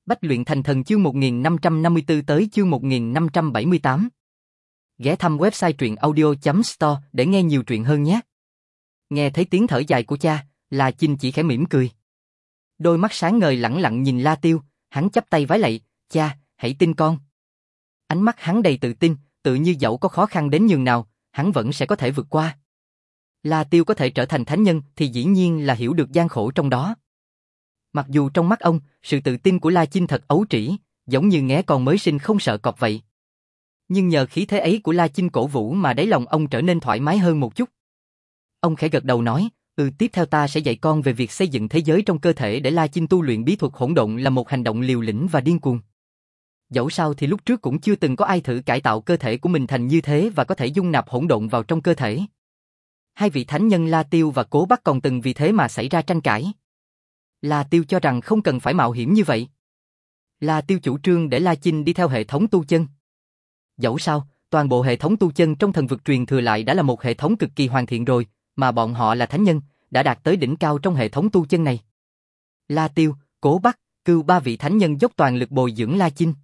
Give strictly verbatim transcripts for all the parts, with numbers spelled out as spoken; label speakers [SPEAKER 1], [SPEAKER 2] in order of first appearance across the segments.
[SPEAKER 1] Bách luyện thành thần chương một nghìn năm trăm năm mươi tư tới chương một nghìn năm trăm bảy mươi tám. Ghé thăm website truyện audio chấm store để nghe nhiều truyện hơn nhé. Nghe thấy tiếng thở dài của cha, La Chinh chỉ khẽ mỉm cười. Đôi mắt sáng ngời lẳng lặng nhìn La Tiêu, hắn chắp tay vái lạy, cha, hãy tin con. Ánh mắt hắn đầy tự tin, tự như dẫu có khó khăn đến nhường nào, hắn vẫn sẽ có thể vượt qua. La Tiêu có thể trở thành thánh nhân thì dĩ nhiên là hiểu được gian khổ trong đó. Mặc dù trong mắt ông, sự tự tin của La Chinh thật ấu trĩ, giống như nghé con mới sinh không sợ cọp vậy. Nhưng nhờ khí thế ấy của La Chinh cổ vũ mà đáy lòng ông trở nên thoải mái hơn một chút. Ông khẽ gật đầu nói, ừ tiếp theo ta sẽ dạy con về việc xây dựng thế giới trong cơ thể để La Chinh tu luyện bí thuật hỗn độn là một hành động liều lĩnh và điên cuồng. Dẫu sao thì lúc trước cũng chưa từng có ai thử cải tạo cơ thể của mình thành như thế và có thể dung nạp hỗn độn vào trong cơ thể. Hai vị thánh nhân La Tiêu và Cố Bắc còn từng vì thế mà xảy ra tranh cãi. La Tiêu cho rằng không cần phải mạo hiểm như vậy. La Tiêu chủ trương để La Chinh đi theo hệ thống tu chân. Dẫu sao, toàn bộ hệ thống tu chân trong thần vực truyền thừa lại đã là một hệ thống cực kỳ hoàn thiện rồi, mà bọn họ là thánh nhân, đã đạt tới đỉnh cao trong hệ thống tu chân này. La Tiêu, Cố Bắc, Cưu ba vị thánh nhân dốc toàn lực bồi dưỡng La Chinh.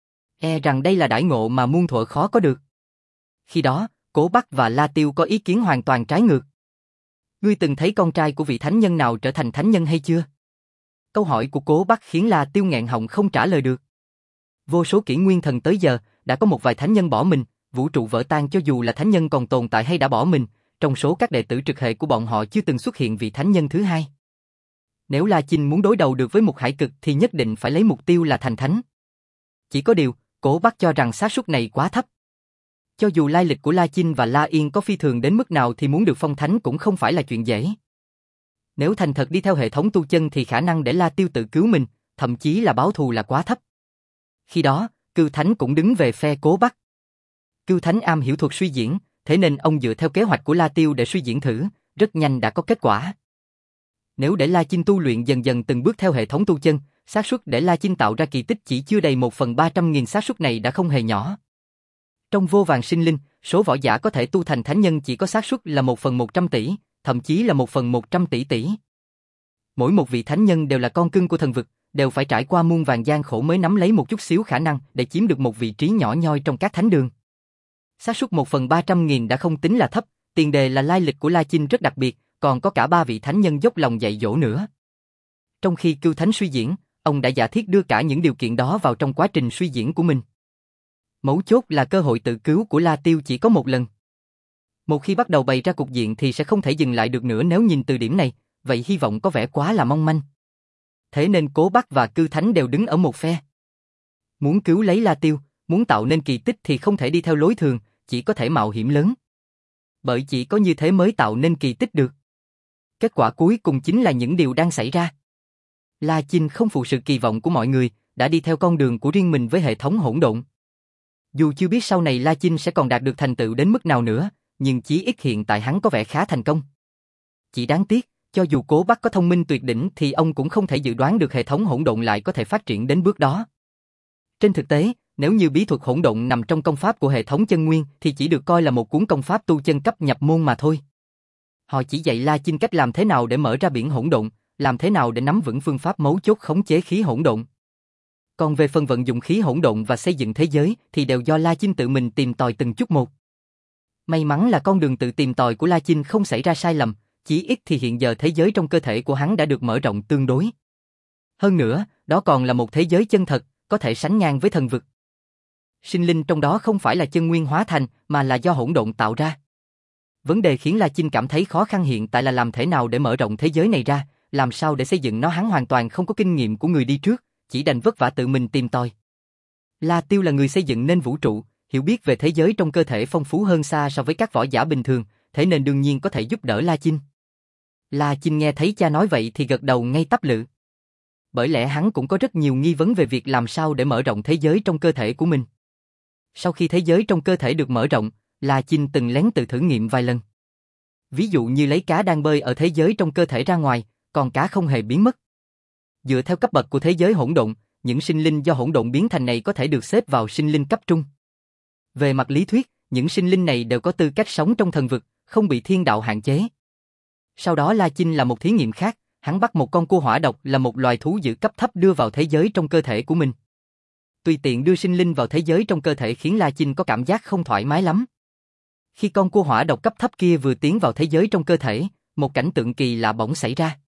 [SPEAKER 1] E rằng đây là đãi ngộ mà muôn thuở khó có được. Khi đó, Cố Bắc và La Tiêu có ý kiến hoàn toàn trái ngược. Ngươi từng thấy con trai của vị thánh nhân nào trở thành thánh nhân hay chưa? Câu hỏi của Cố Bắc khiến La Tiêu nghẹn họng không trả lời được. Vô số kỷ nguyên thần tới giờ, đã có một vài thánh nhân bỏ mình, vũ trụ vỡ tan cho dù là thánh nhân còn tồn tại hay đã bỏ mình, trong số các đệ tử trực hệ của bọn họ chưa từng xuất hiện vị thánh nhân thứ hai. Nếu La Chinh muốn đối đầu được với một hải cực thì nhất định phải lấy mục tiêu là thành thánh. Chỉ có điều, Cố Bắc cho rằng xác suất này quá thấp. Cho dù lai lịch của La Chinh và La Yên có phi thường đến mức nào thì muốn được phong thánh cũng không phải là chuyện dễ. Nếu thành thật đi theo hệ thống tu chân thì khả năng để La Tiêu tự cứu mình, thậm chí là báo thù là quá thấp. Khi đó, Cưu Thánh cũng đứng về phe Cố Bắc. Cưu Thánh am hiểu thuật suy diễn, thế nên ông dựa theo kế hoạch của La Tiêu để suy diễn thử, rất nhanh đã có kết quả. Nếu để La Chinh tu luyện dần dần từng bước theo hệ thống tu chân, xác suất để La Chinh tạo ra kỳ tích chỉ chưa đầy một phần ba trăm nghìn xác suất này đã không hề nhỏ. Trong vô vàn sinh linh, số võ giả có thể tu thành thánh nhân chỉ có xác suất là một phần một trăm tỷ, thậm chí là một phần một trăm tỷ tỷ. Mỗi một vị thánh nhân đều là con cưng của thần vực, đều phải trải qua muôn vàn gian khổ mới nắm lấy một chút xíu khả năng để chiếm được một vị trí nhỏ nhoi trong các thánh đường. Xác suất một phần ba trăm nghìn đã không tính là thấp, tiền đề là lai lịch của La Chinh rất đặc biệt, còn có cả ba vị thánh nhân dốc lòng dạy dỗ nữa. Trong khi Cưu Thánh suy diễn, ông đã giả thiết đưa cả những điều kiện đó vào trong quá trình suy diễn của mình. Mấu chốt là cơ hội tự cứu của La Tiêu chỉ có một lần. Một khi bắt đầu bày ra cục diện thì sẽ không thể dừng lại được nữa nếu nhìn từ điểm này, vậy hy vọng có vẻ quá là mong manh. Thế nên Cố Bắc và Cưu Thánh đều đứng ở một phe. Muốn cứu lấy La Tiêu, muốn tạo nên kỳ tích thì không thể đi theo lối thường, chỉ có thể mạo hiểm lớn. Bởi chỉ có như thế mới tạo nên kỳ tích được. Kết quả cuối cùng chính là những điều đang xảy ra. La Chinh không phụ sự kỳ vọng của mọi người, đã đi theo con đường của riêng mình với hệ thống hỗn độn. Dù chưa biết sau này La Chinh sẽ còn đạt được thành tựu đến mức nào nữa, nhưng chí ít hiện tại hắn có vẻ khá thành công. Chỉ đáng tiếc, cho dù Cố Bắc có thông minh tuyệt đỉnh thì ông cũng không thể dự đoán được hệ thống hỗn độn lại có thể phát triển đến bước đó. Trên thực tế, nếu như bí thuật hỗn độn nằm trong công pháp của hệ thống chân nguyên thì chỉ được coi là một cuốn công pháp tu chân cấp nhập môn mà thôi. Họ chỉ dạy La Chinh cách làm thế nào để mở ra biển hỗn độn, làm thế nào để nắm vững phương pháp mấu chốt khống chế khí hỗn độn. Còn về phần vận dụng khí hỗn độn và xây dựng thế giới thì đều do La Chinh tự mình tìm tòi từng chút một. May mắn là con đường tự tìm tòi của La Chinh không xảy ra sai lầm, chỉ ít thì hiện giờ thế giới trong cơ thể của hắn đã được mở rộng tương đối. Hơn nữa, đó còn là một thế giới chân thật, có thể sánh ngang với thần vực. Sinh linh trong đó không phải là chân nguyên hóa thành mà là do hỗn độn tạo ra. Vấn đề khiến La Chinh cảm thấy khó khăn hiện tại là làm thế nào để mở rộng thế giới này ra, làm sao để xây dựng nó hắn hoàn toàn không có kinh nghiệm của người đi trước, chỉ đành vất vả tự mình tìm tòi. La Tiêu là người xây dựng nên vũ trụ, hiểu biết về thế giới trong cơ thể phong phú hơn xa so với các võ giả bình thường, thế nên đương nhiên có thể giúp đỡ La Chinh. La Chinh nghe thấy cha nói vậy thì gật đầu ngay tắp lự. Bởi lẽ hắn cũng có rất nhiều nghi vấn về việc làm sao để mở rộng thế giới trong cơ thể của mình. Sau khi thế giới trong cơ thể được mở rộng, La Chinh từng lén tự thử nghiệm vài lần. Ví dụ như lấy cá đang bơi ở thế giới trong cơ thể ra ngoài, còn cá không hề biến mất. Dựa theo cấp bậc của thế giới hỗn độn, những sinh linh do hỗn độn biến thành này có thể được xếp vào sinh linh cấp trung. Về mặt lý thuyết, những sinh linh này đều có tư cách sống trong thần vực, không bị thiên đạo hạn chế. Sau đó La Chinh là một thí nghiệm khác, hắn bắt một con cua hỏa độc là một loài thú dữ cấp thấp đưa vào thế giới trong cơ thể của mình. Tùy tiện đưa sinh linh vào thế giới trong cơ thể khiến La Chinh có cảm giác không thoải mái lắm. Khi con cua hỏa độc cấp thấp kia vừa tiến vào thế giới trong cơ thể, một cảnh tượng kỳ lạ bỗng xảy ra.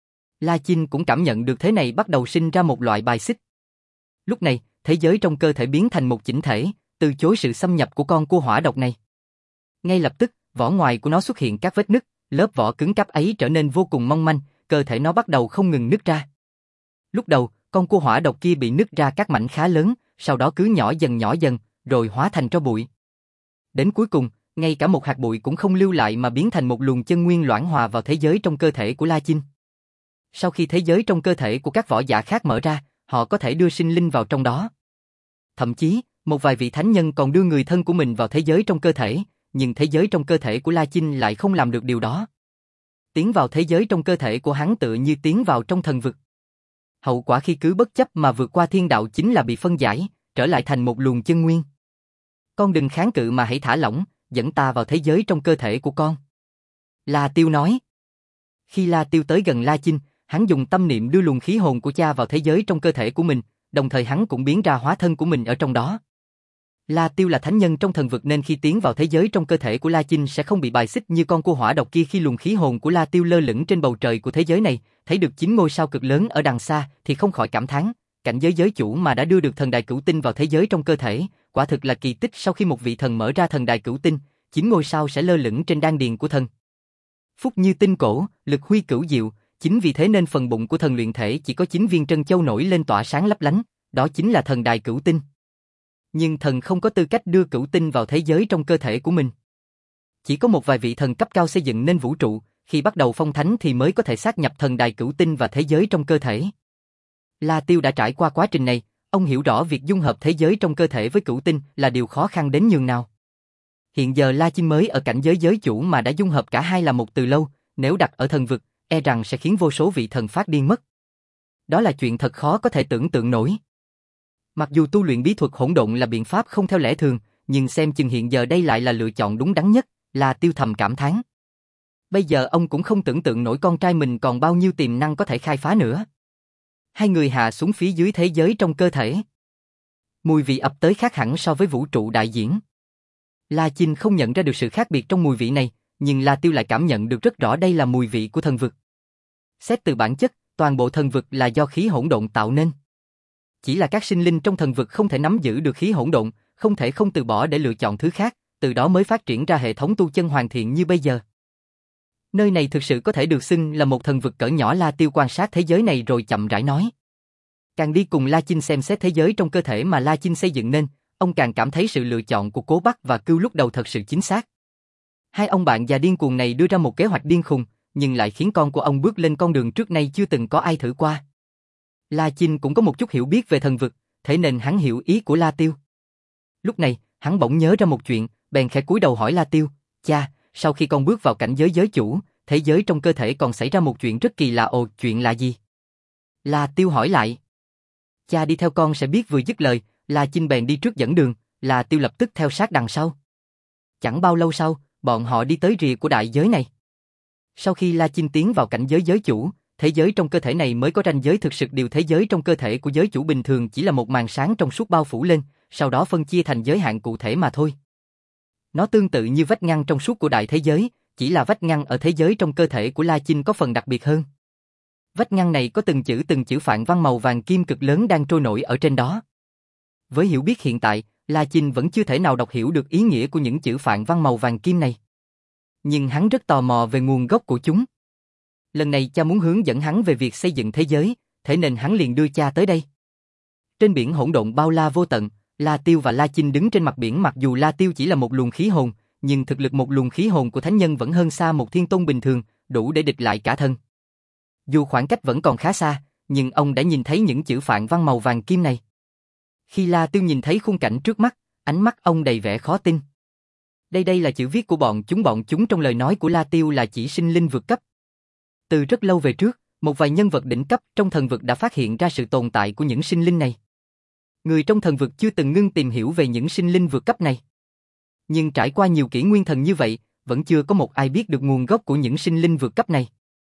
[SPEAKER 1] La Chinh cũng cảm nhận được thế này bắt đầu sinh ra một loại bài xích. Lúc này, thế giới trong cơ thể biến thành một chỉnh thể, từ chối sự xâm nhập của con cua hỏa độc này. Ngay lập tức, vỏ ngoài của nó xuất hiện các vết nứt, lớp vỏ cứng cáp ấy trở nên vô cùng mong manh, cơ thể nó bắt đầu không ngừng nứt ra. Lúc đầu, con cua hỏa độc kia bị nứt ra các mảnh khá lớn, sau đó cứ nhỏ dần nhỏ dần, rồi hóa thành tro bụi. Đến cuối cùng, ngay cả một hạt bụi cũng không lưu lại mà biến thành một luồng chân nguyên loãng hòa vào thế giới trong cơ thể của La Chinh. Sau khi thế giới trong cơ thể của các võ giả khác mở ra, họ có thể đưa sinh linh vào trong đó. Thậm chí, một vài vị thánh nhân còn đưa người thân của mình vào thế giới trong cơ thể, nhưng thế giới trong cơ thể của La Chinh lại không làm được điều đó. Tiến vào thế giới trong cơ thể của hắn tựa như tiến vào trong thần vực. Hậu quả khi cứ bất chấp mà vượt qua thiên đạo chính là bị phân giải, trở lại thành một luồng chân nguyên. Con đừng kháng cự mà hãy thả lỏng, dẫn ta vào thế giới trong cơ thể của con. La Tiêu nói. Khi La Tiêu tới gần La Chinh, hắn dùng tâm niệm đưa luồng khí hồn của cha vào thế giới trong cơ thể của mình, đồng thời hắn cũng biến ra hóa thân của mình ở trong đó. La Tiêu là thánh nhân trong thần vực nên khi tiến vào thế giới trong cơ thể của La Chinh sẽ không bị bài xích như con cua hỏa độc kia. Khi luồng khí hồn của La Tiêu lơ lửng trên bầu trời của thế giới này, thấy được chín ngôi sao cực lớn ở đằng xa thì không khỏi cảm thán, cảnh giới giới chủ mà đã đưa được thần đài cửu tinh vào thế giới trong cơ thể, quả thực là kỳ tích. Sau khi một vị thần mở ra thần đài cửu tinh, chín ngôi sao sẽ lơ lửng trên đan điền của thần. Phúc như tinh cổ, lực huy cửu diệu, chính vì thế nên phần bụng của thần luyện thể chỉ có chín viên trân châu nổi lên tỏa sáng lấp lánh, đó chính là thần đài cửu tinh. Nhưng thần không có tư cách đưa cửu tinh vào thế giới trong cơ thể của mình. Chỉ có một vài vị thần cấp cao xây dựng nên vũ trụ, khi bắt đầu phong thánh thì mới có thể sát nhập thần đài cửu tinh và thế giới trong cơ thể. La Tiêu đã trải qua quá trình này, ông hiểu rõ việc dung hợp thế giới trong cơ thể với cửu tinh là điều khó khăn đến nhường nào. Hiện giờ La Chinh mới ở cảnh giới giới chủ mà đã dung hợp cả hai là một từ lâu, nếu đặt ở thần vực, e rằng sẽ khiến vô số vị thần phát điên mất. Đó là chuyện thật khó có thể tưởng tượng nổi. Mặc dù tu luyện bí thuật hỗn độn là biện pháp không theo lẽ thường, nhưng xem chừng hiện giờ đây lại là lựa chọn đúng đắn nhất, là Tiêu thầm cảm thán. Bây giờ ông cũng không tưởng tượng nổi con trai mình còn bao nhiêu tiềm năng có thể khai phá nữa. Hai người hạ xuống phía dưới thế giới trong cơ thể. Mùi vị ập tới khác hẳn so với vũ trụ đại diễn. La Chinh không nhận ra được sự khác biệt trong mùi vị này, nhưng La Tiêu lại cảm nhận được rất rõ đây là mùi vị của thần vực. Xét từ bản chất, toàn bộ thần vực là do khí hỗn độn tạo nên. Chỉ là các sinh linh trong thần vực không thể nắm giữ được khí hỗn độn, không thể không từ bỏ để lựa chọn thứ khác, từ đó mới phát triển ra hệ thống tu chân hoàn thiện như bây giờ. Nơi này thực sự có thể được xưng là một thần vực cỡ nhỏ. La Tiêu quan sát thế giới này rồi chậm rãi nói. Càng đi cùng La Chinh xem xét thế giới trong cơ thể mà La Chinh xây dựng nên, ông càng cảm thấy sự lựa chọn của Cố Bắc và Cưu lúc đầu thật sự chính xác. Hai ông bạn già điên cuồng này đưa ra một kế hoạch điên khùng, nhưng lại khiến con của ông bước lên con đường trước nay chưa từng có ai thử qua. La Chinh cũng có một chút hiểu biết về thần vực, thế nên hắn hiểu ý của La Tiêu. Lúc này, hắn bỗng nhớ ra một chuyện, bèn khẽ cúi đầu hỏi La Tiêu, cha, sau khi con bước vào cảnh giới giới chủ, thế giới trong cơ thể còn xảy ra một chuyện rất kỳ lạ. Ồ, chuyện lạ gì? La Tiêu hỏi lại. Cha đi theo con sẽ biết. Vừa dứt lời, La Chinh bèn đi trước dẫn đường, La Tiêu lập tức theo sát đằng sau. Chẳng bao lâu sau, bọn họ đi tới rìa của đại giới này. Sau khi La Chinh tiến vào cảnh giới giới chủ, thế giới trong cơ thể này mới có ranh giới thực sự. Điều thế giới trong cơ thể của giới chủ bình thường chỉ là một màn sáng trong suốt bao phủ lên, sau đó phân chia thành giới hạn cụ thể mà thôi. Nó tương tự như vách ngăn trong suốt của đại thế giới, chỉ là vách ngăn ở thế giới trong cơ thể của La Chinh có phần đặc biệt hơn. Vách ngăn này có từng chữ từng chữ phạn văn màu vàng kim cực lớn đang trôi nổi ở trên đó. Với hiểu biết hiện tại, La Chinh vẫn chưa thể nào đọc hiểu được ý nghĩa của những chữ phạn văn màu vàng kim này. Nhưng hắn rất tò mò về nguồn gốc của chúng. Lần này cha muốn hướng dẫn hắn về việc xây dựng thế giới, thế nên hắn liền đưa cha tới đây. Trên biển hỗn độn bao la vô tận, La Tiêu và La Chinh đứng trên mặt biển. Mặc dù La Tiêu chỉ là một luồng khí hồn, nhưng thực lực một luồng khí hồn của thánh nhân vẫn hơn xa một thiên tôn bình thường, đủ để địch lại cả thân. Dù khoảng cách vẫn còn khá xa, nhưng ông đã nhìn thấy những chữ phạn văn màu vàng kim này. Khi La Tiêu nhìn thấy khung cảnh trước mắt, ánh mắt ông đầy vẻ khó tin. Đây đây là chữ viết của bọn chúng. Bọn chúng trong lời nói của La Tiêu là chỉ sinh linh vượt cấp. Từ rất lâu về trước, một vài nhân vật đỉnh cấp trong thần vực đã phát hiện ra sự tồn tại của những sinh linh này. Người trong thần vực chưa từng ngưng tìm hiểu về những sinh linh vượt cấp này. Nhưng trải qua nhiều kỷ nguyên thần như vậy, vẫn chưa có một ai biết được nguồn gốc của những sinh linh vượt cấp này.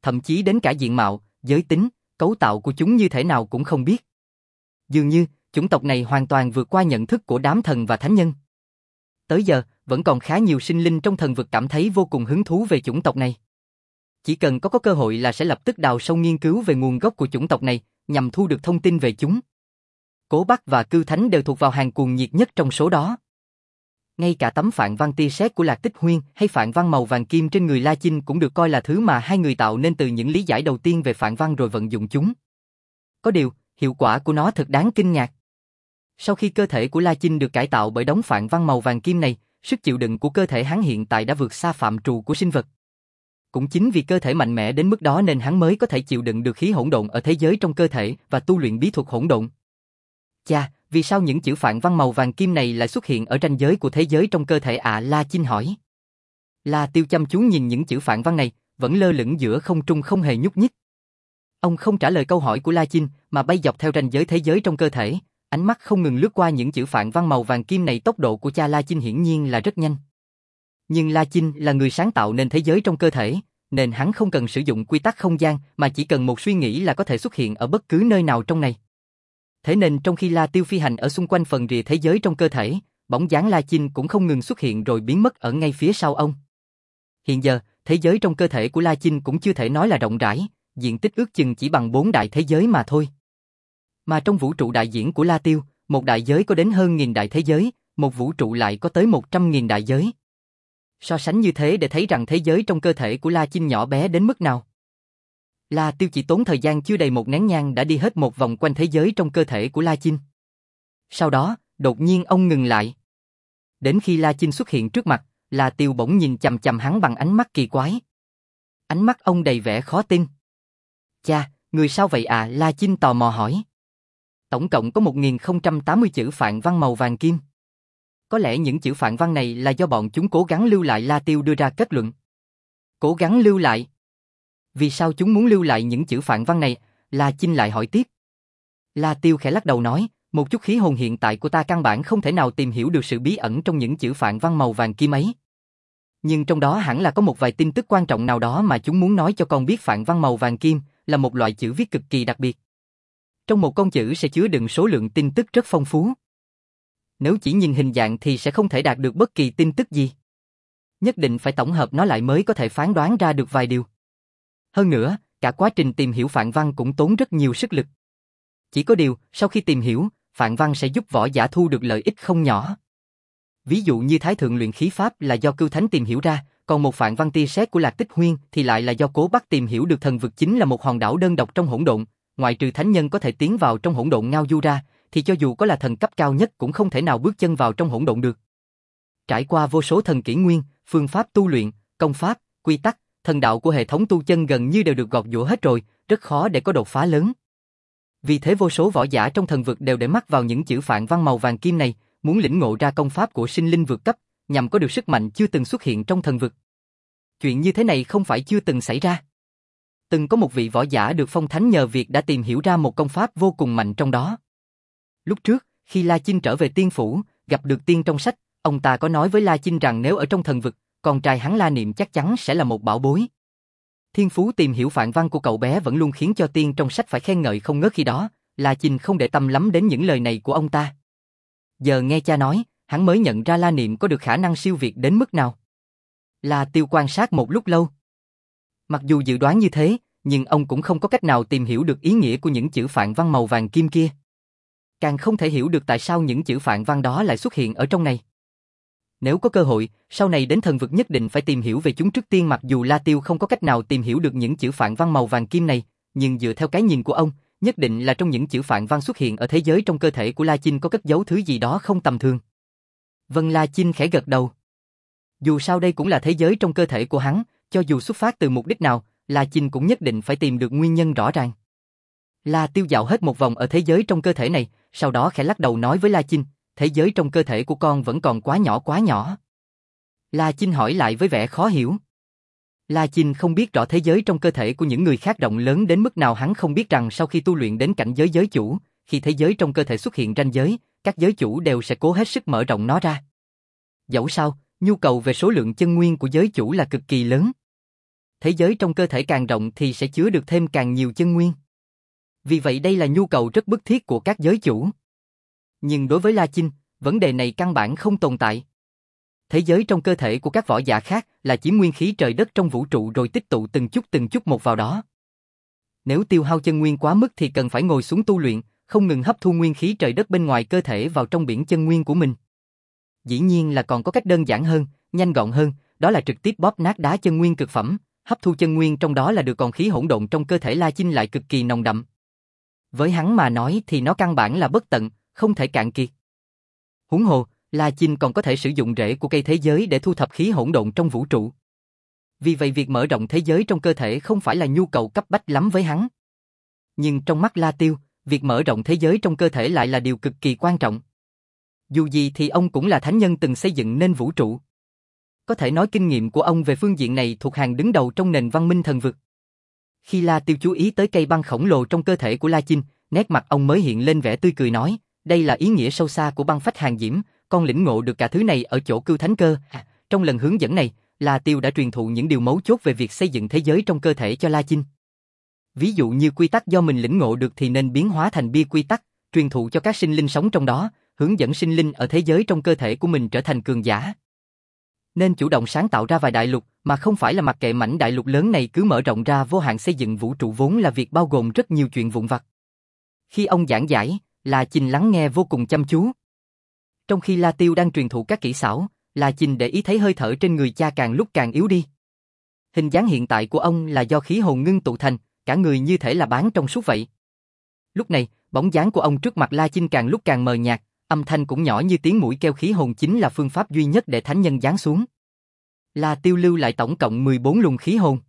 [SPEAKER 1] thậm chí đến cả diện mạo, giới tính, cấu tạo của chúng như thế nào cũng không biết. Dường như, chủng tộc này hoàn toàn vượt qua nhận thức của đám thần và thánh nhân. Tới giờ, vẫn còn khá nhiều sinh linh trong thần vực cảm thấy vô cùng hứng thú về chủng tộc này. Chỉ cần có có cơ hội là sẽ lập tức đào sâu nghiên cứu về nguồn gốc của chủng tộc này, nhằm thu được thông tin về chúng. Cố Bắc và Cư Thánh đều thuộc vào hàng cuồng nhiệt nhất trong số đó. Ngay cả tấm phạn văn tia sét của Lạc Tích Huyên hay phạn văn màu vàng kim trên người La Chinh cũng được coi là thứ mà hai người tạo nên từ những lý giải đầu tiên về phạn văn rồi vận dụng chúng. Có điều, hiệu quả của nó thật đáng kinh ngạc. Sau khi cơ thể của La Chinh được cải tạo bởi đống phạn văn màu vàng kim này, sức chịu đựng của cơ thể hắn hiện tại đã vượt xa phạm trù của sinh vật. Cũng chính vì cơ thể mạnh mẽ đến mức đó nên hắn mới có thể chịu đựng được khí hỗn độn ở thế giới trong cơ thể và tu luyện bí thuật hỗn độn. Chà, vì sao những chữ phạn văn màu vàng kim này lại xuất hiện ở ranh giới của thế giới trong cơ thể ạ? À, La Chinh hỏi. La Tiêu chăm chú nhìn những chữ phạn văn này, vẫn lơ lửng giữa không trung không hề nhúc nhích. Ông không trả lời câu hỏi của La Chinh mà bay dọc theo ranh giới thế giới trong cơ thể, ánh mắt không ngừng lướt qua những chữ phạn văn màu vàng kim này. Tốc độ của cha La Chinh hiển nhiên là rất nhanh. Nhưng La Chinh là người sáng tạo nên thế giới trong cơ thể, nên hắn không cần sử dụng quy tắc không gian mà chỉ cần một suy nghĩ là có thể xuất hiện ở bất cứ nơi nào trong này. Thế nên trong khi La Tiêu phi hành ở xung quanh phần rìa thế giới trong cơ thể, bóng dáng La Chinh cũng không ngừng xuất hiện rồi biến mất ở ngay phía sau ông. Hiện giờ, thế giới trong cơ thể của La Chinh cũng chưa thể nói là rộng rãi, diện tích ước chừng chỉ bằng bốn đại thế giới mà thôi. Mà trong vũ trụ đại diễn của La Tiêu, một đại giới có đến hơn nghìn đại thế giới, một vũ trụ lại có tới một trăm nghìn đại giới. So sánh như thế để thấy rằng thế giới trong cơ thể của La Chinh nhỏ bé đến mức nào. La Tiêu chỉ tốn thời gian chưa đầy một nén nhang đã đi hết một vòng quanh thế giới trong cơ thể của La Chinh. Sau đó, đột nhiên ông ngừng lại. Đến khi La Chinh xuất hiện trước mặt, La Tiêu bỗng nhìn chằm chằm hắn bằng ánh mắt kỳ quái. Ánh mắt ông đầy vẻ khó tin. Cha, người sao vậy à? La Chinh tò mò hỏi. Tổng cộng có một nghìn không trăm tám mươi chữ phạn văn màu vàng kim. Có lẽ những chữ phạn văn này là do bọn chúng cố gắng lưu lại. La Tiêu đưa ra kết luận. Cố gắng lưu lại? Vì sao chúng muốn lưu lại những chữ phạn văn này? La Chinh lại hỏi tiếp. La Tiêu khẽ lắc đầu nói, một chút khí hồn hiện tại của ta căn bản không thể nào tìm hiểu được sự bí ẩn trong những chữ phạn văn màu vàng kim ấy. Nhưng trong đó hẳn là có một vài tin tức quan trọng nào đó mà chúng muốn nói cho con biết. Phạn văn màu vàng kim là một loại chữ viết cực kỳ đặc biệt. Trong một con chữ sẽ chứa đựng số lượng tin tức rất phong phú. Nếu chỉ nhìn hình dạng thì sẽ không thể đạt được bất kỳ tin tức gì. Nhất định phải tổng hợp nó lại mới có thể phán đoán ra được vài điều. Hơn nữa, cả quá trình tìm hiểu phạn văn cũng tốn rất nhiều sức lực. Chỉ có điều, sau khi tìm hiểu, phạn văn sẽ giúp võ giả thu được lợi ích không nhỏ. Ví dụ như Thái Thượng luyện khí pháp là do Cưu Thánh tìm hiểu ra, còn một phạn văn tia sét của Lạc Tích Huyên thì lại là do Cố Bắc tìm hiểu được. Thần vực chính là một hòn đảo đơn độc trong hỗn độn, ngoại trừ thánh nhân có thể tiến vào trong hỗn độn ngao du ra, thì cho dù có là thần cấp cao nhất cũng không thể nào bước chân vào trong hỗn độn được. Trải qua vô số thần kỷ nguyên, phương pháp tu luyện, công pháp, quy tắc, thần đạo của hệ thống tu chân gần như đều được gọt giũa hết rồi, rất khó để có đột phá lớn. Vì thế vô số võ giả trong thần vực đều để mắt vào những chữ phạn văn màu vàng kim này, muốn lĩnh ngộ ra công pháp của sinh linh vượt cấp, nhằm có được sức mạnh chưa từng xuất hiện trong thần vực. Chuyện như thế này không phải chưa từng xảy ra. Từng có một vị võ giả được phong thánh nhờ việc đã tìm hiểu ra một công pháp vô cùng mạnh trong đó. Lúc trước, khi La Chinh trở về tiên phủ, gặp được tiên trong sách, ông ta có nói với La Chinh rằng nếu ở trong thần vực, con trai hắn La Niệm chắc chắn sẽ là một bảo bối. Thiên phú tìm hiểu phạn văn của cậu bé vẫn luôn khiến cho tiên trong sách phải khen ngợi không ngớt. Khi đó, La Chinh không để tâm lắm đến những lời này của ông ta. Giờ nghe cha nói, hắn mới nhận ra La Niệm có được khả năng siêu việt đến mức nào. La Tiêu quan sát một lúc lâu. Mặc dù dự đoán như thế, nhưng ông cũng không có cách nào tìm hiểu được ý nghĩa của những chữ phạn văn màu vàng kim kia. Càng không thể hiểu được tại sao những chữ phạn văn đó lại xuất hiện ở trong này. Nếu có cơ hội, sau này đến thần vực nhất định phải tìm hiểu về chúng trước tiên. Mặc dù La Tiêu không có cách nào tìm hiểu được những chữ phạn văn màu vàng kim này, nhưng dựa theo cái nhìn của ông, nhất định là trong những chữ phạn văn xuất hiện ở thế giới trong cơ thể của La Chinh có cất giấu thứ gì đó không tầm thường. Vân La Chinh khẽ gật đầu. Dù sao đây cũng là thế giới trong cơ thể của hắn, cho dù xuất phát từ mục đích nào, La Chinh cũng nhất định phải tìm được nguyên nhân rõ ràng. La Tiêu dạo hết một vòng ở thế giới trong cơ thể này, sau đó khẽ lắc đầu nói với La Chinh, thế giới trong cơ thể của con vẫn còn quá nhỏ quá nhỏ. La Chinh hỏi lại với vẻ khó hiểu. La Chinh không biết rõ thế giới trong cơ thể của những người khác rộng lớn đến mức nào. Hắn không biết rằng sau khi tu luyện đến cảnh giới giới chủ, khi thế giới trong cơ thể xuất hiện ranh giới, các giới chủ đều sẽ cố hết sức mở rộng nó ra. Dẫu sao, nhu cầu về số lượng chân nguyên của giới chủ là cực kỳ lớn. thế giới trong cơ thể càng rộng thì sẽ chứa được thêm càng nhiều chân nguyên. Vì vậy đây là nhu cầu rất bức thiết của các giới chủ. Nhưng đối với La Chinh, vấn đề này căn bản không tồn tại. Thế giới trong cơ thể của các võ giả khác là chỉ nguyên khí trời đất trong vũ trụ rồi tích tụ từng chút từng chút một vào đó. Nếu tiêu hao chân nguyên quá mức thì cần phải ngồi xuống tu luyện, không ngừng hấp thu nguyên khí trời đất bên ngoài cơ thể vào trong biển chân nguyên của mình. Dĩ nhiên là còn có cách đơn giản hơn, nhanh gọn hơn, đó là trực tiếp bóp nát đá chân nguyên cực phẩm, hấp thu chân nguyên trong đó là được, còn khí hỗn độn trong cơ thể La Chinh lại cực kỳ nồng đậm. Với hắn mà nói thì nó căn bản là bất tận, không thể cạn kiệt. Huống hồ, La Chinh còn có thể sử dụng rễ của cây thế giới để thu thập khí hỗn độn trong vũ trụ. Vì vậy việc mở rộng thế giới trong cơ thể không phải là nhu cầu cấp bách lắm với hắn. Nhưng trong mắt La Tiêu, việc mở rộng thế giới trong cơ thể lại là điều cực kỳ quan trọng. Dù gì thì ông cũng là thánh nhân từng xây dựng nên vũ trụ. Có thể nói kinh nghiệm của ông về phương diện này thuộc hàng đứng đầu trong nền văn minh thần vực. Khi La Tiêu chú ý tới cây băng khổng lồ trong cơ thể của La Chinh, nét mặt ông mới hiện lên vẻ tươi cười nói, đây là ý nghĩa sâu xa của băng phách hàng diễm, con lĩnh ngộ được cả thứ này ở chỗ Cưu Thánh Cơ. Trong lần hướng dẫn này, La Tiêu đã truyền thụ những điều mấu chốt về việc xây dựng thế giới trong cơ thể cho La Chinh. Ví dụ như quy tắc do mình lĩnh ngộ được thì nên biến hóa thành bia quy tắc, truyền thụ cho các sinh linh sống trong đó, hướng dẫn sinh linh ở thế giới trong cơ thể của mình trở thành cường giả. Nên chủ động sáng tạo ra vài đại lục, mà không phải là mặc kệ mảnh đại lục lớn này cứ mở rộng ra vô hạn. Xây dựng vũ trụ vốn là việc bao gồm rất nhiều chuyện vụn vặt. Khi ông giảng giải, La Chinh lắng nghe vô cùng chăm chú. Trong khi La Tiêu đang truyền thụ các kỹ xảo, La Chinh để ý thấy hơi thở trên người cha càng lúc càng yếu đi. Hình dáng hiện tại của ông là do khí hồn ngưng tụ thành, cả người như thể là bán trong suốt vậy. Lúc này, bóng dáng của ông trước mặt La Chinh càng lúc càng mờ nhạt, âm thanh cũng nhỏ như tiếng mũi kêu. Khí hồn chính là phương pháp duy nhất để thánh nhân giáng xuống. La Tiêu lưu lại tổng cộng mười bốn luồng khí hồn.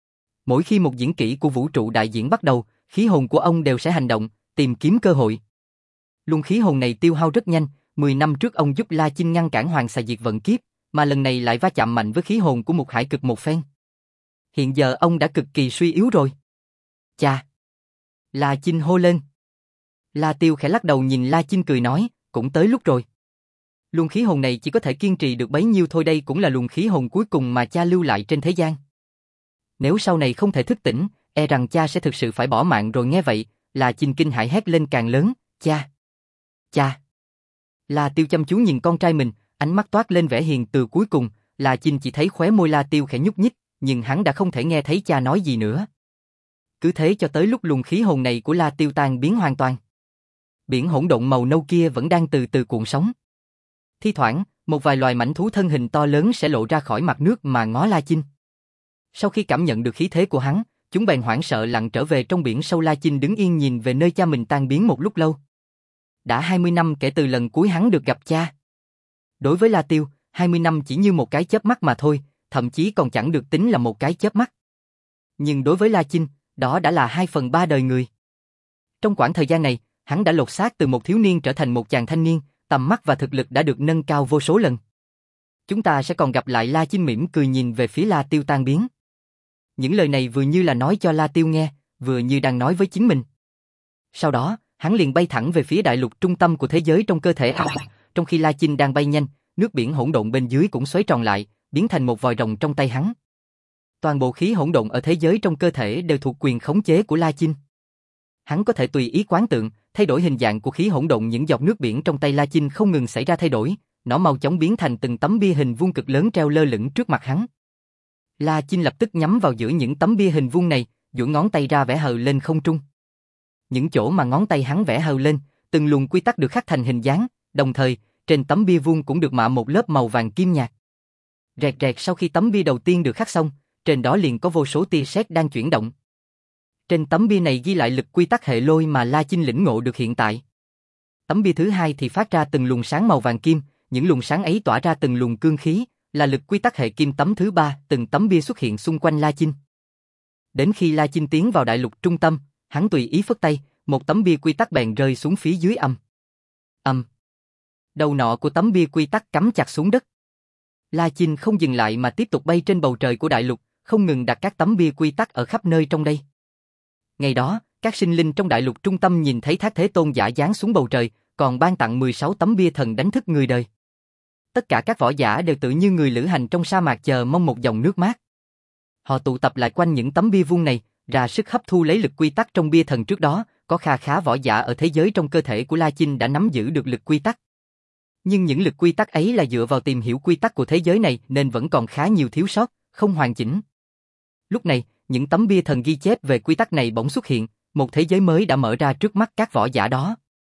[SPEAKER 1] Mỗi khi một diễn kỹ của vũ trụ đại diễn bắt đầu, khí hồn của ông đều sẽ hành động, tìm kiếm cơ hội. Luồng khí hồn này tiêu hao rất nhanh, mười năm trước ông giúp La Chinh ngăn cản Hoàng Xà diệt vận kiếp, mà lần này lại va chạm mạnh với khí hồn của một hải cực một phen. Hiện giờ ông đã cực kỳ suy yếu rồi. Chà! La Chinh hô lên. La Tiêu khẽ lắc đầu nhìn La Chinh cười nói, cũng tới lúc rồi. Luồng khí hồn này chỉ có thể kiên trì được bấy nhiêu thôi, đây cũng là luồng khí hồn cuối cùng mà cha lưu lại trên thế gian. Nếu sau này không thể thức tỉnh, e rằng cha sẽ thực sự phải bỏ mạng rồi. Nghe vậy, La Chinh kinh hãi hét lên càng lớn, cha! Cha! La Tiêu chăm chú nhìn con trai mình, ánh mắt toát lên vẻ hiền từ. Cuối cùng, La Chinh chỉ thấy khóe môi La Tiêu khẽ nhúc nhích, nhưng hắn đã không thể nghe thấy cha nói gì nữa. Cứ thế cho tới lúc luồng khí hồn này của La Tiêu tan biến hoàn toàn. Biển hỗn độn màu nâu kia vẫn đang từ từ cuộn sóng. Thi thoảng, một vài loài mãnh thú thân hình to lớn sẽ lộ ra khỏi mặt nước mà ngó La Chinh. Sau khi cảm nhận được khí thế của hắn, chúng bèn hoảng sợ lặn trở về trong biển sâu. La Chinh đứng yên nhìn về nơi cha mình tan biến một lúc lâu. Đã hai mươi năm kể từ lần cuối hắn được gặp cha. Đối với La Tiêu, hai mươi năm chỉ như một cái chớp mắt mà thôi, thậm chí còn chẳng được tính là một cái chớp mắt. Nhưng đối với La Chinh, đó đã là hai phần ba đời người. Trong quãng thời gian này, hắn đã lột xác từ một thiếu niên trở thành một chàng thanh niên, tầm mắt và thực lực đã được nâng cao vô số lần. Chúng ta sẽ còn gặp lại. La Chinh mỉm cười nhìn về phía La Tiêu tan biến. Những lời này vừa như là nói cho La Tiêu nghe, vừa như đang nói với chính mình. Sau đó, hắn liền bay thẳng về phía đại lục trung tâm của thế giới trong cơ thể. Trong khi La Chinh đang bay nhanh, nước biển hỗn độn bên dưới cũng xoáy tròn lại, biến thành một vòi rồng trong tay hắn. Toàn bộ khí hỗn độn ở thế giới trong cơ thể đều thuộc quyền khống chế của La Chinh. Hắn có thể tùy ý quán tượng, thay đổi hình dạng của khí hỗn độn. Những giọt nước biển trong tay La Chinh không ngừng xảy ra thay đổi, nó mau chóng biến thành từng tấm bia hình vuông cực lớn treo lơ lửng trước mặt hắn. La Chinh lập tức nhắm vào giữa những tấm bia hình vuông này, duỗi ngón tay ra vẽ hờ lên không trung. Những chỗ mà ngón tay hắn vẽ hờ lên, từng luồng quy tắc được khắc thành hình dáng, đồng thời, trên tấm bia vuông cũng được mạ một lớp màu vàng kim nhạt. Rẹt rẹt sau khi tấm bia đầu tiên được khắc xong, trên đó liền có vô số tia sét đang chuyển động. Trên tấm bia này ghi lại lực quy tắc hệ lôi mà La Chinh lĩnh ngộ được hiện tại. Tấm bia thứ hai thì phát ra từng luồng sáng màu vàng kim, những luồng sáng ấy tỏa ra từng luồng cương khí, là lực quy tắc hệ kim. Tấm thứ ba, từng tấm bia xuất hiện xung quanh La Chinh. Đến khi La Chinh tiến vào đại lục trung tâm, hắn tùy ý phất tay, một tấm bia quy tắc bèn rơi xuống phía dưới. Âm. Âm. Đầu nọ của tấm bia quy tắc cắm chặt xuống đất. La Chinh không dừng lại mà tiếp tục bay trên bầu trời của đại lục, không ngừng đặt các tấm bia quy tắc ở khắp nơi trong đây. Ngày đó, các sinh linh trong đại lục trung tâm nhìn thấy Thác Thế Tôn giả giáng xuống bầu trời, còn ban tặng mười sáu tấm bia thần đánh thức người đời. Tất cả các võ giả đều tự như người lữ hành trong sa mạc chờ mong một dòng nước mát. Họ tụ tập lại quanh những tấm bia vuông này, ra sức hấp thu lấy lực quy tắc trong bia thần trước đó, có kha khá võ giả ở thế giới trong cơ thể của La Chinh đã nắm giữ được lực quy tắc. Nhưng những lực quy tắc ấy là dựa vào tìm hiểu quy tắc của thế giới này nên vẫn còn khá nhiều thiếu sót, không hoàn chỉnh. Lúc này, những tấm bia thần ghi chép về quy tắc này bỗng xuất hiện, một thế giới mới đã mở ra trước mắt các võ giả đó.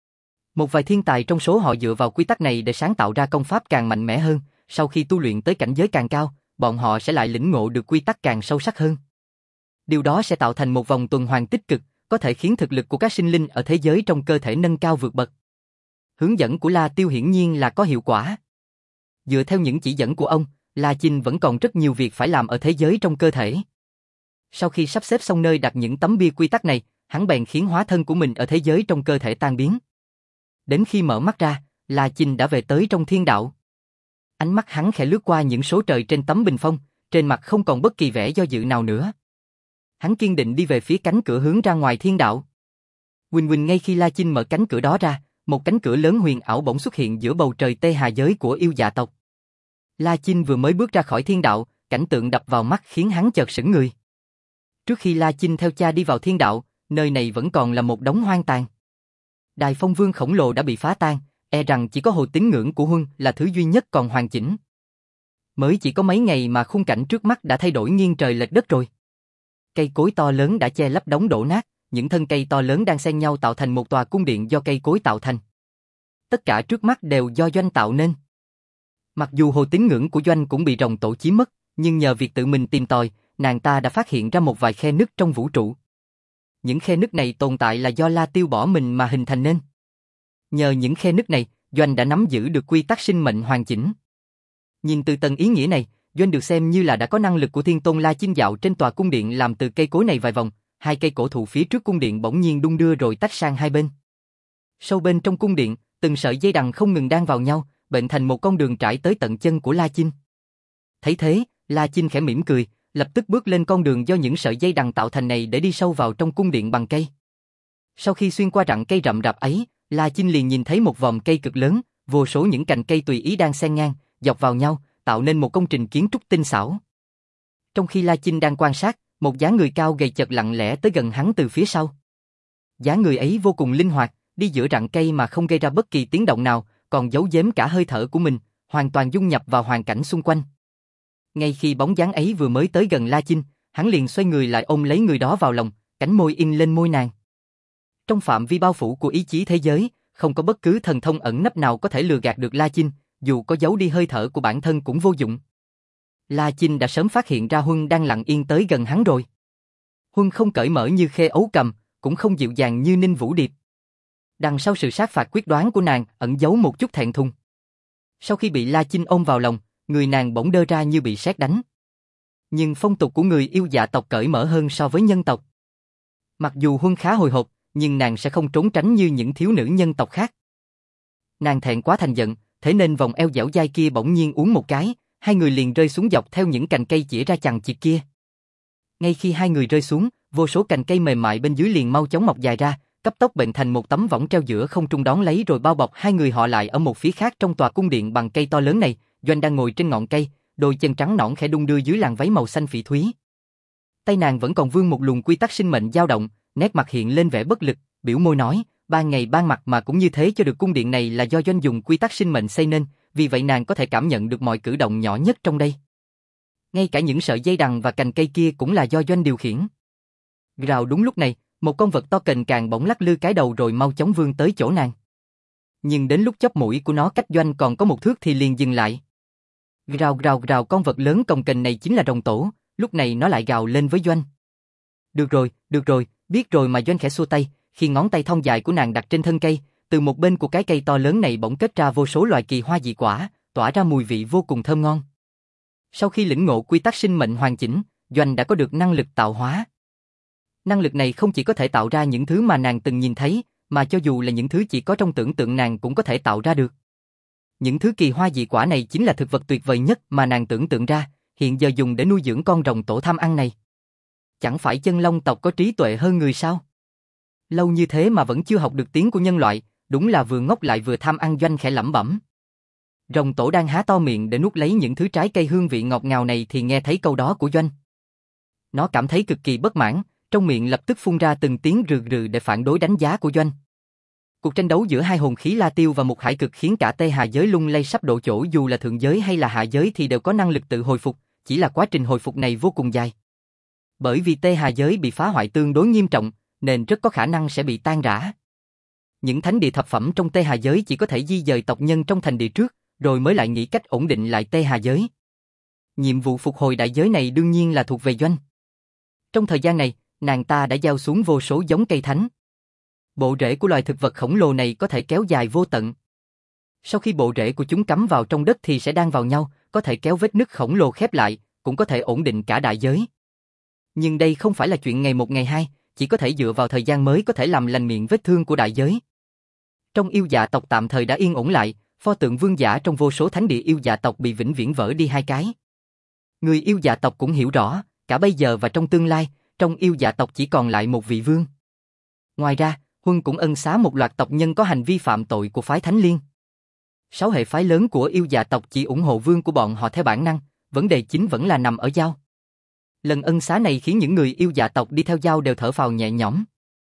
[SPEAKER 1] Một vài thiên tài trong số họ dựa vào quy tắc này để sáng tạo ra công pháp càng mạnh mẽ hơn, sau khi tu luyện tới cảnh giới càng cao, bọn họ sẽ lại lĩnh ngộ được quy tắc càng sâu sắc hơn. Điều đó sẽ tạo thành một vòng tuần hoàn tích cực, có thể khiến thực lực của các sinh linh ở thế giới trong cơ thể nâng cao vượt bậc. Hướng dẫn của La Tiêu hiển nhiên là có hiệu quả. Dựa theo những chỉ dẫn của ông, La Chinh vẫn còn rất nhiều việc phải làm ở thế giới trong cơ thể. Sau khi sắp xếp xong nơi đặt những tấm bia quy tắc này, hắn bèn khiến hóa thân của mình ở thế giới trong cơ thể tan biến. Đến khi mở mắt ra, La Chinh đã về tới trong thiên đạo. Ánh mắt hắn khẽ lướt qua những số trời trên tấm bình phong, trên mặt không còn bất kỳ vẻ do dự nào nữa. Hắn kiên định đi về phía cánh cửa hướng ra ngoài thiên đạo. Huỳnh huỳnh ngay khi La Chinh mở cánh cửa đó ra, một cánh cửa lớn huyền ảo bỗng xuất hiện giữa bầu trời Tê Hà giới của yêu dạ tộc. La Chinh vừa mới bước ra khỏi thiên đạo, cảnh tượng đập vào mắt khiến hắn chợt sững người. Trước khi La Chinh theo cha đi vào thiên đạo, nơi này vẫn còn là một đống hoang tàn. Đài Phong Vương khổng lồ đã bị phá tan, e rằng chỉ có hồ tín ngưỡng của Huân là thứ duy nhất còn hoàn chỉnh. Mới chỉ có mấy ngày mà khung cảnh trước mắt đã thay đổi nghiêng trời lệch đất rồi. Cây cối to lớn đã che lấp đống đổ nát, những thân cây to lớn đang xen nhau tạo thành một tòa cung điện do cây cối tạo thành. Tất cả trước mắt đều do Doanh tạo nên. Mặc dù hồ tín ngưỡng của Doanh cũng bị rồng tổ chiếm mất, nhưng nhờ việc tự mình tìm tòi, nàng ta đã phát hiện ra một vài khe nứt trong vũ trụ. Những khe nứt này tồn tại là do La Tiêu bỏ mình mà hình thành nên. Nhờ những khe nứt này, Doanh đã nắm giữ được quy tắc sinh mệnh hoàn chỉnh. Nhìn từ tầng ý nghĩa này, Doanh được xem như là đã có năng lực của Thiên Tôn La Chinh dạo trên tòa cung điện làm từ cây cối này vài vòng, hai cây cổ thụ phía trước cung điện bỗng nhiên đung đưa rồi tách sang hai bên. Sâu bên trong cung điện, từng sợi dây đằng không ngừng đan vào nhau, bệnh thành một con đường trải tới tận chân của La Chinh. Thấy thế, La Chinh khẽ mỉm cười, lập tức bước lên con đường do những sợi dây đằng tạo thành này để đi sâu vào trong cung điện bằng cây. Sau khi xuyên qua rặng cây rậm rạp ấy, La Chinh liền nhìn thấy một vòm cây cực lớn, vô số những cành cây tùy ý đang xen ngang, dọc vào nhau, tạo nên một công trình kiến trúc tinh xảo. Trong khi La Chinh đang quan sát, một dáng người cao gầy chợt lặng lẽ tới gần hắn từ phía sau. Dáng người ấy vô cùng linh hoạt, đi giữa rặng cây mà không gây ra bất kỳ tiếng động nào, còn giấu giếm cả hơi thở của mình, hoàn toàn dung nhập vào hoàn cảnh xung quanh. Ngay khi bóng dáng ấy vừa mới tới gần La Chinh, hắn liền xoay người lại ôm lấy người đó vào lòng, cánh môi in lên môi nàng. Trong phạm vi bao phủ của ý chí thế giới, không có bất cứ thần thông ẩn nấp nào có thể lừa gạt được La Chinh, dù có giấu đi hơi thở của bản thân cũng vô dụng. La Chinh đã sớm phát hiện ra Huân đang lặng yên tới gần hắn rồi. Huân không cởi mở như Khê Ấu Cầm, cũng không dịu dàng như Ninh Vũ Điệp. Đằng sau sự sát phạt quyết đoán của nàng ẩn giấu một chút thẹn thùng. Sau khi bị La Chinh ôm vào lòng, người nàng bỗng đơ ra như bị sét đánh. Nhưng phong tục của người yêu dạ tộc cởi mở hơn so với nhân tộc. Mặc dù Huân khá hồi hộp, nhưng nàng sẽ không trốn tránh như những thiếu nữ nhân tộc khác. Nàng thẹn quá thành giận, thế nên vòng eo dẻo dai kia bỗng nhiên uốn một cái, hai người liền rơi xuống dọc theo những cành cây chĩa ra chằng chịt kia. Ngay khi hai người rơi xuống, vô số cành cây mềm mại bên dưới liền mau chóng mọc dài ra, cấp tốc bệnh thành một tấm võng treo giữa không trung đón lấy rồi bao bọc hai người họ lại ở một phía khác trong tòa cung điện bằng cây to lớn này. Doanh đang ngồi trên ngọn cây, đôi chân trắng nõn khẽ đung đưa dưới làn váy màu xanh phỉ thúy. Tay nàng vẫn còn vươn một luồng quy tắc sinh mệnh dao động, nét mặt hiện lên vẻ bất lực, biểu môi nói, ban ngày ban mặt mà cũng như thế cho được cung điện này là do Doanh dùng quy tắc sinh mệnh xây nên, vì vậy nàng có thể cảm nhận được mọi cử động nhỏ nhất trong đây. Ngay cả những sợi dây đằng và cành cây kia cũng là do Doanh điều khiển. Rào đúng lúc này, một con vật to cành càng bỗng lắc lư cái đầu rồi mau chóng vươn tới chỗ nàng. Nhưng đến lúc chóp mũi của nó cách Doanh còn có một thước thì liền dừng lại. Rào rào rào, con vật lớn cồng kềnh này chính là rồng tổ, lúc này nó lại gào lên với Doanh. Được rồi, được rồi, biết rồi mà. Doanh khẽ xua tay, khi ngón tay thon dài của nàng đặt trên thân cây, từ một bên của cái cây to lớn này bỗng kết ra vô số loài kỳ hoa dị quả, tỏa ra mùi vị vô cùng thơm ngon. Sau khi lĩnh ngộ quy tắc sinh mệnh hoàn chỉnh, Doanh đã có được năng lực tạo hóa. Năng lực này không chỉ có thể tạo ra những thứ mà nàng từng nhìn thấy, mà cho dù là những thứ chỉ có trong tưởng tượng nàng cũng có thể tạo ra được. Những thứ kỳ hoa dị quả này chính là thực vật tuyệt vời nhất mà nàng tưởng tượng ra, hiện giờ dùng để nuôi dưỡng con rồng tổ tham ăn này. Chẳng phải chân long tộc có trí tuệ hơn người sao? Lâu như thế mà vẫn chưa học được tiếng của nhân loại, đúng là vừa ngốc lại vừa tham ăn. Doanh khẽ lẩm bẩm. Rồng tổ đang há to miệng để nuốt lấy những thứ trái cây hương vị ngọt ngào này thì nghe thấy câu đó của Doanh. Nó cảm thấy cực kỳ bất mãn, trong miệng lập tức phun ra từng tiếng rừ rừ để phản đối đánh giá của Doanh. Cuộc tranh đấu giữa hai hồn khí La Tiêu và Mục Hải Cực khiến cả Tê Hà giới lung lay sắp đổ chỗ, dù là thượng giới hay là hạ giới thì đều có năng lực tự hồi phục, chỉ là quá trình hồi phục này vô cùng dài. Bởi vì Tê Hà giới bị phá hoại tương đối nghiêm trọng, nên rất có khả năng sẽ bị tan rã. Những thánh địa thập phẩm trong Tê Hà giới chỉ có thể di dời tộc nhân trong thành địa trước, rồi mới lại nghĩ cách ổn định lại Tê Hà giới. Nhiệm vụ phục hồi đại giới này đương nhiên là thuộc về Doanh. Trong thời gian này, nàng ta đã gieo xuống vô số giống cây thánh. Bộ rễ của loài thực vật khổng lồ này có thể kéo dài vô tận. Sau khi bộ rễ của chúng cắm vào trong đất thì sẽ đan vào nhau, có thể kéo vết nứt khổng lồ khép lại, cũng có thể ổn định cả đại giới. Nhưng đây không phải là chuyện ngày một ngày hai, chỉ có thể dựa vào thời gian mới có thể làm lành miệng vết thương của đại giới. Trong yêu dạ tộc tạm thời đã yên ổn lại, pho tượng vương giả trong vô số thánh địa yêu dạ tộc bị vĩnh viễn vỡ đi hai cái. Người yêu dạ tộc cũng hiểu rõ, cả bây giờ và trong tương lai, trong yêu dạ tộc chỉ còn lại một vị vương. Ngoài ra, Huân cũng ân xá một loạt tộc nhân có hành vi phạm tội của phái Thánh Liên. Sáu hệ phái lớn của yêu dạ tộc chỉ ủng hộ vương của bọn họ theo bản năng, vấn đề chính vẫn là nằm ở Giao. Lần ân xá này khiến những người yêu dạ tộc đi theo Giao đều thở phào nhẹ nhõm.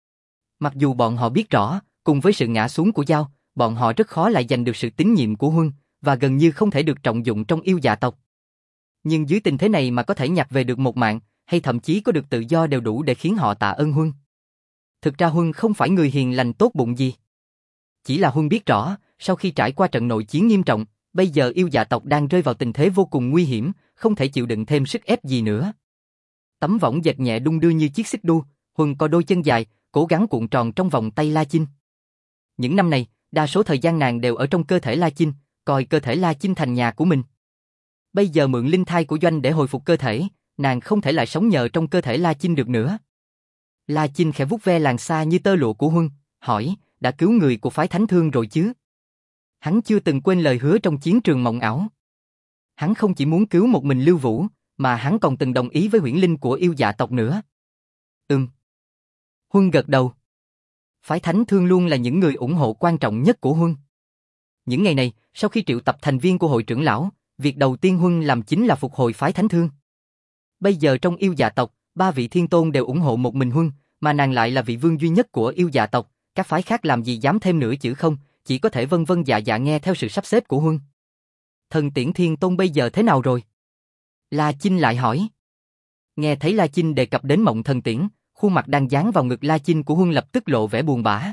[SPEAKER 1] Mặc dù bọn họ biết rõ, cùng với sự ngã xuống của Giao, bọn họ rất khó lại giành được sự tín nhiệm của Huân, và gần như không thể được trọng dụng trong yêu dạ tộc. Nhưng dưới tình thế này mà có thể nhặt về được một mạng, hay thậm chí có được tự do đều đủ để khiến họ tạ ơn Huân. Thực ra Huân không phải người hiền lành tốt bụng gì. Chỉ là Huân biết rõ, sau khi trải qua trận nội chiến nghiêm trọng, bây giờ yêu dạ tộc đang rơi vào tình thế vô cùng nguy hiểm, không thể chịu đựng thêm sức ép gì nữa. Tấm võng dệt nhẹ đung đưa như chiếc xích đu, Huân có đôi chân dài, cố gắng cuộn tròn trong vòng tay La Chinh. Những năm này, đa số thời gian nàng đều ở trong cơ thể La Chinh, coi cơ thể La Chinh thành nhà của mình. Bây giờ mượn linh thai của Doanh để hồi phục cơ thể, nàng không thể lại sống nhờ trong cơ thể La Chinh được nữa. La Chinh khẽ vuốt ve làn xa như tơ lụa của Huân, hỏi, đã cứu người của phái Thánh Thương rồi chứ? Hắn chưa từng quên lời hứa trong chiến trường mộng ảo. Hắn không chỉ muốn cứu một mình Lưu Vũ, mà hắn còn từng đồng ý với huyễn linh của yêu dạ tộc nữa. Ừm. Huân gật đầu. Phái Thánh Thương luôn là những người ủng hộ quan trọng nhất của Huân. Những ngày này, sau khi triệu tập thành viên của hội trưởng lão, việc đầu tiên Huân làm chính là phục hồi phái Thánh Thương. Bây giờ trong yêu dạ tộc, ba vị thiên tôn đều ủng hộ một mình Huân, mà nàng lại là vị vương duy nhất của yêu dạ tộc, các phái khác làm gì dám thêm nửa chữ không, chỉ có thể vân vân dạ dạ nghe theo sự sắp xếp của Huân. Thần Tiễn Thiên Tôn bây giờ thế nào rồi? La Chinh lại hỏi. Nghe thấy La Chinh đề cập đến Mộng Thần Tiễn, khuôn mặt đang dán vào ngực La Chinh của Huân lập tức lộ vẻ buồn bã.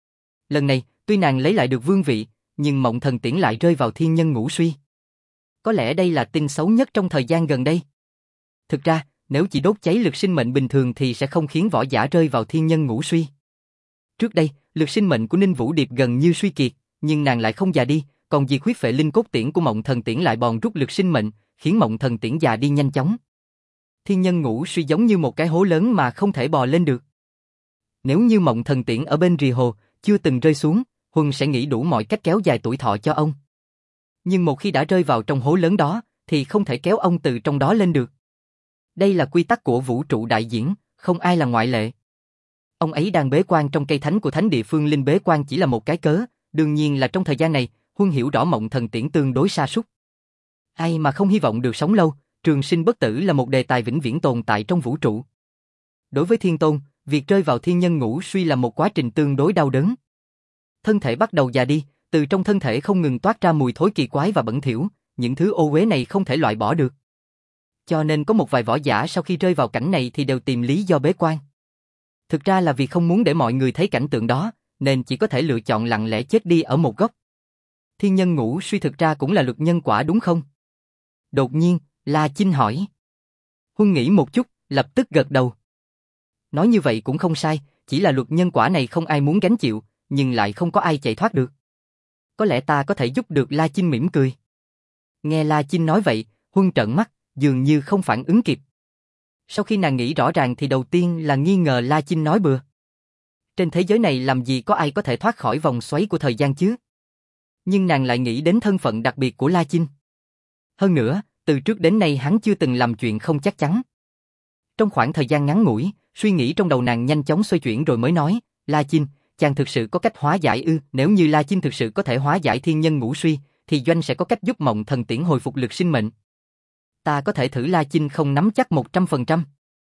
[SPEAKER 1] Lần này, tuy nàng lấy lại được vương vị, nhưng Mộng Thần Tiễn lại rơi vào thiên nhân ngũ suy. Có lẽ đây là tin xấu nhất trong thời gian gần đây. Thực ra, nếu chỉ đốt cháy lực sinh mệnh bình thường thì sẽ không khiến võ giả rơi vào thiên nhân ngũ suy. Trước đây, lực sinh mệnh của Ninh Vũ Điệp gần như suy kiệt, nhưng nàng lại không già đi, còn diệt huyết phệ linh cốt tiễn của Mộng Thần Tiễn lại bòn rút lực sinh mệnh, khiến Mộng Thần Tiễn già đi nhanh chóng. Thiên nhân ngũ suy giống như một cái hố lớn mà không thể bò lên được. Nếu như Mộng Thần Tiễn ở bên rìa hồ, chưa từng rơi xuống, Huân sẽ nghĩ đủ mọi cách kéo dài tuổi thọ cho ông. Nhưng một khi đã rơi vào trong hố lớn đó, thì không thể kéo ông từ trong đó lên được. Đây là quy tắc của vũ trụ đại diễn, không ai là ngoại lệ. Ông ấy đang bế quan trong cây thánh của thánh địa Phương Linh, bế quan chỉ là một cái cớ, đương nhiên là trong thời gian này, Huân hiểu rõ Mộng Thần Tiễn tương đối sa sút. Ai mà không hy vọng được sống lâu, trường sinh bất tử là một đề tài vĩnh viễn tồn tại trong vũ trụ. Đối với Thiên Tôn, việc rơi vào thiên nhân ngũ suy là một quá trình tương đối đau đớn. Thân thể bắt đầu già đi, từ trong thân thể không ngừng toát ra mùi thối kỳ quái và bẩn thỉu, những thứ ô uế này không thể loại bỏ được. Cho nên có một vài võ giả sau khi rơi vào cảnh này thì đều tìm lý do bế quan. Thực ra là vì không muốn để mọi người thấy cảnh tượng đó, nên chỉ có thể lựa chọn lặng lẽ chết đi ở một góc. Thiên nhân ngũ suy thực ra cũng là luật nhân quả đúng không? Đột nhiên, La Chinh hỏi. Huân nghĩ một chút, lập tức gật đầu. Nói như vậy cũng không sai, chỉ là luật nhân quả này không ai muốn gánh chịu, nhưng lại không có ai chạy thoát được. Có lẽ ta có thể giúp được. La Chinh mỉm cười. Nghe La Chinh nói vậy, Huân trợn mắt, dường như không phản ứng kịp. Sau khi nàng nghĩ rõ ràng thì đầu tiên là nghi ngờ La Chinh nói bừa. Trên thế giới này làm gì có ai có thể thoát khỏi vòng xoáy của thời gian chứ? Nhưng nàng lại nghĩ đến thân phận đặc biệt của La Chinh. Hơn nữa, từ trước đến nay hắn chưa từng làm chuyện không chắc chắn. Trong khoảng thời gian ngắn ngủi, suy nghĩ trong đầu nàng nhanh chóng xoay chuyển rồi mới nói, La Chinh, chàng thực sự có cách hóa giải ư? Nếu như La Chinh thực sự có thể hóa giải thiên nhân ngũ suy, thì Doanh sẽ có cách giúp Mộng Thần Tiễn hồi phục lực sinh mệnh. Ta có thể thử. La Chinh không nắm chắc một trăm phần trăm.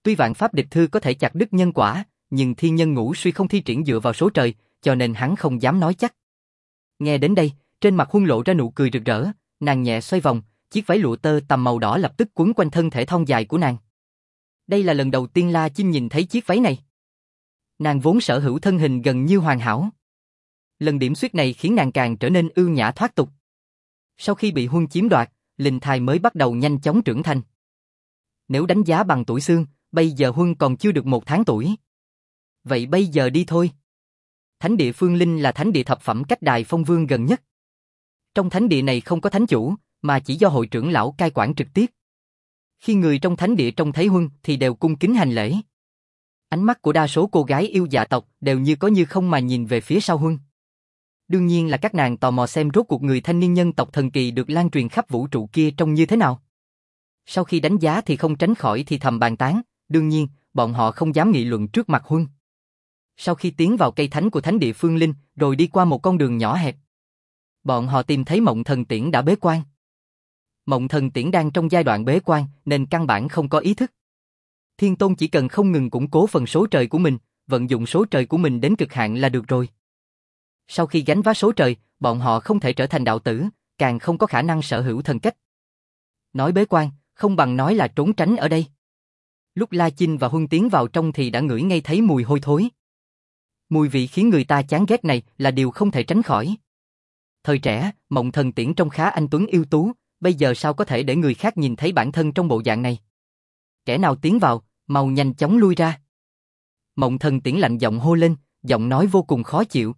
[SPEAKER 1] Tuy vạn pháp địch thư có thể chặt đứt nhân quả, nhưng thiên nhân ngũ suy không thi triển dựa vào số trời, cho nên hắn không dám nói chắc. Nghe đến đây, trên mặt Huân lộ ra nụ cười rực rỡ, nàng nhẹ xoay vòng, chiếc váy lụa tơ tằm màu đỏ lập tức quấn quanh thân thể thon dài của nàng. Đây là lần đầu tiên La Chinh nhìn thấy chiếc váy này. Nàng vốn sở hữu thân hình gần như hoàn hảo. Lần điểm xuyết này khiến nàng càng trở nên ưu nhã thoát tục. Sau khi bị Huân chiếm đoạt, linh thai mới bắt đầu nhanh chóng trưởng thành. Nếu đánh giá bằng tuổi xương, bây giờ Huân còn chưa được một tháng tuổi. Vậy bây giờ đi thôi. Thánh địa Phương Linh là thánh địa thập phẩm cách Đài Phong Vương gần nhất. Trong thánh địa này không có thánh chủ, mà chỉ do hội trưởng lão cai quản trực tiếp. Khi người trong thánh địa trông thấy Huân thì đều cung kính hành lễ. Ánh mắt của đa số cô gái yêu dạ tộc đều như có như không mà nhìn về phía sau Huân. Đương nhiên là các nàng tò mò xem rốt cuộc người thanh niên nhân tộc thần kỳ được lan truyền khắp vũ trụ kia trông như thế nào. Sau khi đánh giá thì không tránh khỏi thì thầm bàn tán, đương nhiên, bọn họ không dám nghị luận trước mặt Huân. Sau khi tiến vào cây thánh của thánh địa Phương Linh, rồi đi qua một con đường nhỏ hẹp, bọn họ tìm thấy Mộng Thần Tiễn đã bế quan. Mộng Thần Tiễn đang trong giai đoạn bế quan nên căn bản không có ý thức. Thiên Tôn chỉ cần không ngừng củng cố phần số trời của mình, vận dụng số trời của mình đến cực hạn là được rồi. Sau khi gánh vác số trời, bọn họ không thể trở thành đạo tử, càng không có khả năng sở hữu thần cách. Nói bế quan, không bằng nói là trốn tránh ở đây. Lúc La Chinh và Huân tiến vào trong thì đã ngửi ngay thấy mùi hôi thối. Mùi vị khiến người ta chán ghét này là điều không thể tránh khỏi. Thời trẻ, Mộng Thần Tiễn trông khá anh tuấn yêu tú, bây giờ sao có thể để người khác nhìn thấy bản thân trong bộ dạng này. Kẻ nào tiến vào, mau nhanh chóng lui ra. Mộng Thần Tiễn lạnh giọng hô lên, giọng nói vô cùng khó chịu.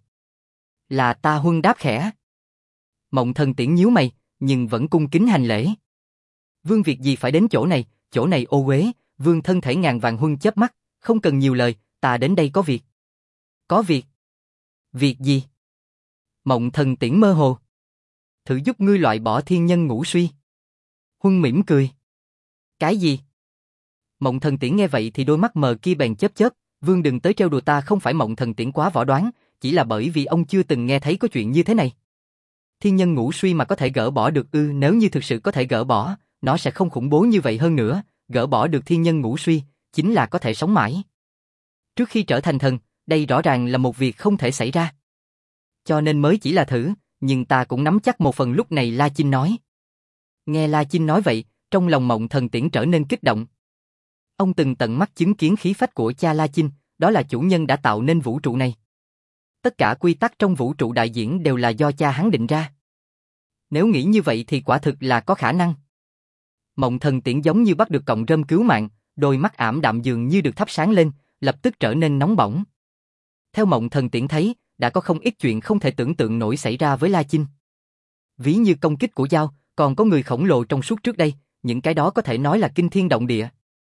[SPEAKER 1] Là ta. Huân đáp khẽ. Mộng Thần Tiễn nhíu mày, nhưng vẫn cung kính hành lễ. Vương việc gì phải đến chỗ này, chỗ này ô uế, vương thân thể ngàn vàng. Huân chớp mắt, không cần nhiều lời, ta đến đây có việc. Có việc? Việc gì? Mộng Thần Tiễn mơ hồ. Thử giúp ngươi loại bỏ thiên nhân ngũ suy. Huân mỉm cười. Cái gì? Mộng Thần Tiễn nghe vậy thì đôi mắt mờ kia bèn chớp chớp, vương đừng tới trêu đùa ta. Không phải Mộng Thần Tiễn quá võ đoán, chỉ là bởi vì ông chưa từng nghe thấy có chuyện như thế này. Thiên nhân ngũ suy mà có thể gỡ bỏ được ư? Nếu như thực sự có thể gỡ bỏ, nó sẽ không khủng bố như vậy. Hơn nữa, gỡ bỏ được thiên nhân ngũ suy, chính là có thể sống mãi. Trước khi trở thành thần, đây rõ ràng là một việc không thể xảy ra. Cho nên mới chỉ là thử, nhưng ta cũng nắm chắc một phần. Lúc này La Chinh nói. Nghe La Chinh nói vậy, trong lòng Mộng Thần Tiễn trở nên kích động. Ông từng tận mắt chứng kiến khí phách của cha La Chinh, đó là chủ nhân đã tạo nên vũ trụ này. Tất cả quy tắc trong vũ trụ đại diễn đều là do cha hắn định ra. Nếu nghĩ như vậy thì quả thực là có khả năng. Mộng Thần Tiễn giống như bắt được cọng rơm cứu mạng, đôi mắt ảm đạm dường như được thắp sáng lên, lập tức trở nên nóng bỏng. Theo Mộng Thần Tiễn thấy, đã có không ít chuyện không thể tưởng tượng nổi xảy ra với La Chinh. Ví như công kích của dao, còn có người khổng lồ trong suốt trước đây, những cái đó có thể nói là kinh thiên động địa.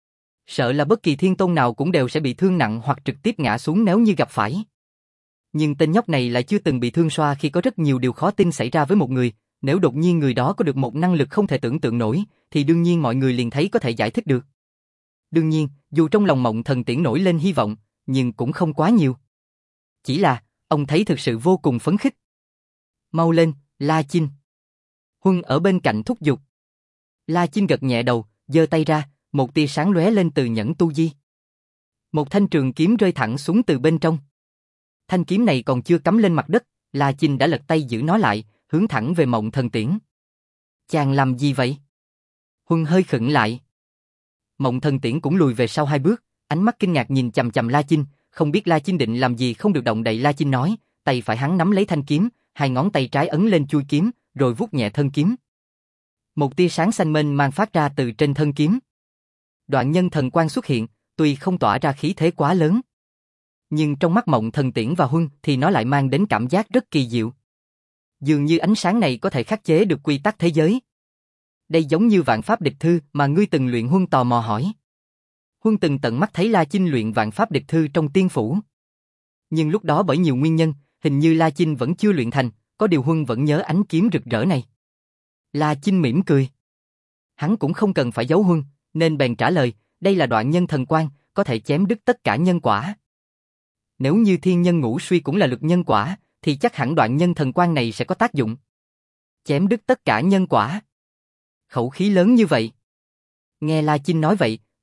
[SPEAKER 1] Sợ là bất kỳ thiên tôn nào cũng đều sẽ bị thương nặng hoặc trực tiếp ngã xuống nếu như gặp phải. Nhưng tên nhóc này lại chưa từng bị thương xoa khi có rất nhiều điều khó tin xảy ra với một người. Nếu đột nhiên người đó có được một năng lực không thể tưởng tượng nổi, thì đương nhiên mọi người liền thấy có thể giải thích được. Đương nhiên, dù trong lòng Mộng Thần Tiễn nổi lên hy vọng, nhưng cũng không quá nhiều. Chỉ là, ông thấy thực sự vô cùng phấn khích. Mau lên, La Chinh. Huân ở bên cạnh thúc giục. La Chinh gật nhẹ đầu, giơ tay ra, một tia sáng lóe lên từ nhẫn tu di. Một thanh trường kiếm rơi thẳng xuống từ bên trong. Thanh kiếm này còn chưa cắm lên mặt đất, La Chinh đã lật tay giữ nó lại, hướng thẳng về Mộng Thần Tiễn. Chàng làm gì vậy? Huân hơi khựng lại. Mộng Thần Tiễn cũng lùi về sau hai bước, ánh mắt kinh ngạc nhìn chằm chằm La Chinh, không biết La Chinh định làm gì không được động đậy. La Chinh nói, tay phải hắn nắm lấy thanh kiếm, hai ngón tay trái ấn lên chuôi kiếm, rồi vuốt nhẹ thân kiếm. Một tia sáng xanh mênh mang phát ra từ trên thân kiếm. Đoạn nhân thần quang xuất hiện, tuy không tỏa ra khí thế quá lớn, nhưng trong mắt Mộng Thần Tiễn và Huân thì nó lại mang đến cảm giác rất kỳ diệu. Dường như ánh sáng này có thể khắc chế được quy tắc thế giới. Đây giống như vạn pháp địch thư mà ngươi từng luyện. Huân tò mò hỏi. Huân từng tận mắt thấy La Chinh luyện vạn pháp địch thư trong tiên phủ. Nhưng lúc đó bởi nhiều nguyên nhân, hình như La Chinh vẫn chưa luyện thành, có điều Huân vẫn nhớ ánh kiếm rực rỡ này. La Chinh mỉm cười. Hắn cũng không cần phải giấu Huân, nên bèn trả lời, đây là đoạn nhân thần quang, có thể chém đứt tất cả nhân quả. Nếu như thiên nhân ngũ suy cũng là lực nhân quả, thì chắc hẳn đoạn nhân thần quang này sẽ có tác dụng. Chém đứt tất cả nhân quả. Khẩu khí lớn như vậy. Nghe La Chinh nói vậy,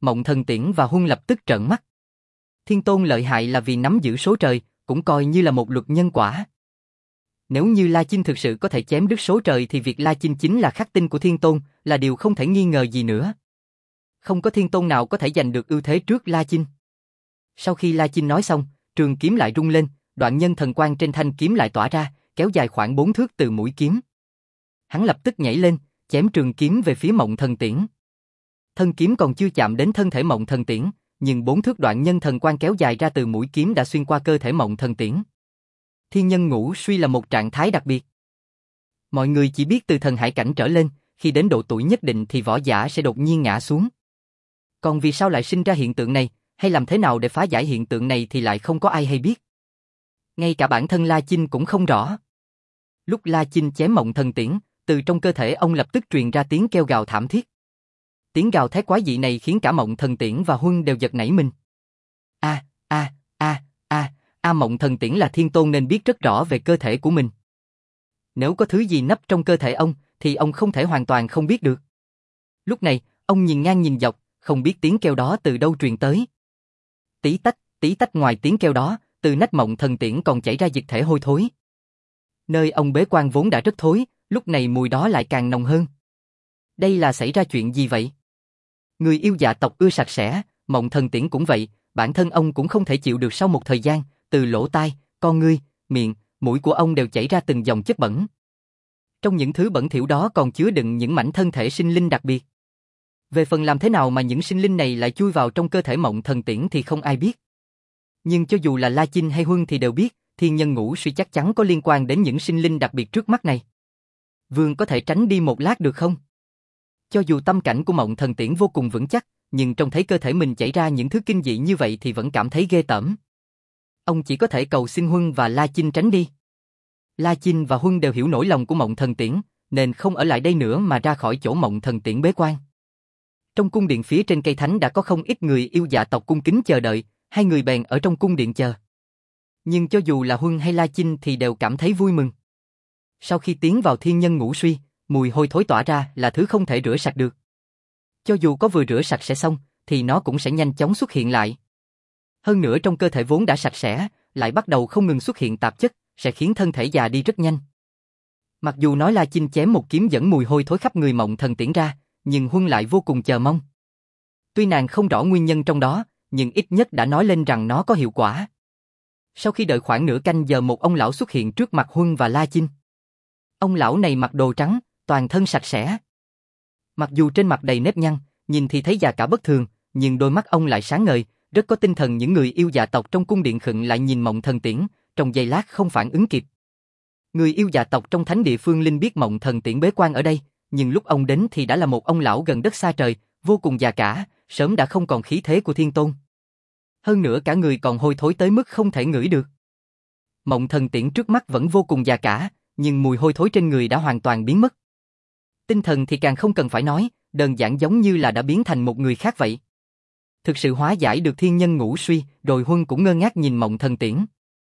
[SPEAKER 1] Mộng Thần Tiễn và Huân lập tức trợn mắt. Thiên Tôn lợi hại là vì nắm giữ số trời, cũng coi như là một luật nhân quả. Nếu như La Chinh thực sự có thể chém đứt số trời thì việc La Chinh chính là khắc tinh của Thiên Tôn, là điều không thể nghi ngờ gì nữa. Không có Thiên Tôn nào có thể giành được ưu thế trước La Chinh. Sau khi La Chinh nói xong, trường kiếm lại rung lên, đoạn nhân thần quang trên thanh kiếm lại tỏa ra, kéo dài khoảng bốn thước từ mũi kiếm. Hắn lập tức nhảy lên, chém trường kiếm về phía Mộng Thần Tiễn. Thân kiếm còn chưa chạm đến thân thể Mộng Thần Tiễn, nhưng bốn thước đoạn nhân thần quang kéo dài ra từ mũi kiếm đã xuyên qua cơ thể Mộng Thần Tiễn. Thiên nhân ngũ suy là một trạng thái đặc biệt. Mọi người chỉ biết từ thần hải cảnh trở lên, khi đến độ tuổi nhất định thì võ giả sẽ đột nhiên ngã xuống. Còn vì sao lại sinh ra hiện tượng này, hay làm thế nào để phá giải hiện tượng này thì lại không có ai hay biết. Ngay cả bản thân La Chinh cũng không rõ. Lúc La Chinh chém Mộng Thần Tiễn, từ trong cơ thể ông lập tức truyền ra tiếng kêu gào thảm thiết. Tiếng gào thét quái dị này khiến cả Mộng Thần Tiễn và Huân đều giật nảy mình. A, a, a, a, a Mộng Thần Tiễn là Thiên Tôn nên biết rất rõ về cơ thể của mình. Nếu có thứ gì nấp trong cơ thể ông, thì ông không thể hoàn toàn không biết được. Lúc này, ông nhìn ngang nhìn dọc, không biết tiếng kêu đó từ đâu truyền tới. Tí tách, tí tách ngoài tiếng kêu đó, từ nách Mộng Thần Tiễn còn chảy ra dịch thể hôi thối. Nơi ông bế quan vốn đã rất thối, lúc này mùi đó lại càng nồng hơn. Đây là xảy ra chuyện gì vậy? Người yêu dạ tộc ưa sạch sẽ, Mộng Thần Tiễn cũng vậy, bản thân ông cũng không thể chịu được sau một thời gian, từ lỗ tai, con ngươi, miệng, mũi của ông đều chảy ra từng dòng chất bẩn. Trong những thứ bẩn thỉu đó còn chứa đựng những mảnh thân thể sinh linh đặc biệt. Về phần làm thế nào mà những sinh linh này lại chui vào trong cơ thể Mộng Thần Tiễn thì không ai biết. Nhưng cho dù là La Chinh hay Huân thì đều biết, thiên nhân ngũ suy chắc chắn có liên quan đến những sinh linh đặc biệt trước mắt này. Vương có thể tránh đi một lát được không? Cho dù tâm cảnh của Mộng Thần Tiễn vô cùng vững chắc, nhưng trông thấy cơ thể mình chảy ra những thứ kinh dị như vậy thì vẫn cảm thấy ghê tởm. Ông chỉ có thể cầu xin Huân và La Chinh tránh đi. La Chinh và Huân đều hiểu nỗi lòng của Mộng Thần Tiễn, nên không ở lại đây nữa mà ra khỏi chỗ Mộng Thần Tiễn bế quan. Trong cung điện phía trên cây thánh đã có không ít người yêu dạ tộc cung kính chờ đợi, hai người bèn ở trong cung điện chờ. Nhưng cho dù là Huân hay La Chinh thì đều cảm thấy vui mừng. Sau khi tiến vào thiên nhân ngũ suy, mùi hôi thối tỏa ra là thứ không thể rửa sạch được. Cho dù có vừa rửa sạch sẽ xong, thì nó cũng sẽ nhanh chóng xuất hiện lại. Hơn nữa trong cơ thể vốn đã sạch sẽ, lại bắt đầu không ngừng xuất hiện tạp chất, sẽ khiến thân thể già đi rất nhanh. Mặc dù nói La Chinh chém một kiếm dẫn mùi hôi thối khắp người Mộng Thần Tiễn ra, nhưng Huân lại vô cùng chờ mong. Tuy nàng không rõ nguyên nhân trong đó, nhưng ít nhất đã nói lên rằng nó có hiệu quả. Sau khi đợi khoảng nửa canh giờ một ông lão xuất hiện trước mặt Huân và La Chinh. Ông lão này mặc đồ trắng, toàn thân sạch sẽ. Mặc dù trên mặt đầy nếp nhăn, nhìn thì thấy già cả bất thường, nhưng đôi mắt ông lại sáng ngời, rất có tinh thần. Những người yêu dạ tộc trong cung điện khựng lại nhìn Mộng Thần Tiễn, trong giây lát không phản ứng kịp. Người yêu dạ tộc trong thánh địa Phương Linh biết Mộng Thần Tiễn bế quan ở đây, nhưng lúc ông đến thì đã là một ông lão gần đất xa trời, vô cùng già cả, sớm đã không còn khí thế của Thiên Tôn. Hơn nữa cả người còn hôi thối tới mức không thể ngửi được. Mộng Thần Tiễn trước mắt vẫn vô cùng già cả, nhưng mùi hôi thối trên người đã hoàn toàn biến mất. Tinh thần thì càng không cần phải nói, đơn giản giống như là đã biến thành một người khác vậy. Thực sự hóa giải được thiên nhân ngũ suy, rồi Huân cũng ngơ ngác nhìn Mộng Thần Tiễn.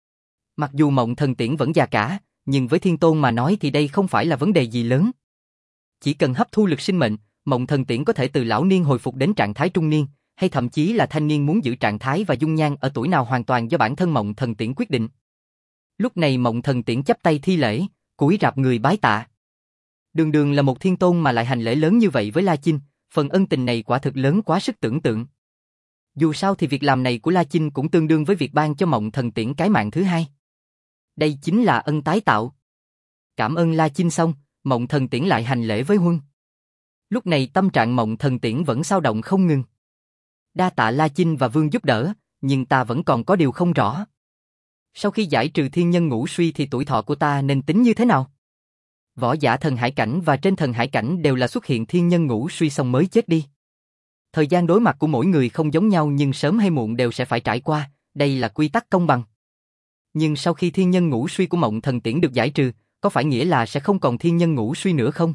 [SPEAKER 1] Mặc dù Mộng Thần Tiễn vẫn già cả, nhưng với Thiên Tôn mà nói thì đây không phải là vấn đề gì lớn. Chỉ cần hấp thu lực sinh mệnh, Mộng Thần Tiễn có thể từ lão niên hồi phục đến trạng thái trung niên, hay thậm chí là thanh niên. Muốn giữ trạng thái và dung nhan ở tuổi nào hoàn toàn do bản thân Mộng Thần Tiễn quyết định. Lúc này Mộng Thần Tiễn chắp tay thi lễ, cúi rạp người bái tạ. Đường đường là một thiên tôn mà lại hành lễ lớn như vậy với La Chinh, phần ân tình này quả thực lớn quá sức tưởng tượng. Dù sao thì việc làm này của La Chinh cũng tương đương với việc ban cho Mộng Thần Tiễn cái mạng thứ hai. Đây chính là ân tái tạo. Cảm ơn La Chinh xong, Mộng Thần Tiễn lại hành lễ với Huân. Lúc này tâm trạng Mộng Thần Tiễn vẫn xao động không ngừng. Đa tạ La Chinh và Vương giúp đỡ, nhưng ta vẫn còn có điều không rõ. Sau khi giải trừ thiên nhân ngũ suy thì tuổi thọ của ta nên tính như thế nào? Võ giả thần hải cảnh và trên thần hải cảnh đều là xuất hiện thiên nhân ngũ suy xong mới chết đi. Thời gian đối mặt của mỗi người không giống nhau nhưng sớm hay muộn đều sẽ phải trải qua, đây là quy tắc công bằng. Nhưng sau khi thiên nhân ngũ suy của Mộng Thần Tiễn được giải trừ, có phải nghĩa là sẽ không còn thiên nhân ngũ suy nữa không?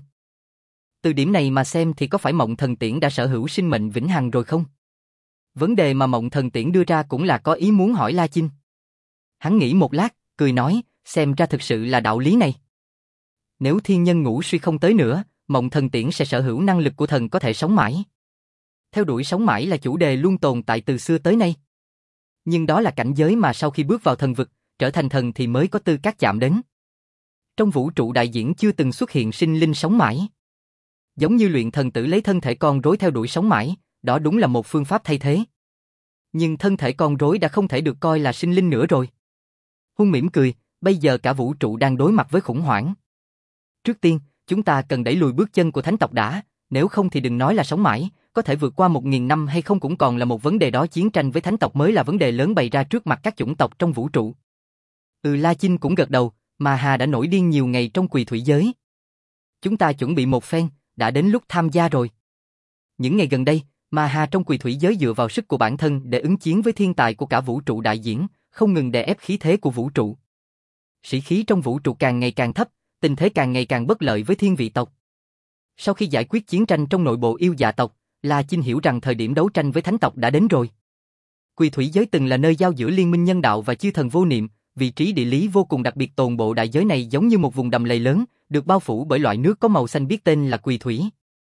[SPEAKER 1] Từ điểm này mà xem thì có phải Mộng Thần Tiễn đã sở hữu sinh mệnh vĩnh hằng rồi không? Vấn đề mà Mộng Thần Tiễn đưa ra cũng là có ý muốn hỏi La Chinh. Hắn nghĩ một lát, cười nói, xem ra thực sự là đạo lý này. Nếu thiên nhân ngũ suy không tới nữa, Mộng Thần Tiễn sẽ sở hữu năng lực của thần có thể sống mãi. Theo đuổi sống mãi là chủ đề luôn tồn tại từ xưa tới nay. Nhưng đó là cảnh giới mà sau khi bước vào thần vực, trở thành thần thì mới có tư cách chạm đến. Trong vũ trụ đại diễn chưa từng xuất hiện sinh linh sống mãi. Giống như luyện thần tử lấy thân thể con rối theo đuổi sống mãi, đó đúng là một phương pháp thay thế. Nhưng thân thể con rối đã không thể được coi là sinh linh nữa rồi. Huân mỉm cười, bây giờ cả vũ trụ đang đối mặt với khủng hoảng. Trước tiên, chúng ta cần đẩy lùi bước chân của thánh tộc đã, nếu không thì đừng nói là sống mãi, có thể vượt qua một nghìn năm hay không cũng còn là một vấn đề đó. Chiến tranh với thánh tộc mới là vấn đề lớn bày ra trước mặt các chủng tộc trong vũ trụ. Ừ, La Chinh cũng gật đầu, mà Hà đã nổi điên nhiều ngày trong Quỳ Thủy giới. Chúng ta chuẩn bị một phen, đã đến lúc tham gia rồi. Những ngày gần đây, mà Hà trong Quỳ Thủy giới dựa vào sức của bản thân để ứng chiến với thiên tài của cả vũ trụ đại diễn, không ngừng đè ép khí thế của vũ trụ. Sĩ khí trong vũ trụ càng ngày càng thấp, tình thế càng ngày càng bất lợi với thiên vị tộc. Sau khi giải quyết chiến tranh trong nội bộ yêu dạ tộc, La Chinh hiểu rằng thời điểm đấu tranh với thánh tộc đã đến rồi. Quỳ Thủy giới từng là nơi giao giữa liên minh nhân đạo và chư thần vô niệm, vị trí địa lý vô cùng đặc biệt. Toàn bộ đại giới này giống như một vùng đầm lầy lớn, được bao phủ bởi loại nước có màu xanh biết tên là Quỳ Thủy.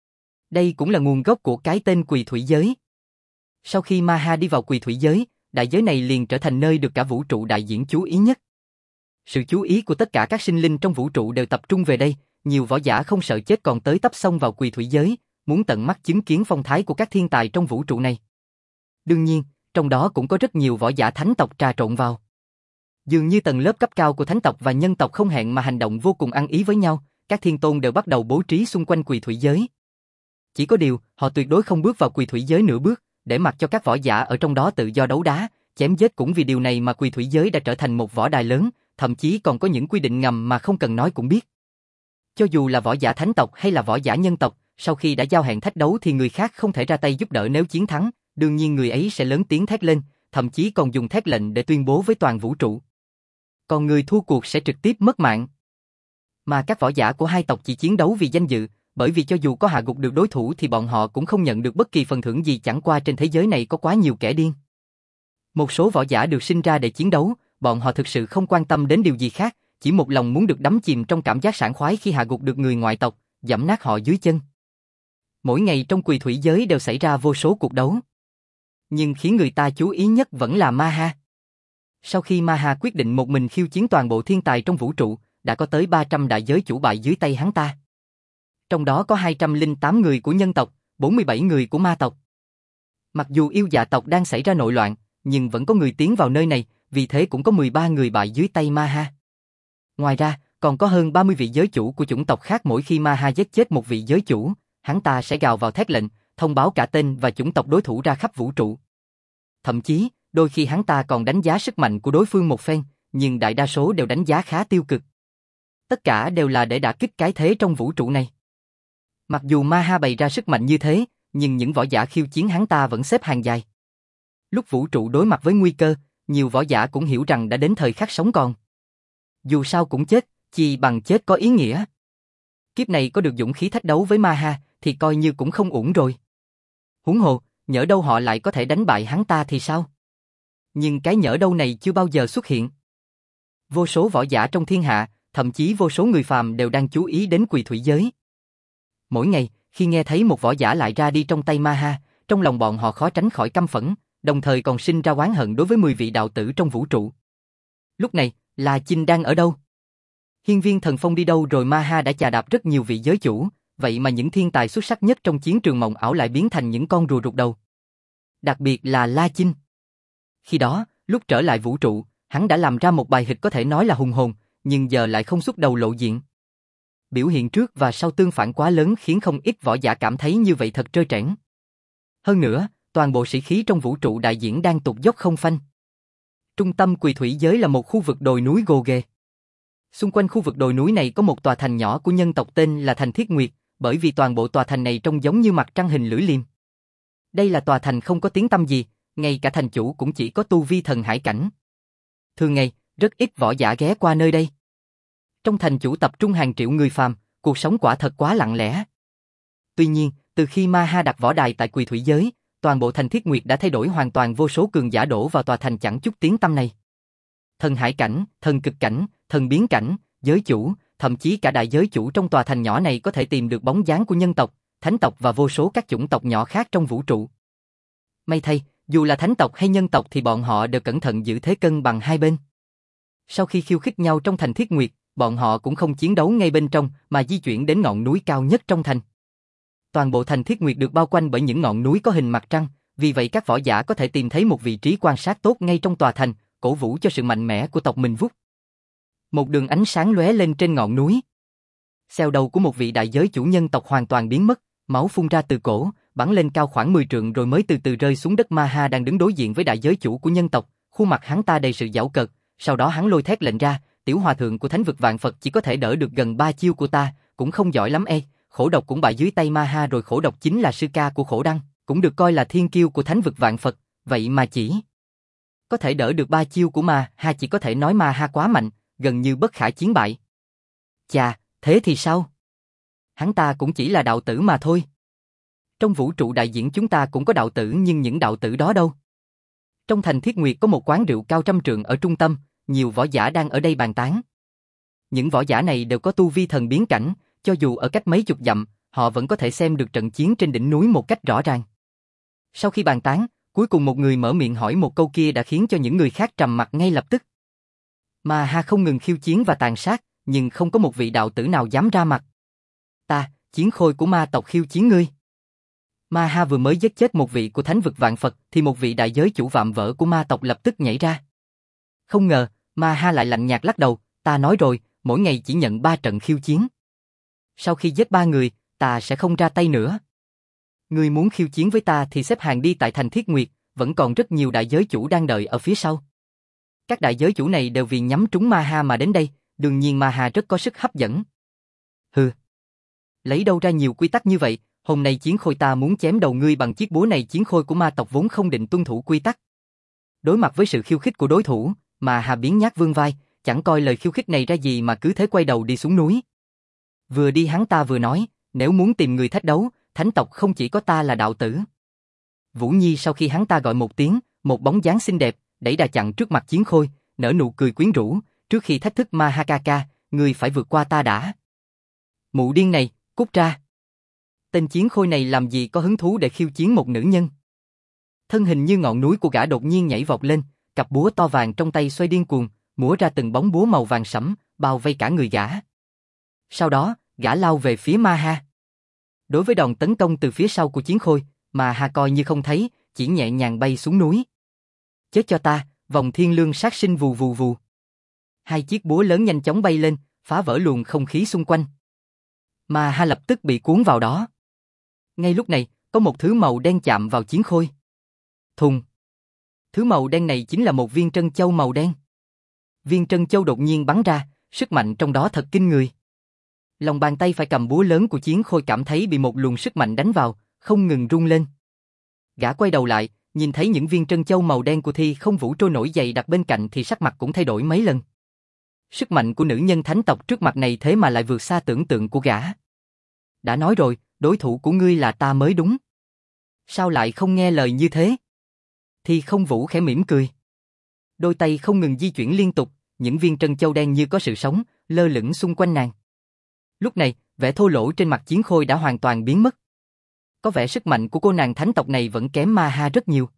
[SPEAKER 1] Đây cũng là nguồn gốc của cái tên Quỳ Thủy giới. Sau khi Ma Ha đi vào Quỳ Thủy giới, đại giới này liền trở thành nơi được cả vũ trụ đại diễn chú ý nhất. Sự chú ý của tất cả các sinh linh trong vũ trụ đều tập trung về đây, nhiều võ giả không sợ chết còn tới tấp xông vào Quỳ Thủy giới, muốn tận mắt chứng kiến phong thái của các thiên tài trong vũ trụ này. Đương nhiên, trong đó cũng có rất nhiều võ giả thánh tộc trà trộn vào. Dường như tầng lớp cấp cao của thánh tộc và nhân tộc không hẹn mà hành động vô cùng ăn ý với nhau, các thiên tôn đều bắt đầu bố trí xung quanh Quỳ Thủy giới. Chỉ có điều, họ tuyệt đối không bước vào Quỳ Thủy giới nửa bước, để mặc cho các võ giả ở trong đó tự do đấu đá, chém giết. Cũng vì điều này mà Quỳ Thủy giới đã trở thành một võ đài lớn, thậm chí còn có những quy định ngầm mà không cần nói cũng biết. Cho dù là võ giả thánh tộc hay là võ giả nhân tộc, sau khi đã giao hẹn thách đấu thì người khác không thể ra tay giúp đỡ. Nếu chiến thắng, đương nhiên người ấy sẽ lớn tiếng thét lên, thậm chí còn dùng thét lệnh để tuyên bố với toàn vũ trụ. Còn người thua cuộc sẽ trực tiếp mất mạng. Mà các võ giả của hai tộc chỉ chiến đấu vì danh dự, bởi vì cho dù có hạ gục được đối thủ thì bọn họ cũng không nhận được bất kỳ phần thưởng gì. Chẳng qua trên thế giới này có quá nhiều kẻ điên. Một số võ giả được sinh ra để chiến đấu, bọn họ thực sự không quan tâm đến điều gì khác, chỉ một lòng muốn được đắm chìm trong cảm giác sảng khoái khi hạ gục được người ngoại tộc, giẫm nát họ dưới chân. Mỗi ngày trong Quỳ Thủy giới đều xảy ra vô số cuộc đấu. Nhưng khiến người ta chú ý nhất vẫn là Ma Ha. Sau khi Ma Ha quyết định một mình khiêu chiến toàn bộ thiên tài trong vũ trụ, đã có tới ba trăm đại giới chủ bại dưới tay hắn ta. Trong đó có hai trăm lẻ tám người của nhân tộc, bốn mươi bảy người của ma tộc. Mặc dù yêu dạ tộc đang xảy ra nội loạn, nhưng vẫn có người tiến vào nơi này, vì thế cũng có mười ba người bại dưới tay Ma Ha. Ngoài ra, còn có hơn ba mươi vị giới chủ của chủng tộc khác. Mỗi khi Ma Ha giết chết một vị giới chủ, hắn ta sẽ gào vào thét lệnh, thông báo cả tên và chủng tộc đối thủ ra khắp vũ trụ. Thậm chí, đôi khi hắn ta còn đánh giá sức mạnh của đối phương một phen, nhưng đại đa số đều đánh giá khá tiêu cực. Tất cả đều là để đả kích cái thế trong vũ trụ này. Mặc dù Ma Ha bày ra sức mạnh như thế, nhưng những võ giả khiêu chiến hắn ta vẫn xếp hàng dài. Lúc vũ trụ đối mặt với nguy cơ, nhiều võ giả cũng hiểu rằng đã đến thời khắc sống còn. Dù sao cũng chết, chi bằng chết có ý nghĩa. Kiếp này có được dũng khí thách đấu với Ma Ha thì coi như cũng không uổng rồi. Huống hồ, nhỡ đâu họ lại có thể đánh bại hắn ta thì sao? Nhưng cái nhỡ đâu này chưa bao giờ xuất hiện. Vô số võ giả trong thiên hạ, thậm chí vô số người phàm đều đang chú ý đến Quỳ Thủy giới. Mỗi ngày, khi nghe thấy một võ giả lại ra đi trong tay Ma Ha, trong lòng bọn họ khó tránh khỏi căm phẫn, đồng thời còn sinh ra oán hận đối với mười vị đạo tử trong vũ trụ. Lúc này, La Chinh đang ở đâu? Hiên Viên Thần Phong đi đâu rồi? Ma Ha đã chà đạp rất nhiều vị giới chủ, vậy mà những thiên tài xuất sắc nhất trong chiến trường mộng ảo lại biến thành những con rùa rụt đầu. Đặc biệt là La Chinh. Khi đó, lúc trở lại vũ trụ, hắn đã làm ra một bài hịch có thể nói là hùng hồn, nhưng giờ lại không xuất đầu lộ diện. Biểu hiện trước và sau tương phản quá lớn khiến không ít võ giả cảm thấy như vậy thật trơ trẽn. Hơn nữa, toàn bộ sĩ khí trong vũ trụ đại diễn đang tụt dốc không phanh. Trung tâm Quỳ Thủy giới là một khu vực đồi núi gồ ghề. Xung quanh khu vực đồi núi này có một tòa thành nhỏ của nhân tộc tên là thành Thiết Nguyệt, bởi vì toàn bộ tòa thành này trông giống như mặt trăng hình lưỡi liềm. Đây là tòa thành không có tiếng tăm gì, ngay cả thành chủ cũng chỉ có tu vi thần hải cảnh. Thường ngày, rất ít võ giả ghé qua nơi đây. Trong thành chủ tập trung hàng triệu người phàm, cuộc sống quả thật quá lặng lẽ. Tuy nhiên, từ khi Ma Ha đặt võ đài tại Quỳ Thủy giới, toàn bộ thành Thiết Nguyệt đã thay đổi hoàn toàn, vô số cường giả đổ vào tòa thành chẳng chút tiếng tăm này. Thần hải cảnh, thần cực cảnh, thần biến cảnh, giới chủ, thậm chí cả đại giới chủ trong tòa thành nhỏ này có thể tìm được bóng dáng của nhân tộc, thánh tộc và vô số các chủng tộc nhỏ khác trong vũ trụ. May thay, dù là thánh tộc hay nhân tộc thì bọn họ đều cẩn thận giữ thế cân bằng hai bên. Sau khi khiêu khích nhau trong thành Thiết Nguyệt, bọn họ cũng không chiến đấu ngay bên trong mà di chuyển đến ngọn núi cao nhất trong thành. Toàn bộ thành Thiết Nguyệt được bao quanh bởi những ngọn núi có hình mặt trăng, vì vậy các võ giả có thể tìm thấy một vị trí quan sát tốt ngay trong tòa thành, cổ vũ cho sự mạnh mẽ của tộc mình Vút. Một đường ánh sáng lóe lên trên ngọn núi. Xeo đầu của một vị đại giới chủ nhân tộc hoàn toàn biến mất, máu phun ra từ cổ, bắn lên cao khoảng mười trượng rồi mới từ từ rơi xuống đất. Ma Ha đang đứng đối diện với đại giới chủ của nhân tộc, khuôn mặt hắn ta đầy sự giảo cợt, sau đó hắn lôi thét lệnh ra, tiểu hòa thượng của thánh vực vạn Phật chỉ có thể đỡ được gần ba chiêu của ta, cũng không giỏi lắm ê, khổ độc cũng bại dưới tay Ma Ha rồi. Khổ độc chính là sư ca của khổ đăng, cũng được coi là thiên kiêu của thánh vực vạn Phật, vậy mà chỉ có thể đỡ được ba chiêu của Ma Ha, chỉ có thể nói Ma Ha quá mạnh, gần như bất khả chiến bại. Chà, thế thì sao? Hắn ta cũng chỉ là đạo tử mà thôi. Trong vũ trụ đại diễn chúng ta cũng có đạo tử, nhưng những đạo tử đó đâu? Trong thành Thiết Nguyệt có một quán rượu cao trăm trượng ở trung tâm, nhiều võ giả đang ở đây bàn tán. Những võ giả này đều có tu vi thần biến cảnh, cho dù ở cách mấy chục dặm, họ vẫn có thể xem được trận chiến trên đỉnh núi một cách rõ ràng. Sau khi bàn tán, cuối cùng một người mở miệng hỏi một câu kia đã khiến cho những người khác trầm mặc ngay lập tức. Ma Ha không ngừng khiêu chiến và tàn sát, nhưng không có một vị đạo tử nào dám ra mặt. Ta, chiến khôi của ma tộc khiêu chiến ngươi. Ma Ha vừa mới giết chết một vị của thánh vực vạn Phật thì một vị đại giới chủ vạm vỡ của ma tộc lập tức nhảy ra. Không ngờ, Ma Ha lại lạnh nhạt lắc đầu, ta nói rồi, mỗi ngày chỉ nhận ba trận khiêu chiến. Sau khi giết ba người, ta sẽ không ra tay nữa. Ngươi muốn khiêu chiến với ta thì xếp hàng đi tại thành Thiết Nguyệt, vẫn còn rất nhiều đại giới chủ đang đợi ở phía sau. Các đại giới chủ này đều vì nhắm trúng Ma Ha mà đến đây, đương nhiên Ma Ha rất có sức hấp dẫn. Hừ, lấy đâu ra nhiều quy tắc như vậy, hôm nay chiến khôi ta muốn chém đầu ngươi bằng chiếc búa này. Chiến khôi của ma tộc vốn không định tuân thủ quy tắc. Đối mặt với sự khiêu khích của đối thủ, Ma Ha biến nhát vươn vai, chẳng coi lời khiêu khích này ra gì mà cứ thế quay đầu đi xuống núi. Vừa đi hắn ta vừa nói, nếu muốn tìm người thách đấu, thánh tộc không chỉ có ta là đạo tử. Vũ Nhi sau khi hắn ta gọi một tiếng, một bóng dáng xinh đẹp, đẩy đà chặn trước mặt chiến khôi, nở nụ cười quyến rũ, trước khi thách thức Ma Ha ca ca, ngươi phải vượt qua ta đã. Mụ điên này, cút ra. Tên chiến khôi này làm gì có hứng thú để khiêu chiến một nữ nhân. Thân hình như ngọn núi của gã đột nhiên nhảy vọt lên, cặp búa to vàng trong tay xoay điên cuồng, múa ra từng bóng búa màu vàng sẫm, bao vây cả người gã. Sau đó, gã lao về phía Ma Ha. Đối với đòn tấn công từ phía sau của chiến khôi, Ma Ha coi như không thấy, chỉ nhẹ nhàng bay xuống núi. Chết cho ta, vòng thiên lương sát sinh vù vù vù. Hai chiếc búa lớn nhanh chóng bay lên, phá vỡ luồng không khí xung quanh. Ma Ha lập tức bị cuốn vào đó. Ngay lúc này, có một thứ màu đen chạm vào chiến khôi. Thùng. Thứ màu đen này chính là một viên trân châu màu đen. Viên trân châu đột nhiên bắn ra, sức mạnh trong đó thật kinh người. Lòng bàn tay phải cầm búa lớn của chiến khôi cảm thấy bị một luồng sức mạnh đánh vào, không ngừng rung lên. Gã quay đầu lại, nhìn thấy những viên trân châu màu đen của Thi Không Vũ trôi nổi dày đặt bên cạnh thì sắc mặt cũng thay đổi mấy lần. Sức mạnh của nữ nhân thánh tộc trước mặt này thế mà lại vượt xa tưởng tượng của gã. Đã nói rồi, đối thủ của ngươi là ta mới đúng. Sao lại không nghe lời như thế? Thi Không Vũ khẽ mỉm cười. Đôi tay không ngừng di chuyển liên tục, những viên trân châu đen như có sự sống, lơ lửng xung quanh nàng. Lúc này, vẻ thô lỗ trên mặt chiến khôi đã hoàn toàn biến mất. Có vẻ sức mạnh của cô nàng thánh tộc này vẫn kém Ma Ha rất nhiều.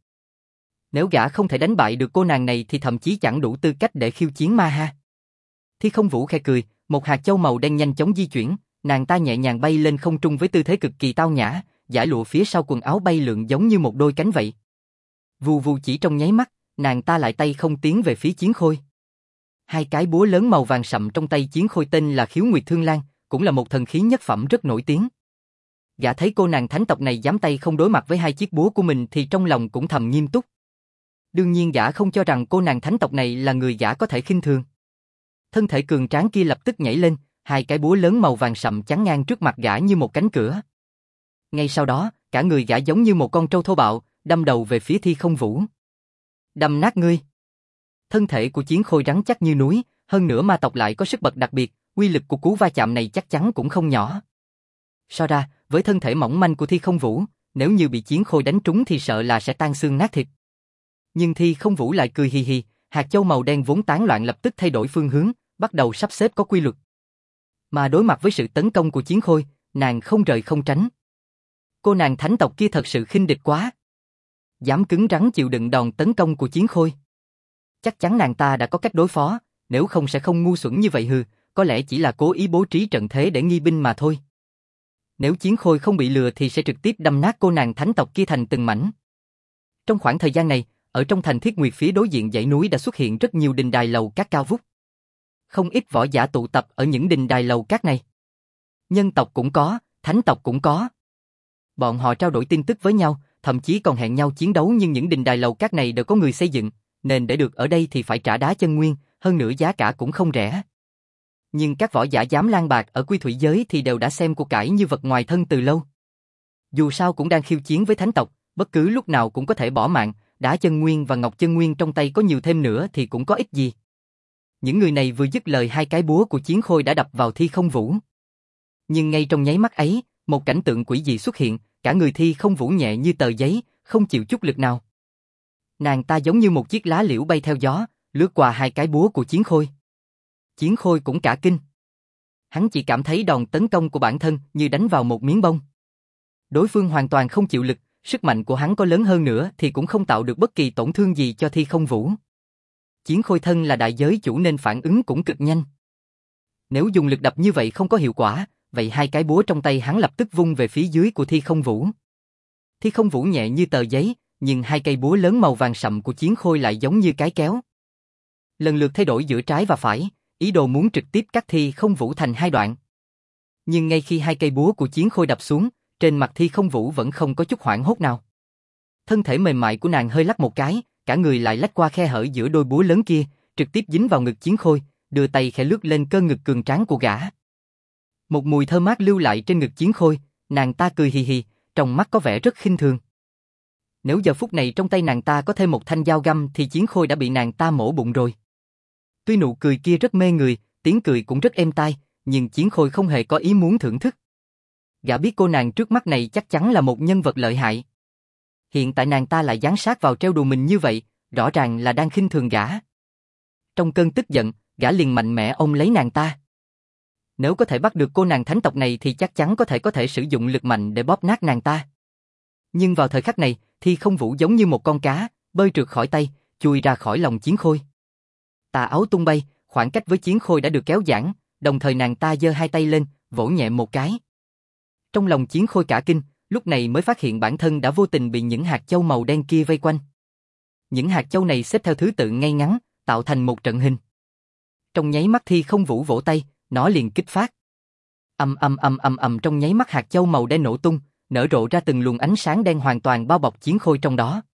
[SPEAKER 1] Nếu gã không thể đánh bại được cô nàng này thì thậm chí chẳng đủ tư cách để khiêu chiến Ma Ha. Thi Không Vũ khẽ cười, một hạt châu màu đen nhanh chóng di chuyển, nàng ta nhẹ nhàng bay lên không trung với tư thế cực kỳ tao nhã, dải lụa phía sau quần áo bay lượn giống như một đôi cánh vậy. Vù vù chỉ trong nháy mắt, nàng ta lại tay không tiến về phía chiến khôi. Hai cái búa lớn màu vàng sậm trong tay chiến khôi tên là Khiếu Nguyệt Thương Lan, cũng là một thần khí nhất phẩm rất nổi tiếng. Gã thấy cô nàng thánh tộc này dám tay không đối mặt với hai chiếc búa của mình thì trong lòng cũng thầm nghiêm túc. Đương nhiên gã không cho rằng cô nàng thánh tộc này là người gã có thể khinh thường. Thân thể cường tráng kia lập tức nhảy lên, hai cái búa lớn màu vàng sậm chắn ngang trước mặt gã như một cánh cửa. Ngay sau đó, cả người gã giống như một con trâu thô bạo, đâm đầu về phía Thi Không Vũ. Đâm nát ngươi. Thân thể của chiến khôi rắn chắc như núi, hơn nữa ma tộc lại có sức bật đặc biệt, uy lực của cú va chạm này chắc chắn cũng không nhỏ. So ra, với thân thể mỏng manh của Thi Không Vũ, nếu như bị chiến khôi đánh trúng thì sợ là sẽ tan xương nát thịt. Nhưng Thi Không Vũ lại cười hì hì, hạt châu màu đen vốn tán loạn lập tức thay đổi phương hướng, bắt đầu sắp xếp có quy luật. Mà đối mặt với sự tấn công của chiến khôi, nàng không rời không tránh. Cô nàng thánh tộc kia thật sự khinh địch quá. dám cứng rắn chịu đựng đòn tấn công của Chiến Khôi. Chắc chắn nàng ta đã có cách đối phó, nếu không sẽ không ngu xuẩn như vậy hừ, có lẽ chỉ là cố ý bố trí trận thế để nghi binh mà thôi. Nếu Chiến Khôi không bị lừa thì sẽ trực tiếp đâm nát cô nàng thánh tộc kia thành từng mảnh. Trong khoảng thời gian này, ở trong thành Thiết Nguyệt phía đối diện dãy núi đã xuất hiện rất nhiều đình đài lầu cát cao vút. Không ít võ giả tụ tập ở những đình đài lầu cát này. Nhân tộc cũng có, thánh tộc cũng có. Bọn họ trao đổi tin tức với nhau, thậm chí còn hẹn nhau chiến đấu, nhưng những đình đài lầu cát này đều có người xây dựng, nên để được ở đây thì phải trả đá chân nguyên, hơn nữa giá cả cũng không rẻ. Nhưng các võ giả dám lang bạc ở Quy Thủy giới thì đều đã xem của cải như vật ngoài thân từ lâu. Dù sao cũng đang khiêu chiến với thánh tộc, bất cứ lúc nào cũng có thể bỏ mạng, đá chân nguyên và ngọc chân nguyên trong tay có nhiều thêm nữa thì cũng có ích gì. Những người này vừa dứt lời, hai cái búa của Chiến Khôi đã đập vào Thi Không Vũ. Nhưng ngay trong nháy mắt ấy, một cảnh tượng quỷ dị xuất hiện, cả người Thi Không Vũ nhẹ như tờ giấy, không chịu chút lực nào. Nàng ta giống như một chiếc lá liễu bay theo gió, lướt qua hai cái búa của Chiến Khôi. Chiến Khôi cũng cả kinh. Hắn chỉ cảm thấy đòn tấn công của bản thân như đánh vào một miếng bông. Đối phương hoàn toàn không chịu lực, sức mạnh của hắn có lớn hơn nữa thì cũng không tạo được bất kỳ tổn thương gì cho Thi Không Vũ. Chiến Khôi thân là đại giới chủ nên phản ứng cũng cực nhanh. Nếu dùng lực đập như vậy không có hiệu quả, vậy hai cái búa trong tay hắn lập tức vung về phía dưới của Thi Không Vũ. Thi Không Vũ nhẹ như tờ giấy, nhưng hai cây búa lớn màu vàng sậm của Chiến Khôi lại giống như cái kéo. Lần lượt thay đổi giữa trái và phải, ý đồ muốn trực tiếp cắt Thi Không Vũ thành hai đoạn. Nhưng ngay khi hai cây búa của Chiến Khôi đập xuống, trên mặt Thi Không Vũ vẫn không có chút hoảng hốt nào. Thân thể mềm mại của nàng hơi lắc một cái, cả người lại lách qua khe hở giữa đôi búa lớn kia, trực tiếp dính vào ngực Chiến Khôi, đưa tay khẽ lướt lên cơ ngực cường tráng của gã. Một mùi thơm mát lưu lại trên ngực Chiến Khôi, nàng ta cười hì hì, trong mắt có vẻ rất khinh thường. Nếu giờ phút này trong tay nàng ta có thêm một thanh dao găm thì Chiến Khôi đã bị nàng ta mổ bụng rồi. Tuy nụ cười kia rất mê người, tiếng cười cũng rất êm tai, nhưng Chiến Khôi không hề có ý muốn thưởng thức. Gã biết cô nàng trước mắt này chắc chắn là một nhân vật lợi hại. Hiện tại nàng ta lại giáng sát vào trêu đùa mình như vậy, rõ ràng là đang khinh thường gã. Trong cơn tức giận, gã liền mạnh mẽ ôm lấy nàng ta. Nếu có thể bắt được cô nàng thánh tộc này thì chắc chắn có thể có thể sử dụng lực mạnh để bóp nát nàng ta. Nhưng vào thời khắc này, Thi Không Vũ giống như một con cá, bơi trượt khỏi tay, chui ra khỏi lòng Chiến Khôi. Tà áo tung bay, khoảng cách với Chiến Khôi đã được kéo giãn, đồng thời nàng ta giơ hai tay lên, vỗ nhẹ một cái. Trong lòng Chiến Khôi cả kinh, lúc này mới phát hiện bản thân đã vô tình bị những hạt châu màu đen kia vây quanh. Những hạt châu này xếp theo thứ tự ngay ngắn, tạo thành một trận hình. Trong nháy mắt Thi Không Vũ vỗ tay, nó liền kích phát. Ầm ầm ầm ầm ầm, trong nháy mắt hạt châu màu đen nổ tung, nở rộ ra từng luồng ánh sáng đen hoàn toàn bao bọc Chiến Khôi trong đó.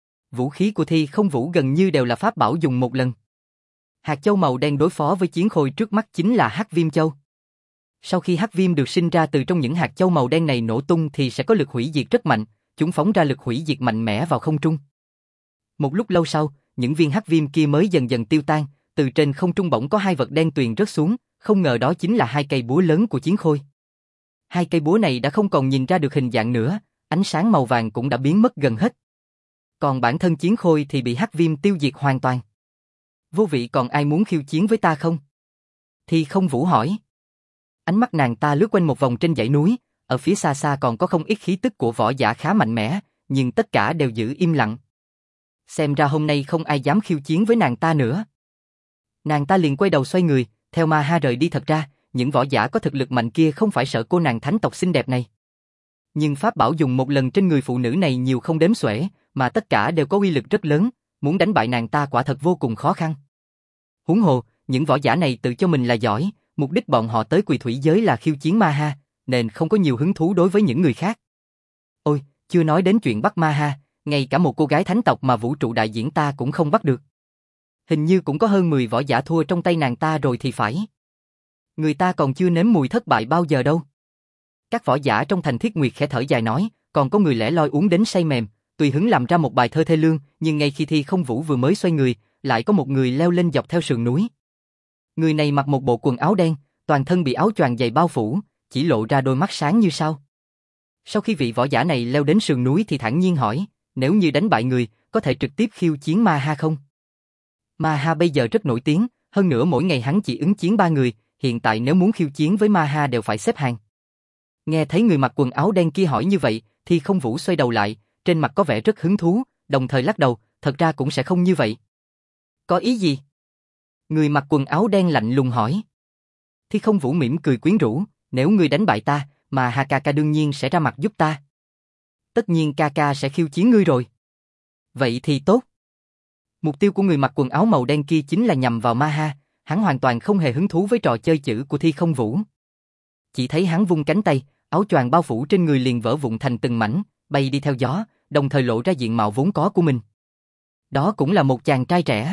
[SPEAKER 1] Vũ khí của Thi Không Vũ gần như đều là pháp bảo dùng một lần. Hạt châu màu đen đối phó với Chiến Khôi trước mắt chính là Hắc Viêm Châu. Sau khi Hắc Viêm được sinh ra từ trong những hạt châu màu đen này nổ tung thì sẽ có lực hủy diệt rất mạnh, chúng phóng ra lực hủy diệt mạnh mẽ vào không trung. Một lúc lâu sau, những viên Hắc Viêm kia mới dần dần tiêu tan, từ trên không trung bỗng có hai vật đen tuyền rớt xuống, không ngờ đó chính là hai cây búa lớn của Chiến Khôi. Hai cây búa này đã không còn nhìn ra được hình dạng nữa, ánh sáng màu vàng cũng đã biến mất gần hết. Còn bản thân Chiến Khôi thì bị Hắc Viêm tiêu diệt hoàn toàn. Vô vị, còn ai muốn khiêu chiến với ta không? Thi Không Vũ hỏi. Ánh mắt nàng ta lướt quanh một vòng trên dãy núi, ở phía xa xa còn có không ít khí tức của võ giả khá mạnh mẽ, nhưng tất cả đều giữ im lặng. Xem ra hôm nay không ai dám khiêu chiến với nàng ta nữa. Nàng ta liền quay đầu xoay người, theo Ma Ha rời đi. Thật ra, những võ giả có thực lực mạnh kia không phải sợ cô nàng thánh tộc xinh đẹp này. Nhưng pháp bảo dùng một lần trên người phụ nữ này nhiều không đếm xuể, mà tất cả đều có uy lực rất lớn, muốn đánh bại nàng ta quả thật vô cùng khó khăn. Huống hồ, những võ giả này tự cho mình là giỏi, mục đích bọn họ tới Quỳ Thủy giới là khiêu chiến Ma Ha, nên không có nhiều hứng thú đối với những người khác. Ôi, chưa nói đến chuyện bắt Ma Ha, ngay cả một cô gái thánh tộc mà vũ trụ đại diễn ta cũng không bắt được. Hình như cũng có hơn mười võ giả thua trong tay nàng ta rồi thì phải. Người ta còn chưa nếm mùi thất bại bao giờ đâu. Các võ giả trong thành Thiết Nguyệt khẽ thở dài nói, còn có người lẻ loi uống đến say mềm, tùy hứng làm ra một bài thơ thê lương, nhưng ngay khi Thi Không Vũ vừa mới xoay người, lại có một người leo lên dọc theo sườn núi. Người này mặc một bộ quần áo đen, toàn thân bị áo choàng dày bao phủ, chỉ lộ ra đôi mắt sáng như sao. Sau khi vị võ giả này leo đến sườn núi thì thản nhiên hỏi, nếu như đánh bại người, có thể trực tiếp khiêu chiến Ma Ha không? Ma Ha bây giờ rất nổi tiếng, hơn nữa mỗi ngày hắn chỉ ứng chiến ba người, hiện tại nếu muốn khiêu chiến với Ma Ha đều phải xếp hàng. Nghe thấy người mặc quần áo đen kia hỏi như vậy, thì Không Vũ xoay đầu lại, trên mặt có vẻ rất hứng thú, đồng thời lắc đầu, thật ra cũng sẽ không như vậy. Có ý gì? Người mặc quần áo đen lạnh lùng hỏi. Thi Không Vũ mỉm cười quyến rũ, nếu ngươi đánh bại ta, mà Hà ca ca đương nhiên sẽ ra mặt giúp ta. Tất nhiên ca ca sẽ khiêu chiến ngươi rồi. Vậy thì tốt. Mục tiêu của người mặc quần áo màu đen kia chính là nhằm vào Ma Ha, hắn hoàn toàn không hề hứng thú với trò chơi chữ của Thi Không Vũ. Chỉ thấy hắn vung cánh tay, áo choàng bao phủ trên người liền vỡ vụn thành từng mảnh, bay đi theo gió, đồng thời lộ ra diện mạo vốn có của mình. Đó cũng là một chàng trai trẻ.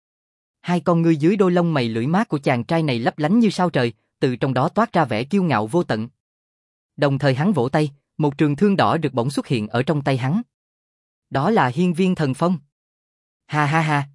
[SPEAKER 1] Hai con ngươi dưới đôi lông mày lưỡi mát của chàng trai này lấp lánh như sao trời, từ trong đó toát ra vẻ kiêu ngạo vô tận. Đồng thời hắn vỗ tay, một trường thương đỏ được bỗng xuất hiện ở trong tay hắn. Đó là Hiên Viên Thần Phong. Ha ha ha.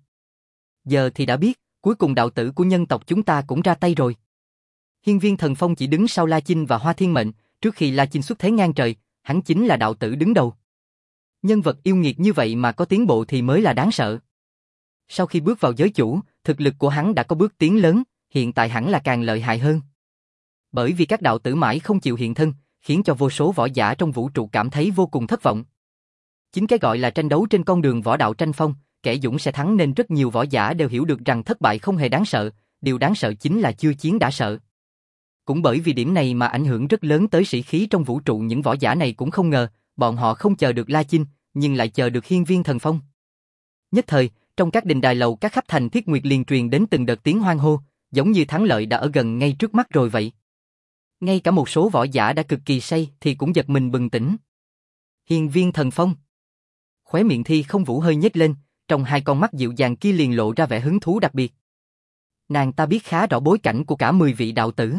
[SPEAKER 1] Giờ thì đã biết, cuối cùng đạo tử của nhân tộc chúng ta cũng ra tay rồi. Hiên Viên Thần Phong chỉ đứng sau La Chinh và Hoa Thiên Mệnh, trước khi La Chinh xuất thế ngang trời, hắn chính là đạo tử đứng đầu. Nhân vật yêu nghiệt như vậy mà có tiến bộ thì mới là đáng sợ. Sau khi bước vào giới chủ, thực lực của hắn đã có bước tiến lớn, hiện tại hẳn là càng lợi hại hơn. Bởi vì các đạo tử mãi không chịu hiện thân, khiến cho vô số võ giả trong vũ trụ cảm thấy vô cùng thất vọng. Chính cái gọi là tranh đấu trên con đường võ đạo tranh phong, kẻ dũng sẽ thắng nên rất nhiều võ giả đều hiểu được rằng thất bại không hề đáng sợ, điều đáng sợ chính là chưa chiến đã sợ. Cũng bởi vì điểm này mà ảnh hưởng rất lớn tới sĩ khí trong vũ trụ, những võ giả này cũng không ngờ, bọn họ không chờ được La Chinh, nhưng lại chờ được Hiên Viên Thần Phong. Nhất thời, trong các đình đài lầu các khắp thành Thiết Nguyệt liền truyền đến từng đợt tiếng hoan hô, giống như thắng lợi đã ở gần ngay trước mắt rồi vậy. Ngay cả một số võ giả đã cực kỳ say thì cũng giật mình bừng tỉnh. Hiên Viên Thần Phong. Khóe miệng Thi Không Vũ hơi nhếch lên, trong hai con mắt dịu dàng kia liền lộ ra vẻ hứng thú đặc biệt. Nàng ta biết khá rõ bối cảnh của cả mười vị đạo tử.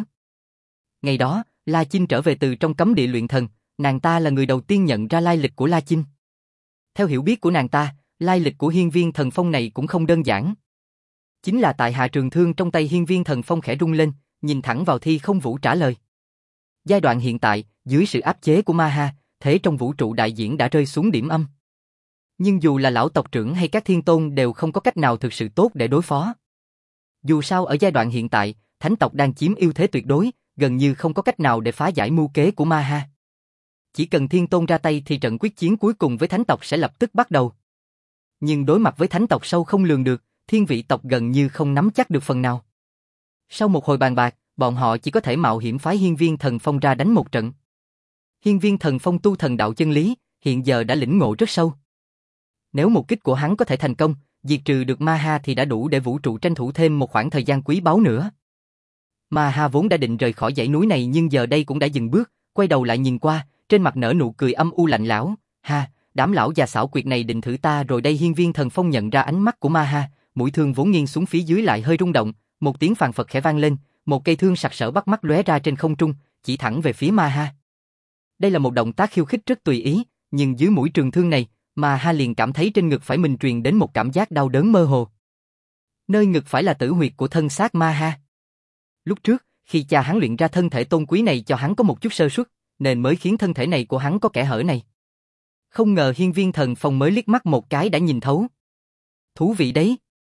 [SPEAKER 1] Ngày đó, La Chinh trở về từ trong cấm địa luyện thần, nàng ta là người đầu tiên nhận ra lai lịch của La Chinh. Theo hiểu biết của nàng ta, lai lịch của Hiên Viên Thần Phong này cũng không đơn giản. Chính là tại hạ trường thương trong tay Hiên Viên Thần Phong khẽ rung lên, nhìn thẳng vào Thi Không Vũ trả lời. Giai đoạn hiện tại, dưới sự áp chế của Ma Ha, thế trong vũ trụ đại diễn đã rơi xuống điểm âm. Nhưng dù là lão tộc trưởng hay các thiên tôn đều không có cách nào thực sự tốt để đối phó. Dù sao ở giai đoạn hiện tại, thánh tộc đang chiếm ưu thế tuyệt đối, gần như không có cách nào để phá giải mưu kế của Ma Ha. Chỉ cần thiên tôn ra tay thì trận quyết chiến cuối cùng với thánh tộc sẽ lập tức bắt đầu. Nhưng đối mặt với thánh tộc sâu không lường được, thiên vị tộc gần như không nắm chắc được phần nào. Sau một hồi bàn bạc, bọn họ chỉ có thể mạo hiểm phái Hiên Viên Thần Phong ra đánh một trận. Hiên Viên Thần Phong tu thần đạo chân lý, hiện giờ đã lĩnh ngộ rất sâu. Nếu một kích của hắn có thể thành công, diệt trừ được Ma Ha thì đã đủ để vũ trụ tranh thủ thêm một khoảng thời gian quý báu nữa. Ma Ha vốn đã định rời khỏi dãy núi này nhưng giờ đây cũng đã dừng bước, quay đầu lại nhìn qua, trên mặt nở nụ cười âm u lạnh lẽo. Ha, đám lão già xảo quyệt này định thử ta rồi đây. Hiên Viên Thần Phong nhận ra ánh mắt của Ma Ha, mũi thương vốn nghiêng xuống phía dưới lại hơi rung động, một tiếng phàn phật khẽ vang lên, một cây thương sặc sỡ bắt mắt lóe ra trên không trung, chỉ thẳng về phía Ma Ha. Đây là một động tác khiêu khích rất tùy ý, nhưng dưới mũi trường thương này, Ma Ha liền cảm thấy trên ngực phải mình truyền đến một cảm giác đau đớn mơ hồ. Nơi ngực phải là tử huyệt của thân xác Ma Ha. Lúc trước, khi cha hắn luyện ra thân thể tôn quý này cho hắn có một chút sơ suất, nên mới khiến thân thể này của hắn có kẽ hở này. Không ngờ Hiên Viên Thần Phong mới liếc mắt một cái đã nhìn thấu. Thú vị đấy.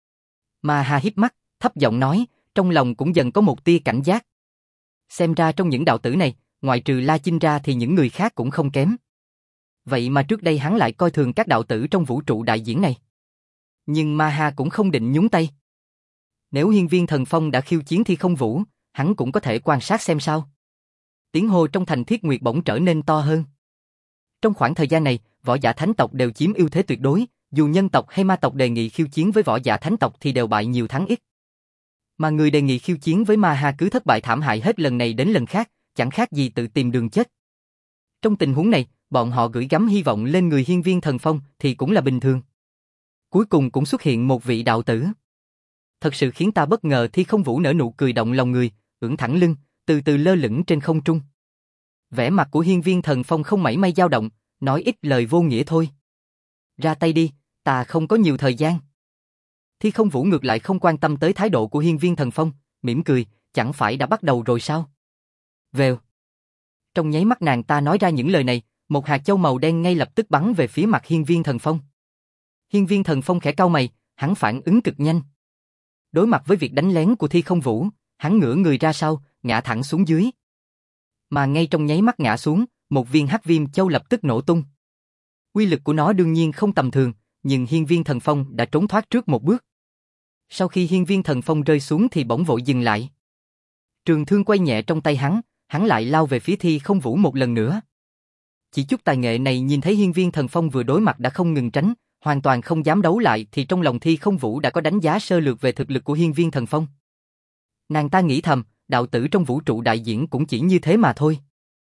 [SPEAKER 1] Ma Ha híp mắt, thấp giọng nói, trong lòng cũng dần có một tia cảnh giác. Xem ra trong những đạo tử này, ngoại trừ La Chinh ra thì những người khác cũng không kém. Vậy mà trước đây hắn lại coi thường các đạo tử trong vũ trụ đại diễn này. Nhưng Ma Ha cũng không định nhúng tay. Nếu Hiên Viên Thần Phong đã khiêu chiến Thi Không Vũ, hắn cũng có thể quan sát xem sao. Tiếng hô trong thành Thiết Nguyệt bỗng trở nên to hơn. Trong khoảng thời gian này, võ giả thánh tộc đều chiếm ưu thế tuyệt đối, dù nhân tộc hay ma tộc đề nghị khiêu chiến với võ giả thánh tộc thì đều bại nhiều thắng ít. Mà người đề nghị khiêu chiến với Ma Ha cứ thất bại thảm hại hết lần này đến lần khác, chẳng khác gì tự tìm đường chết. Trong tình huống này, bọn họ gửi gắm hy vọng lên người Hiên Viên Thần Phong thì cũng là bình thường. Cuối cùng cũng xuất hiện một vị đạo tử. Thật sự khiến ta bất ngờ. Thi Không Vũ nở nụ cười động lòng người, ưỡn thẳng lưng, từ từ lơ lửng trên không trung. Vẻ mặt của Hiên Viên Thần Phong không mảy may dao động, nói ít lời vô nghĩa thôi. Ra tay đi, ta không có nhiều thời gian. Thi Không Vũ ngược lại không quan tâm tới thái độ của Hiên Viên Thần Phong, mỉm cười, chẳng phải đã bắt đầu rồi sao? Vèo. Trong nháy mắt nàng ta nói ra những lời này, một hạt châu màu đen ngay lập tức bắn về phía mặt Hiên Viên Thần Phong. Hiên Viên Thần Phong khẽ cau mày, hắn phản ứng cực nhanh. Đối mặt với việc đánh lén của Thi Không Vũ, hắn ngửa người ra sau, ngã thẳng xuống dưới. Mà ngay trong nháy mắt ngã xuống, một viên hắc viêm châu lập tức nổ tung. Uy lực của nó đương nhiên không tầm thường, nhưng hiên viên thần phong đã trốn thoát trước một bước. Sau khi hiên viên thần phong rơi xuống thì bỗng vội dừng lại. Trường thương quay nhẹ trong tay hắn, hắn lại lao về phía Thi Không Vũ một lần nữa. Chỉ chút tài nghệ này nhìn thấy hiên viên thần phong vừa đối mặt đã không ngừng tránh, hoàn toàn không dám đấu lại thì trong lòng Thi Không Vũ đã có đánh giá sơ lược về thực lực của hiên viên thần phong. Nàng ta nghĩ thầm, đạo tử trong vũ trụ đại diễn cũng chỉ như thế mà thôi.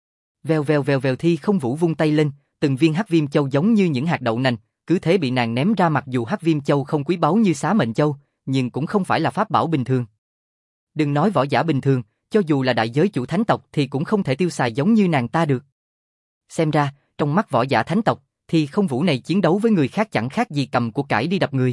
[SPEAKER 1] Vèo vèo vèo vèo Thi Không Vũ vung tay lên, từng viên hắc viêm châu giống như những hạt đậu nành, cứ thế bị nàng ném ra, mặc dù hắc viêm châu không quý báu như Xá Mệnh Châu, nhưng cũng không phải là pháp bảo bình thường. Đừng nói võ giả bình thường, cho dù là đại giới chủ thánh tộc thì cũng không thể tiêu xài giống như nàng ta được. Xem ra, trong mắt võ giả thánh tộc, thì Không Vũ này chiến đấu với người khác chẳng khác gì cầm của cải đi đập người.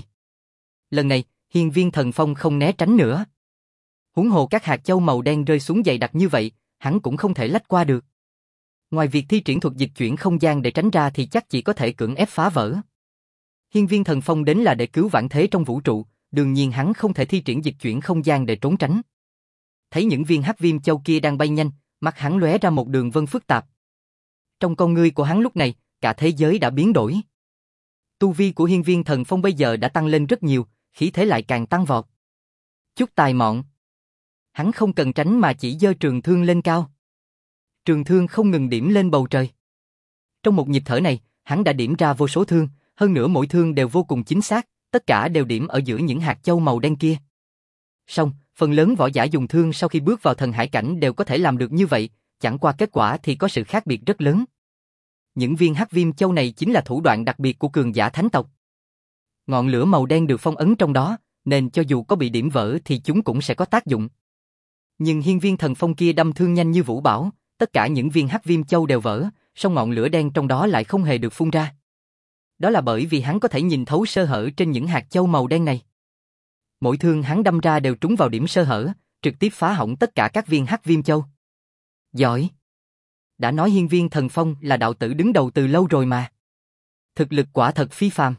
[SPEAKER 1] Lần này, hiên viên thần phong không né tránh nữa. Huống hồ các hạt châu màu đen rơi xuống dày đặc như vậy, hắn cũng không thể lách qua được. Ngoài việc thi triển thuật dịch chuyển không gian để tránh ra thì chắc chỉ có thể cưỡng ép phá vỡ. Hiên viên thần phong đến là để cứu vãn thế trong vũ trụ, đương nhiên hắn không thể thi triển dịch chuyển không gian để trốn tránh. Thấy những viên hắc viêm châu kia đang bay nhanh, mắt hắn lóe ra một đường vân phức tạp. Trong con ngươi của hắn lúc này, cả thế giới đã biến đổi. Tu vi của hiên viên thần phong bây giờ đã tăng lên rất nhiều, khí thế lại càng tăng vọt. Chút tài mọn. Hắn không cần tránh mà chỉ giơ trường thương lên cao. Trường thương không ngừng điểm lên bầu trời. Trong một nhịp thở này, hắn đã điểm ra vô số thương, hơn nữa mỗi thương đều vô cùng chính xác, tất cả đều điểm ở giữa những hạt châu màu đen kia. Song, phần lớn võ giả dùng thương sau khi bước vào thần hải cảnh đều có thể làm được như vậy, chẳng qua kết quả thì có sự khác biệt rất lớn. Những viên hắc viêm châu này chính là thủ đoạn đặc biệt của cường giả thánh tộc. Ngọn lửa màu đen được phong ấn trong đó, nên cho dù có bị điểm vỡ thì chúng cũng sẽ có tác dụng. Nhưng hiên viên thần phong kia đâm thương nhanh như vũ bão, tất cả những viên hắc viêm châu đều vỡ, song ngọn lửa đen trong đó lại không hề được phun ra. Đó là bởi vì hắn có thể nhìn thấu sơ hở trên những hạt châu màu đen này. Mỗi thương hắn đâm ra đều trúng vào điểm sơ hở, trực tiếp phá hỏng tất cả các viên hắc viêm châu. Giỏi! Đã nói hiên viên thần phong là đạo tử đứng đầu từ lâu rồi mà. Thực lực quả thật phi phàm.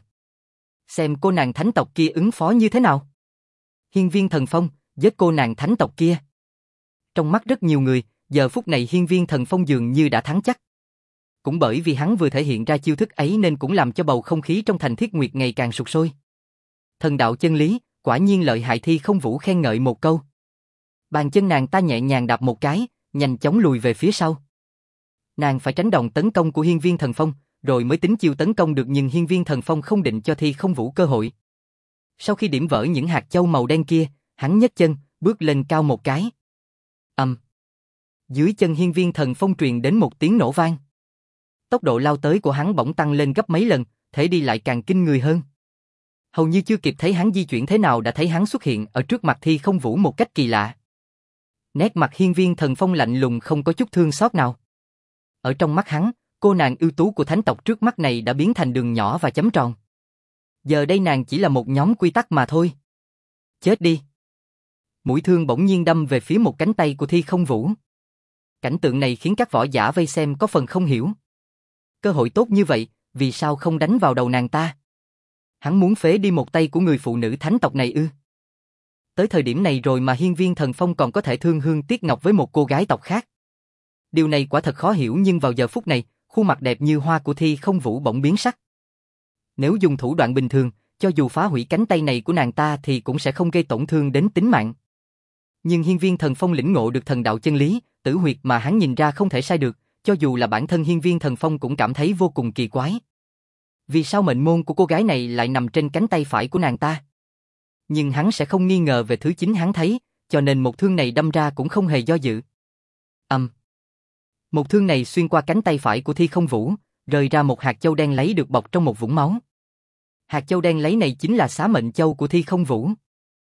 [SPEAKER 1] Xem cô nàng thánh tộc kia ứng phó như thế nào. Hiên viên thần phong, giết cô nàng thánh tộc kia. Trong mắt rất nhiều người, giờ phút này hiên viên thần phong dường như đã thắng chắc. Cũng bởi vì hắn vừa thể hiện ra chiêu thức ấy nên cũng làm cho bầu không khí trong thành Thiết Nguyệt ngày càng sục sôi. Thần đạo chân lý, quả nhiên lợi hại. Thi Không Vũ khen ngợi một câu. Bàn chân nàng ta nhẹ nhàng đạp một cái, nhanh chóng lùi về phía sau. Nàng phải tránh đòn tấn công của hiên viên thần phong, rồi mới tính chiêu tấn công được, nhưng hiên viên thần phong không định cho Thi Không Vũ cơ hội. Sau khi điểm vỡ những hạt châu màu đen kia, hắn nhấc chân, bước lên cao một cái. Ầm. Um. Dưới chân hiên viên thần phong truyền đến một tiếng nổ vang. Tốc độ lao tới của hắn bỗng tăng lên gấp mấy lần, thể đi lại càng kinh người hơn. Hầu như chưa kịp thấy hắn di chuyển thế nào đã thấy hắn xuất hiện ở trước mặt Thi Không Vũ một cách kỳ lạ. Nét mặt hiên viên thần phong lạnh lùng không có chút thương xót nào. Ở trong mắt hắn, cô nàng ưu tú của thánh tộc trước mắt này đã biến thành đường nhỏ và chấm tròn. Giờ đây nàng chỉ là một nhóm quy tắc mà thôi. Chết đi! Mũi thương bỗng nhiên đâm về phía một cánh tay của Thi Không Vũ. Cảnh tượng này khiến các võ giả vây xem có phần không hiểu. Cơ hội tốt như vậy, vì sao không đánh vào đầu nàng ta? Hắn muốn phế đi một tay của người phụ nữ thánh tộc này ư? Tới thời điểm này rồi mà hiên viên thần phong còn có thể thương hương tiếc ngọc với một cô gái tộc khác. Điều này quả thật khó hiểu, nhưng vào giờ phút này, khuôn mặt đẹp như hoa của Thi Không Vũ bỗng biến sắc. Nếu dùng thủ đoạn bình thường, cho dù phá hủy cánh tay này của nàng ta thì cũng sẽ không gây tổn thương đến tính mạng. Nhưng hiên viên thần phong lĩnh ngộ được thần đạo chân lý, tử huyệt mà hắn nhìn ra không thể sai được, cho dù là bản thân hiên viên thần phong cũng cảm thấy vô cùng kỳ quái. Vì sao mệnh môn của cô gái này lại nằm trên cánh tay phải của nàng ta? Nhưng hắn sẽ không nghi ngờ về thứ chính hắn thấy, cho nên một thương này đâm ra cũng không hề do dự. Ầm. Um. Một thương này xuyên qua cánh tay phải của Thi Không Vũ, rơi ra một hạt châu đen lấy được bọc trong một vũng máu. Hạt châu đen lấy này chính là Xá Mệnh Châu của Thi Không Vũ.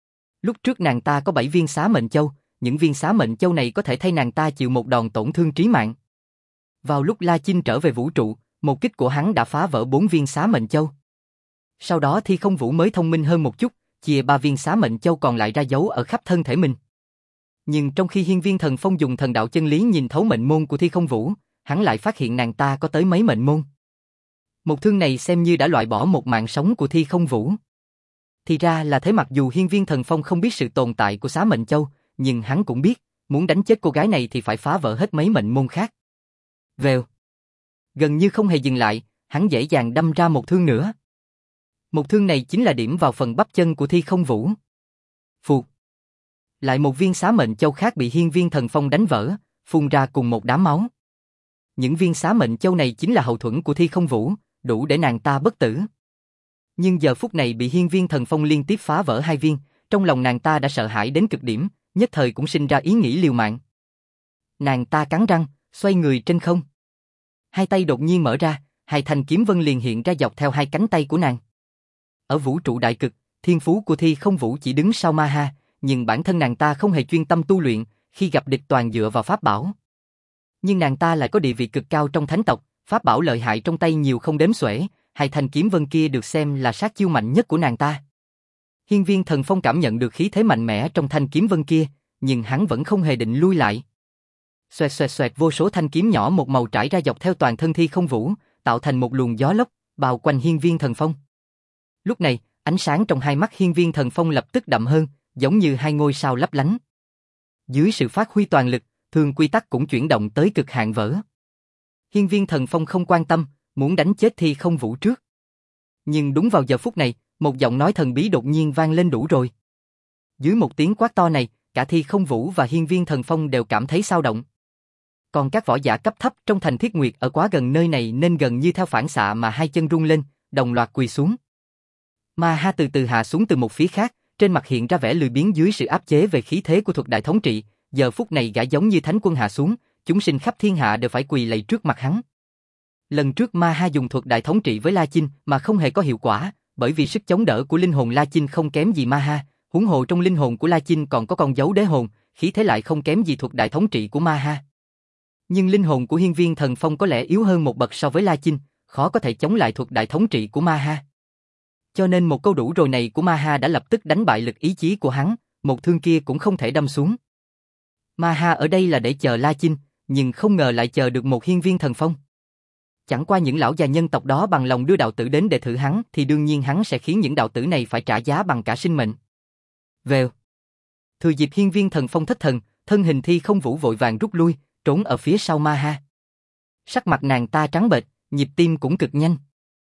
[SPEAKER 1] Lúc trước nàng ta có bảy viên Xá Mệnh Châu, những viên Xá Mệnh Châu này có thể thay nàng ta chịu một đòn tổn thương trí mạng. Vào lúc La Chinh trở về vũ trụ, một kích của hắn đã phá vỡ bốn viên Xá Mệnh Châu. Sau đó Thi Không Vũ mới thông minh hơn một chút, chia ba viên Xá Mệnh Châu còn lại ra giấu ở khắp thân thể mình. Nhưng trong khi hiên viên thần phong dùng thần đạo chân lý nhìn thấu mệnh môn của Thi Không Vũ, hắn lại phát hiện nàng ta có tới mấy mệnh môn. Một thương này xem như đã loại bỏ một mạng sống của Thi Không Vũ. Thì ra là thế, mặc dù hiên viên thần phong không biết sự tồn tại của Xá Mệnh Châu, nhưng hắn cũng biết, muốn đánh chết cô gái này thì phải phá vỡ hết mấy mệnh môn khác. Vèo. Gần như không hề dừng lại, hắn dễ dàng đâm ra một thương nữa. Một thương này chính là điểm vào phần bắp chân của Thi Không Vũ. Phụt. Lại một viên xá mệnh châu khác bị Hiên Viên Thần Phong đánh vỡ, phun ra cùng một đám máu. Những viên xá mệnh châu này chính là hậu thuẫn của Thi Không Vũ, đủ để nàng ta bất tử. Nhưng giờ phút này bị Hiên Viên Thần Phong liên tiếp phá vỡ hai viên, trong lòng nàng ta đã sợ hãi đến cực điểm, nhất thời cũng sinh ra ý nghĩ liều mạng. Nàng ta cắn răng, xoay người trên không. Hai tay đột nhiên mở ra, hai thanh kiếm vân liền hiện ra dọc theo hai cánh tay của nàng. Ở vũ trụ đại cực, thiên phú của Thi Không Vũ chỉ đứng sau Ma Ha, nhưng bản thân nàng ta không hề chuyên tâm tu luyện, khi gặp địch toàn dựa vào pháp bảo. Nhưng nàng ta lại có địa vị cực cao trong thánh tộc, pháp bảo lợi hại trong tay nhiều không đếm xuể, hai thanh kiếm vân kia được xem là sát chiêu mạnh nhất của nàng ta. Hiên Viên Thần Phong cảm nhận được khí thế mạnh mẽ trong thanh kiếm vân kia, nhưng hắn vẫn không hề định lui lại. Xoẹt xoẹt xoẹt, vô số thanh kiếm nhỏ một màu trải ra dọc theo toàn thân Thi Không Vũ, tạo thành một luồng gió lốc, bao quanh Hiên Viên Thần Phong. Lúc này, ánh sáng trong hai mắt Hiên Viên Thần Phong lập tức đậm hơn, giống như hai ngôi sao lấp lánh. Dưới sự phát huy toàn lực, thương quy tắc cũng chuyển động tới cực hạn vỡ. Hiên Viên Thần Phong không quan tâm, muốn đánh chết Thi Không Vũ trước. Nhưng đúng vào giờ phút này, một giọng nói thần bí đột nhiên vang lên: đủ rồi. Dưới một tiếng quát to này, cả Thi Không Vũ và Hiên Viên Thần Phong đều cảm thấy xao động. Còn các võ giả cấp thấp trong thành Thiết Nguyệt ở quá gần nơi này nên gần như theo phản xạ mà hai chân rung lên, đồng loạt quỳ xuống. Ma Ha từ từ hạ xuống từ một phía khác, trên mặt hiện ra vẻ lười biếng dưới sự áp chế về khí thế của thuật đại thống trị. Giờ phút này gã giống như thánh quân hạ xuống, chúng sinh khắp thiên hạ đều phải quỳ lạy trước mặt hắn. Lần trước Ma Ha dùng thuật đại thống trị với La Chinh mà không hề có hiệu quả, bởi vì sức chống đỡ của linh hồn La Chinh không kém gì Ma Ha, huống hồ trong linh hồn của La Chinh còn có con dấu đế hồn, khí thế lại không kém gì thuật đại thống trị của Ma Ha. Nhưng linh hồn của Hiên Viên Thần Phong có lẽ yếu hơn một bậc so với La Chinh, khó có thể chống lại thuật đại thống trị của Ma Ha. Cho nên một câu đủ rồi này của Ma Ha đã lập tức đánh bại lực ý chí của hắn, một thương kia cũng không thể đâm xuống. Ma Ha ở đây là để chờ La Chinh, nhưng không ngờ lại chờ được một Hiên Viên Thần Phong. Chẳng qua những lão già nhân tộc đó bằng lòng đưa đạo tử đến để thử hắn, thì đương nhiên hắn sẽ khiến những đạo tử này phải trả giá bằng cả sinh mệnh. Vèo. Thừa dịp Hiên Viên Thần Phong thất thần, thân hình Thi Không Vũ vội vàng rút lui, trốn ở phía sau Ma Ha. Sắc mặt nàng ta trắng bệch, nhịp tim cũng cực nhanh.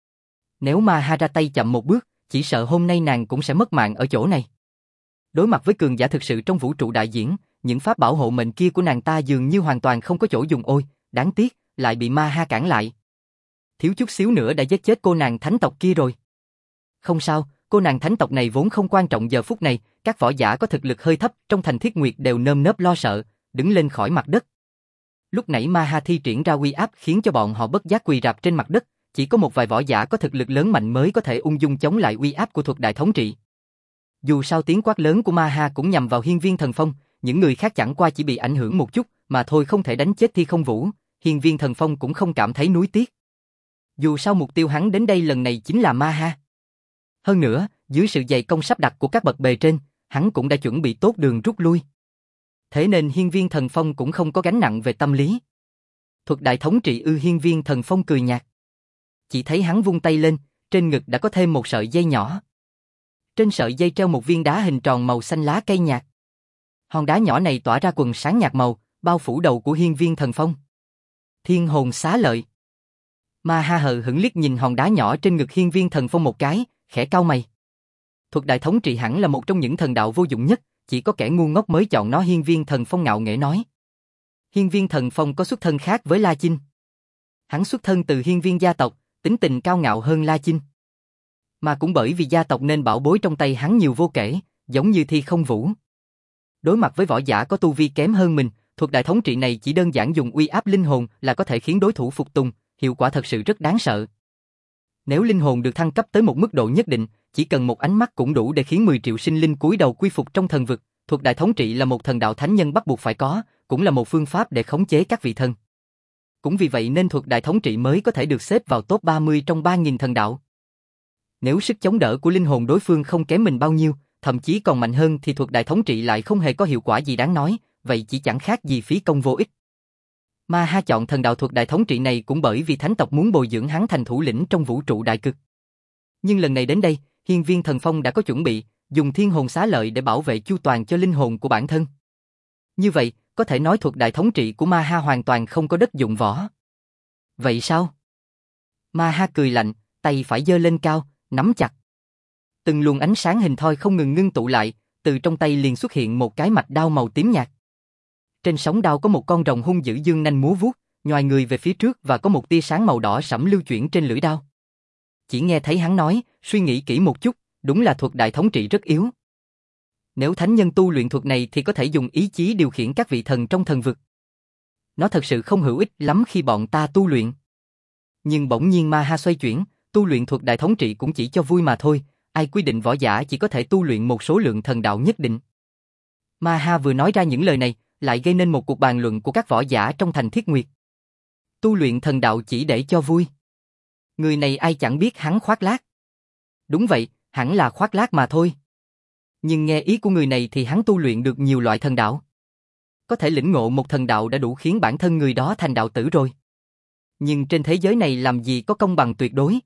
[SPEAKER 1] Nếu Ma Ha ra tay chậm một bước, chỉ sợ hôm nay nàng cũng sẽ mất mạng ở chỗ này. Đối mặt với cường giả thực sự trong vũ trụ đại diễn, những pháp bảo hộ mệnh kia của nàng ta dường như hoàn toàn không có chỗ dùng. Ôi, đáng tiếc, lại bị Ma Ha cản lại. Thiếu chút xíu nữa đã giết chết cô nàng thánh tộc kia rồi. Không sao, cô nàng thánh tộc này vốn không quan trọng. Giờ phút này, các võ giả có thực lực hơi thấp trong thành Thiết Nguyệt đều nơm nớp lo sợ, đứng lên khỏi mặt đất. Lúc nãy Ma Ha thi triển ra uy áp khiến cho bọn họ bất giác quỳ rạp trên mặt đất, chỉ có một vài võ giả có thực lực lớn mạnh mới có thể ung dung chống lại uy áp của thuật đại thống trị. Dù sao tiếng quát lớn của Ma Ha cũng nhằm vào Hiên Viên Thần Phong, những người khác chẳng qua chỉ bị ảnh hưởng một chút, mà thôi không thể đánh chết Thi Không Vũ, Hiên Viên Thần Phong cũng không cảm thấy nuối tiếc. Dù sao mục tiêu hắn đến đây lần này chính là Ma Ha. Hơn nữa, dưới sự dày công sắp đặt của các bậc bề trên, hắn cũng đã chuẩn bị tốt đường rút lui. Thế nên Hiên Viên Thần Phong cũng không có gánh nặng về tâm lý. Thuật đại thống trị ư? Hiên Viên Thần Phong cười nhạt. Chỉ thấy hắn vung tay lên, trên ngực đã có thêm một sợi dây nhỏ. Trên sợi dây treo một viên đá hình tròn màu xanh lá cây nhạt. Hòn đá nhỏ này tỏa ra quầng sáng nhạt màu, bao phủ đầu của Hiên Viên Thần Phong. Thiên hồn xá lợi. Ma Ha hờ hững liếc nhìn hòn đá nhỏ trên ngực Hiên Viên Thần Phong một cái, khẽ cau mày. Thuật đại thống trị hẳn là một trong những thần đạo vô dụng nhất, chỉ có kẻ ngu ngốc mới chọn nó. Hiên Viên Thần Phong ngạo nghễ nói. Hiên Viên Thần Phong có xuất thân khác với La Chinh. Hắn xuất thân từ Hiên Viên gia tộc, tính tình cao ngạo hơn La Chinh. Mà cũng bởi vì gia tộc nên bảo bối trong tay hắn nhiều vô kể, giống như Thi Không Vũ. Đối mặt với võ giả có tu vi kém hơn mình, thuật đại thống trị này chỉ đơn giản dùng uy áp linh hồn là có thể khiến đối thủ phục tùng, hiệu quả thật sự rất đáng sợ. Nếu linh hồn được thăng cấp tới một mức độ nhất định, chỉ cần một ánh mắt cũng đủ để khiến mười triệu sinh linh cúi đầu quy phục trong thần vực. Thuật đại thống trị là một thần đạo thánh nhân bắt buộc phải có, cũng là một phương pháp để khống chế các vị thần. Cũng vì vậy nên thuật đại thống trị mới có thể được xếp vào top ba mươi trong ba nghìn thần đạo. Nếu sức chống đỡ của linh hồn đối phương không kém mình bao nhiêu, thậm chí còn mạnh hơn thì thuật đại thống trị lại không hề có hiệu quả gì đáng nói, vậy chỉ chẳng khác gì phí công vô ích. Ma Ha chọn thần đạo thuật đại thống trị này cũng bởi vì thánh tộc muốn bồi dưỡng hắn thành thủ lĩnh trong vũ trụ đại cực. Nhưng lần này đến đây, Hiên Viên Thần Phong đã có chuẩn bị, dùng thiên hồn xá lợi để bảo vệ chu toàn cho linh hồn của bản thân. Như vậy, có thể nói thuật đại thống trị của Ma Ha hoàn toàn không có đất dụng võ. Vậy sao? Ma Ha cười lạnh, tay phải giơ lên cao, nắm chặt. Từng luồng ánh sáng hình thoi không ngừng ngưng tụ lại, từ trong tay liền xuất hiện một cái mạch đao màu tím nhạt. Trên sóng đao có một con rồng hung dữ dương nanh múa vuốt, nhoài người về phía trước và có một tia sáng màu đỏ sẫm lưu chuyển trên lưỡi đao. Chỉ nghe thấy hắn nói, suy nghĩ kỹ một chút, đúng là thuật đại thống trị rất yếu. Nếu thánh nhân tu luyện thuật này thì có thể dùng ý chí điều khiển các vị thần trong thần vực. Nó thật sự không hữu ích lắm khi bọn ta tu luyện. Nhưng bỗng nhiên Ma Ha xoay chuyển, tu luyện thuật đại thống trị cũng chỉ cho vui mà thôi, ai quy định võ giả chỉ có thể tu luyện một số lượng thần đạo nhất định. Ma Ha vừa nói ra những lời này, lại gây nên một cuộc bàn luận của các võ giả trong thành Thiết Nguyệt. Tu luyện thần đạo chỉ để cho vui. Người này ai chẳng biết hắn khoác lác. Đúng vậy, hẳn là khoác lác mà thôi. Nhưng nghe ý của người này thì hắn tu luyện được nhiều loại thần đạo. Có thể lĩnh ngộ một thần đạo đã đủ khiến bản thân người đó thành đạo tử rồi. Nhưng trên thế giới này làm gì có công bằng tuyệt đối.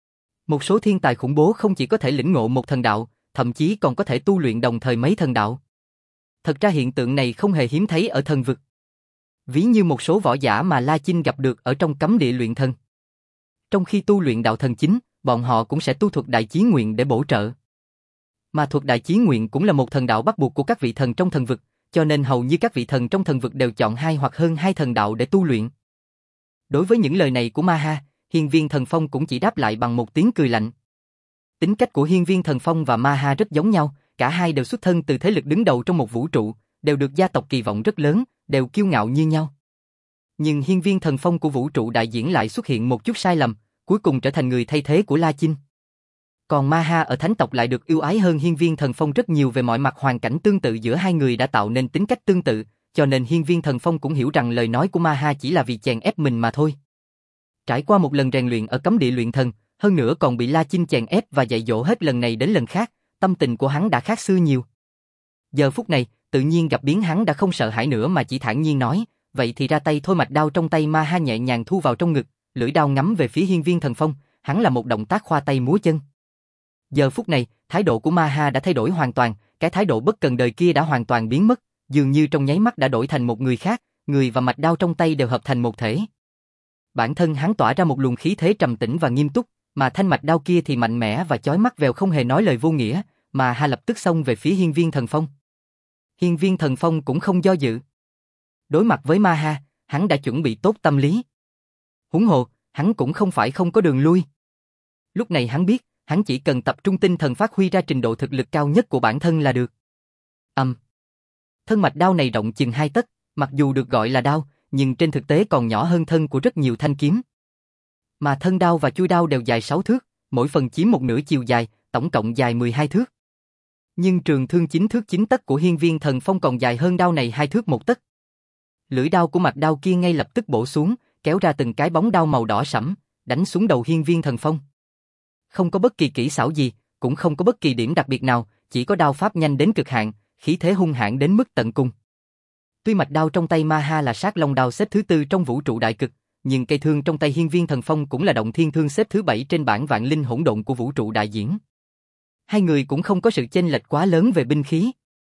[SPEAKER 1] Một số thiên tài khủng bố không chỉ có thể lĩnh ngộ một thần đạo, thậm chí còn có thể tu luyện đồng thời mấy thần đạo. Thật ra hiện tượng này không hề hiếm thấy ở thần vực. Ví như một số võ giả mà La Chinh gặp được ở trong cấm địa luyện thần. Trong khi tu luyện đạo thần chính, bọn họ cũng sẽ tu thuật đại chí nguyện để bổ trợ. Mà thuật đại chí nguyện cũng là một thần đạo bắt buộc của các vị thần trong thần vực, cho nên hầu như các vị thần trong thần vực đều chọn hai hoặc hơn hai thần đạo để tu luyện. Đối với những lời này của Ma Ha, Hiên Viên Thần Phong cũng chỉ đáp lại bằng một tiếng cười lạnh. Tính cách của Hiên Viên Thần Phong và Ma Ha rất giống nhau, cả hai đều xuất thân từ thế lực đứng đầu trong một vũ trụ, đều được gia tộc kỳ vọng rất lớn, đều kiêu ngạo như nhau. Nhưng Hiên Viên Thần Phong của vũ trụ đại diễn lại xuất hiện một chút sai lầm, cuối cùng trở thành người thay thế của La Chinh. Còn Ma Ha ở thánh tộc lại được yêu ái hơn Hiên Viên Thần Phong rất nhiều về mọi mặt, hoàn cảnh tương tự giữa hai người đã tạo nên tính cách tương tự, cho nên Hiên Viên Thần Phong cũng hiểu rằng lời nói của Ma Ha chỉ là vì chèn ép mình mà thôi. Trải qua một lần rèn luyện ở cấm địa luyện thần, hơn nữa còn bị La Chinh chèn ép và dạy dỗ hết lần này đến lần khác, tâm tình của hắn đã khác xưa nhiều. Giờ phút này, tự nhiên gặp biến hắn đã không sợ hãi nữa mà chỉ thản nhiên nói, vậy thì ra tay thôi. Mạch đao trong tay Ma Ha nhẹ nhàng thu vào trong ngực, lưỡi đao ngắm về phía Hiên Viên Thần Phong, hắn là một động tác khoa tay múa chân. Giờ phút này, thái độ của Ma Ha đã thay đổi hoàn toàn, cái thái độ bất cần đời kia đã hoàn toàn biến mất, dường như trong nháy mắt đã đổi thành một người khác, người và mạch đao trong tay đều hợp thành một thể. Bản thân hắn tỏa ra một luồng khí thế trầm tĩnh và nghiêm túc, mà thanh mạch đao kia thì mạnh mẽ và chói mắt vèo, không hề nói lời vô nghĩa, mà Ha lập tức xông về phía Hiên Viên Thần Phong. Hiên Viên Thần Phong cũng không do dự. Đối mặt với Ma Ha, hắn đã chuẩn bị tốt tâm lý. Huống hồ, hắn cũng không phải không có đường lui. Lúc này hắn biết, hắn chỉ cần tập trung tinh thần phát huy ra trình độ thực lực cao nhất của bản thân là được. Ầm. Um. Thân mạch đao này rộng chừng hai tấc, mặc dù được gọi là đao, nhưng trên thực tế còn nhỏ hơn thân của rất nhiều thanh kiếm. Mà thân đao và chuôi đao đều dài sáu thước, mỗi phần chiếm một nửa chiều dài, tổng cộng dài mười hai thước. Nhưng trường thương chín thước chín tấc của Hiên Viên Thần Phong còn dài hơn đao này hai thước một tấc. Lưỡi đao của mạch đao kia ngay lập tức bổ xuống, kéo ra từng cái bóng đao màu đỏ sẫm, đánh xuống đầu Hiên Viên Thần Phong. Không có bất kỳ kỹ xảo gì, cũng không có bất kỳ điểm đặc biệt nào, chỉ có đao pháp nhanh đến cực hạn, khí thế hung hãn đến mức tận cùng. Tuy mạch đao trong tay Ma Ha là sát long đao xếp thứ tư trong vũ trụ đại cực, nhưng cây thương trong tay Hiên Viên Thần Phong cũng là động thiên thương xếp thứ bảy trên bảng vạn linh hỗn độn của vũ trụ đại diễn. Hai người cũng không có sự chênh lệch quá lớn về binh khí.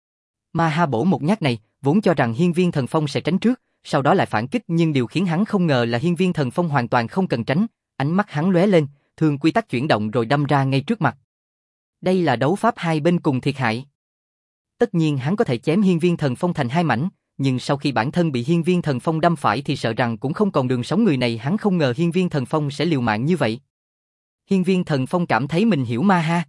[SPEAKER 1] Ma Ha bổ một nhát này, vốn cho rằng Hiên Viên Thần Phong sẽ tránh trước, sau đó lại phản kích, nhưng điều khiến hắn không ngờ là Hiên Viên Thần Phong hoàn toàn không cần tránh, ánh mắt hắn lóe lên, thương quy tắc chuyển động rồi đâm ra ngay trước mặt. Đây là đấu pháp hai bên cùng thiệt hại. Tất nhiên hắn có thể chém Hiên Viên Thần Phong thành hai mảnh, nhưng sau khi bản thân bị Hiên Viên Thần Phong đâm phải thì sợ rằng cũng không còn đường sống. Người này hắn không ngờ Hiên Viên Thần Phong sẽ liều mạng như vậy. Hiên Viên Thần Phong cảm thấy mình hiểu Ma Ha.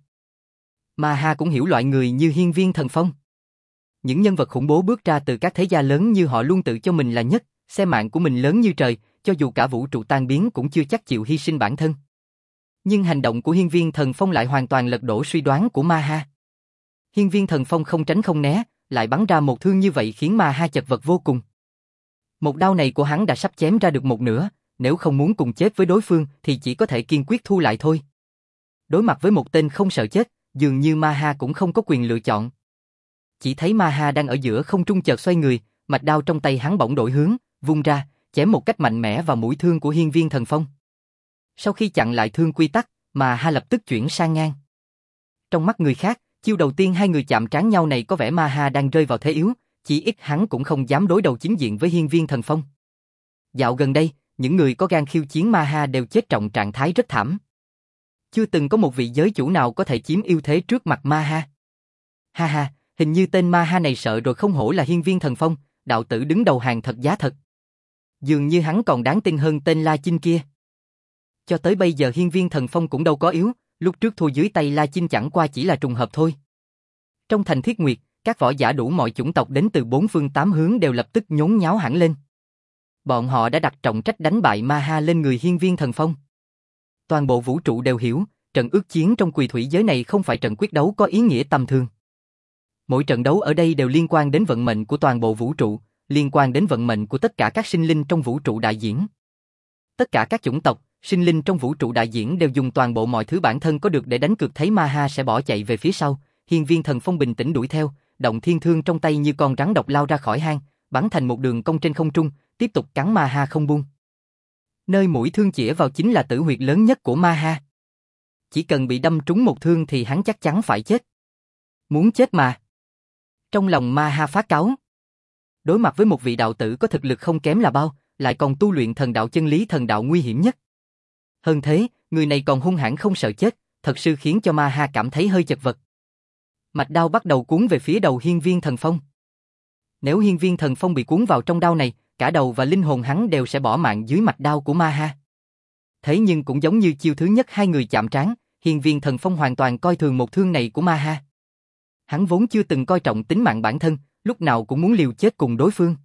[SPEAKER 1] Ma Ha cũng hiểu loại người như Hiên Viên Thần Phong. Những nhân vật khủng bố bước ra từ các thế gia lớn như họ luôn tự cho mình là nhất, xem mạng của mình lớn như trời, cho dù cả vũ trụ tan biến cũng chưa chắc chịu hy sinh bản thân. Nhưng hành động của Hiên Viên Thần Phong lại hoàn toàn lật đổ suy đoán của Ma Ha. Hiên Viên Thần Phong không tránh không né, lại bắn ra một thương như vậy khiến Ma Ha chật vật vô cùng. Một đao này của hắn đã sắp chém ra được một nửa, nếu không muốn cùng chết với đối phương thì chỉ có thể kiên quyết thu lại thôi. Đối mặt với một tên không sợ chết, dường như Ma Ha cũng không có quyền lựa chọn. Chỉ thấy Ma Ha đang ở giữa không trung chợt xoay người, mạch đao trong tay hắn bỗng đổi hướng, vung ra, chém một cách mạnh mẽ vào mũi thương của Hiên Viên Thần Phong. Sau khi chặn lại thương quy tắc, Ma Ha lập tức chuyển sang ngang. Trong mắt người khác, chiêu đầu tiên hai người chạm trán nhau này có vẻ Ma Ha đang rơi vào thế yếu, chỉ ít hắn cũng không dám đối đầu chính diện với Hiên Viên Thần Phong. Dạo gần đây, những người có gan khiêu chiến Ma Ha đều chết trọng, trạng thái rất thảm. Chưa từng có một vị giới chủ nào có thể chiếm ưu thế trước mặt Ma Ha. Ha ha, hình như tên Ma Ha này sợ rồi, không hổ là hiên viên thần phong, đạo tử đứng đầu hàng thật giá thật. Dường như hắn còn đáng tin hơn tên La Chinh kia. Cho tới bây giờ hiên viên thần phong cũng đâu có yếu, lúc trước thua dưới tay La Chinh chẳng qua chỉ là trùng hợp thôi. Trong thành Thiết Nguyệt, các võ giả đủ mọi chủng tộc đến từ bốn phương tám hướng đều lập tức nhốn nháo hẳn lên. Bọn họ đã đặt trọng trách đánh bại Ma Ha lên người hiên viên thần phong. Toàn bộ vũ trụ đều hiểu, trận ước chiến trong Quỳ Thủy giới này không phải trận quyết đấu có ý nghĩa tầm thường. Mỗi trận đấu ở đây đều liên quan đến vận mệnh của toàn bộ vũ trụ, liên quan đến vận mệnh của tất cả các sinh linh trong vũ trụ đại diễn. Tất cả các chủng tộc, sinh linh trong vũ trụ đại diễn đều dùng toàn bộ mọi thứ bản thân có được để đánh cược thấy Ma Ha sẽ bỏ chạy về phía sau. Hiên viên thần phong bình tĩnh đuổi theo, động thiên thương trong tay như con rắn độc lao ra khỏi hang, bắn thành một đường cong trên không trung, tiếp tục cắn Ma Ha không buông. Nơi mũi thương chĩa vào chính là tử huyệt lớn nhất của Ma Ha. Chỉ cần bị đâm trúng một thương thì hắn chắc chắn phải chết. Muốn chết mà. Trong lòng Ma Ha phát cáu. Đối mặt với một vị đạo tử có thực lực không kém là bao, lại còn tu luyện thần đạo chân lý, thần đạo nguy hiểm nhất. Hơn thế, người này còn hung hãn không sợ chết, thật sự khiến cho Ma Ha cảm thấy hơi chật vật. Mạch đao bắt đầu cuốn về phía đầu hiên viên thần phong. Nếu hiên viên thần phong bị cuốn vào trong đao này, cả đầu và linh hồn hắn đều sẽ bỏ mạng dưới mạch đao của Ma Ha. Thế nhưng cũng giống như chiêu thứ nhất hai người chạm trán, hiên viên thần phong hoàn toàn coi thường một thương này của Ma Ha. Hắn vốn chưa từng coi trọng tính mạng bản thân, lúc nào cũng muốn liều chết cùng đối phương.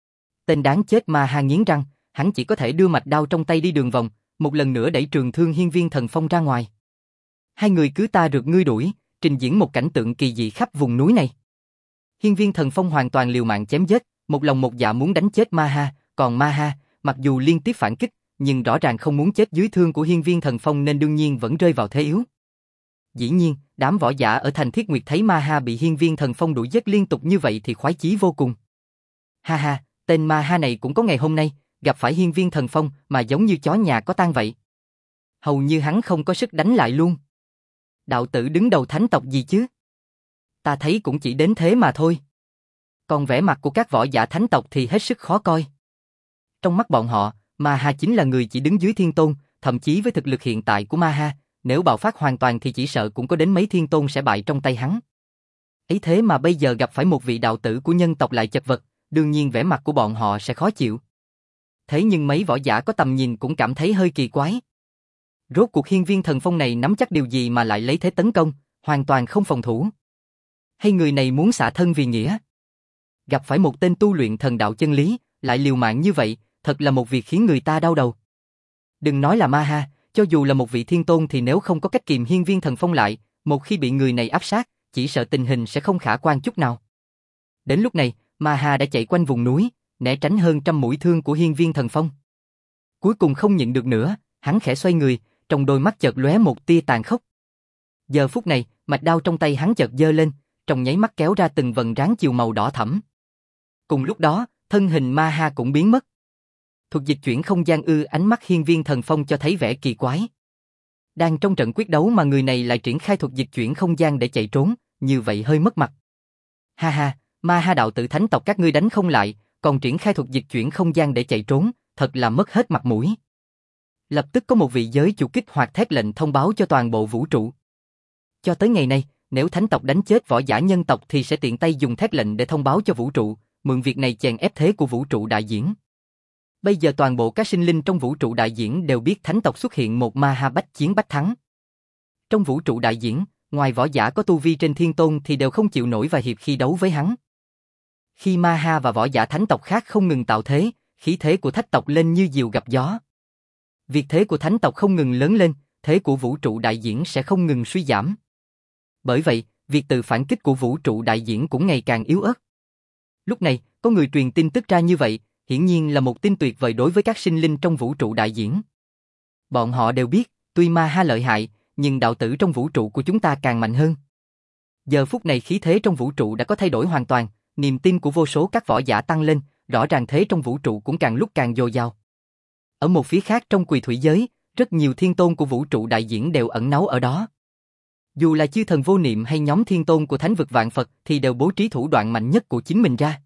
[SPEAKER 1] Tên đáng chết Ma Ha nghiến răng, hắn chỉ có thể đưa mạch đao trong tay đi đường vòng, một lần nữa đẩy trường thương hiên viên thần phong ra ngoài. Hai người cứ ta rượt ngươi đuổi, trình diễn một cảnh tượng kỳ dị khắp vùng núi này. Hiên viên thần phong hoàn toàn liều mạng chém giết, một lòng một dạ muốn đánh chết Ma Ha, còn Ma Ha, mặc dù liên tiếp phản kích, nhưng rõ ràng không muốn chết dưới thương của hiên viên thần phong nên đương nhiên vẫn rơi vào thế yếu. Dĩ nhiên, đám võ giả ở thành Thiết Nguyệt thấy Ma Ha bị hiên viên thần phong đuổi giết liên tục như vậy thì khoái chí vô cùng. Ha ha, tên Ma Ha này cũng có ngày hôm nay, gặp phải hiên viên thần phong mà giống như chó nhà có tang vậy. Hầu như hắn không có sức đánh lại luôn. Đạo tử đứng đầu thánh tộc gì chứ? Ta thấy cũng chỉ đến thế mà thôi. Còn vẻ mặt của các võ giả thánh tộc thì hết sức khó coi. Trong mắt bọn họ, Ma Ha chính là người chỉ đứng dưới thiên tôn, thậm chí với thực lực hiện tại của Ma Ha, nếu bạo phát hoàn toàn thì chỉ sợ cũng có đến mấy thiên tôn sẽ bại trong tay hắn. Ấy thế mà bây giờ gặp phải một vị đạo tử của nhân tộc lại chật vật, đương nhiên vẻ mặt của bọn họ sẽ khó chịu. Thế nhưng mấy võ giả có tầm nhìn cũng cảm thấy hơi kỳ quái. Rốt cuộc hiên viên thần phong này nắm chắc điều gì mà lại lấy thế tấn công, hoàn toàn không phòng thủ. Hay người này muốn xả thân vì nghĩa? Gặp phải một tên tu luyện thần đạo chân lý, lại liều mạng như vậy, thật là một việc khiến người ta đau đầu. Đừng nói là Ma Ha, cho dù là một vị thiên tôn thì nếu không có cách kìm hiên viên thần phong lại, một khi bị người này áp sát, chỉ sợ tình hình sẽ không khả quan chút nào. Đến lúc này, Ma Ha đã chạy quanh vùng núi, né tránh hơn trăm mũi thương của hiên viên thần phong. Cuối cùng không nhịn được nữa, hắn khẽ xoay người, trong đôi mắt chợt lóe một tia tàn khốc. Giờ phút này, mạch đao trong tay hắn chợt giơ lên, trong nháy mắt kéo ra từng vần ráng chiều màu đỏ thẫm. Cùng lúc đó, thân hình Ma Ha cũng biến mất. Thuật dịch chuyển không gian ư? Ánh mắt hiên viên thần phong cho thấy vẻ kỳ quái. Đang trong trận quyết đấu mà người này lại triển khai thuật dịch chuyển không gian để chạy trốn, như vậy hơi mất mặt. Ha ha, Ma Ha đạo tử thánh tộc các ngươi đánh không lại, còn triển khai thuật dịch chuyển không gian để chạy trốn, thật là mất hết mặt mũi. Lập tức có một vị giới chủ kích hoạt thét lệnh thông báo cho toàn bộ vũ trụ. Cho tới ngày nay, nếu thánh tộc đánh chết võ giả nhân tộc thì sẽ tiện tay dùng thét lệnh để thông báo cho vũ trụ, mượn việc này chèn ép thế của vũ trụ đại diễn. Bây giờ toàn bộ các sinh linh trong vũ trụ đại diễn đều biết thánh tộc xuất hiện một Ma Ha bách chiến bách thắng. Trong vũ trụ đại diễn, ngoài võ giả có tu vi trên thiên tôn thì đều không chịu nổi và hiệp khi đấu với hắn. Khi Ma Ha và võ giả thánh tộc khác không ngừng tạo thế, khí thế của thách tộc lên như diều gặp gió. Việc thế của thánh tộc không ngừng lớn lên, thế của vũ trụ đại diễn sẽ không ngừng suy giảm. Bởi vậy, việc tự phản kích của vũ trụ đại diễn cũng ngày càng yếu ớt. Lúc này, có người truyền tin tức ra như vậy, hiển nhiên là một tin tuyệt vời đối với các sinh linh trong vũ trụ đại diễn. Bọn họ đều biết, tuy Ma Ha lợi hại, nhưng đạo tử trong vũ trụ của chúng ta càng mạnh hơn. Giờ phút này khí thế trong vũ trụ đã có thay đổi hoàn toàn, niềm tin của vô số các võ giả tăng lên, rõ ràng thế trong vũ trụ cũng càng lúc càng dồi dào. Ở một phía khác trong Quỳ Thủy giới, rất nhiều thiên tôn của vũ trụ đại diễn đều ẩn náu ở đó. Dù là chư thần vô niệm hay nhóm thiên tôn của thánh vực vạn Phật thì đều bố trí thủ đoạn mạnh nhất của chính mình ra.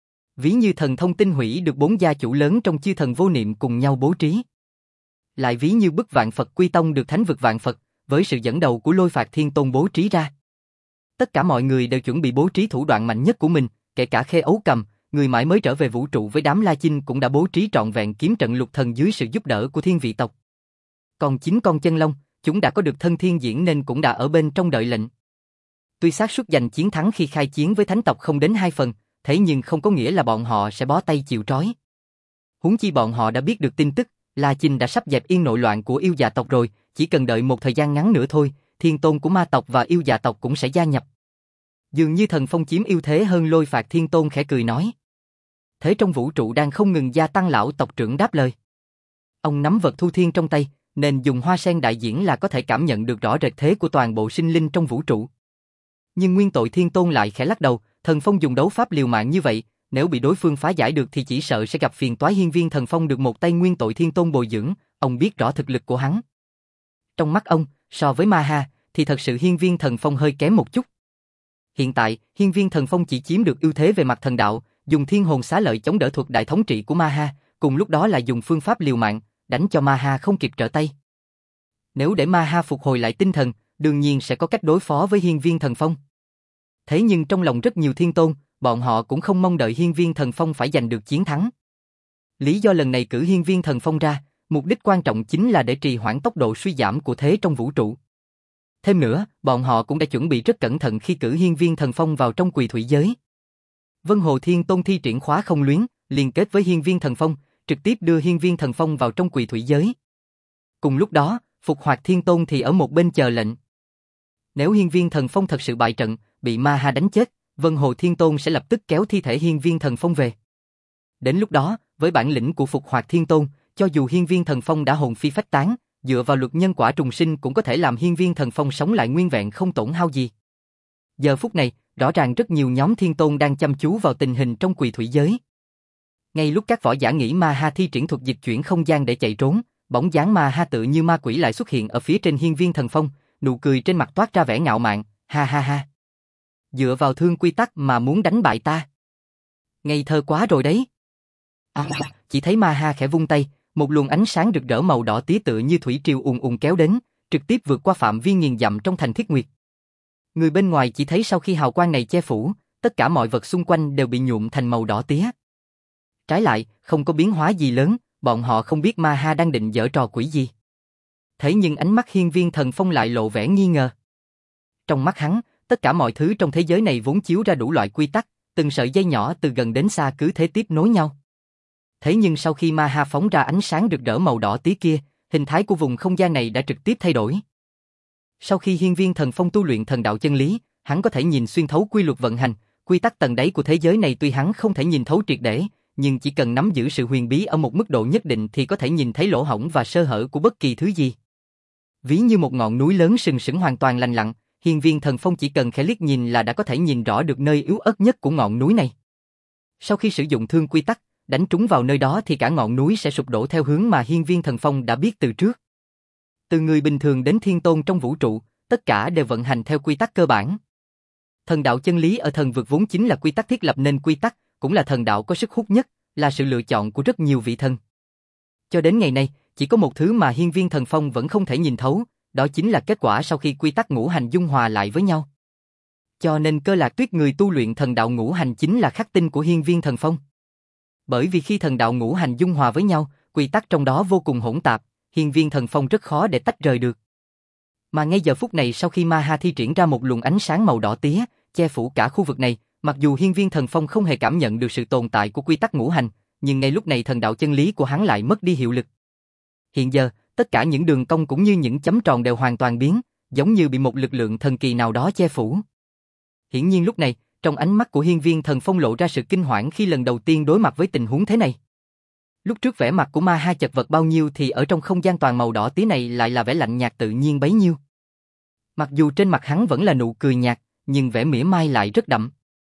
[SPEAKER 1] Ví như thần thông tinh hủy được bốn gia chủ lớn trong chư thần vô niệm cùng nhau bố trí. Lại ví như bức vạn Phật quy tông được thánh vực vạn Phật, với sự dẫn đầu của Lôi Phạt Thiên Tôn bố trí ra. Tất cả mọi người đều chuẩn bị bố trí thủ đoạn mạnh nhất của mình, kể cả Khê Ấu Cầm, người mãi mới trở về vũ trụ với đám La Chinh cũng đã bố trí trọn vẹn kiếm trận lục thần dưới sự giúp đỡ của thiên vị tộc. Còn chính con chân long, chúng đã có được thân thiên diễn nên cũng đã ở bên trong đợi lệnh. Tuy xác suất giành chiến thắng khi khai chiến với thánh tộc không đến hai phần, thế nhưng không có nghĩa là bọn họ sẽ bó tay chịu trói. Huống chi bọn họ đã biết được tin tức, La Chinh đã sắp dẹp yên nội loạn của yêu dạ tộc rồi, chỉ cần đợi một thời gian ngắn nữa thôi, thiên tôn của ma tộc và yêu dạ tộc cũng sẽ gia nhập. Dường như thần phong chiếm ưu thế hơn Lôi Phạt Thiên Tôn khẽ cười nói. Thế trong vũ trụ đang không ngừng gia tăng, lão tộc trưởng đáp lời. Ông nắm vật thu thiên trong tay, nên dùng hoa sen đại diễn là có thể cảm nhận được rõ rệt thế của toàn bộ sinh linh trong vũ trụ. Nhưng Nguyên Tội Thiên Tôn lại khẽ lắc đầu, thần phong dùng đấu pháp liều mạng như vậy, nếu bị đối phương phá giải được thì chỉ sợ sẽ gặp phiền toái. Hiên Viên Thần Phong được một tay Nguyên Tội Thiên Tôn bồi dưỡng, ông biết rõ thực lực của hắn. Trong mắt ông, so với Ma Ha, thì thật sự Hiên Viên Thần Phong hơi kém một chút. Hiện tại, Hiên Viên Thần Phong chỉ chiếm được ưu thế về mặt thần đạo, dùng thiên hồn xá lợi chống đỡ thuật đại thống trị của Ma Ha, cùng lúc đó là dùng phương pháp liều mạng, đánh cho Ma Ha không kịp trở tay. Nếu để Ma Ha phục hồi lại tinh thần, đương nhiên sẽ có cách đối phó với Hiên Viên Thần Phong. Thế nhưng trong lòng rất nhiều thiên tôn, bọn họ cũng không mong đợi Hiên Viên Thần Phong phải giành được chiến thắng. Lý do lần này cử Hiên Viên Thần Phong ra, mục đích quan trọng chính là để trì hoãn tốc độ suy giảm của thế trong vũ trụ. Thêm nữa, bọn họ cũng đã chuẩn bị rất cẩn thận khi cử Hiên Viên Thần Phong vào trong Quỳ Thủy giới. Vân Hồ Thiên Tôn thi triển khóa không luyến, liên kết với Hiên Viên Thần Phong, trực tiếp đưa Hiên Viên Thần Phong vào trong Quỳ Thủy giới. Cùng lúc đó, Phục Hoạt Thiên Tôn thì ở một bên chờ lệnh. Nếu Hiên Viên Thần Phong thật sự bại trận, bị Ma Ha đánh chết, Vân Hồ Thiên Tôn sẽ lập tức kéo thi thể Hiên Viên Thần Phong về. Đến lúc đó, với bản lĩnh của Phục Hoạt Thiên Tôn, cho dù Hiên Viên Thần Phong đã hồn phi phách tán, dựa vào luật nhân quả trùng sinh cũng có thể làm Hiên Viên Thần Phong sống lại nguyên vẹn không tổn hao gì. Giờ phút này, rõ ràng rất nhiều nhóm thiên tôn đang chăm chú vào tình hình trong Quỳ Thủy giới. Ngay lúc các võ giả nghĩ Ma Ha thi triển thuật dịch chuyển không gian để chạy trốn, bóng dáng Ma Ha tự như ma quỷ lại xuất hiện ở phía trên Hiên Viên Thần Phong, nụ cười trên mặt toát ra vẻ ngạo mạn, ha ha ha. Dựa vào thương quy tắc mà muốn đánh bại ta. Ngây thơ quá rồi đấy. À, chỉ thấy Ma Ha khẽ vung tay, một luồng ánh sáng rực rỡ màu đỏ tía tựa như thủy triều ùn ùn kéo đến, trực tiếp vượt qua phạm vi nghìn dặm trong thành Thiết Nguyệt. Người bên ngoài chỉ thấy sau khi hào quang này che phủ, tất cả mọi vật xung quanh đều bị nhuộm thành màu đỏ tía. Trái lại, không có biến hóa gì lớn, bọn họ không biết Ma Ha đang định giở trò quỷ gì. Thế nhưng ánh mắt Hiên Viên Thần Phong lại lộ vẻ nghi ngờ. Trong mắt hắn, tất cả mọi thứ trong thế giới này vốn chiếu ra đủ loại quy tắc, từng sợi dây nhỏ từ gần đến xa cứ thế tiếp nối nhau. Thế nhưng sau khi Ma Ha phóng ra ánh sáng rực rỡ màu đỏ tía kia, hình thái của vùng không gian này đã trực tiếp thay đổi. Sau khi Hiên Viên Thần Phong tu luyện thần đạo chân lý, hắn có thể nhìn xuyên thấu quy luật vận hành, quy tắc tầng đáy của thế giới này tuy hắn không thể nhìn thấu triệt để, nhưng chỉ cần nắm giữ sự huyền bí ở một mức độ nhất định thì có thể nhìn thấy lỗ hổng và sơ hở của bất kỳ thứ gì. Ví như một ngọn núi lớn sừng sững hoàn toàn lành lặn, Hiên Viên Thần Phong chỉ cần khẽ liếc nhìn là đã có thể nhìn rõ được nơi yếu ớt nhất của ngọn núi này. Sau khi sử dụng thương quy tắc, đánh trúng vào nơi đó thì cả ngọn núi sẽ sụp đổ theo hướng mà Hiên Viên Thần Phong đã biết từ trước. Từ người bình thường đến thiên tôn trong vũ trụ, tất cả đều vận hành theo quy tắc cơ bản. Thần đạo chân lý ở thần vực vốn chính là quy tắc thiết lập nên quy tắc, cũng là thần đạo có sức hút nhất, là sự lựa chọn của rất nhiều vị thần. Cho đến ngày nay, chỉ có một thứ mà Hiên Viên Thần Phong vẫn không thể nhìn thấu, đó chính là kết quả sau khi quy tắc ngũ hành dung hòa lại với nhau. Cho nên Cơ Lạc Tuyết người tu luyện thần đạo ngũ hành chính là khắc tinh của Hiên Viên Thần Phong. Bởi vì khi thần đạo ngũ hành dung hòa với nhau, quy tắc trong đó vô cùng hỗn tạp, Hiên Viên Thần Phong rất khó để tách rời được. Mà ngay giờ phút này sau khi Ma Ha thi triển ra một luồng ánh sáng màu đỏ tía, che phủ cả khu vực này, mặc dù Hiên Viên Thần Phong không hề cảm nhận được sự tồn tại của quy tắc ngũ hành, nhưng ngay lúc này thần đạo chân lý của hắn lại mất đi hiệu lực. Hiện giờ, tất cả những đường cong cũng như những chấm tròn đều hoàn toàn biến, giống như bị một lực lượng thần kỳ nào đó che phủ. Hiển nhiên lúc này, trong ánh mắt của Hiên Viên Thần Phong lộ ra sự kinh hoảng khi lần đầu tiên đối mặt với tình huống thế này. Lúc trước vẻ mặt của Ma Ha chật vật bao nhiêu thì ở trong không gian toàn màu đỏ tía này lại là vẻ lạnh nhạt tự nhiên bấy nhiêu. Mặc dù trên mặt hắn vẫn là nụ cười nhạt, nhưng vẻ mỉa mai lại rất đậm.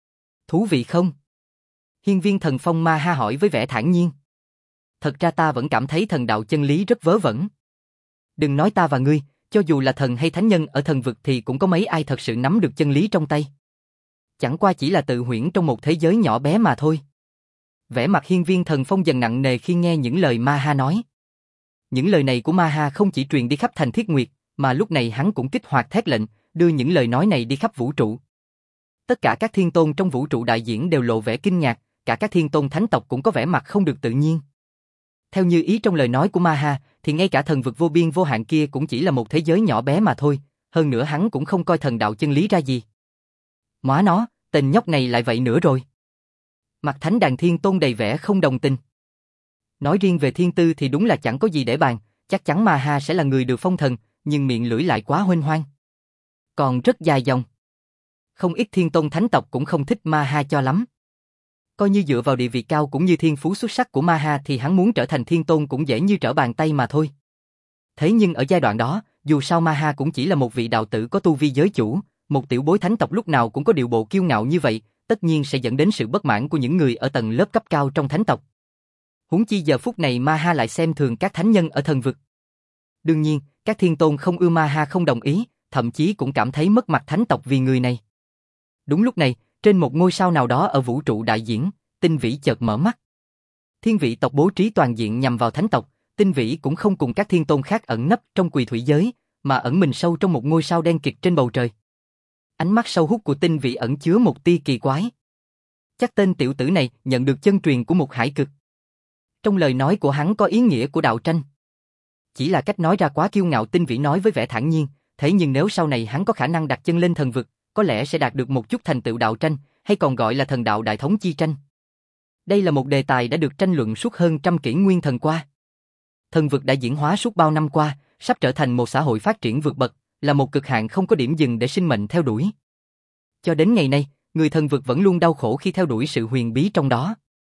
[SPEAKER 1] Thú vị không? Hiên Viên Thần Phong Ma Ha hỏi với vẻ thản nhiên. Thật ra ta vẫn cảm thấy thần đạo chân lý rất vớ vẩn. Đừng nói ta và ngươi, cho dù là thần hay thánh nhân ở thần vực thì cũng có mấy ai thật sự nắm được chân lý trong tay. Chẳng qua chỉ là tự huyễn trong một thế giới nhỏ bé mà thôi. Vẻ mặt Hiên Viên Thần Phong dần nặng nề khi nghe những lời Ma Ha nói. Những lời này của Ma Ha không chỉ truyền đi khắp thành Thiết Nguyệt, mà lúc này hắn cũng kích hoạt thét lệnh, đưa những lời nói này đi khắp vũ trụ. Tất cả các thiên tôn trong vũ trụ đại diễn đều lộ vẻ kinh ngạc, cả các thiên tôn thánh tộc cũng có vẻ mặt không được tự nhiên. Theo như ý trong lời nói của Ma-ha, thì ngay cả thần vực vô biên vô hạn kia cũng chỉ là một thế giới nhỏ bé mà thôi, hơn nữa hắn cũng không coi thần đạo chân lý ra gì. Móa nó, tên nhóc này lại vậy nữa rồi. Mặt thánh đàn thiên tôn đầy vẻ không đồng tình. Nói riêng về thiên tư thì đúng là chẳng có gì để bàn, chắc chắn Ma-ha sẽ là người được phong thần, nhưng miệng lưỡi lại quá huênh hoang. Còn rất dài dòng. Không ít thiên tôn thánh tộc cũng không thích Ma-ha cho lắm. Coi như dựa vào địa vị cao cũng như thiên phú xuất sắc của Ma-ha thì hắn muốn trở thành thiên tôn cũng dễ như trở bàn tay mà thôi. Thế nhưng ở giai đoạn đó, dù sao Ma-ha cũng chỉ là một vị đạo tử có tu vi giới chủ, một tiểu bối thánh tộc lúc nào cũng có điệu bộ kiêu ngạo như vậy, tất nhiên sẽ dẫn đến sự bất mãn của những người ở tầng lớp cấp cao trong thánh tộc. Huống chi giờ phút này Ma-ha lại xem thường các thánh nhân ở thần vực. Đương nhiên, các thiên tôn không ưa Ma-ha không đồng ý, thậm chí cũng cảm thấy mất mặt thánh tộc vì người này. Đúng lúc này, trên một ngôi sao nào đó ở vũ trụ đại diễn, Tinh Vĩ chợt mở mắt. Thiên vị tộc bố trí toàn diện nhằm vào thánh tộc, Tinh Vĩ cũng không cùng các thiên tôn khác ẩn nấp trong quỳ thủy giới, mà ẩn mình sâu trong một ngôi sao đen kịt trên bầu trời. Ánh mắt sâu hút của Tinh Vĩ ẩn chứa một tia kỳ quái. Chắc tên tiểu tử này nhận được chân truyền của một hải cực. Trong lời nói của hắn có ý nghĩa của đạo tranh. Chỉ là cách nói ra quá kiêu ngạo, Tinh Vĩ nói với vẻ thản nhiên, thế nhưng nếu sau này hắn có khả năng đặt chân lên thần vực, có lẽ sẽ đạt được một chút thành tựu đạo tranh, hay còn gọi là thần đạo đại thống chi tranh. Đây là một đề tài đã được tranh luận suốt hơn trăm kỷ nguyên thần qua. Thần vực đã diễn hóa suốt bao năm qua, sắp trở thành một xã hội phát triển vượt bậc, là một cực hạn không có điểm dừng để sinh mệnh theo đuổi. Cho đến ngày nay, người thần vực vẫn luôn đau khổ khi theo đuổi sự huyền bí trong đó.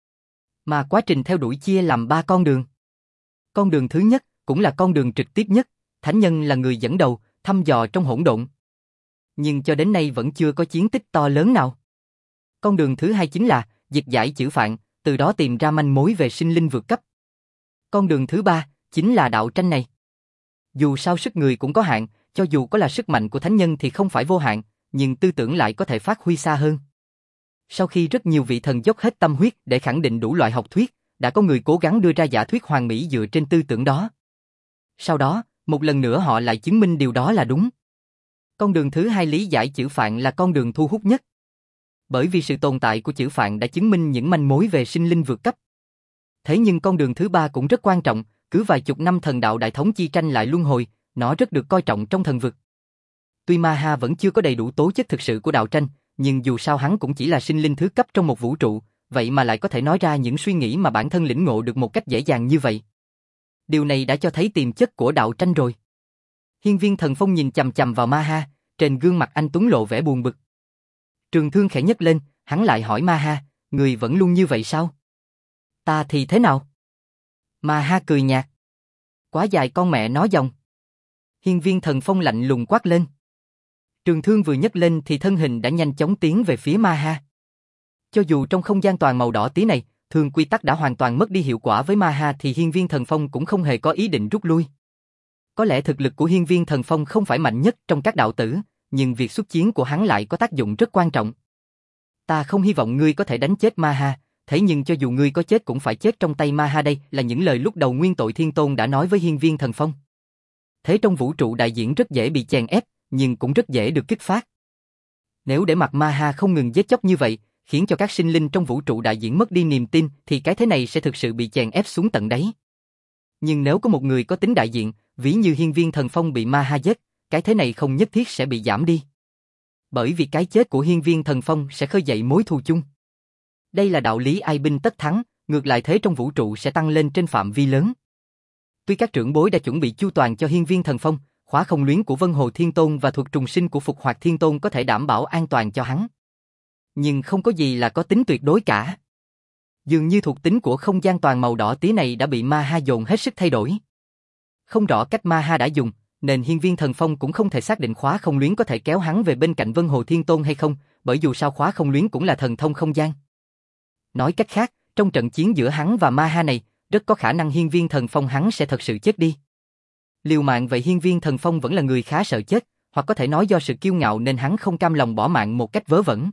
[SPEAKER 1] Mà quá trình theo đuổi chia làm ba con đường. Con đường thứ nhất, cũng là con đường trực tiếp nhất, thánh nhân là người dẫn đầu, thăm dò trong hỗn độn. Nhưng cho đến nay vẫn chưa có chiến tích to lớn nào. Con đường thứ hai chính là dịch giải chữ phạn, từ đó tìm ra manh mối về sinh linh vượt cấp. Con đường thứ ba chính là đạo tranh này. Dù sao sức người cũng có hạn, cho dù có là sức mạnh của thánh nhân thì không phải vô hạn, nhưng tư tưởng lại có thể phát huy xa hơn. Sau khi rất nhiều vị thần dốc hết tâm huyết để khẳng định đủ loại học thuyết, đã có người cố gắng đưa ra giả thuyết hoàn mỹ dựa trên tư tưởng đó. Sau đó, một lần nữa họ lại chứng minh điều đó là đúng. Con đường thứ hai lý giải chữ phạn là con đường thu hút nhất. Bởi vì sự tồn tại của chữ phạn đã chứng minh những manh mối về sinh linh vượt cấp. Thế nhưng con đường thứ ba cũng rất quan trọng, cứ vài chục năm thần đạo đại thống chi tranh lại luân hồi, nó rất được coi trọng trong thần vực. Tuy Ma-ha vẫn chưa có đầy đủ tố chất thực sự của đạo tranh, nhưng dù sao hắn cũng chỉ là sinh linh thứ cấp trong một vũ trụ, vậy mà lại có thể nói ra những suy nghĩ mà bản thân lĩnh ngộ được một cách dễ dàng như vậy. Điều này đã cho thấy tiềm chất của đạo tranh rồi. Hiên Viên Thần Phong nhìn chằm chằm vào Ma-ha, trên gương mặt anh tuấn lộ vẻ buồn bực. Trường thương khẽ nhấc lên, hắn lại hỏi Ma-ha, người vẫn luôn như vậy sao? Ta thì thế nào? Ma-ha cười nhạt. Quá dài con mẹ nó dòng. Hiên Viên Thần Phong lạnh lùng quát lên. Trường thương vừa nhấc lên thì thân hình đã nhanh chóng tiến về phía Ma-ha. Cho dù trong không gian toàn màu đỏ tí này, thường quy tắc đã hoàn toàn mất đi hiệu quả với Ma-ha thì Hiên Viên Thần Phong cũng không hề có ý định rút lui. Có lẽ thực lực của Hiên Viên Thần Phong không phải mạnh nhất trong các đạo tử, nhưng việc xuất chiến của hắn lại có tác dụng rất quan trọng. Ta không hy vọng ngươi có thể đánh chết Ma-ha, thế nhưng cho dù ngươi có chết cũng phải chết trong tay Ma-ha, đây là những lời lúc đầu Nguyên Tội Thiên Tôn đã nói với Hiên Viên Thần Phong. Thế trong vũ trụ đại diễn rất dễ bị chèn ép, nhưng cũng rất dễ được kích phát. Nếu để mặc Ma-ha không ngừng giết chóc như vậy, khiến cho các sinh linh trong vũ trụ đại diễn mất đi niềm tin, thì cái thế này sẽ thực sự bị chèn ép xuống tận đáy. Nhưng nếu có một người có tính đại diện, ví như Hiên Viên Thần Phong bị Ma-ha giết, cái thế này không nhất thiết sẽ bị giảm đi. Bởi vì cái chết của Hiên Viên Thần Phong sẽ khơi dậy mối thù chung. Đây là đạo lý ai binh tất thắng, ngược lại thế trong vũ trụ sẽ tăng lên trên phạm vi lớn. Tuy các trưởng bối đã chuẩn bị chu toàn cho Hiên Viên Thần Phong, khóa không luyến của Vân Hồ Thiên Tôn và thuật trùng sinh của Phục Hoạt Thiên Tôn có thể đảm bảo an toàn cho hắn. Nhưng không có gì là có tính tuyệt đối cả. Dường như thuộc tính của không gian toàn màu đỏ tía này đã bị Ma-ha dồn hết sức thay đổi. Không rõ cách Ma-ha đã dùng, nên Hiên Viên Thần Phong cũng không thể xác định khóa không luyến có thể kéo hắn về bên cạnh Vân Hồ Thiên Tôn hay không, bởi dù sao khóa không luyến cũng là thần thông không gian. Nói cách khác, trong trận chiến giữa hắn và Ma-ha này, rất có khả năng Hiên Viên Thần Phong hắn sẽ thật sự chết đi. Liều mạng vậy Hiên Viên Thần Phong vẫn là người khá sợ chết, hoặc có thể nói do sự kiêu ngạo nên hắn không cam lòng bỏ mạng một cách vớ vẩn.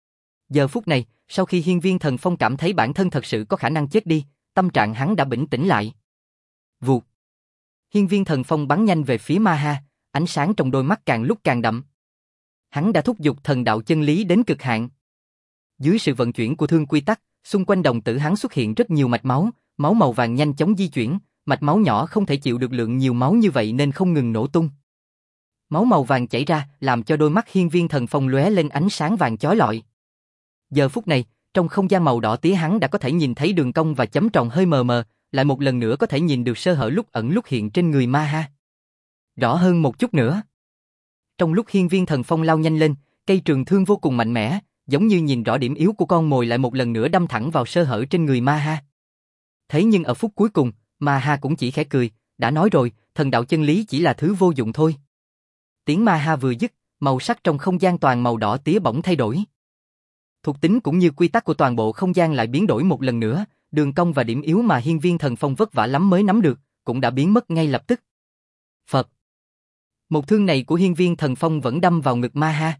[SPEAKER 1] Giờ phút này, sau khi Hiên Viên Thần Phong cảm thấy bản thân thật sự có khả năng chết đi, tâm trạng hắn đã bình tĩnh lại. Vụt. Hiên Viên Thần Phong bắn nhanh về phía Ma-ha, ánh sáng trong đôi mắt càng lúc càng đậm. Hắn đã thúc giục thần đạo chân lý đến cực hạn. Dưới sự vận chuyển của thương quy tắc, xung quanh đồng tử hắn xuất hiện rất nhiều mạch máu, máu màu vàng nhanh chóng di chuyển, mạch máu nhỏ không thể chịu được lượng nhiều máu như vậy nên không ngừng nổ tung. Máu màu vàng chảy ra, làm cho đôi mắt hiên viên thần phong lóe lên ánh sáng vàng chói lọi. Giờ phút này, trong không gian màu đỏ tía hắn đã có thể nhìn thấy đường cong và chấm tròn hơi mờ mờ, lại một lần nữa có thể nhìn được sơ hở lúc ẩn lúc hiện trên người Ma Ha. Rõ hơn một chút nữa. Trong lúc hiên viên thần phong lao nhanh lên, cây trường thương vô cùng mạnh mẽ, giống như nhìn rõ điểm yếu của con mồi lại một lần nữa đâm thẳng vào sơ hở trên người Ma Ha. Thế nhưng ở phút cuối cùng, Ma Ha cũng chỉ khẽ cười, đã nói rồi, thần đạo chân lý chỉ là thứ vô dụng thôi. Tiếng Ma Ha vừa dứt, màu sắc trong không gian toàn màu đỏ tía bỗng thay đổi. Thuộc tính cũng như quy tắc của toàn bộ không gian lại biến đổi một lần nữa, đường cong và điểm yếu mà hiên viên thần phong vất vả lắm mới nắm được, cũng đã biến mất ngay lập tức. Phật. Một thương này của hiên viên thần phong vẫn đâm vào ngực Ma Ha.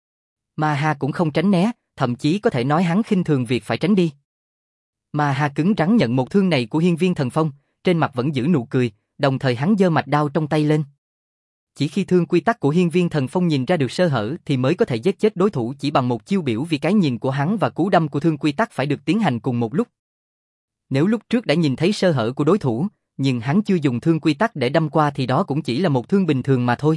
[SPEAKER 1] Ma Ha cũng không tránh né, thậm chí có thể nói hắn khinh thường việc phải tránh đi. Ma Ha cứng rắn nhận một thương này của hiên viên thần phong, trên mặt vẫn giữ nụ cười, đồng thời hắn giơ mạch đao trong tay lên. Chỉ khi thương quy tắc của hiên viên thần phong nhìn ra được sơ hở thì mới có thể giết chết đối thủ chỉ bằng một chiêu biểu, vì cái nhìn của hắn và cú đâm của thương quy tắc phải được tiến hành cùng một lúc. Nếu lúc trước đã nhìn thấy sơ hở của đối thủ, nhưng hắn chưa dùng thương quy tắc để đâm qua thì đó cũng chỉ là một thương bình thường mà thôi.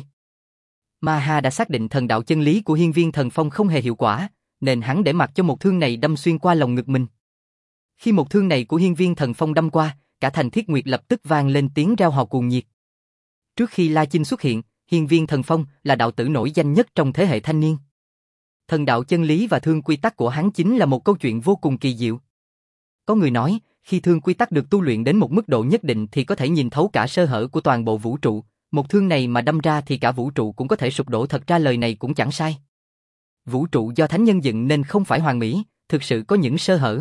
[SPEAKER 1] Ma Ha đã xác định thần đạo chân lý của hiên viên thần phong không hề hiệu quả, nên hắn để mặc cho một thương này đâm xuyên qua lồng ngực mình. Khi một thương này của hiên viên thần phong đâm qua, cả thành Thiết Nguyệt lập tức vang lên tiếng reo hò cuồng nhiệt. Trước khi La Chinh xuất hiện, hiên viên thần phong là đạo tử nổi danh nhất trong thế hệ thanh niên. Thần đạo chân lý và thương quy tắc của hắn chính là một câu chuyện vô cùng kỳ diệu. Có người nói, khi thương quy tắc được tu luyện đến một mức độ nhất định thì có thể nhìn thấu cả sơ hở của toàn bộ vũ trụ, một thương này mà đâm ra thì cả vũ trụ cũng có thể sụp đổ, thật ra lời này cũng chẳng sai. Vũ trụ do thánh nhân dựng nên không phải hoàn mỹ, thực sự có những sơ hở.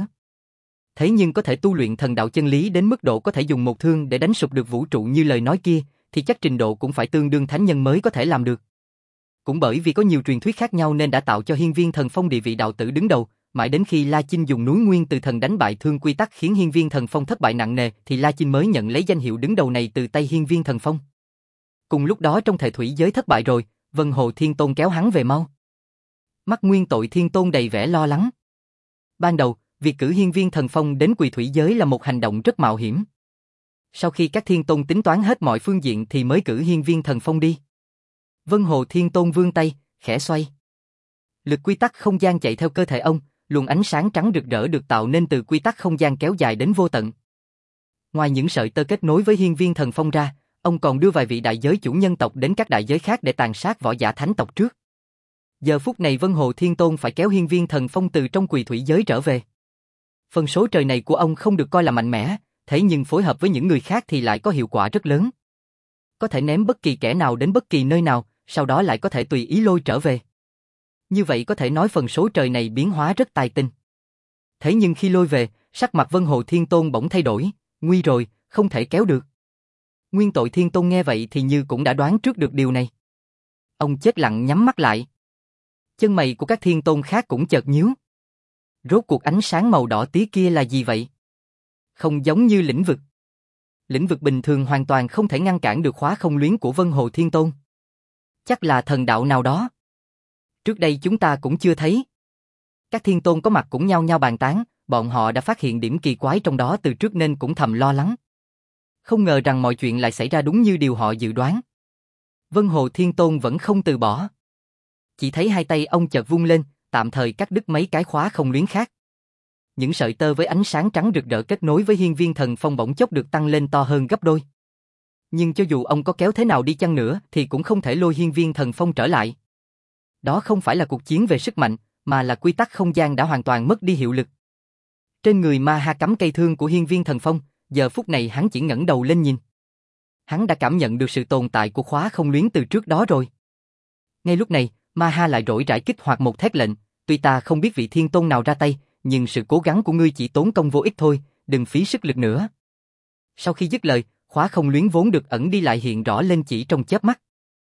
[SPEAKER 1] Thế nhưng có thể tu luyện thần đạo chân lý đến mức độ có thể dùng một thương để đánh sụp được vũ trụ như lời nói kia, thì chắc trình độ cũng phải tương đương thánh nhân mới có thể làm được. Cũng bởi vì có nhiều truyền thuyết khác nhau nên đã tạo cho hiên viên thần phong địa vị đạo tử đứng đầu, mãi đến khi La Chinh dùng núi Nguyên Từ Thần đánh bại thương quy tắc khiến hiên viên thần phong thất bại nặng nề thì La Chinh mới nhận lấy danh hiệu đứng đầu này từ tay hiên viên thần phong. Cùng lúc đó trong thể thủy giới thất bại rồi, Vân Hồ Thiên Tôn kéo hắn về mau. Mắt Nguyên Tội Thiên Tôn đầy vẻ lo lắng. Ban đầu, việc cử hiên viên thần phong đến quỳ thủy giới là một hành động rất mạo hiểm. Sau khi các thiên tôn tính toán hết mọi phương diện thì mới cử hiên viên thần phong đi. Vân Hồ Thiên Tôn vươn tay, khẽ xoay. Lực quy tắc không gian chạy theo cơ thể ông, luồng ánh sáng trắng rực rỡ được tạo nên từ quy tắc không gian kéo dài đến vô tận. Ngoài những sợi tơ kết nối với hiên viên thần phong ra, ông còn đưa vài vị đại giới chủ nhân tộc đến các đại giới khác để tàn sát võ giả thánh tộc trước. Giờ phút này Vân Hồ Thiên Tôn phải kéo hiên viên thần phong từ trong quỳ thủy giới trở về. Phần số trời này của ông không được coi là mạnh mẽ, thế nhưng phối hợp với những người khác thì lại có hiệu quả rất lớn. Có thể ném bất kỳ kẻ nào đến bất kỳ nơi nào, sau đó lại có thể tùy ý lôi trở về. Như vậy có thể nói phần số trời này biến hóa rất tài tinh. Thế nhưng khi lôi về, sắc mặt Vân Hồ Thiên Tôn bỗng thay đổi, nguy rồi, không thể kéo được. Nguyên Tội Thiên Tôn nghe vậy thì như cũng đã đoán trước được điều này. Ông chết lặng nhắm mắt lại. Chân mày của các thiên tôn khác cũng chợt nhíu. Rốt cuộc ánh sáng màu đỏ tía kia là gì vậy? Không giống như lĩnh vực. Lĩnh vực bình thường hoàn toàn không thể ngăn cản được khóa không luyến của Vân Hồ Thiên Tôn. Chắc là thần đạo nào đó. Trước đây chúng ta cũng chưa thấy. Các thiên tôn có mặt cũng nhao nhao bàn tán, bọn họ đã phát hiện điểm kỳ quái trong đó từ trước nên cũng thầm lo lắng. Không ngờ rằng mọi chuyện lại xảy ra đúng như điều họ dự đoán. Vân Hồ Thiên Tôn vẫn không từ bỏ. Chỉ thấy hai tay ông chợt vung lên, tạm thời cắt đứt mấy cái khóa không luyến khác. Những sợi tơ với ánh sáng trắng rực rỡ kết nối với hiên viên thần phong bỗng chốc được tăng lên to hơn gấp đôi. Nhưng cho dù ông có kéo thế nào đi chăng nữa thì cũng không thể lôi hiên viên thần phong trở lại. Đó không phải là cuộc chiến về sức mạnh, mà là quy tắc không gian đã hoàn toàn mất đi hiệu lực. Trên người Ma Ha cắm cây thương của hiên viên thần phong, giờ phút này hắn chỉ ngẩng đầu lên nhìn. Hắn đã cảm nhận được sự tồn tại của khóa không luyến từ trước đó rồi. Ngay lúc này, Ma Ha lại rỗi rãi kích hoạt một thét lệnh, tuy ta không biết vị thiên tôn nào ra tay, nhưng sự cố gắng của ngươi chỉ tốn công vô ích thôi, đừng phí sức lực nữa. Sau khi dứt lời, khóa không luyến vốn được ẩn đi lại hiện rõ lên chỉ trong chớp mắt.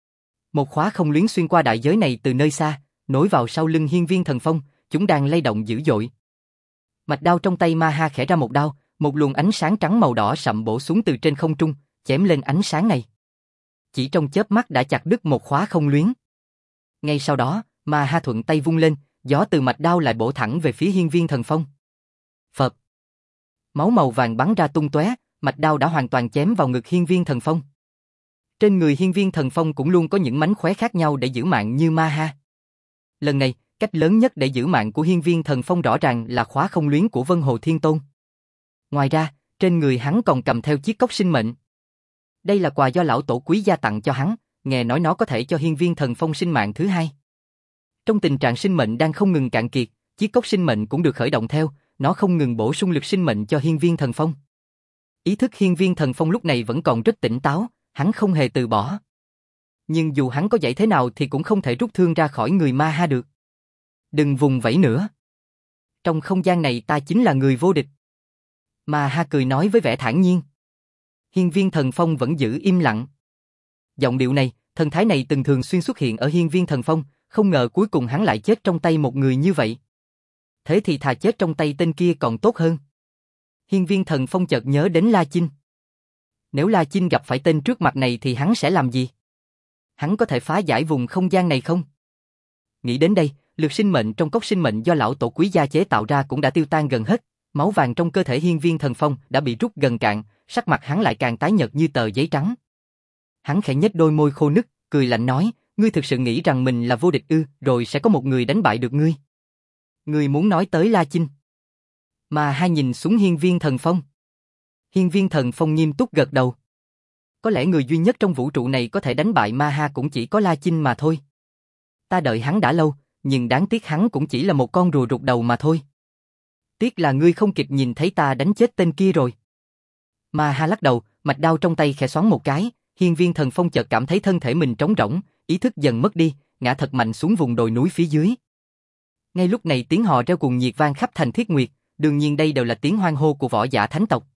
[SPEAKER 1] Một khóa không luyến xuyên qua đại giới này từ nơi xa, nối vào sau lưng hiên viên thần phong, chúng đang lay động dữ dội. Mạch đao trong tay Ma Ha khẽ ra một đao, một luồng ánh sáng trắng màu đỏ sậm bổ xuống từ trên không trung, chém lên ánh sáng này. chỉ trong chớp mắt đã chặt đứt một khóa không luyến. Ngay sau đó, Ma Ha thuận tay vung lên, gió từ mạch đao lại bổ thẳng về phía hiên viên thần phong. Phập. Máu màu vàng bắn ra tung tóe, mạch đao đã hoàn toàn chém vào ngực hiên viên thần phong. Trên người hiên viên thần phong cũng luôn có những mánh khóe khác nhau để giữ mạng như Ma Ha. Lần này, cách lớn nhất để giữ mạng của hiên viên thần phong rõ ràng là khóa không luyến của Vân Hồ Thiên Tôn. Ngoài ra, trên người hắn còn cầm theo chiếc cốc sinh mệnh. Đây là quà do lão tổ quý gia tặng cho hắn, nghe nói nó có thể cho hiên viên thần phong sinh mạng thứ hai. Trong tình trạng sinh mệnh đang không ngừng cạn kiệt, chiếc cốc sinh mệnh cũng được khởi động theo, nó không ngừng bổ sung lực sinh mệnh cho hiên viên thần phong. Ý thức hiên viên thần phong lúc này vẫn còn rất tỉnh táo, hắn không hề từ bỏ. Nhưng dù hắn có dạy thế nào thì cũng không thể rút thương ra khỏi người Ma Ha được. Đừng vùng vẫy nữa. Trong không gian này ta chính là người vô địch. Ma Ha cười nói với vẻ thản nhiên. Hiên viên thần phong vẫn giữ im lặng. Giọng điệu này, thần thái này từng thường xuyên xuất hiện ở hiên viên thần phong, không ngờ cuối cùng hắn lại chết trong tay một người như vậy. Thế thì thà chết trong tay tên kia còn tốt hơn. Hiên viên thần phong chợt nhớ đến La Chinh. Nếu La Chinh gặp phải tên trước mặt này thì hắn sẽ làm gì? Hắn có thể phá giải vùng không gian này không? Nghĩ đến đây, lực sinh mệnh trong cốc sinh mệnh do lão tổ quý gia chế tạo ra cũng đã tiêu tan gần hết, máu vàng trong cơ thể hiên viên thần phong đã bị rút gần cạn, sắc mặt hắn lại càng tái nhợt như tờ giấy trắng. Hắn khẽ nhếch đôi môi khô nứt, cười lạnh nói, ngươi thực sự nghĩ rằng mình là vô địch ư, rồi sẽ có một người đánh bại được ngươi. Ngươi muốn nói tới La Chinh. Mà hai nhìn xuống hiên viên thần phong. Hiên viên thần phong nghiêm túc gật đầu. Có lẽ người duy nhất trong vũ trụ này có thể đánh bại Ma Ha cũng chỉ có La Chinh mà thôi. Ta đợi hắn đã lâu, nhưng đáng tiếc hắn cũng chỉ là một con rùa rụt đầu mà thôi. Tiếc là ngươi không kịp nhìn thấy ta đánh chết tên kia rồi. Ma Ha lắc đầu, mạch đao trong tay khẽ xoắn một cái, hiên viên thần phong chợt cảm thấy thân thể mình trống rỗng, ý thức dần mất đi, ngã thật mạnh xuống vùng đồi núi phía dưới. Ngay lúc này tiếng hò reo cuồng nhiệt vang khắp thành Thiết Nguyệt, đương nhiên đây đều là tiếng hoan hô của võ giả thánh tộc.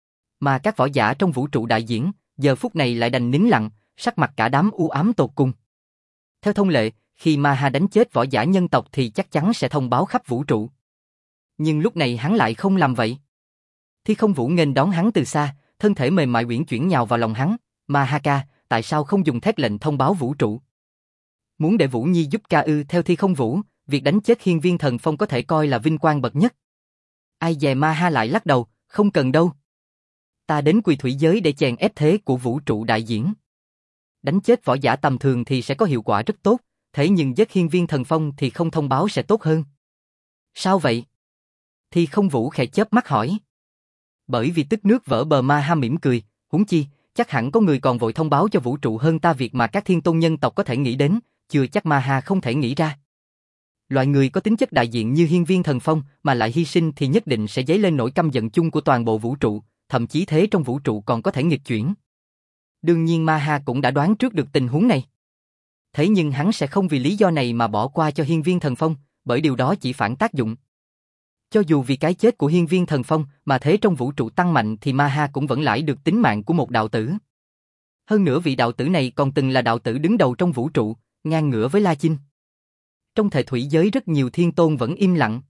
[SPEAKER 1] Mà các võ giả trong vũ trụ đại diễn, giờ phút này lại đành nín lặng, sắc mặt cả đám u ám tột cùng. Theo thông lệ, khi Ma Ha đánh chết võ giả nhân tộc thì chắc chắn sẽ thông báo khắp vũ trụ. Nhưng lúc này hắn lại không làm vậy. Thi Không Vũ nghênh đón hắn từ xa, thân thể mềm mại uyển chuyển nhào vào lòng hắn. Ma Ha ca, tại sao không dùng thét lệnh thông báo vũ trụ? Muốn để Vũ Nhi giúp ca ư? Theo Thi Không Vũ, việc đánh chết hiên viên thần phong có thể coi là vinh quang bậc nhất. Ai dè Ma Ha lại lắc đầu, không cần đâu. Ta đến Quỳ Thủy giới để chèn ép thế của vũ trụ đại diễn. Đánh chết võ giả tầm thường thì sẽ có hiệu quả rất tốt, thế nhưng giết hiên viên thần phong thì không thông báo sẽ tốt hơn. Sao vậy? Thi Không Vũ khẽ chớp mắt hỏi. Bởi vì tức nước vỡ bờ. Ma Ha mỉm cười, huống chi, chắc hẳn có người còn vội thông báo cho vũ trụ hơn ta việc mà các thiên tôn nhân tộc có thể nghĩ đến, chưa chắc Ma Ha không thể nghĩ ra. Loại người có tính chất đại diện như hiên viên thần phong mà lại hy sinh thì nhất định sẽ dấy lên nỗi căm giận chung của toàn bộ vũ trụ, thậm chí thế trong vũ trụ còn có thể nghịch chuyển. Đương nhiên Ma Ha cũng đã đoán trước được tình huống này. Thế nhưng hắn sẽ không vì lý do này mà bỏ qua cho hiên viên thần phong, bởi điều đó chỉ phản tác dụng. Cho dù vì cái chết của hiên viên thần phong mà thế trong vũ trụ tăng mạnh thì Ma Ha cũng vẫn lãi được tính mạng của một đạo tử. Hơn nữa vị đạo tử này còn từng là đạo tử đứng đầu trong vũ trụ, ngang ngửa với La Chinh. Trong Thệ Thủy giới rất nhiều thiên tôn vẫn im lặng.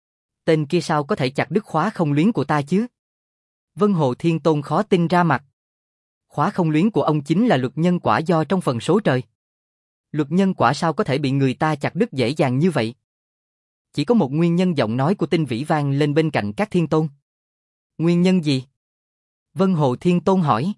[SPEAKER 1] Tên kia sao có thể chặt đứt khóa không luyến của ta chứ? Vân Hồ Thiên Tôn khó tin ra mặt. Khóa không luyến của ông chính là luật nhân quả do trong phần số trời. Luật nhân quả sao có thể bị người ta chặt đứt dễ dàng như vậy? Chỉ có một nguyên nhân. Giọng nói của Tinh Vĩ vang lên bên cạnh các thiên tôn. Nguyên nhân gì? Vân Hồ Thiên Tôn hỏi.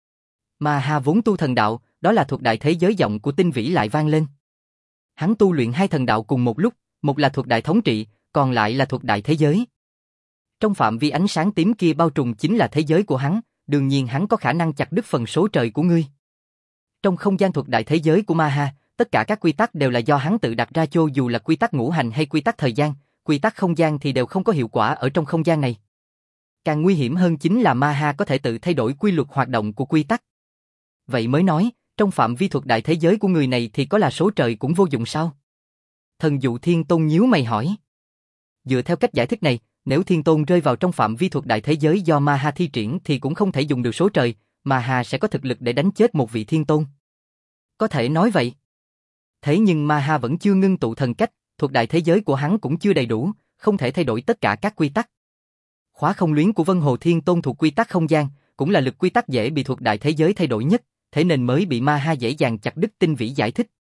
[SPEAKER 1] Ma Ha vốn tu thần đạo, đó là thuộc đại thế giới. Giọng của Tinh Vĩ lại vang lên. Hắn tu luyện hai thần đạo cùng một lúc, một là thuộc đại thống trị, còn lại là thuộc đại thế giới. Trong phạm vi ánh sáng tím kia bao trùm chính là thế giới của hắn, đương nhiên hắn có khả năng chặt đứt phần số trời của ngươi. Trong không gian thuộc đại thế giới của Ma Ha, tất cả các quy tắc đều là do hắn tự đặt ra, cho dù là quy tắc ngũ hành hay quy tắc thời gian, quy tắc không gian thì đều không có hiệu quả ở trong không gian này. Càng nguy hiểm hơn chính là Ma Ha có thể tự thay đổi quy luật hoạt động của quy tắc. Vậy mới nói, trong phạm vi thuộc đại thế giới của người này thì có là số trời cũng vô dụng sao? Thần Dụ Thiên Tôn nhíu mày hỏi. Dựa theo cách giải thích này, nếu Thiên Tôn rơi vào trong phạm vi thuộc đại thế giới do Ma Ha thi triển thì cũng không thể dùng được số trời, Ma Ha sẽ có thực lực để đánh chết một vị Thiên Tôn. Có thể nói vậy. Thế nhưng Ma Ha vẫn chưa ngưng tụ thần cách, thuộc đại thế giới của hắn cũng chưa đầy đủ, không thể thay đổi tất cả các quy tắc. Khóa không luyến của Vân Hồ Thiên Tôn thuộc quy tắc không gian, cũng là lực quy tắc dễ bị thuộc đại thế giới thay đổi nhất, thế nên mới bị Ma Ha dễ dàng chặt đứt. Tinh Vĩ giải thích.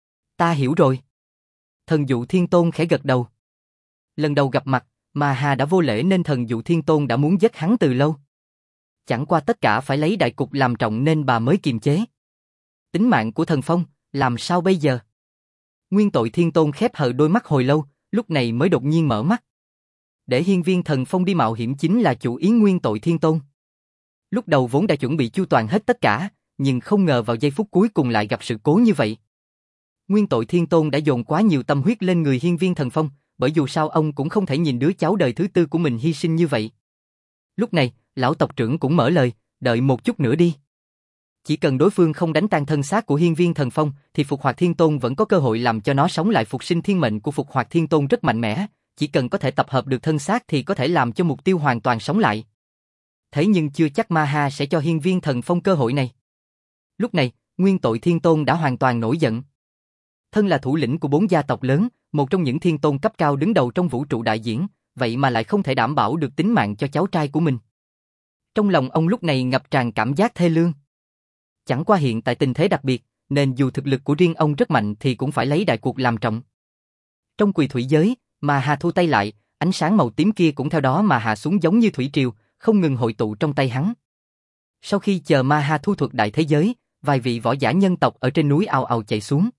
[SPEAKER 1] Ta hiểu rồi. Thần Dụ Thiên Tôn khẽ gật đầu. Lần đầu gặp mặt, Ma Ha đã vô lễ nên Thần Dụ Thiên Tôn đã muốn giết hắn từ lâu. Chẳng qua tất cả phải lấy đại cục làm trọng nên bà mới kiềm chế. Tính mạng của Thần Phong, làm sao bây giờ? Nguyên Tội Thiên Tôn khép hờ đôi mắt hồi lâu, lúc này mới đột nhiên mở mắt. Để Hiên Viên Thần Phong đi mạo hiểm chính là chủ ý Nguyên Tội Thiên Tôn. Lúc đầu vốn đã chuẩn bị chu toàn hết tất cả, nhưng không ngờ vào giây phút cuối cùng lại gặp sự cố như vậy. Nguyên Tội Thiên Tôn đã dồn quá nhiều tâm huyết lên người Hiên Viên Thần Phong, bởi dù sao ông cũng không thể nhìn đứa cháu đời thứ tư của mình hy sinh như vậy. Lúc này, lão tộc trưởng cũng mở lời, đợi một chút nữa đi. Chỉ cần đối phương không đánh tan thân xác của Hiên Viên Thần Phong, thì Phục Hoạt Thiên Tôn vẫn có cơ hội làm cho nó sống lại. Phục sinh thiên mệnh của Phục Hoạt Thiên Tôn rất mạnh mẽ, chỉ cần có thể tập hợp được thân xác thì có thể làm cho mục tiêu hoàn toàn sống lại. Thế nhưng chưa chắc Ma Ha sẽ cho Hiên Viên Thần Phong cơ hội này. Lúc này, Nguyên Tội Thiên Tôn đã hoàn toàn nổi giận. Thân là thủ lĩnh của bốn gia tộc lớn, một trong những thiên tôn cấp cao đứng đầu trong vũ trụ đại diễn, vậy mà lại không thể đảm bảo được tính mạng cho cháu trai của mình. Trong lòng ông lúc này ngập tràn cảm giác thê lương. Chẳng qua hiện tại tình thế đặc biệt, nên dù thực lực của riêng ông rất mạnh thì cũng phải lấy đại cuộc làm trọng. Trong Quỳ Thủy giới, Ma Ha thu tay lại, ánh sáng màu tím kia cũng theo đó mà hạ xuống giống như thủy triều, không ngừng hội tụ trong tay hắn. Sau khi chờ Ma Ha thu thuật đại thế giới, vài vị võ giả nhân tộc ở trên núi ào ào chạy xuống.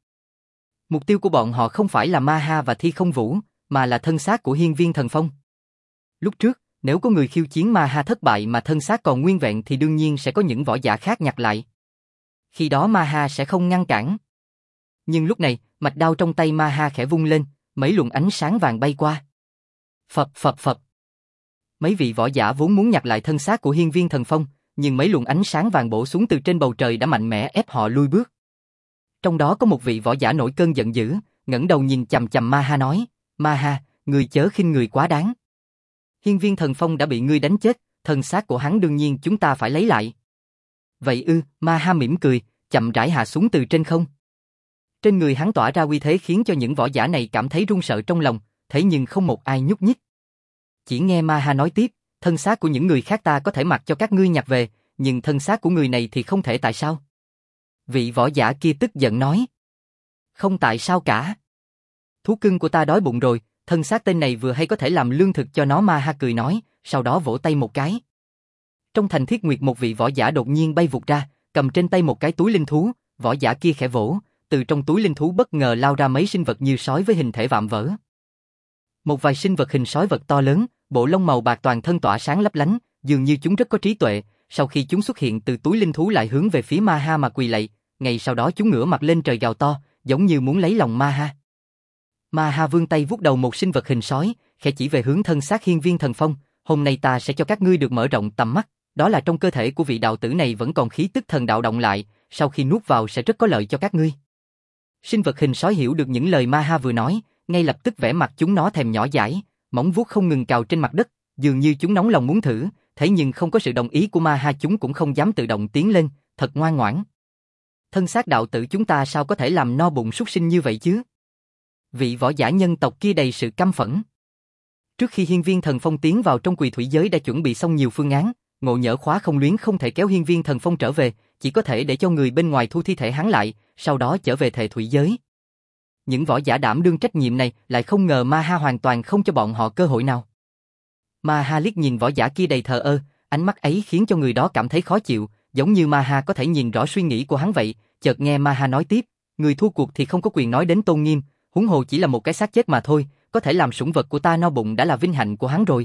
[SPEAKER 1] Mục tiêu của bọn họ không phải là Ma Ha và Thi Không Vũ, mà là thân xác của Hiên Viên Thần Phong. Lúc trước, nếu có người khiêu chiến Ma Ha thất bại mà thân xác còn nguyên vẹn thì đương nhiên sẽ có những võ giả khác nhặt lại. Khi đó Ma Ha sẽ không ngăn cản. Nhưng lúc này, mạch đao trong tay Ma Ha khẽ vung lên, mấy luồng ánh sáng vàng bay qua. Phập phập phập. Mấy vị võ giả vốn muốn nhặt lại thân xác của Hiên Viên Thần Phong, nhưng mấy luồng ánh sáng vàng bổ xuống từ trên bầu trời đã mạnh mẽ ép họ lui bước. Trong đó có một vị võ giả nổi cơn giận dữ, ngẩng đầu nhìn chằm chằm Ma Ha nói, Ma Ha, người chớ khinh người quá đáng. Hiên Viên Thần Phong đã bị ngươi đánh chết, thân xác của hắn đương nhiên chúng ta phải lấy lại. Vậy ư, Ma Ha mỉm cười, chậm rãi hạ xuống từ trên không. Trên người hắn tỏa ra uy thế khiến cho những võ giả này cảm thấy run sợ trong lòng, thế nhưng không một ai nhúc nhích. Chỉ nghe Ma Ha nói tiếp, thân xác của những người khác ta có thể mặc cho các ngươi nhặt về, nhưng thân xác của người này thì không thể. Tại sao? Vị võ giả kia tức giận nói. Không tại sao cả. Thú cưng của ta đói bụng rồi, thân xác tên này vừa hay có thể làm lương thực cho nó. Ma Ha cười nói, sau đó vỗ tay một cái. Trong thành Thiết Nguyệt một vị võ giả đột nhiên bay vụt ra, cầm trên tay một cái túi linh thú, võ giả kia khẽ vỗ, từ trong túi linh thú bất ngờ lao ra mấy sinh vật như sói với hình thể vạm vỡ. Một vài sinh vật hình sói vật to lớn, bộ lông màu bạc toàn thân tỏa sáng lấp lánh, dường như chúng rất có trí tuệ, sau khi chúng xuất hiện từ túi linh thú lại hướng về phía Ma Ha mà quỳ lạy, ngay sau đó chúng ngửa mặt lên trời gào to, giống như muốn lấy lòng Ma Ha. Ma Ha vươn tay vuốt đầu một sinh vật hình sói, khẽ chỉ về hướng thân xác Hiên Viên Thần Phong, hôm nay ta sẽ cho các ngươi được mở rộng tầm mắt, đó là trong cơ thể của vị đạo tử này vẫn còn khí tức thần đạo động lại, sau khi nuốt vào sẽ rất có lợi cho các ngươi. Sinh vật hình sói hiểu được những lời Ma Ha vừa nói, ngay lập tức vẻ mặt chúng nó thèm nhỏ dãi, móng vuốt không ngừng cào trên mặt đất, dường như chúng nóng lòng muốn thử, thế nhưng không có sự đồng ý của Ma Ha chúng cũng không dám tự động tiến lên, thật ngoan ngoãn. Thân xác đạo tử chúng ta sao có thể làm no bụng súc sinh như vậy chứ? Vị võ giả nhân tộc kia đầy sự căm phẫn. Trước khi Hiên Viên Thần Phong tiến vào trong Quỳ Thủy giới đã chuẩn bị xong nhiều phương án, Ngộ Nhỡ Khóa Không Luyến không thể kéo Hiên Viên Thần Phong trở về, chỉ có thể để cho người bên ngoài thu thi thể hắn lại, sau đó trở về Thệ Thủy giới. Những võ giả đảm đương trách nhiệm này lại không ngờ Ma Ha hoàn toàn không cho bọn họ cơ hội nào. Ma Ha liếc nhìn võ giả kia đầy thờ ơ, ánh mắt ấy khiến cho người đó cảm thấy khó chịu, giống như Ma Ha có thể nhìn rõ suy nghĩ của hắn vậy. Chợt nghe Ma Ha nói tiếp, người thua cuộc thì không có quyền nói đến tôn nghiêm, huống hồ chỉ là một cái xác chết mà thôi, có thể làm sủng vật của ta no bụng đã là vinh hạnh của hắn rồi.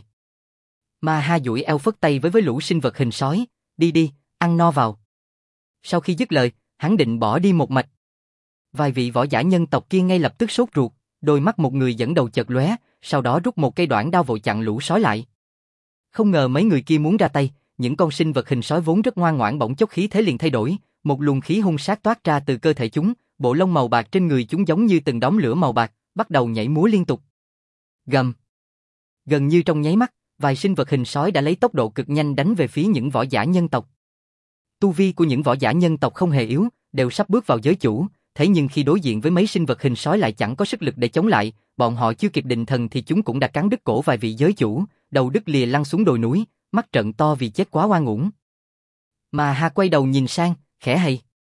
[SPEAKER 1] Ma Ha duỗi eo phất tay với với lũ sinh vật hình sói, đi đi, ăn no vào. Sau khi dứt lời, hắn định bỏ đi một mạch. Vài vị võ giả nhân tộc kia ngay lập tức sốt ruột, đôi mắt một người dẫn đầu chợt lóe, sau đó rút một cây đoạn đao vội chặn lũ sói lại. Không ngờ mấy người kia muốn ra tay, những con sinh vật hình sói vốn rất ngoan ngoãn bỗng chốc khí thế liền thay đổi, một luồng khí hung sát toát ra từ cơ thể chúng, bộ lông màu bạc trên người chúng giống như từng đống lửa màu bạc, bắt đầu nhảy múa liên tục. Gầm. Gần như trong nháy mắt, vài sinh vật hình sói đã lấy tốc độ cực nhanh đánh về phía những võ giả nhân tộc. Tu vi của những võ giả nhân tộc không hề yếu, đều sắp bước vào giới chủ, thế nhưng khi đối diện với mấy sinh vật hình sói lại chẳng có sức lực để chống lại, bọn họ chưa kịp định thần thì chúng cũng đã cắn đứt cổ vài vị giới chủ, đầu đứt lìa lăn xuống đồi núi, mắt trợn to vì chết quá oan uổng. Ma Ha quay đầu nhìn sang, khẽ hầy.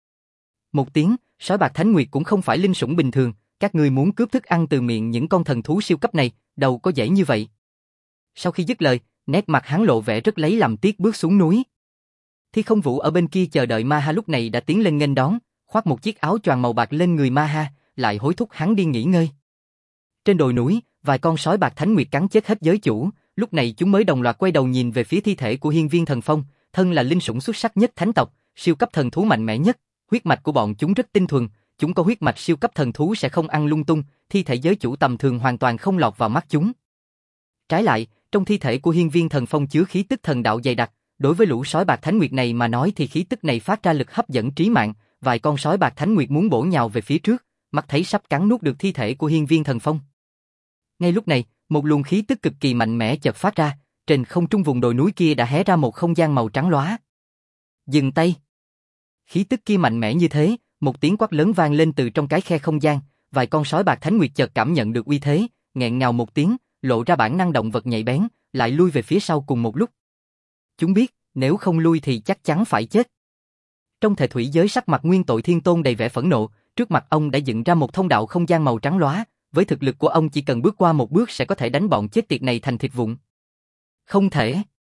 [SPEAKER 1] Một tiếng, sói bạc Thánh Nguyệt cũng không phải linh sủng bình thường, các ngươi muốn cướp thức ăn từ miệng những con thần thú siêu cấp này, đâu có dễ như vậy. Sau khi dứt lời, nét mặt hắn lộ vẻ rất lấy làm tiếc bước xuống núi. Thi Không Vũ ở bên kia chờ đợi Ma Ha lúc này đã tiến lên nghênh đón, khoác một chiếc áo choàng màu bạc lên người Ma Ha, lại hối thúc hắn đi nghỉ ngơi. Trên đồi núi, vài con sói bạc Thánh Nguyệt cắn chết hết giới chủ, lúc này chúng mới đồng loạt quay đầu nhìn về phía thi thể của Hiên Viên Thần Phong, thân là linh sủng xuất sắc nhất thánh tộc, siêu cấp thần thú mạnh mẽ nhất, huyết mạch của bọn chúng rất tinh thuần, chúng có huyết mạch siêu cấp thần thú sẽ không ăn lung tung, thi thể giới chủ tầm thường hoàn toàn không lọt vào mắt chúng. Trái lại, trong thi thể của Hiên Viên Thần Phong chứa khí tức thần đạo dày đặc, đối với lũ sói bạc Thánh Nguyệt này mà nói thì khí tức này phát ra lực hấp dẫn trí mạng, vài con sói bạc Thánh Nguyệt muốn bổ nhào về phía trước, mắt thấy sắp cắn nuốt được thi thể của Hiên Viên Thần Phong. Ngay lúc này, một luồng khí tức cực kỳ mạnh mẽ chợt phát ra, trên không trung vùng đồi núi kia đã hé ra một không gian màu trắng lóa. Dừng tay! Khí tức kia mạnh mẽ như thế, một tiếng quát lớn vang lên từ trong cái khe không gian, vài con sói bạc Thánh Nguyệt chợt cảm nhận được uy thế, nghẹn ngào một tiếng, lộ ra bản năng động vật nhạy bén, lại lui về phía sau cùng một lúc. Chúng biết, nếu không lui thì chắc chắn phải chết. Trong thể thủy giới sắc mặt Nguyên Tội Thiên Tôn đầy vẻ phẫn nộ, trước mặt ông đã dựng ra một thông đạo không gian màu trắng lóa, với thực lực của ông chỉ cần bước qua một bước sẽ có thể đánh bọn chết tiệt này thành thịt vụn. Không thể.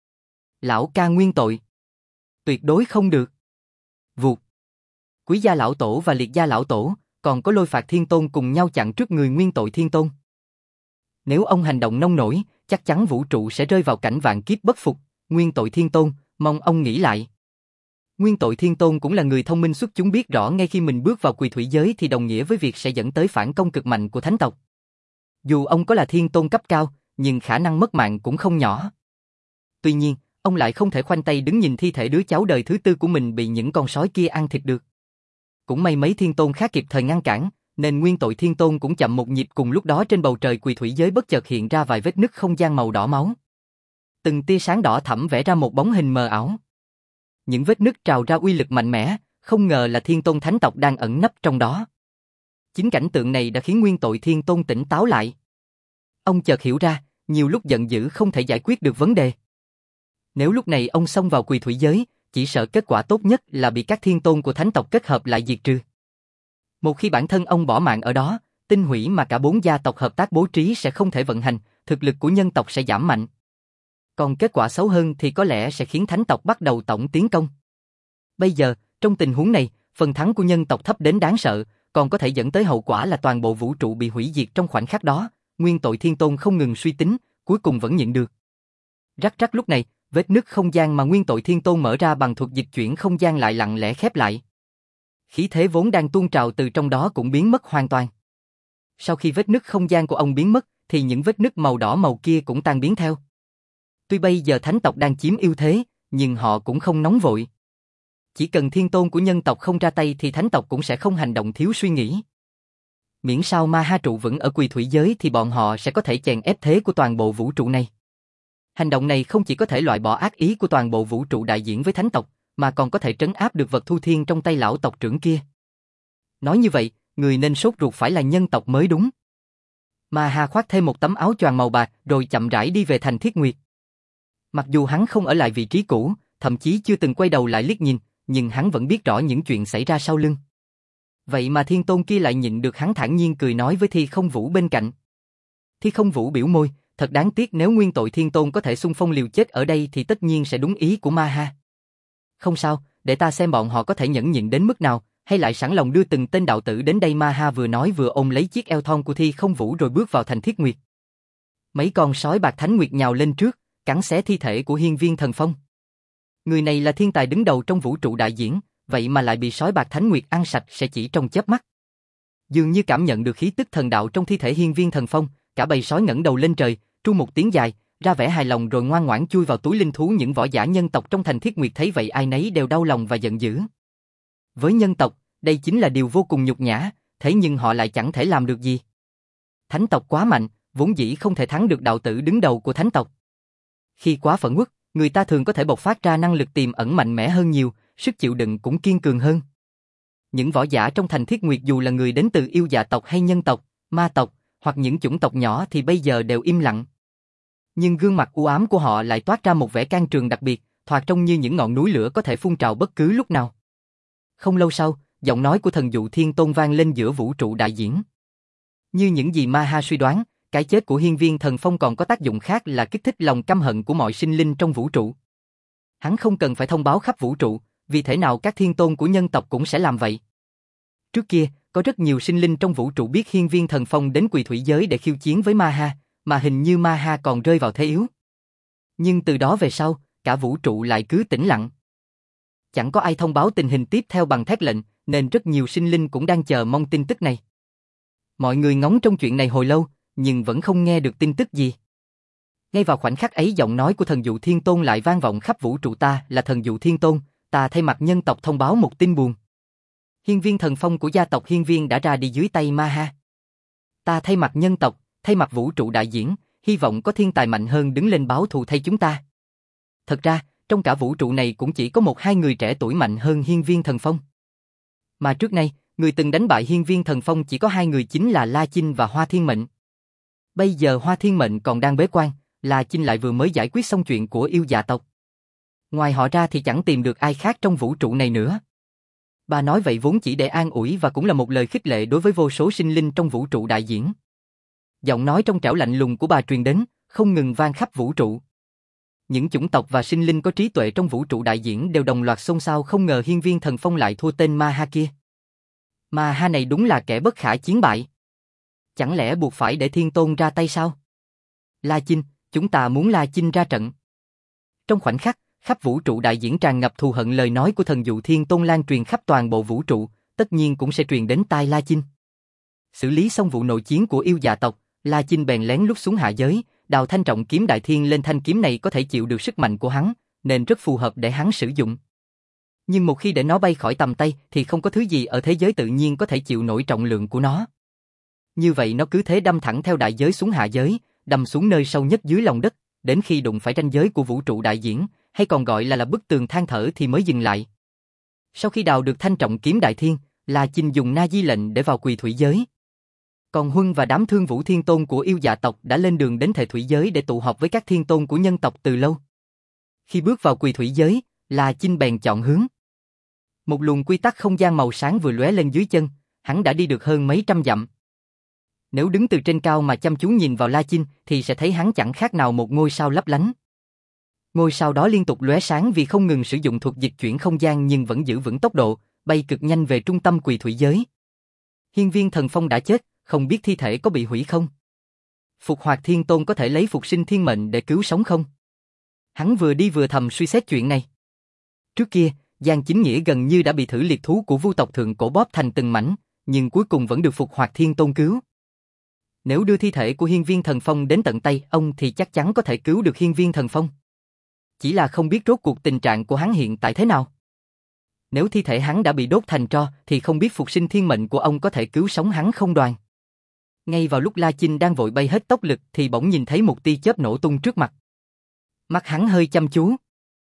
[SPEAKER 1] Lão ca Nguyên Tội. Tuyệt đối không được. Vụt. Quý gia lão tổ và liệt gia lão tổ, còn có Lôi Phạt Thiên Tôn cùng nhau chặn trước người Nguyên Tội Thiên Tôn. Nếu ông hành động nông nổi, chắc chắn vũ trụ sẽ rơi vào cảnh vạn kiếp bất phục. Nguyên Tội Thiên Tôn, mong ông nghĩ lại. Nguyên Tội Thiên Tôn cũng là người thông minh xuất chúng, biết rõ ngay khi mình bước vào Quỳ Thủy giới thì đồng nghĩa với việc sẽ dẫn tới phản công cực mạnh của thánh tộc. Dù ông có là thiên tôn cấp cao, nhưng khả năng mất mạng cũng không nhỏ. Tuy nhiên, ông lại không thể khoanh tay đứng nhìn thi thể đứa cháu đời thứ tư của mình bị những con sói kia ăn thịt được. Cũng may mấy thiên tôn khác kịp thời ngăn cản, nên Nguyên Tội Thiên Tôn cũng chậm một nhịp. Cùng lúc đó trên bầu trời Quỳ Thủy giới bất chợt hiện ra vài vết nứt không gian màu đỏ máu. Từng tia sáng đỏ thẫm vẽ ra một bóng hình mờ ảo. Những vết nứt trào ra uy lực mạnh mẽ, không ngờ là Thiên Tôn thánh tộc đang ẩn nấp trong đó. Chính cảnh tượng này đã khiến Nguyên Tội Thiên Tôn tỉnh táo lại. Ông chợt hiểu ra, nhiều lúc giận dữ không thể giải quyết được vấn đề. Nếu lúc này ông xông vào Quỳ Thủy giới, chỉ sợ kết quả tốt nhất là bị các thiên tôn của thánh tộc kết hợp lại diệt trừ. Một khi bản thân ông bỏ mạng ở đó, tinh hủy mà cả bốn gia tộc hợp tác bố trí sẽ không thể vận hành, thực lực của nhân tộc sẽ giảm mạnh. Còn kết quả xấu hơn thì có lẽ sẽ khiến thánh tộc bắt đầu tổng tiến công. Bây giờ, trong tình huống này, phần thắng của nhân tộc thấp đến đáng sợ, còn có thể dẫn tới hậu quả là toàn bộ vũ trụ bị hủy diệt trong khoảnh khắc đó. Nguyên Tội Thiên Tôn không ngừng suy tính, cuối cùng vẫn nhịn được. Rắc rắc lúc này, vết nứt không gian mà Nguyên Tội Thiên Tôn mở ra bằng thuật dịch chuyển không gian lại lặng lẽ khép lại. Khí thế vốn đang tuôn trào từ trong đó cũng biến mất hoàn toàn. Sau khi vết nứt không gian của ông biến mất, thì những vết nứt màu đỏ màu kia cũng tan biến theo. Tuy bây giờ thánh tộc đang chiếm ưu thế, nhưng họ cũng không nóng vội. Chỉ cần thiên tôn của nhân tộc không ra tay thì thánh tộc cũng sẽ không hành động thiếu suy nghĩ. Miễn sao Ma Ha trụ vững ở Quỳ Thủy giới thì bọn họ sẽ có thể chèn ép thế của toàn bộ vũ trụ này. Hành động này không chỉ có thể loại bỏ ác ý của toàn bộ vũ trụ đại diện với thánh tộc, mà còn có thể trấn áp được vật thu thiên trong tay lão tộc trưởng kia. Nói như vậy, người nên sốt ruột phải là nhân tộc mới đúng. Ma Ha khoác thêm một tấm áo choàng màu bạc rồi chậm rãi đi về thành Thiết Nguyệt. Mặc dù hắn không ở lại vị trí cũ, thậm chí chưa từng quay đầu lại liếc nhìn, nhưng hắn vẫn biết rõ những chuyện xảy ra sau lưng. Vậy mà thiên tôn kia lại nhịn được, hắn thản nhiên cười nói với Thi Không Vũ bên cạnh. Thi Không Vũ biểu môi, thật đáng tiếc, nếu Nguyên Tội Thiên Tôn có thể xung phong liều chết ở đây thì tất nhiên sẽ đúng ý của Ma Ha. Không sao, để ta xem bọn họ có thể nhẫn nhịn đến mức nào, hay lại sẵn lòng đưa từng tên đạo tử đến đây. Ma Ha vừa nói vừa ôm lấy chiếc eo thon của Thi Không Vũ rồi bước vào thành Thiết Nguyệt. Mấy con sói bạc Thánh Nguyệt nhào lên trước, cắn xé thi thể của Hiên Viên Thần Phong. Người này là thiên tài đứng đầu trong vũ trụ đại diễn, vậy mà lại bị sói bạc Thánh Nguyệt ăn sạch sẽ chỉ trong chớp mắt. Dường như cảm nhận được khí tức thần đạo trong thi thể Hiên Viên Thần Phong, cả bầy sói ngẩng đầu lên trời, tru một tiếng dài, ra vẻ hài lòng rồi ngoan ngoãn chui vào túi linh thú. Những võ giả nhân tộc trong thành Thiết Nguyệt thấy vậy ai nấy đều đau lòng và giận dữ. Với nhân tộc, đây chính là điều vô cùng nhục nhã, thế nhưng họ lại chẳng thể làm được gì. Thánh tộc quá mạnh, vốn dĩ không thể thắng được đạo tử đứng đầu của thánh tộc. Khi quá phẫn uất, người ta thường có thể bộc phát ra năng lực tiềm ẩn mạnh mẽ hơn nhiều, sức chịu đựng cũng kiên cường hơn. Những võ giả trong thành Thiết Nguyệt dù là người đến từ yêu dạ tộc hay nhân tộc, ma tộc, hoặc những chủng tộc nhỏ thì bây giờ đều im lặng. Nhưng gương mặt u ám của họ lại toát ra một vẻ can trường đặc biệt, thoạt trông như những ngọn núi lửa có thể phun trào bất cứ lúc nào. Không lâu sau, Giọng nói của thần dụ thiên tôn vang lên giữa vũ trụ đại diễn. Như những gì Ma Ha suy đoán, cái chết của hiên viên thần phong còn có tác dụng khác là kích thích lòng căm hận của mọi sinh linh trong vũ trụ. Hắn không cần phải thông báo khắp vũ trụ, vì thể nào các thiên tôn của nhân tộc cũng sẽ làm vậy. Trước kia, có rất nhiều sinh linh trong vũ trụ biết hiên viên thần phong đến quỳ thủy giới để khiêu chiến với Ma Ha, mà hình như Ma Ha còn rơi vào thế yếu. Nhưng từ đó về sau, cả vũ trụ lại cứ tĩnh lặng. Chẳng có ai thông báo tình hình tiếp theo bằng thét lệnh, nên rất nhiều sinh linh cũng đang chờ mong tin tức này. Mọi người ngóng trong chuyện này hồi lâu, nhưng vẫn không nghe được tin tức gì. Ngay vào khoảnh khắc ấy, giọng nói của thần dụ thiên tôn lại vang vọng khắp vũ trụ. Ta là thần dụ thiên tôn, ta thay mặt nhân tộc thông báo một tin buồn. Hiên viên thần phong của gia tộc Hiên viên đã ra đi dưới tay Ma Ha. Ta thay mặt nhân tộc, thay mặt vũ trụ đại diễn, hy vọng có thiên tài mạnh hơn đứng lên báo thù thay chúng ta. Thật ra, trong cả vũ trụ này cũng chỉ có một hai người trẻ tuổi mạnh hơn hiên viên thần phong. Mà trước nay, người từng đánh bại hiên viên thần phong chỉ có hai người, chính là La Chinh và Hoa Thiên Mệnh. Bây giờ Hoa Thiên Mệnh còn đang bế quan, La Chinh lại vừa mới giải quyết xong chuyện của yêu dạ tộc. Ngoài họ ra thì chẳng tìm được ai khác trong vũ trụ này nữa. Bà nói vậy vốn chỉ để an ủi và cũng là một lời khích lệ đối với vô số sinh linh trong vũ trụ đại diễn. Giọng nói trong trẻo lạnh lùng của bà truyền đến, không ngừng vang khắp vũ trụ. Những chủng tộc và sinh linh có trí tuệ trong vũ trụ đại diễn đều đồng loạt xôn xao, không ngờ hiên viên thần phong lại thua tên Ma Ha kia. Ma Ha này đúng là kẻ bất khả chiến bại. Chẳng lẽ buộc phải để thiên tôn ra tay sao? La Chinh, chúng ta muốn La Chinh ra trận. Trong khoảnh khắc, khắp vũ trụ đại diễn tràn ngập thù hận, lời nói của thần dụ thiên tôn lan truyền khắp toàn bộ vũ trụ, tất nhiên cũng sẽ truyền đến tai La Chinh. Xử lý xong vụ nội chiến của yêu dạ tộc, La Chinh bèn lén lút xuống hạ giới, đào thanh trọng kiếm đại thiên lên. Thanh kiếm này có thể chịu được sức mạnh của hắn, nên rất phù hợp để hắn sử dụng. Nhưng một khi để nó bay khỏi tầm tay thì không có thứ gì ở thế giới tự nhiên có thể chịu nổi trọng lượng của nó. Như vậy nó cứ thế đâm thẳng theo đại giới xuống hạ giới, đâm xuống nơi sâu nhất dưới lòng đất, đến khi đụng phải ranh giới của vũ trụ đại diễn, hay còn gọi là là bức tường than thở thì mới dừng lại. Sau khi đào được thanh trọng kiếm đại thiên, La Chinh dùng na di lệnh để vào quỳ thủy giới. Còn Huân và đám thương vũ thiên tôn của yêu dạ tộc đã lên đường đến Thệ thủy giới để tụ họp với các thiên tôn của nhân tộc từ lâu. Khi bước vào quỳ thủy giới, La Chinh bèn chọn hướng. Một luồng quy tắc không gian màu sáng vừa lóe lên dưới chân, hắn đã đi được hơn mấy trăm dặm. Nếu đứng từ trên cao mà chăm chú nhìn vào La Chinh thì sẽ thấy hắn chẳng khác nào một ngôi sao lấp lánh. Ngôi sao đó liên tục lóe sáng vì không ngừng sử dụng thuật dịch chuyển không gian, nhưng vẫn giữ vững tốc độ, bay cực nhanh về trung tâm quỳ thủy giới. Hiên viên thần phong đã chết, không biết thi thể có bị hủy không? Phục Hoạt Thiên Tôn có thể lấy phục sinh thiên mệnh để cứu sống không? Hắn vừa đi vừa thầm suy xét chuyện này. Trước kia, Giang Chính Nghĩa gần như đã bị thử liệt thú của vu tộc thượng cổ bóp thành từng mảnh, nhưng cuối cùng vẫn được Phục Hoạt Thiên Tôn cứu. Nếu đưa thi thể của hiên viên thần phong đến tận tay ông thì chắc chắn có thể cứu được hiên viên thần phong. Chỉ là không biết rốt cuộc tình trạng của hắn hiện tại thế nào. Nếu thi thể hắn đã bị đốt thành tro thì không biết phục sinh thiên mệnh của ông có thể cứu sống hắn không đoàn. Ngay vào lúc La Chinh đang vội bay hết tốc lực thì bỗng nhìn thấy một tia chớp nổ tung trước mặt. Mắt hắn hơi chăm chú.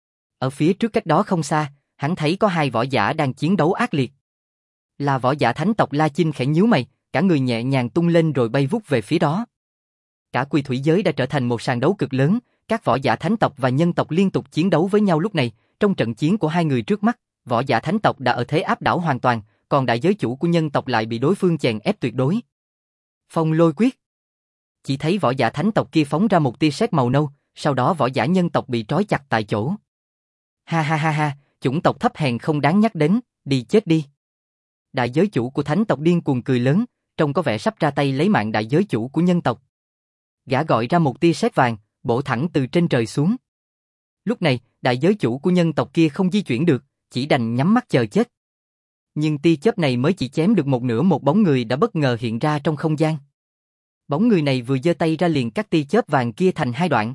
[SPEAKER 1] Ở phía trước cách đó không xa, hắn thấy có hai võ giả đang chiến đấu ác liệt. Là võ giả thánh tộc. La Chinh khẽ nhíu mày, cả người nhẹ nhàng tung lên rồi bay vút về phía đó. Cả quỳ thủy giới đã trở thành một sàn đấu cực lớn, các võ giả thánh tộc và nhân tộc liên tục chiến đấu với nhau. Lúc này, trong trận chiến của hai người trước mắt, võ giả thánh tộc đã ở thế áp đảo hoàn toàn, còn đại giới chủ của nhân tộc lại bị đối phương chèn ép tuyệt đối. Phong lôi quyết. Chỉ thấy võ giả thánh tộc kia phóng ra một tia sét màu nâu, sau đó võ giả nhân tộc bị trói chặt tại chỗ. Ha ha ha ha, chủng tộc thấp hèn không đáng nhắc đến, đi chết đi. Đại giới chủ của thánh tộc điên cuồng cười lớn, trông có vẻ sắp ra tay lấy mạng đại giới chủ của nhân tộc. Gã gọi ra một tia sét vàng, bổ thẳng từ trên trời xuống. Lúc này, đại giới chủ của nhân tộc kia không di chuyển được, chỉ đành nhắm mắt chờ chết. Nhưng tia chớp này mới chỉ chém được một nửa, một bóng người đã bất ngờ hiện ra trong không gian. Bóng người này vừa giơ tay ra liền cắt tia chớp vàng kia thành hai đoạn.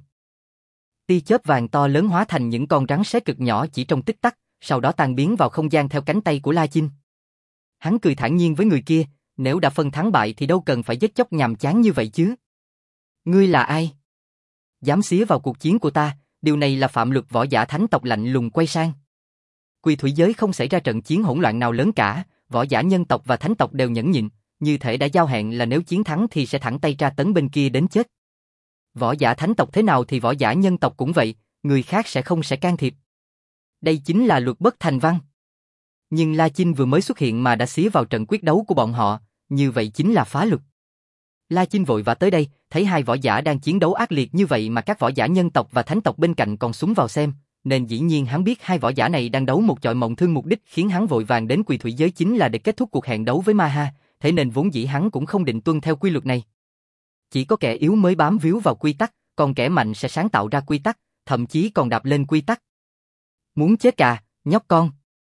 [SPEAKER 1] Tia chớp vàng to lớn hóa thành những con rắn sét cực nhỏ chỉ trong tích tắc, sau đó tan biến vào không gian theo cánh tay của La Chinh. Hắn cười thản nhiên với người kia, nếu đã phân thắng bại thì đâu cần phải giết chóc nhàm chán như vậy chứ. Ngươi là ai? Dám xía vào cuộc chiến của ta, điều này là phạm luật. Võ giả thánh tộc lạnh lùng quay sang. Quỳ thủy giới không xảy ra trận chiến hỗn loạn nào lớn cả, võ giả nhân tộc và thánh tộc đều nhẫn nhịn, như thể đã giao hẹn là nếu chiến thắng thì sẽ thẳng tay tra tấn bên kia đến chết. Võ giả thánh tộc thế nào thì võ giả nhân tộc cũng vậy, người khác sẽ không sẽ can thiệp. Đây chính là luật bất thành văn. Nhưng La Chinh vừa mới xuất hiện mà đã xía vào trận quyết đấu của bọn họ, như vậy chính là phá luật. La Chinh vội vã tới đây, thấy hai võ giả đang chiến đấu ác liệt như vậy mà các võ giả nhân tộc và thánh tộc bên cạnh còn súng vào xem, nên dĩ nhiên hắn biết hai võ giả này đang đấu một chọi mộng thương, mục đích khiến hắn vội vàng đến Quỳ Thủy giới chính là để kết thúc cuộc hẹn đấu với Ma Ha, thế nên vốn dĩ hắn cũng không định tuân theo quy luật này. Chỉ có kẻ yếu mới bám víu vào quy tắc, còn kẻ mạnh sẽ sáng tạo ra quy tắc, thậm chí còn đạp lên quy tắc. Muốn chết à, nhóc con.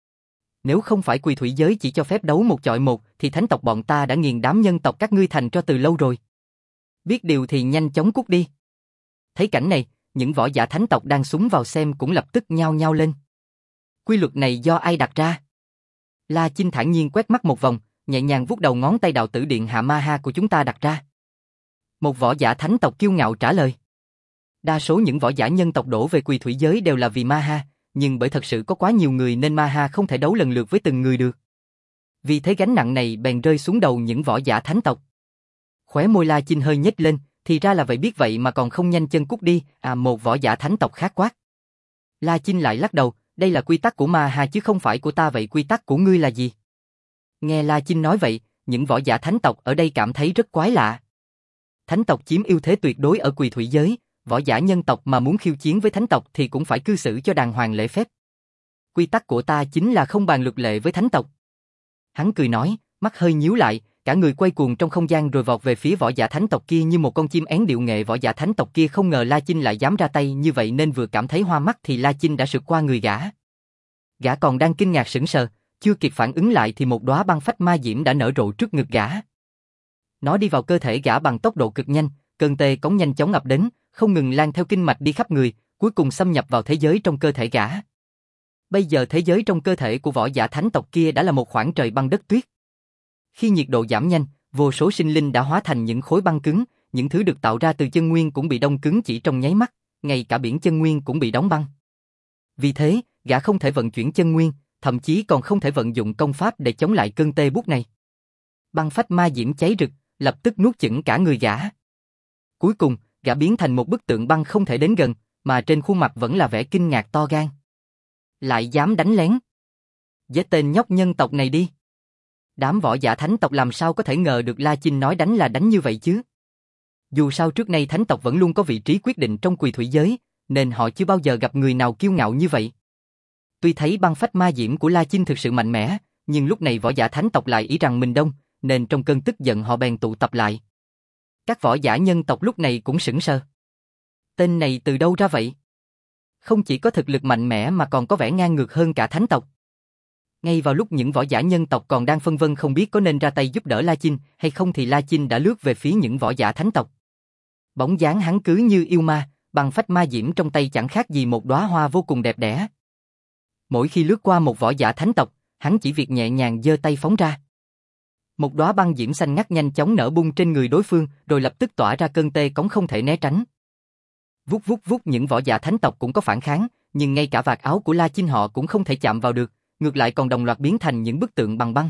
[SPEAKER 1] Nếu không phải Quỳ Thủy giới chỉ cho phép đấu một chọi một, thì thánh tộc bọn ta đã nghiền đám nhân tộc các ngươi thành cho từ lâu rồi. Biết điều thì nhanh chóng cút đi. Thấy cảnh này, những võ giả thánh tộc đang súng vào xem cũng lập tức nhao nhao lên. Quy luật này do ai đặt ra? La Chinh thản nhiên quét mắt một vòng, nhẹ nhàng vuốt đầu ngón tay đạo tử điện hạ Ma Ha của chúng ta đặt ra. Một võ giả thánh tộc kiêu ngạo trả lời. Đa số những võ giả nhân tộc đổ về Quỳ Thủy giới đều là vì Ma Ha, nhưng bởi thật sự có quá nhiều người nên Ma Ha không thể đấu lần lượt với từng người được. Vì thế gánh nặng này bèn rơi xuống đầu những võ giả thánh tộc. Khóe môi La Chinh hơi nhếch lên, thì ra là vậy, biết vậy mà còn không nhanh chân cút đi, à, một võ giả thánh tộc khác quát. La Chinh lại lắc đầu, đây là quy tắc của Ma Ha chứ không phải của ta, vậy quy tắc của ngươi là gì? Nghe La Chinh nói vậy, những võ giả thánh tộc ở đây cảm thấy rất quái lạ. Thánh tộc chiếm ưu thế tuyệt đối ở Quỳ Thủy giới, võ giả nhân tộc mà muốn khiêu chiến với thánh tộc thì cũng phải cư xử cho đàng hoàng lễ phép. Quy tắc của ta chính là không bàn luật lệ với thánh tộc. Hắn cười nói, mắt hơi nhíu lại, cả người quay cuồng trong không gian rồi vọt về phía võ giả thánh tộc kia như một con chim én điệu nghệ. Võ giả thánh tộc kia không ngờ La Chinh lại dám ra tay như vậy nên vừa cảm thấy hoa mắt thì La Chinh đã sượt qua người gã. Gã còn đang kinh ngạc sững sờ, chưa kịp phản ứng lại thì một đóa băng phách ma diễm đã nở rộ trước ngực gã. Nó đi vào cơ thể gã bằng tốc độ cực nhanh, cơn tê cống nhanh chóng ập đến, không ngừng lan theo kinh mạch đi khắp người, cuối cùng xâm nhập vào thế giới trong cơ thể gã. Bây giờ thế giới trong cơ thể của võ giả thánh tộc kia đã là một khoảng trời băng đất tuyết. Khi nhiệt độ giảm nhanh, vô số sinh linh đã hóa thành những khối băng cứng, những thứ được tạo ra từ chân nguyên cũng bị đông cứng chỉ trong nháy mắt, ngay cả biển chân nguyên cũng bị đóng băng. Vì thế, gã không thể vận chuyển chân nguyên, thậm chí còn không thể vận dụng công pháp để chống lại cơn tê buốt này. Băng phách ma diễm cháy rực, lập tức nuốt chửng cả người gã. Cuối cùng, gã biến thành một bức tượng băng không thể đến gần, mà trên khuôn mặt vẫn là vẻ kinh ngạc to gan. Lại dám đánh lén. Giết tên nhóc nhân tộc này đi. Đám võ giả thánh tộc làm sao có thể ngờ được La Chinh nói đánh là đánh như vậy chứ? Dù sao trước nay thánh tộc vẫn luôn có vị trí quyết định trong Quỳ Thủy giới, nên họ chưa bao giờ gặp người nào kiêu ngạo như vậy. Tuy thấy băng phách ma diễm của La Chinh thực sự mạnh mẽ, nhưng lúc này võ giả thánh tộc lại ý rằng mình đông, nên trong cơn tức giận họ bèn tụ tập lại. Các võ giả nhân tộc lúc này cũng sững sờ. Tên này từ đâu ra vậy? Không chỉ có thực lực mạnh mẽ mà còn có vẻ ngang ngược hơn cả thánh tộc. Ngay vào lúc những võ giả nhân tộc còn đang phân vân không biết có nên ra tay giúp đỡ La Chinh hay không thì La Chinh đã lướt về phía những võ giả thánh tộc. Bóng dáng hắn cứ như yêu ma, băng phách ma diễm trong tay chẳng khác gì một đóa hoa vô cùng đẹp đẽ. Mỗi khi lướt qua một võ giả thánh tộc, hắn chỉ việc nhẹ nhàng giơ tay phóng ra. Một đóa băng diễm xanh ngắt nhanh chóng nở bung trên người đối phương, rồi lập tức tỏa ra cơn tê cống không thể né tránh. Vút vút vút, những võ giả thánh tộc cũng có phản kháng, nhưng ngay cả vạt áo của La Chinh họ cũng không thể chạm vào được, ngược lại còn đồng loạt biến thành những bức tượng bằng băng.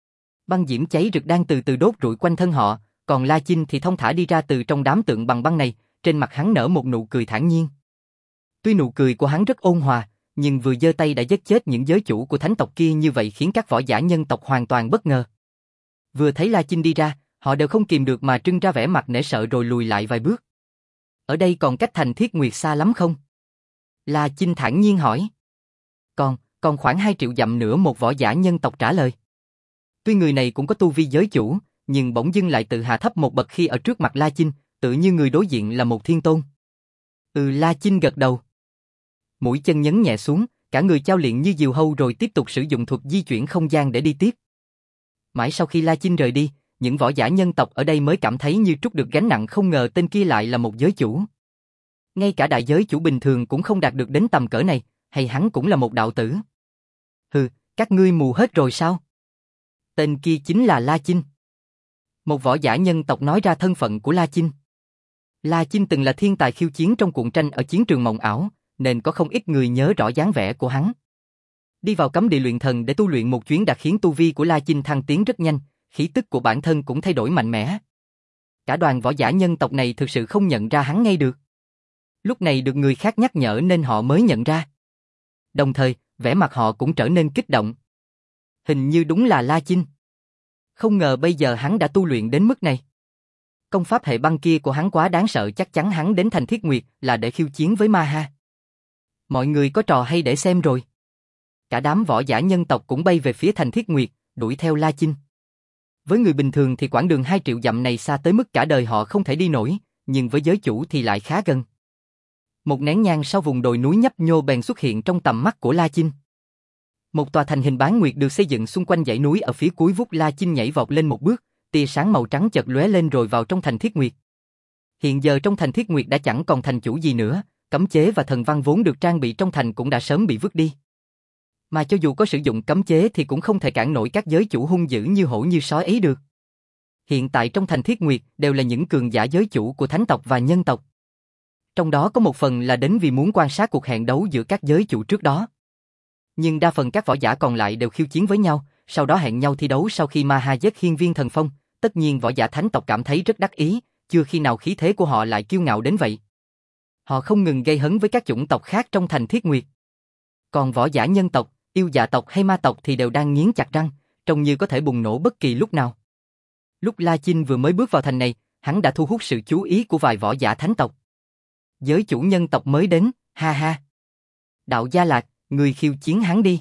[SPEAKER 1] Băng diễm cháy rực đang từ từ đốt rụi quanh thân họ, còn La Chinh thì thong thả đi ra từ trong đám tượng bằng băng này, trên mặt hắn nở một nụ cười thản nhiên. Tuy nụ cười của hắn rất ôn hòa, nhưng vừa giơ tay đã giết chết những giới chủ của thánh tộc kia như vậy khiến các võ giả nhân tộc hoàn toàn bất ngờ. Vừa thấy La Chinh đi ra, họ đều không kìm được mà trưng ra vẻ mặt nể sợ rồi lùi lại vài bước. Ở đây còn cách thành Thiết Nguyệt xa lắm không? La Chinh thản nhiên hỏi. Còn, còn khoảng hai triệu dặm nữa, một võ giả nhân tộc trả lời. Tuy người này cũng có tu vi giới chủ, nhưng bỗng dưng lại tự hạ thấp một bậc khi ở trước mặt La Chinh, tự như người đối diện là một thiên tôn. Ừ, La Chinh gật đầu. Mũi chân nhấn nhẹ xuống, cả người chao luyện như diều hâu rồi tiếp tục sử dụng thuật di chuyển không gian để đi tiếp. Mãi sau khi La Chinh rời đi, những võ giả nhân tộc ở đây mới cảm thấy như trút được gánh nặng, không ngờ tên kia lại là một giới chủ. Ngay cả đại giới chủ bình thường cũng không đạt được đến tầm cỡ này, hay hắn cũng là một đạo tử? Hừ, các ngươi mù hết rồi sao? Tên kia chính là La Chinh. Một võ giả nhân tộc nói ra thân phận của La Chinh. La Chinh từng là thiên tài khiêu chiến trong cuộn tranh ở chiến trường mộng ảo, nên có không ít người nhớ rõ dáng vẻ của hắn. Đi vào cấm địa luyện thần để tu luyện một chuyến đã khiến tu vi của La Chinh thăng tiến rất nhanh, khí tức của bản thân cũng thay đổi mạnh mẽ. Cả đoàn võ giả nhân tộc này thực sự không nhận ra hắn ngay được. Lúc này được người khác nhắc nhở nên họ mới nhận ra. Đồng thời, vẻ mặt họ cũng trở nên kích động. Hình như đúng là La Chinh. Không ngờ bây giờ hắn đã tu luyện đến mức này. Công pháp hệ băng kia của hắn quá đáng sợ, chắc chắn hắn đến Thành Thiết Nguyệt là để khiêu chiến với Ma Ha. Mọi người có trò hay để xem rồi. Cả đám võ giả nhân tộc cũng bay về phía Thành Thiết Nguyệt, đuổi theo La Chinh. Với người bình thường thì quãng đường hai triệu dặm này xa tới mức cả đời họ không thể đi nổi, nhưng với giới chủ thì lại khá gần. Một nén nhang sau vùng đồi núi nhấp nhô bèn xuất hiện trong tầm mắt của La Chinh. Một tòa thành hình bán nguyệt được xây dựng xung quanh dãy núi ở phía cuối vút. La Chinh nhảy vọt lên một bước, tia sáng màu trắng chợt lóe lên rồi vào trong Thành Thiết Nguyệt. Hiện giờ trong Thành Thiết Nguyệt đã chẳng còn thành chủ gì nữa, cấm chế và thần văn vốn được trang bị trong thành cũng đã sớm bị vứt đi. Mà cho dù có sử dụng cấm chế thì cũng không thể cản nổi các giới chủ hung dữ như hổ như sói ấy được. Hiện tại trong Thành Thiết Nguyệt đều là những cường giả giới chủ của thánh tộc và nhân tộc. Trong đó có một phần là đến vì muốn quan sát cuộc hẹn đấu giữa các giới chủ trước đó. Nhưng đa phần các võ giả còn lại đều khiêu chiến với nhau, sau đó hẹn nhau thi đấu sau khi Ma Ha giết Hiên Viên Thần Phong. Tất nhiên võ giả thánh tộc cảm thấy rất đắc ý, chưa khi nào khí thế của họ lại kiêu ngạo đến vậy. Họ không ngừng gây hấn với các chủng tộc khác trong Thành Thiết Nguyệt. Còn võ giả nhân tộc, yêu dạ tộc hay ma tộc thì đều đang nghiến chặt răng, trông như có thể bùng nổ bất kỳ lúc nào. Lúc La Chinh vừa mới bước vào thành này, hắn đã thu hút sự chú ý của vài võ giả thánh tộc. Giới chủ nhân tộc mới đến, ha ha. Đạo Gia Lạc, người khiêu chiến hắn đi.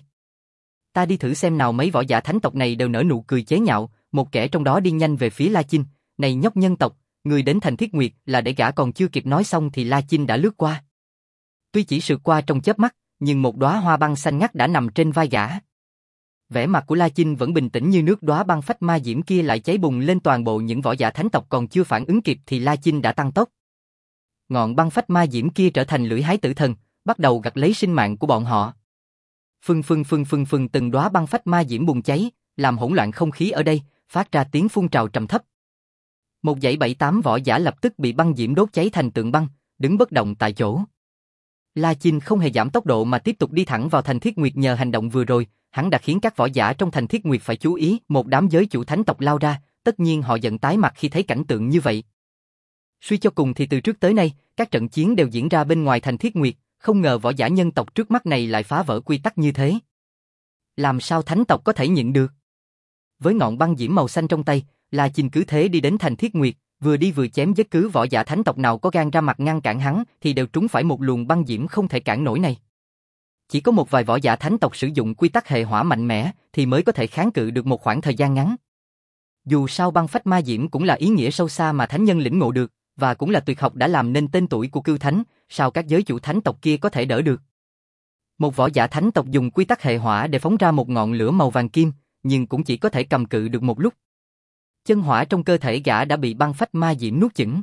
[SPEAKER 1] Ta đi thử xem nào. Mấy võ giả thánh tộc này đều nở nụ cười chế nhạo, một kẻ trong đó đi nhanh về phía La Chinh. Này nhóc nhân tộc, người đến Thành Thiết Nguyệt là để gã, còn chưa kịp nói xong thì La Chinh đã lướt qua. Tuy chỉ sượt qua trong chớp mắt, nhưng một đóa hoa băng xanh ngắt đã nằm trên vai gã. Vẻ mặt của La Chinh vẫn bình tĩnh như nước. Đóa băng phách ma diễm kia lại cháy bùng lên toàn bộ những võ giả thánh tộc, còn chưa phản ứng kịp thì La Chinh đã tăng tốc. Ngọn băng phách ma diễm kia trở thành lưỡi hái tử thần, bắt đầu gặt lấy sinh mạng của bọn họ. Phừng phừng phừng phừng phừng, từng đóa băng phách ma diễm bùng cháy, làm hỗn loạn không khí ở đây, phát ra tiếng phun trào trầm thấp. Một dãy bảy tám võ giả lập tức bị băng diễm đốt cháy thành tượng băng, đứng bất động tại chỗ. La Chinh không hề giảm tốc độ mà tiếp tục đi thẳng vào Thành Thiết Nguyệt. Nhờ hành động vừa rồi, hắn đã khiến các võ giả trong Thành Thiết Nguyệt phải chú ý. Một đám giới chủ thánh tộc lao ra, tất nhiên họ giận tái mặt khi thấy cảnh tượng như vậy. Suy cho cùng thì từ trước tới nay, các trận chiến đều diễn ra bên ngoài Thành Thiết Nguyệt, không ngờ võ giả nhân tộc trước mắt này lại phá vỡ quy tắc như thế. Làm sao thánh tộc có thể nhịn được? Với ngọn băng diễm màu xanh trong tay, La Chinh cứ thế đi đến Thành Thiết Nguyệt, vừa đi vừa chém giết. Cứ võ giả thánh tộc nào có gan ra mặt ngăn cản hắn thì đều trúng phải một luồng băng diễm không thể cản nổi này. Chỉ có một vài võ giả thánh tộc sử dụng quy tắc hệ hỏa mạnh mẽ thì mới có thể kháng cự được một khoảng thời gian ngắn. Dù sao băng phách ma diễm cũng là ý nghĩa sâu xa mà thánh nhân lĩnh ngộ được, và cũng là tuyệt học đã làm nên tên tuổi của Cưu Thánh, sao các giới chủ thánh tộc kia có thể đỡ được. Một võ giả thánh tộc dùng quy tắc hệ hỏa để phóng ra một ngọn lửa màu vàng kim, nhưng cũng chỉ có thể cầm cự được một lúc. Chân hỏa trong cơ thể gã đã bị băng phách ma diễm nuốt chửng.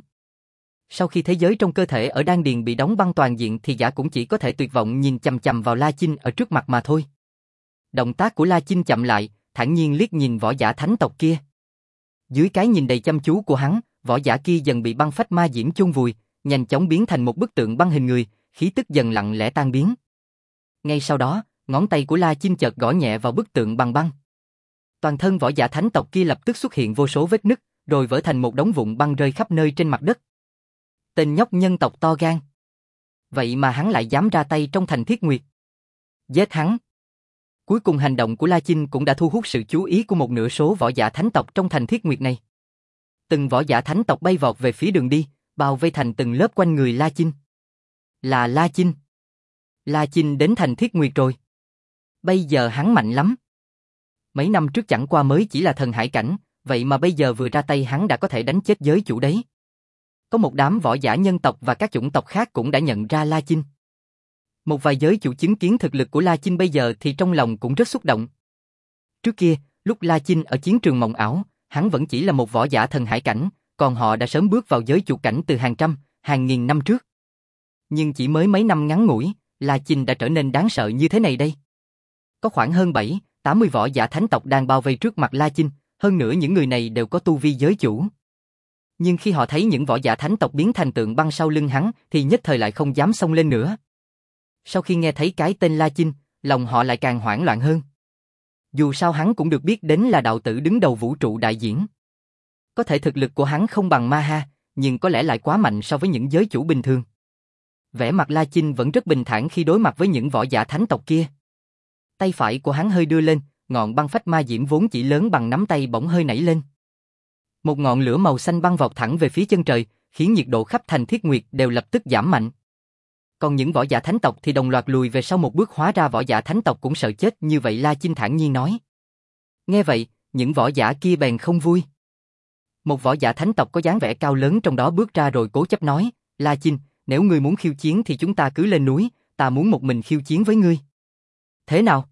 [SPEAKER 1] Sau khi thế giới trong cơ thể ở đan điền bị đóng băng toàn diện thì gã cũng chỉ có thể tuyệt vọng nhìn chằm chằm vào La Chinh ở trước mặt mà thôi. Động tác của La Chinh chậm lại, thản nhiên liếc nhìn võ giả thánh tộc kia. Dưới cái nhìn đầy chăm chú của hắn, võ giả kia dần bị băng phách ma diễm chôn vùi, nhanh chóng biến thành một bức tượng băng hình người, khí tức dần lặng lẽ tan biến. Ngay sau đó, ngón tay của La Chinh chợt gõ nhẹ vào bức tượng bằng băng. Toàn thân võ giả thánh tộc kia lập tức xuất hiện vô số vết nứt, rồi vỡ thành một đống vụn băng rơi khắp nơi trên mặt đất. Tên nhóc nhân tộc to gan. Vậy mà hắn lại dám ra tay trong Thành Thiết Nguyệt. Giết hắn. Cuối cùng hành động của La Chinh cũng đã thu hút sự chú ý của một nửa số võ giả thánh tộc trong Thành Thiết Nguyệt này. Từng võ giả thánh tộc bay vọt về phía đường đi, bao vây thành từng lớp quanh người La Chinh. Là La Chinh. La Chinh đến Thành Thiết Nguyệt rồi. Bây giờ hắn mạnh lắm. Mấy năm trước chẳng qua mới chỉ là thần hải cảnh, vậy mà bây giờ vừa ra tay hắn đã có thể đánh chết giới chủ đấy. Có một đám võ giả nhân tộc và các chủng tộc khác cũng đã nhận ra La Chinh. Một vài giới chủ chứng kiến thực lực của La Chinh bây giờ thì trong lòng cũng rất xúc động. Trước kia, lúc La Chinh ở chiến trường mộng ảo, hắn vẫn chỉ là một võ giả thần hải cảnh, còn họ đã sớm bước vào giới chủ cảnh từ hàng trăm, hàng nghìn năm trước. Nhưng chỉ mới mấy năm ngắn ngủi, La Chinh đã trở nên đáng sợ như thế này đây. Có khoảng hơn bảy, tám mươi võ giả thánh tộc đang bao vây trước mặt La Chinh, hơn nữa những người này đều có tu vi giới chủ. Nhưng khi họ thấy những võ giả thánh tộc biến thành tượng băng sau lưng hắn thì nhất thời lại không dám xông lên nữa. Sau khi nghe thấy cái tên La Chinh, lòng họ lại càng hoảng loạn hơn. Dù sao hắn cũng được biết đến là đạo tử đứng đầu vũ trụ đại diễn. Có thể thực lực của hắn không bằng Ma Ha, nhưng có lẽ lại quá mạnh so với những giới chủ bình thường. Vẻ mặt La Chinh vẫn rất bình thản khi đối mặt với những võ giả thánh tộc kia. Tay phải của hắn hơi đưa lên, ngọn băng phách ma diễm vốn chỉ lớn bằng nắm tay bỗng hơi nảy lên. Một ngọn lửa màu xanh băng vọt thẳng về phía chân trời, khiến nhiệt độ khắp thành Thiết Nguyệt đều lập tức giảm mạnh. Còn những võ giả thánh tộc thì đồng loạt lùi về sau một bước, hóa ra võ giả thánh tộc cũng sợ chết như vậy, La Chinh thản nhiên nói. Nghe vậy, những võ giả kia bèn không vui. Một võ giả thánh tộc có dáng vẻ cao lớn trong đó bước ra rồi cố chấp nói, La Chinh, nếu ngươi muốn khiêu chiến thì chúng ta cứ lên núi, ta muốn một mình khiêu chiến với ngươi. Thế nào?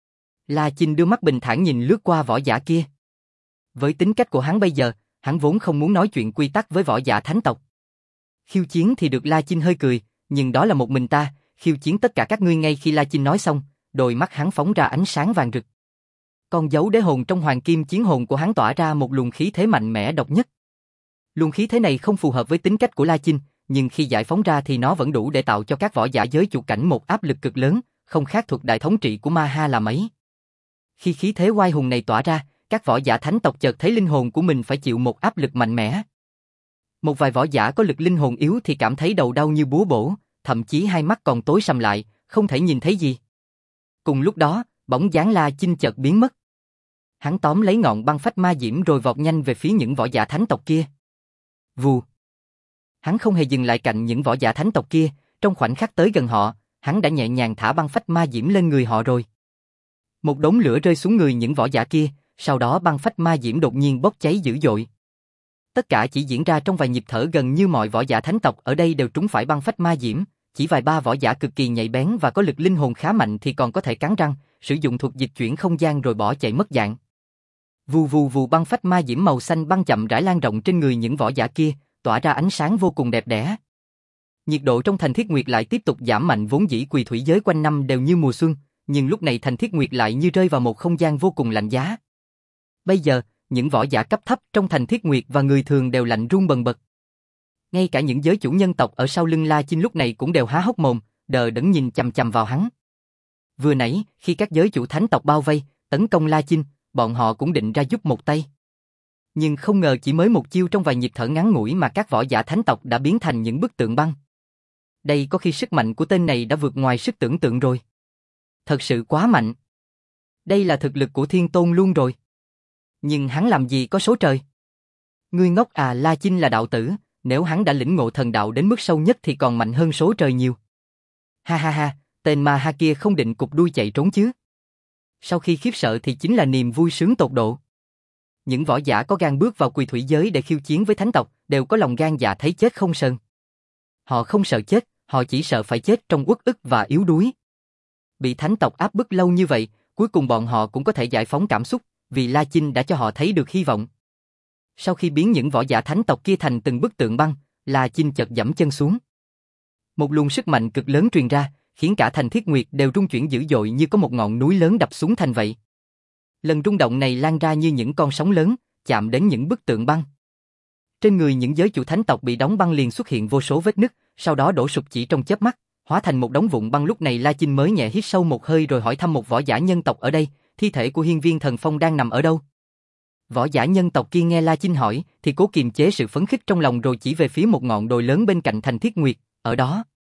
[SPEAKER 1] La Chinh đưa mắt bình thản nhìn lướt qua võ giả kia. Với tính cách của hắn bây giờ, hắn vốn không muốn nói chuyện quy tắc với võ giả thánh tộc. Khiêu chiến thì được, La Chinh hơi cười, nhưng đó là một mình ta, khiêu chiến tất cả các ngươi. Ngay khi La Chinh nói xong, đôi mắt hắn phóng ra ánh sáng vàng rực. Con dấu đế hồn trong hoàng kim chiến hồn của hắn tỏa ra một luồng khí thế mạnh mẽ độc nhất. Luồng khí thế này không phù hợp với tính cách của La Chinh, nhưng khi giải phóng ra thì nó vẫn đủ để tạo cho các võ giả giới chủ cảnh một áp lực cực lớn, không khác thuật đại thống trị của Ma Ha là mấy. Khi khí thế oai hùng này tỏa ra, các võ giả thánh tộc chợt thấy linh hồn của mình phải chịu một áp lực mạnh mẽ. Một vài võ giả có lực linh hồn yếu thì cảm thấy đầu đau như búa bổ, thậm chí hai mắt còn tối sầm lại, không thể nhìn thấy gì. Cùng lúc đó, bóng dáng La Chinh chợt biến mất. Hắn tóm lấy ngọn băng phách ma diễm rồi vọt nhanh về phía những võ giả thánh tộc kia. Vù. Hắn không hề dừng lại cạnh những võ giả thánh tộc kia, trong khoảnh khắc tới gần họ, hắn đã nhẹ nhàng thả băng phách ma diễm lên người họ rồi. Một đống lửa rơi xuống người những võ giả kia, sau đó băng phách ma diễm đột nhiên bốc cháy dữ dội. Tất cả chỉ diễn ra trong vài nhịp thở, gần như mọi võ giả thánh tộc ở đây đều trúng phải băng phách ma diễm, chỉ vài ba võ giả cực kỳ nhạy bén và có lực linh hồn khá mạnh thì còn có thể cắn răng, sử dụng thuật dịch chuyển không gian rồi bỏ chạy mất dạng. Vù vù vù, băng phách ma diễm màu xanh băng chậm rãi lan rộng trên người những võ giả kia, tỏa ra ánh sáng vô cùng đẹp đẽ. Nhiệt độ trong thành Thiết Nguyệt lại tiếp tục giảm mạnh, vốn dĩ quỳ thủy giới quanh năm đều như mùa xuân, nhưng lúc này thành Thiết Nguyệt lại như rơi vào một không gian vô cùng lạnh giá. Bây giờ, những võ giả cấp thấp trong thành Thiết Nguyệt và người thường đều lạnh run bần bật. Ngay cả những giới chủ nhân tộc ở sau lưng La Chinh lúc này cũng đều há hốc mồm, đờ đẫn nhìn chằm chằm vào hắn. Vừa nãy, khi các giới chủ thánh tộc bao vây, tấn công La Chinh, bọn họ cũng định ra giúp một tay. Nhưng không ngờ chỉ mới một chiêu, trong vài nhịp thở ngắn ngủi mà các võ giả thánh tộc đã biến thành những bức tượng băng. Đây có khi sức mạnh của tên này đã vượt ngoài sức tưởng tượng rồi. Thật sự quá mạnh. Đây là thực lực của Thiên Tôn luôn rồi. Nhưng hắn làm gì có số trời. Ngươi ngốc à, La Chinh là đạo tử, nếu hắn đã lĩnh ngộ thần đạo đến mức sâu nhất thì còn mạnh hơn số trời nhiều. Ha ha ha, tên Ma Ha kia không định cụp đuôi chạy trốn chứ. Sau khi khiếp sợ thì chính là niềm vui sướng tột độ. Những võ giả có gan bước vào quỳ thủy giới để khiêu chiến với thánh tộc đều có lòng gan dạ thấy chết không sờn. Họ không sợ chết, họ chỉ sợ phải chết trong uất ức và yếu đuối. Bị thánh tộc áp bức lâu như vậy, cuối cùng bọn họ cũng có thể giải phóng cảm xúc, vì La Chinh đã cho họ thấy được hy vọng. Sau khi biến những võ giả thánh tộc kia thành từng bức tượng băng, La Chinh chợt giẫm chân xuống. Một luồng sức mạnh cực lớn truyền ra, khiến cả thành Thiết Nguyệt đều rung chuyển dữ dội như có một ngọn núi lớn đập xuống thành vậy. Lần rung động này lan ra như những con sóng lớn, chạm đến những bức tượng băng. Trên người những giới chủ thánh tộc bị đóng băng liền xuất hiện vô số vết nứt, sau đó đổ sụp chỉ trong chớp mắt, hóa thành một đống vụn băng. Lúc này La Chinh mới nhẹ hít sâu một hơi rồi hỏi thăm một võ giả nhân tộc ở đây, thi thể của Hiên Viên Thần Phong đang nằm ở đâu? Võ giả nhân tộc kia nghe La Chinh hỏi thì cố kiềm chế sự phấn khích trong lòng rồi chỉ về phía một ngọn đồi lớn bên cạnh thành Thiết Nguyệt, ở đó.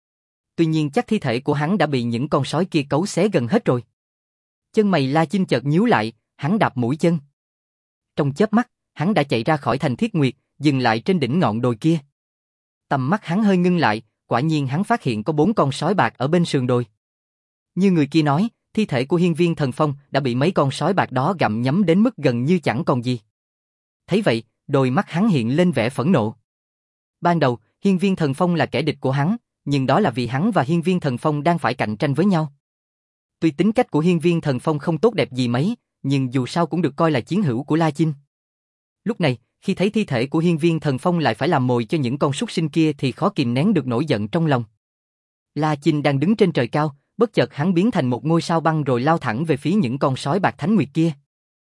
[SPEAKER 1] Tuy nhiên chắc thi thể của hắn đã bị những con sói kia cấu xé gần hết rồi. Chân mày La Chinh chợt nhíu lại, hắn đạp mũi chân. Trong chớp mắt, hắn đã chạy ra khỏi thành Thiết Nguyệt, dừng lại trên đỉnh ngọn đồi kia. Tầm mắt hắn hơi ngưng lại, quả nhiên hắn phát hiện có bốn con sói bạc ở bên sườn đồi. Như người kia nói, thi thể của Hiên Viên Thần Phong đã bị mấy con sói bạc đó gặm nhấm đến mức gần như chẳng còn gì. Thấy vậy, đôi mắt hắn hiện lên vẻ phẫn nộ. Ban đầu, Hiên Viên Thần Phong là kẻ địch của hắn, nhưng đó là vì hắn và Hiên Viên Thần Phong đang phải cạnh tranh với nhau. Tuy tính cách của Hiên Viên Thần Phong không tốt đẹp gì mấy, nhưng dù sao cũng được coi là chiến hữu của La Chinh. Lúc này, khi thấy thi thể của Hiên Viên Thần Phong lại phải làm mồi cho những con súc sinh kia thì khó kìm nén được nổi giận trong lòng. La Chinh đang đứng trên trời cao, bất chợt hắn biến thành một ngôi sao băng rồi lao thẳng về phía những con sói bạc thánh nguyệt kia.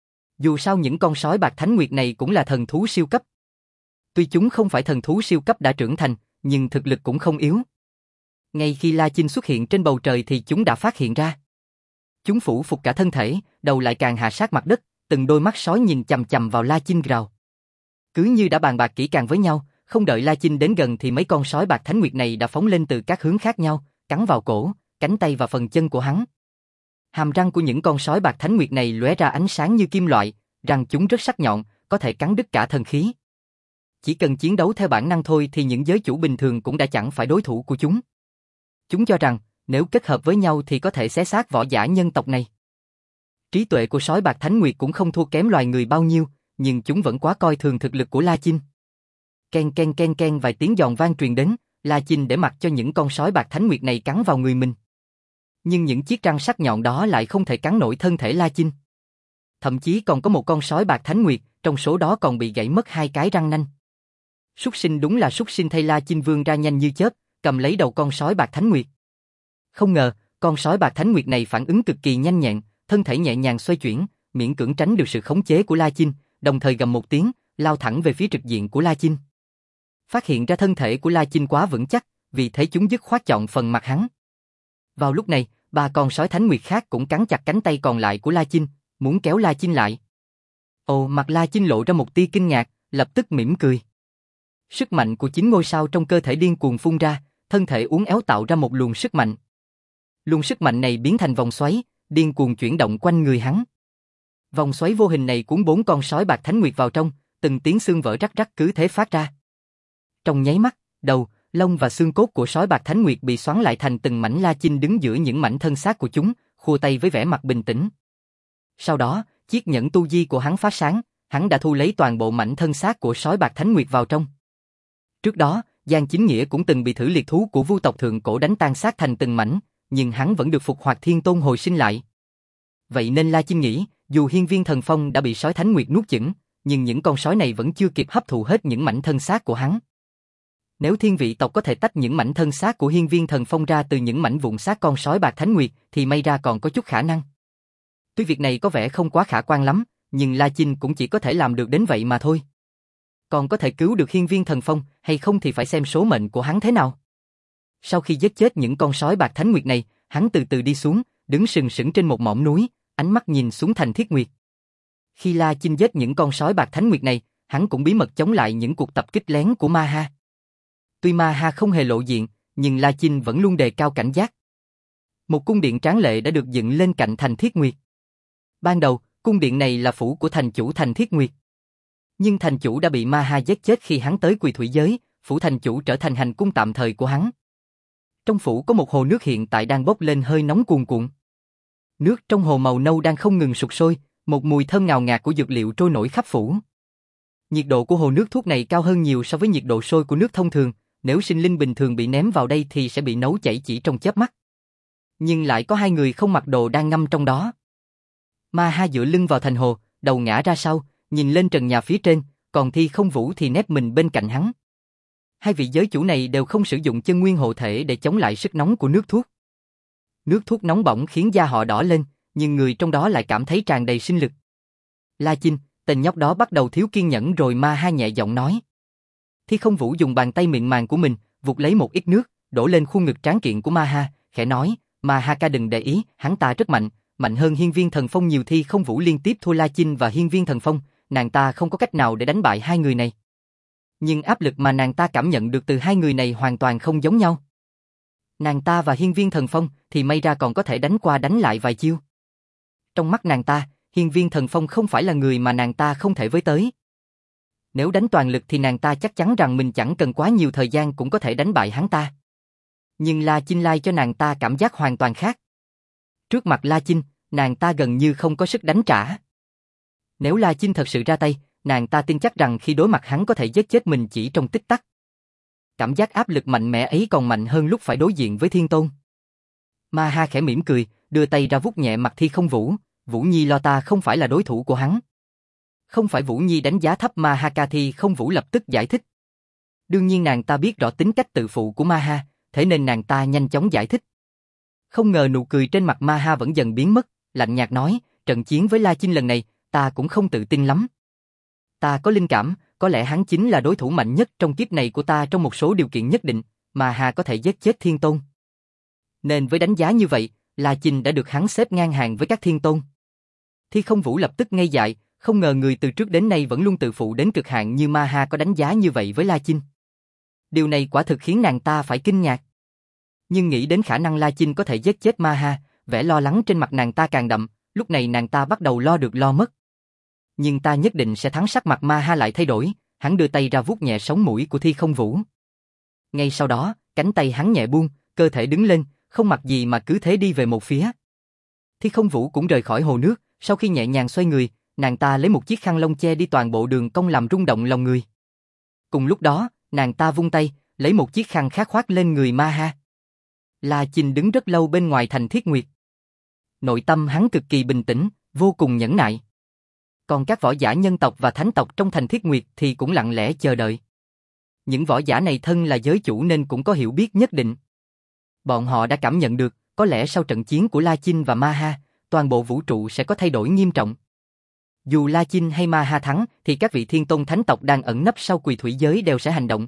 [SPEAKER 1] Dù sao những con sói bạc thánh nguyệt này cũng là thần thú siêu cấp. Tuy chúng không phải thần thú siêu cấp đã trưởng thành, nhưng thực lực cũng không yếu. Ngay khi La Chinh xuất hiện trên bầu trời thì chúng đã phát hiện ra. Chúng phủ phục cả thân thể, đầu lại càng hạ sát mặt đất, từng đôi mắt sói nhìn chằm chằm vào La Chinh rào. Cứ như đã bàn bạc kỹ càng với nhau, không đợi La Chinh đến gần thì mấy con sói bạc thánh nguyệt này đã phóng lên từ các hướng khác nhau, cắn vào cổ, cánh tay và phần chân của hắn. Hàm răng của những con sói bạc thánh nguyệt này lóe ra ánh sáng như kim loại, răng chúng rất sắc nhọn, có thể cắn đứt cả thần khí. Chỉ cần chiến đấu theo bản năng thôi thì những giới chủ bình thường cũng đã chẳng phải đối thủ của chúng. Chúng cho rằng, nếu kết hợp với nhau thì có thể xé xác võ giả nhân tộc này. Trí tuệ của sói bạc thánh nguyệt cũng không thua kém loài người bao nhiêu, nhưng chúng vẫn quá coi thường thực lực của La Chinh. Ken ken ken ken vài tiếng giòn vang truyền đến, La Chinh để mặc cho những con sói bạc thánh nguyệt này cắn vào người mình. Nhưng những chiếc răng sắc nhọn đó lại không thể cắn nổi thân thể La Chinh. Thậm chí còn có một con sói bạc thánh nguyệt, trong số đó còn bị gãy mất hai cái răng nanh. Súc sinh đúng là súc sinh, thay La Chinh vươn ra nhanh như chớp, cầm lấy đầu con sói bạc thánh nguyệt. Không ngờ, con sói bạc thánh nguyệt này phản ứng cực kỳ nhanh nhẹn, thân thể nhẹ nhàng xoay chuyển, miễn cưỡng tránh được sự khống chế của La Chinh, đồng thời gầm một tiếng, lao thẳng về phía trực diện của La Chinh. Phát hiện ra thân thể của La Chinh quá vững chắc, vì thế chúng dứt khoát chọn phần mặt hắn. Vào lúc này, ba con sói thánh nguyệt khác cũng cắn chặt cánh tay còn lại của La Chinh, muốn kéo La Chinh lại. Ồ, mặt La Chinh lộ ra một tia kinh ngạc, lập tức mỉm cười. Sức mạnh của chín ngôi sao trong cơ thể điên cuồng phun ra, thân thể uốn éo tạo ra một luồng sức mạnh. Luồng sức mạnh này biến thành vòng xoáy, điên cuồng chuyển động quanh người hắn. Vòng xoáy vô hình này cuốn bốn con sói bạc thánh nguyệt vào trong, từng tiếng xương vỡ rắc rắc cứ thế phát ra. Trong nháy mắt, đầu, lông và xương cốt của sói bạc thánh nguyệt bị xoắn lại thành từng mảnh. La Chinh đứng giữa những mảnh thân xác của chúng, khua tay với vẻ mặt bình tĩnh. Sau đó, chiếc nhẫn tu di của hắn phát sáng, hắn đã thu lấy toàn bộ mảnh thân xác của sói bạc thánh nguyệt vào trong. Trước đó, Giang Chính Nghĩa cũng từng bị thử liệt thú của Vu tộc thượng cổ đánh tan xác thành từng mảnh, nhưng hắn vẫn được phục hoạt thiên tôn hồi sinh lại. Vậy nên La Chinh nghĩ, dù hiên viên thần phong đã bị sói thánh nguyệt nuốt chửng, nhưng những con sói này vẫn chưa kịp hấp thụ hết những mảnh thân xác của hắn. Nếu thiên vị tộc có thể tách những mảnh thân xác của hiên viên thần phong ra từ những mảnh vụn xác con sói bạc thánh nguyệt, thì may ra còn có chút khả năng. Tuy việc này có vẻ không quá khả quan lắm, nhưng La Chinh cũng chỉ có thể làm được đến vậy mà thôi. Còn có thể cứu được hiên viên thần phong hay không thì phải xem số mệnh của hắn thế nào. Sau khi giết chết những con sói bạc thánh nguyệt này, hắn từ từ đi xuống, đứng sừng sững trên một mỏm núi, ánh mắt nhìn xuống thành Thiết Nguyệt. Khi La Chinh giết những con sói bạc thánh nguyệt này, hắn cũng bí mật chống lại những cuộc tập kích lén của Ma Ha. Tuy Ma Ha không hề lộ diện, nhưng La Chinh vẫn luôn đề cao cảnh giác. Một cung điện tráng lệ đã được dựng lên cạnh thành Thiết Nguyệt. Ban đầu, cung điện này là phủ của thành chủ thành Thiết Nguyệt. Nhưng thành chủ đã bị Ma Ha giết chết khi hắn tới Quỳ Thủy Giới, phủ thành chủ trở thành hành cung tạm thời của hắn. Trong phủ có một hồ nước hiện tại đang bốc lên hơi nóng cuồn cuộn. Nước trong hồ màu nâu đang không ngừng sục sôi, một mùi thơm ngào ngạt của dược liệu trôi nổi khắp phủ. Nhiệt độ của hồ nước thuốc này cao hơn nhiều so với nhiệt độ sôi của nước thông thường, nếu sinh linh bình thường bị ném vào đây thì sẽ bị nấu chảy chỉ trong chớp mắt. Nhưng lại có hai người không mặc đồ đang ngâm trong đó. Ma Ha dựa lưng vào thành hồ, đầu ngã ra sau, nhìn lên trần nhà phía trên, còn Thi Không Vũ thì nép mình bên cạnh hắn. Hai vị giới chủ này đều không sử dụng chân nguyên hộ thể để chống lại sức nóng của nước thuốc. Nước thuốc nóng bỏng khiến da họ đỏ lên, nhưng người trong đó lại cảm thấy tràn đầy sinh lực. La Chinh, tên nhóc đó bắt đầu thiếu kiên nhẫn rồi. Ma Ha nhẹ giọng nói. Thi Không Vũ dùng bàn tay mịn màng của mình, vụt lấy một ít nước, đổ lên khuôn ngực tráng kiện của Ma Ha, khẽ nói, Ma Ha ca đừng để ý, hắn ta rất mạnh, mạnh hơn hiên viên thần phong nhiều. Thi Không Vũ liên tiếp thua La Chinh và hiên viên thần phong, nàng ta không có cách nào để đánh bại hai người này. Nhưng áp lực mà nàng ta cảm nhận được từ hai người này hoàn toàn không giống nhau. Nàng ta và hiên viên thần phong thì may ra còn có thể đánh qua đánh lại vài chiêu. Trong mắt nàng ta, hiên viên thần phong không phải là người mà nàng ta không thể với tới. Nếu đánh toàn lực thì nàng ta chắc chắn rằng mình chẳng cần quá nhiều thời gian cũng có thể đánh bại hắn ta. Nhưng La Chinh lai cho nàng ta cảm giác hoàn toàn khác. Trước mặt La Chinh, nàng ta gần như không có sức đánh trả. Nếu La Chinh thật sự ra tay, nàng ta tin chắc rằng khi đối mặt hắn có thể giết chết mình chỉ trong tích tắc. Cảm giác áp lực mạnh mẽ ấy còn mạnh hơn lúc phải đối diện với Thiên Tôn. Ma Ha khẽ mỉm cười, đưa tay ra vuốt nhẹ mặt Thi Không Vũ, Vũ Nhi lo ta không phải là đối thủ của hắn. Không phải Vũ Nhi đánh giá thấp Ma Ha ca. Thi Không Vũ lập tức giải thích. Đương nhiên nàng ta biết rõ tính cách tự phụ của Ma Ha, thế nên nàng ta nhanh chóng giải thích. Không ngờ nụ cười trên mặt Ma Ha vẫn dần biến mất, lạnh nhạt nói, trận chiến với La Chinh lần này, ta cũng không tự tin lắm. Ta có linh cảm, có lẽ hắn chính là đối thủ mạnh nhất trong kiếp này của ta trong một số điều kiện nhất định, mà Hà có thể giết chết Thiên Tôn. Nên với đánh giá như vậy, La Chinh đã được hắn xếp ngang hàng với các Thiên Tôn. Thi Không Vũ lập tức ngây dại, không ngờ người từ trước đến nay vẫn luôn tự phụ đến cực hạn như Ma Ha có đánh giá như vậy với La Chinh. Điều này quả thực khiến nàng ta phải kinh ngạc. Nhưng nghĩ đến khả năng La Chinh có thể giết chết Ma Ha, vẻ lo lắng trên mặt nàng ta càng đậm, lúc này nàng ta bắt đầu lo được lo mất. Nhưng ta nhất định sẽ thắng. Sắc mặt Ma Ha lại thay đổi, hắn đưa tay ra vuốt nhẹ sống mũi của Thi Không Vũ. Ngay sau đó, cánh tay hắn nhẹ buông, cơ thể đứng lên, không mặc gì mà cứ thế đi về một phía. Thi Không Vũ cũng rời khỏi hồ nước, sau khi nhẹ nhàng xoay người, nàng ta lấy một chiếc khăn lông che đi toàn bộ đường cong làm rung động lòng người. Cùng lúc đó, nàng ta vung tay, lấy một chiếc khăn khác khoác lên người Ma Ha. La Chinh đứng rất lâu bên ngoài thành Thiết Nguyệt. Nội tâm hắn cực kỳ bình tĩnh, vô cùng nhẫn nại. Còn các võ giả nhân tộc và thánh tộc trong thành Thiết Nguyệt thì cũng lặng lẽ chờ đợi. Những võ giả này thân là giới chủ nên cũng có hiểu biết nhất định. Bọn họ đã cảm nhận được, có lẽ sau trận chiến của La Chinh và Ma Ha, toàn bộ vũ trụ sẽ có thay đổi nghiêm trọng. Dù La Chinh hay Ma Ha thắng, thì các vị thiên tôn thánh tộc đang ẩn nấp sau Quỳ Thủy giới đều sẽ hành động.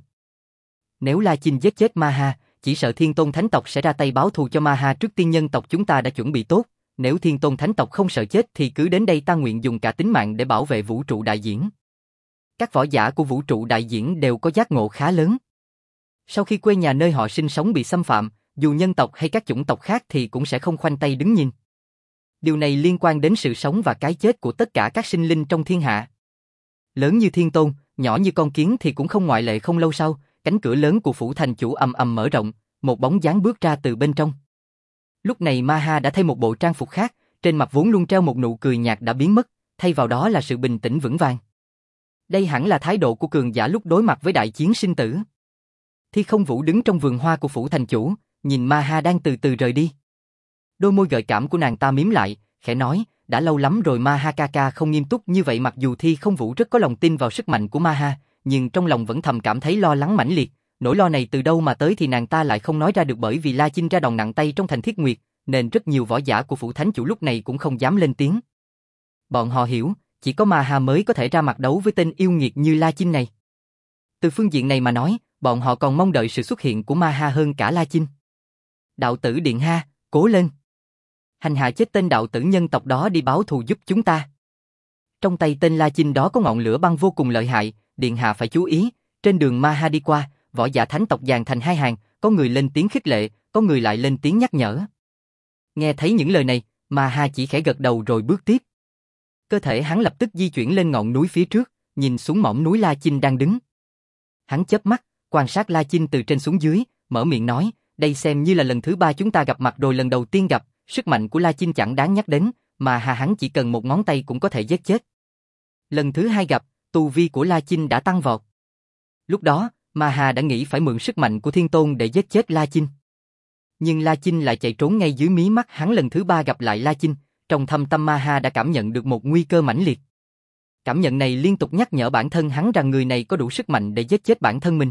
[SPEAKER 1] Nếu La Chinh giết chết Ma Ha, chỉ sợ thiên tôn thánh tộc sẽ ra tay báo thù cho Ma Ha. Trước tiên nhân tộc chúng ta đã chuẩn bị tốt, nếu thiên tôn thánh tộc không sợ chết thì cứ đến đây, ta nguyện dùng cả tính mạng để bảo vệ vũ trụ đại diễn. Các võ giả của vũ trụ đại diễn đều có giác ngộ khá lớn. Sau khi quê nhà nơi họ sinh sống bị xâm phạm, dù nhân tộc hay các chủng tộc khác thì cũng sẽ không khoanh tay đứng nhìn. Điều này liên quan đến sự sống và cái chết của tất cả các sinh linh trong thiên hạ. Lớn như thiên tôn, nhỏ như con kiến thì cũng không ngoại lệ. Không lâu sau, cánh cửa lớn của phủ thành chủ ầm ầm mở rộng, một bóng dáng bước ra từ bên trong. Lúc này Ma Ha đã thay một bộ trang phục khác, trên mặt vốn luôn treo một nụ cười nhạt đã biến mất, thay vào đó là sự bình tĩnh vững vàng. Đây hẳn là thái độ của cường giả lúc đối mặt với đại chiến sinh tử. Thi Không Vũ đứng trong vườn hoa của phủ thành chủ, nhìn Ma Ha đang từ từ rời đi. Đôi môi gợi cảm của nàng ta mím lại, khẽ nói, đã lâu lắm rồi Ma Ha ca ca không nghiêm túc như vậy. Mặc dù Thi Không Vũ rất có lòng tin vào sức mạnh của Ma Ha, nhưng trong lòng vẫn thầm cảm thấy lo lắng mãnh liệt. Nỗi lo này từ đâu mà tới thì nàng ta lại không nói ra được, bởi vì La Chinh ra đòn nặng tay trong thành Thiết Nguyệt, nên rất nhiều võ giả của phủ thánh chủ lúc này cũng không dám lên tiếng. Bọn họ hiểu, chỉ có Ma Ha mới có thể ra mặt đấu với tên yêu nghiệt như La Chinh này. Từ phương diện này mà nói, bọn họ còn mong đợi sự xuất hiện của Ma Ha hơn cả La Chinh. Đạo tử Điện Ha, cố lên. Hành hạ chết tên đạo tử nhân tộc đó đi báo thù giúp chúng ta. Trong tay tên La Chinh đó có ngọn lửa băng vô cùng lợi hại, Điện Hạ phải chú ý. Trên đường Ma Ha đi qua, võ giả thánh tộc dàn thành hai hàng, có người lên tiếng khích lệ, có người lại lên tiếng nhắc nhở. Nghe thấy những lời này, Ma Ha chỉ khẽ gật đầu rồi bước tiếp. Cơ thể hắn lập tức di chuyển lên ngọn núi phía trước, nhìn xuống mỏm núi La Chinh đang đứng. Hắn chớp mắt, quan sát La Chinh từ trên xuống dưới, mở miệng nói, đây xem như là lần thứ ba chúng ta gặp mặt rồi. Lần đầu tiên gặp, sức mạnh của La Chinh chẳng đáng nhắc đến, mà Hà hắn chỉ cần một ngón tay cũng có thể giết chết. Lần thứ hai gặp, tu vi của La Chinh đã tăng vọt. Lúc đó, Ma Hà đã nghĩ phải mượn sức mạnh của Thiên Tôn để giết chết La Chinh. Nhưng La Chinh lại chạy trốn ngay dưới mí mắt hắn. Lần thứ ba gặp lại La Chinh, trong thâm tâm Ma Hà đã cảm nhận được một nguy cơ mãnh liệt. Cảm nhận này liên tục nhắc nhở bản thân hắn rằng người này có đủ sức mạnh để giết chết bản thân mình.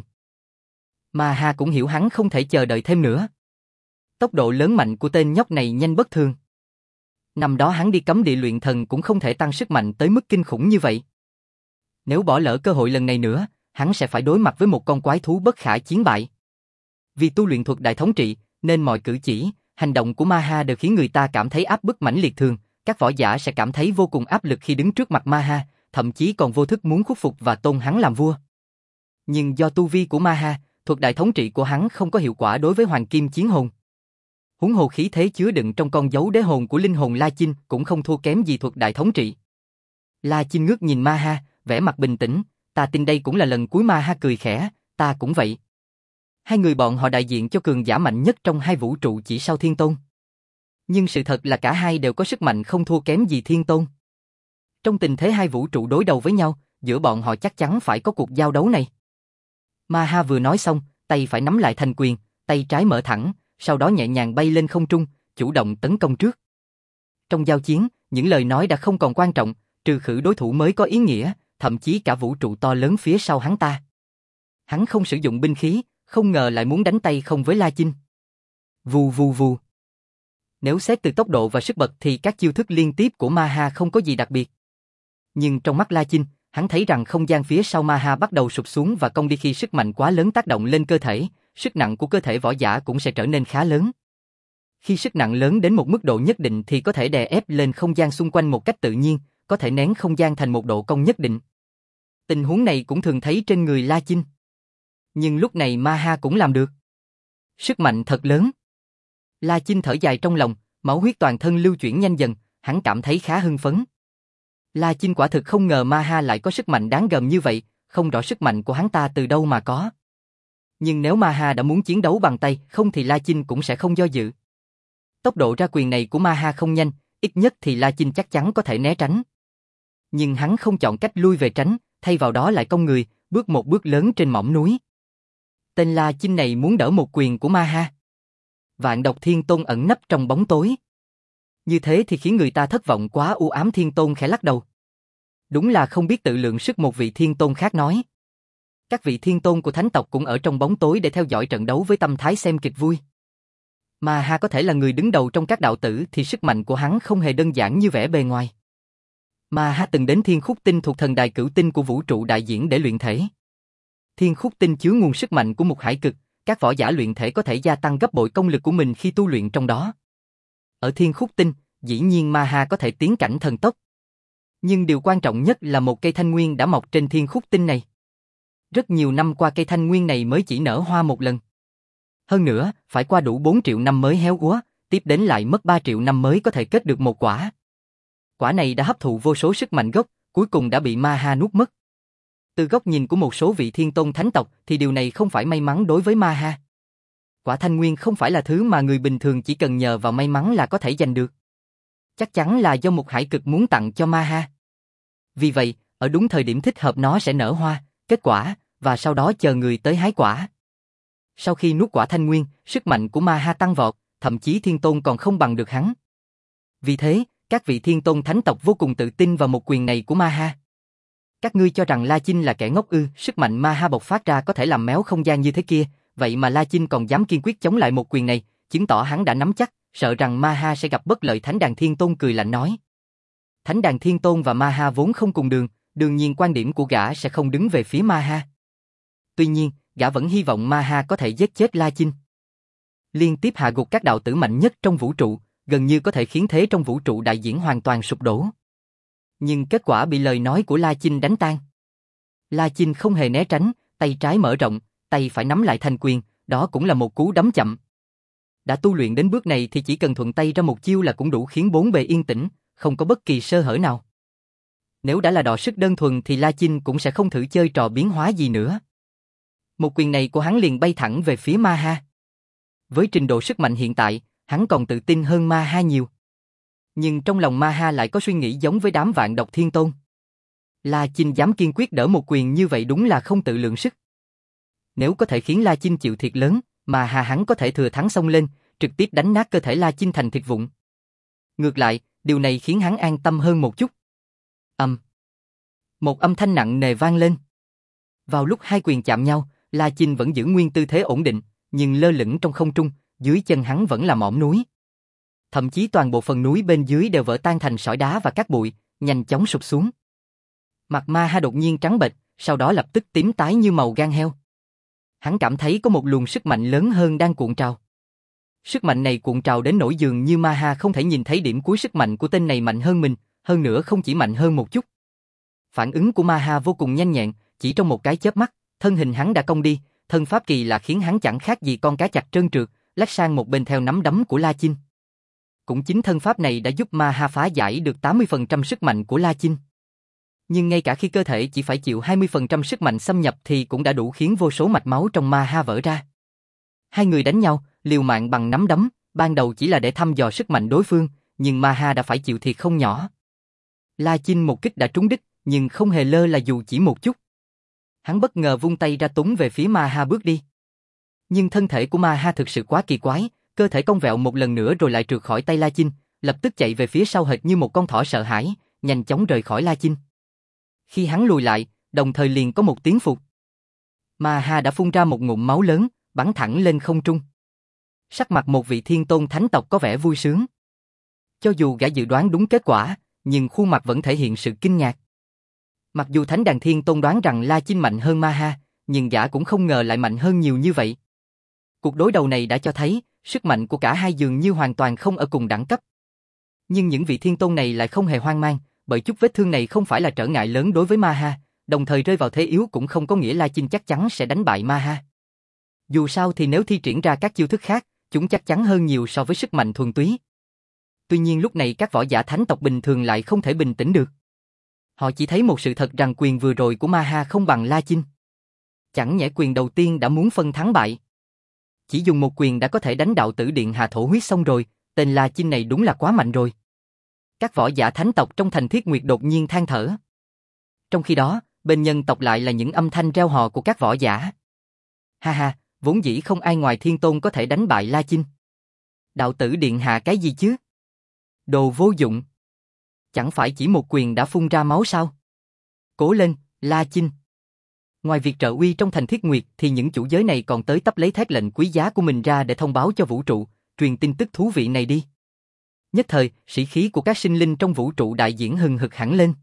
[SPEAKER 1] Ma Hà cũng hiểu hắn không thể chờ đợi thêm nữa. Tốc độ lớn mạnh của tên nhóc này nhanh bất thường. Năm đó hắn đi cấm địa luyện thần cũng không thể tăng sức mạnh tới mức kinh khủng như vậy. Nếu bỏ lỡ cơ hội lần này nữa, hắn sẽ phải đối mặt với một con quái thú bất khả chiến bại. Vì tu luyện thuật đại thống trị, nên mọi cử chỉ, hành động của Ma Ha đều khiến người ta cảm thấy áp bức mãnh liệt. Thường, các võ giả sẽ cảm thấy vô cùng áp lực khi đứng trước mặt Ma Ha, thậm chí còn vô thức muốn khuất phục và tôn hắn làm vua. Nhưng do tu vi của Ma Ha, thuật đại thống trị của hắn không có hiệu quả đối với Hoàng Kim Chiến Hồn. Huống hồ khí thế chứa đựng trong con dấu đế hồn của linh hồn La Chinh cũng không thua kém gì thuật đại thống trị. La Chinh ngước nhìn Ma Ha, vẻ mặt bình tĩnh, ta tin đây cũng là lần cuối. Ma Ha cười khẽ, ta cũng vậy. Hai người bọn họ đại diện cho cường giả mạnh nhất trong hai vũ trụ chỉ sau Thiên Tôn. Nhưng sự thật là cả hai đều có sức mạnh không thua kém gì Thiên Tôn. Trong tình thế hai vũ trụ đối đầu với nhau, giữa bọn họ chắc chắn phải có cuộc giao đấu này. Ma Ha vừa nói xong, tay phải nắm lại thành quyền, tay trái mở thẳng, sau đó nhẹ nhàng bay lên không trung, chủ động tấn công trước. Trong giao chiến, những lời nói đã không còn quan trọng, trừ khử đối thủ mới có ý nghĩa, thậm chí cả vũ trụ to lớn phía sau hắn ta. Hắn không sử dụng binh khí, không ngờ lại muốn đánh tay không với La Chinh. Vù vù vù. Nếu xét từ tốc độ và sức bật thì các chiêu thức liên tiếp của Ma Ha không có gì đặc biệt. Nhưng trong mắt La Chinh, hắn thấy rằng không gian phía sau Ma Ha bắt đầu sụp xuống và cong đi. Khi sức mạnh quá lớn tác động lên cơ thể, sức nặng của cơ thể võ giả cũng sẽ trở nên khá lớn. Khi sức nặng lớn đến một mức độ nhất định thì có thể đè ép lên không gian xung quanh một cách tự nhiên, có thể nén không gian thành một độ cong nhất định. Tình huống này cũng thường thấy trên người La Chinh. Nhưng lúc này Ma Ha cũng làm được. Sức mạnh thật lớn. La Chinh thở dài trong lòng, Máu huyết toàn thân lưu chuyển nhanh dần, hắn cảm thấy khá hưng phấn. La Chinh quả thực không ngờ Ma Ha lại có sức mạnh đáng gờm như vậy, không rõ sức mạnh của hắn ta từ đâu mà có. Nhưng nếu Ma Ha đã muốn chiến đấu bằng tay, không thì La Chinh cũng sẽ không do dự. Tốc độ ra quyền này của Ma Ha không nhanh, ít nhất thì La Chinh chắc chắn có thể né tránh. Nhưng hắn không chọn cách lui về tránh, thay vào đó lại cong người, bước một bước lớn trên mỏm núi. Tên La Chinh này muốn đỡ một quyền của Ma Ha. Vạn Độc Thiên Tôn ẩn nấp trong bóng tối. Như thế thì khiến người ta thất vọng quá. U Ám Thiên Tôn khẽ lắc đầu. Đúng là không biết tự lượng sức. Một vị Thiên Tôn khác nói. Các vị Thiên Tôn của Thánh tộc cũng ở trong bóng tối để theo dõi trận đấu với tâm thái xem kịch vui. Ma Ha có thể là người đứng đầu trong các đạo tử thì sức mạnh của hắn không hề đơn giản như vẻ bề ngoài. Ma Ha từng đến Thiên Khúc Tinh thuộc thần đài cửu tinh của vũ trụ đại diễn để luyện thể. Thiên Khúc Tinh chứa nguồn sức mạnh của một hải cực, các võ giả luyện thể có thể gia tăng gấp bội công lực của mình khi tu luyện trong đó. Ở Thiên Khúc Tinh, dĩ nhiên Ma Ha có thể tiến cảnh thần tốc. Nhưng điều quan trọng nhất là một cây thanh nguyên đã mọc trên Thiên Khúc Tinh này. Rất nhiều năm qua cây thanh nguyên này mới chỉ nở hoa một lần. Hơn nữa, phải qua đủ bốn triệu năm mới héo úa, tiếp đến lại mất ba triệu năm mới có thể kết được một quả. Quả này đã hấp thụ vô số sức mạnh gốc, cuối cùng đã bị Ma Ha nuốt mất. Từ góc nhìn của một số vị Thiên Tôn Thánh tộc thì điều này không phải may mắn đối với Ma Ha. Quả thanh nguyên không phải là thứ mà người bình thường chỉ cần nhờ vào may mắn là có thể giành được. Chắc chắn là do một hải cực muốn tặng cho Ma Ha. Vì vậy, ở đúng thời điểm thích hợp nó sẽ nở hoa, kết quả, và sau đó chờ người tới hái quả. Sau khi nuốt quả thanh nguyên, sức mạnh của Ma Ha tăng vọt, thậm chí Thiên Tôn còn không bằng được hắn. Vì thế, các vị Thiên Tôn Thánh tộc vô cùng tự tin vào một quyền này của Ma Ha. Các ngươi cho rằng La Chinh là kẻ ngốc ư? Sức mạnh Ma Ha bộc phát ra có thể làm méo không gian như thế kia, vậy mà La Chinh còn dám kiên quyết chống lại một quyền này, chứng tỏ hắn đã nắm chắc, sợ rằng Ma Ha sẽ gặp bất lợi. Thánh Đàn Thiên Tôn cười lạnh nói. Thánh Đàn Thiên Tôn và Ma Ha vốn không cùng đường, đương nhiên quan điểm của gã sẽ không đứng về phía Ma Ha. Tuy nhiên, gã vẫn hy vọng Ma Ha có thể giết chết La Chinh. Liên tiếp hạ gục các đạo tử mạnh nhất trong vũ trụ, gần như có thể khiến thế trong vũ trụ đại diễn hoàn toàn sụp đổ. Nhưng kết quả bị lời nói của La Chinh đánh tan. La Chinh không hề né tránh, tay trái mở rộng, tay phải nắm lại thành quyền, đó cũng là một cú đấm chậm. Đã tu luyện đến bước này thì chỉ cần thuận tay ra một chiêu là cũng đủ khiến bốn bề yên tĩnh, không có bất kỳ sơ hở nào. Nếu đã là đọ sức đơn thuần thì La Chinh cũng sẽ không thử chơi trò biến hóa gì nữa. Một quyền này của hắn liền bay thẳng về phía Ma Ha. Với trình độ sức mạnh hiện tại, hắn còn tự tin hơn Ma Ha nhiều. Nhưng trong lòng Ma Ha lại có suy nghĩ giống với đám Vạn Độc Thiên Tôn. La Chinh dám kiên quyết đỡ một quyền như vậy đúng là không tự lượng sức. Nếu có thể khiến La Chinh chịu thiệt lớn, Ma Ha hắn có thể thừa thắng xông lên, trực tiếp đánh nát cơ thể La Chinh thành thịt vụn. Ngược lại, điều này khiến hắn an tâm hơn một chút. Ầm. Một âm thanh nặng nề vang lên. Vào lúc hai quyền chạm nhau, La Chinh vẫn giữ nguyên tư thế ổn định, nhưng lơ lửng trong không trung, dưới chân hắn vẫn là mỏm núi. Thậm chí toàn bộ phần núi bên dưới đều vỡ tan thành sỏi đá và cát bụi, nhanh chóng sụp xuống. Mặt Ma Ha đột nhiên trắng bệch, sau đó lập tức tím tái như màu gan heo. Hắn cảm thấy có một luồng sức mạnh lớn hơn đang cuộn trào. Sức mạnh này cuộn trào đến nỗi dường như Ma Ha không thể nhìn thấy điểm cuối. Sức mạnh của tên này mạnh hơn mình, hơn nữa không chỉ mạnh hơn một chút. Phản ứng của Ma Ha vô cùng nhanh nhẹn, chỉ trong một cái chớp mắt, thân hình hắn đã cong đi, thân pháp kỳ lạ khiến hắn chẳng khác gì con cá chạch trơn trượt, lách sang một bên theo nắm đấm của La Chinh. Cũng chính thân pháp này đã giúp Ma Ha phá giải được tám mươi phần trăm sức mạnh của La Chinh. Nhưng ngay cả khi cơ thể chỉ phải chịu hai mươi phần trăm sức mạnh xâm nhập thì cũng đã đủ khiến vô số mạch máu trong Ma Ha vỡ ra. Hai người đánh nhau, liều mạng bằng nắm đấm, ban đầu chỉ là để thăm dò sức mạnh đối phương, nhưng Ma Ha đã phải chịu thiệt không nhỏ. La Chinh một kích đã trúng đích, nhưng không hề lơ là dù chỉ một chút. Hắn bất ngờ vung tay ra túng về phía Ma Ha bước đi. Nhưng thân thể của Ma Ha thực sự quá kỳ quái, cơ thể cong vẹo một lần nữa rồi lại trượt khỏi tay La Chinh, lập tức chạy về phía sau hệt như một con thỏ sợ hãi, nhanh chóng rời khỏi La Chinh. Khi hắn lùi lại, đồng thời liền có một tiếng phụt. Ma Ha đã phun ra một ngụm máu lớn, bắn thẳng lên không trung. Sắc mặt một vị Thiên Tôn Thánh tộc có vẻ vui sướng. Cho dù gã dự đoán đúng kết quả, nhưng khuôn mặt vẫn thể hiện sự kinh ngạc. Mặc dù Thánh Đàn Thiên Tôn đoán rằng La Chinh mạnh hơn Ma Ha, nhưng gã cũng không ngờ lại mạnh hơn nhiều như vậy. Cuộc đối đầu này đã cho thấy, sức mạnh của cả hai dường như hoàn toàn không ở cùng đẳng cấp. Nhưng những vị Thiên Tôn này lại không hề hoang mang, bởi chút vết thương này không phải là trở ngại lớn đối với Ma Ha, đồng thời rơi vào thế yếu cũng không có nghĩa La Chinh chắc chắn sẽ đánh bại Ma Ha. Dù sao thì nếu thi triển ra các chiêu thức khác, chúng chắc chắn hơn nhiều so với sức mạnh thuần túy. Tuy nhiên lúc này các võ giả thánh tộc bình thường lại không thể bình tĩnh được. Họ chỉ thấy một sự thật rằng quyền vừa rồi của Ma Ha không bằng La Chinh. Chẳng nhẽ quyền đầu tiên đã muốn phân thắng bại. Chỉ dùng một quyền đã có thể đánh đạo tử điện hạ thổ huyết xong rồi, tên La Chinh này đúng là quá mạnh rồi. Các võ giả thánh tộc trong thành Thiết Nguyệt đột nhiên than thở. Trong khi đó, bên nhân tộc lại là những âm thanh reo hò của các võ giả. Ha ha, vốn dĩ không ai ngoài Thiên Tôn có thể đánh bại La Chinh. Đạo tử điện hạ cái gì chứ? Đồ vô dụng. Chẳng phải chỉ một quyền đã phun ra máu sao? Cố lên, La Chinh. Ngoài việc trợ uy trong thành Thiết Nguyệt thì những chủ giới này còn tới tấp lấy thét lệnh quý giá của mình ra để thông báo cho vũ trụ, truyền tin tức thú vị này đi. Nhất thời, sĩ khí của các sinh linh trong vũ trụ đại diễn hừng hực hẳn lên.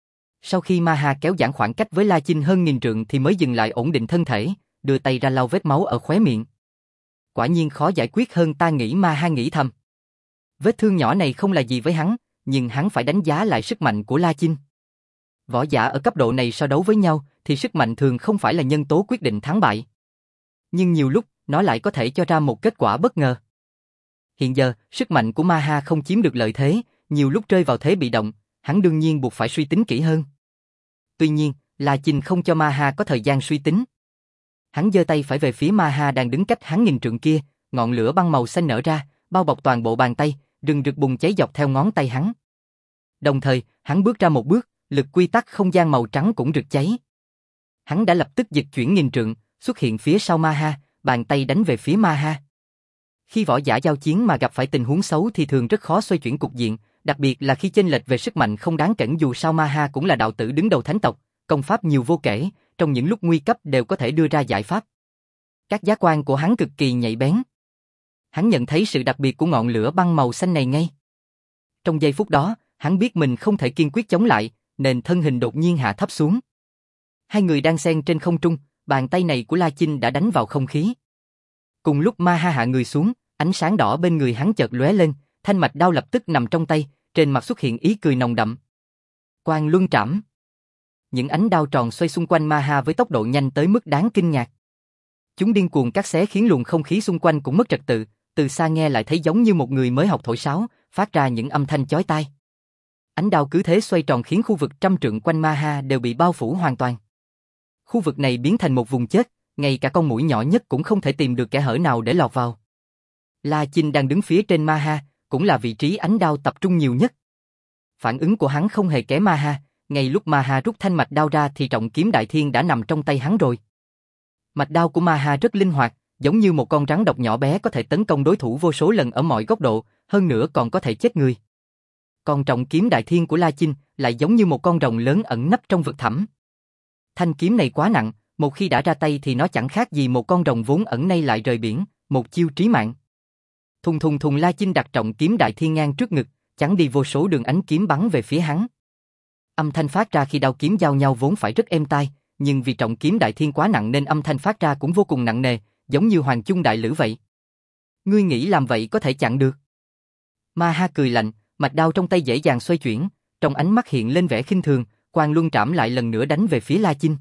[SPEAKER 1] Sau khi Ma Ha kéo giãn khoảng cách với La Chinh hơn nghìn trượng thì mới dừng lại ổn định thân thể, đưa tay ra lau vết máu ở khóe miệng. Quả nhiên khó giải quyết hơn ta nghĩ, Ma Ha nghĩ thầm. Vết thương nhỏ này không là gì với hắn, nhưng hắn phải đánh giá lại sức mạnh của La Chinh. Võ giả ở cấp độ này so đấu với nhau thì sức mạnh thường không phải là nhân tố quyết định thắng bại. Nhưng nhiều lúc, nó lại có thể cho ra một kết quả bất ngờ. Hiện giờ, sức mạnh của Ma Ha không chiếm được lợi thế, nhiều lúc rơi vào thế bị động, hắn đương nhiên buộc phải suy tính kỹ hơn. Tuy nhiên, La Chinh không cho Ma Ha có thời gian suy tính. Hắn giơ tay phải về phía Ma Ha đang đứng cách hắn nghìn trượng kia, ngọn lửa băng màu xanh nở ra, bao bọc toàn bộ bàn tay, rừng rực bùng cháy dọc theo ngón tay hắn. Đồng thời, hắn bước ra một bước, lực quy tắc không gian màu trắng cũng rực cháy. Hắn đã lập tức dịch chuyển nghìn trượng, xuất hiện phía sau Ma Ha, bàn tay đánh về phía Ma Ha. Khi võ giả giao chiến mà gặp phải tình huống xấu thì thường rất khó xoay chuyển cục diện, đặc biệt là khi chênh lệch về sức mạnh không đáng kể. Dù sao Ma Ha cũng là đạo tử đứng đầu thánh tộc, công pháp nhiều vô kể, trong những lúc nguy cấp đều có thể đưa ra giải pháp. Các giác quan của hắn cực kỳ nhạy bén. Hắn nhận thấy sự đặc biệt của ngọn lửa băng màu xanh này ngay. Trong giây phút đó, hắn biết mình không thể kiên quyết chống lại, nên thân hình đột nhiên hạ thấp xuống. Hai người đang xen trên không trung, bàn tay này của La Chinh đã đánh vào không khí. Cùng lúc Ma Ha hạ người xuống, ánh sáng đỏ bên người hắn chợt lóe lên, thanh mạch đao lập tức nằm trong tay, trên mặt xuất hiện ý cười nồng đậm. Quang Luân Trảm. Những ánh đao tròn xoay xung quanh Ma Ha với tốc độ nhanh tới mức đáng kinh ngạc. Chúng điên cuồng cắt xé khiến luồng không khí xung quanh cũng mất trật tự, từ xa nghe lại thấy giống như một người mới học thổi sáo, phát ra những âm thanh chói tai. Ánh đao cứ thế xoay tròn khiến khu vực trăm trượng quanh Ma Ha đều bị bao phủ hoàn toàn. Khu vực này biến thành một vùng chết, ngay cả con muỗi nhỏ nhất cũng không thể tìm được kẽ hở nào để lọt vào. La Chinh đang đứng phía trên Ma Ha, cũng là vị trí ánh đao tập trung nhiều nhất. Phản ứng của hắn không hề kém Ma Ha, ngay lúc Ma Ha rút thanh mạch đao ra thì trọng kiếm đại thiên đã nằm trong tay hắn rồi. Mạch đao của Ma Ha rất linh hoạt, giống như một con rắn độc nhỏ bé có thể tấn công đối thủ vô số lần ở mọi góc độ, hơn nữa còn có thể chết người. Còn trọng kiếm đại thiên của La Chinh lại giống như một con rồng lớn ẩn nấp trong vực thẳm. Thanh kiếm này quá nặng, một khi đã ra tay thì nó chẳng khác gì một con rồng vốn ẩn nay lại rời biển, một chiêu trí mạng. Thùng thùng thùng, La Chinh đặt trọng kiếm đại thiên ngang trước ngực, chắn đi vô số đường ánh kiếm bắn về phía hắn. Âm thanh phát ra khi đao kiếm giao nhau vốn phải rất êm tai, nhưng vì trọng kiếm đại thiên quá nặng nên âm thanh phát ra cũng vô cùng nặng nề, giống như hoàng chung đại lữ vậy. Ngươi nghĩ làm vậy có thể chặn được? Ma Ha cười lạnh, mạch đao trong tay dễ dàng xoay chuyển, trong ánh mắt hiện lên vẻ khinh thường, Quang Luân Trảm lại lần nữa đánh về phía La Chinh.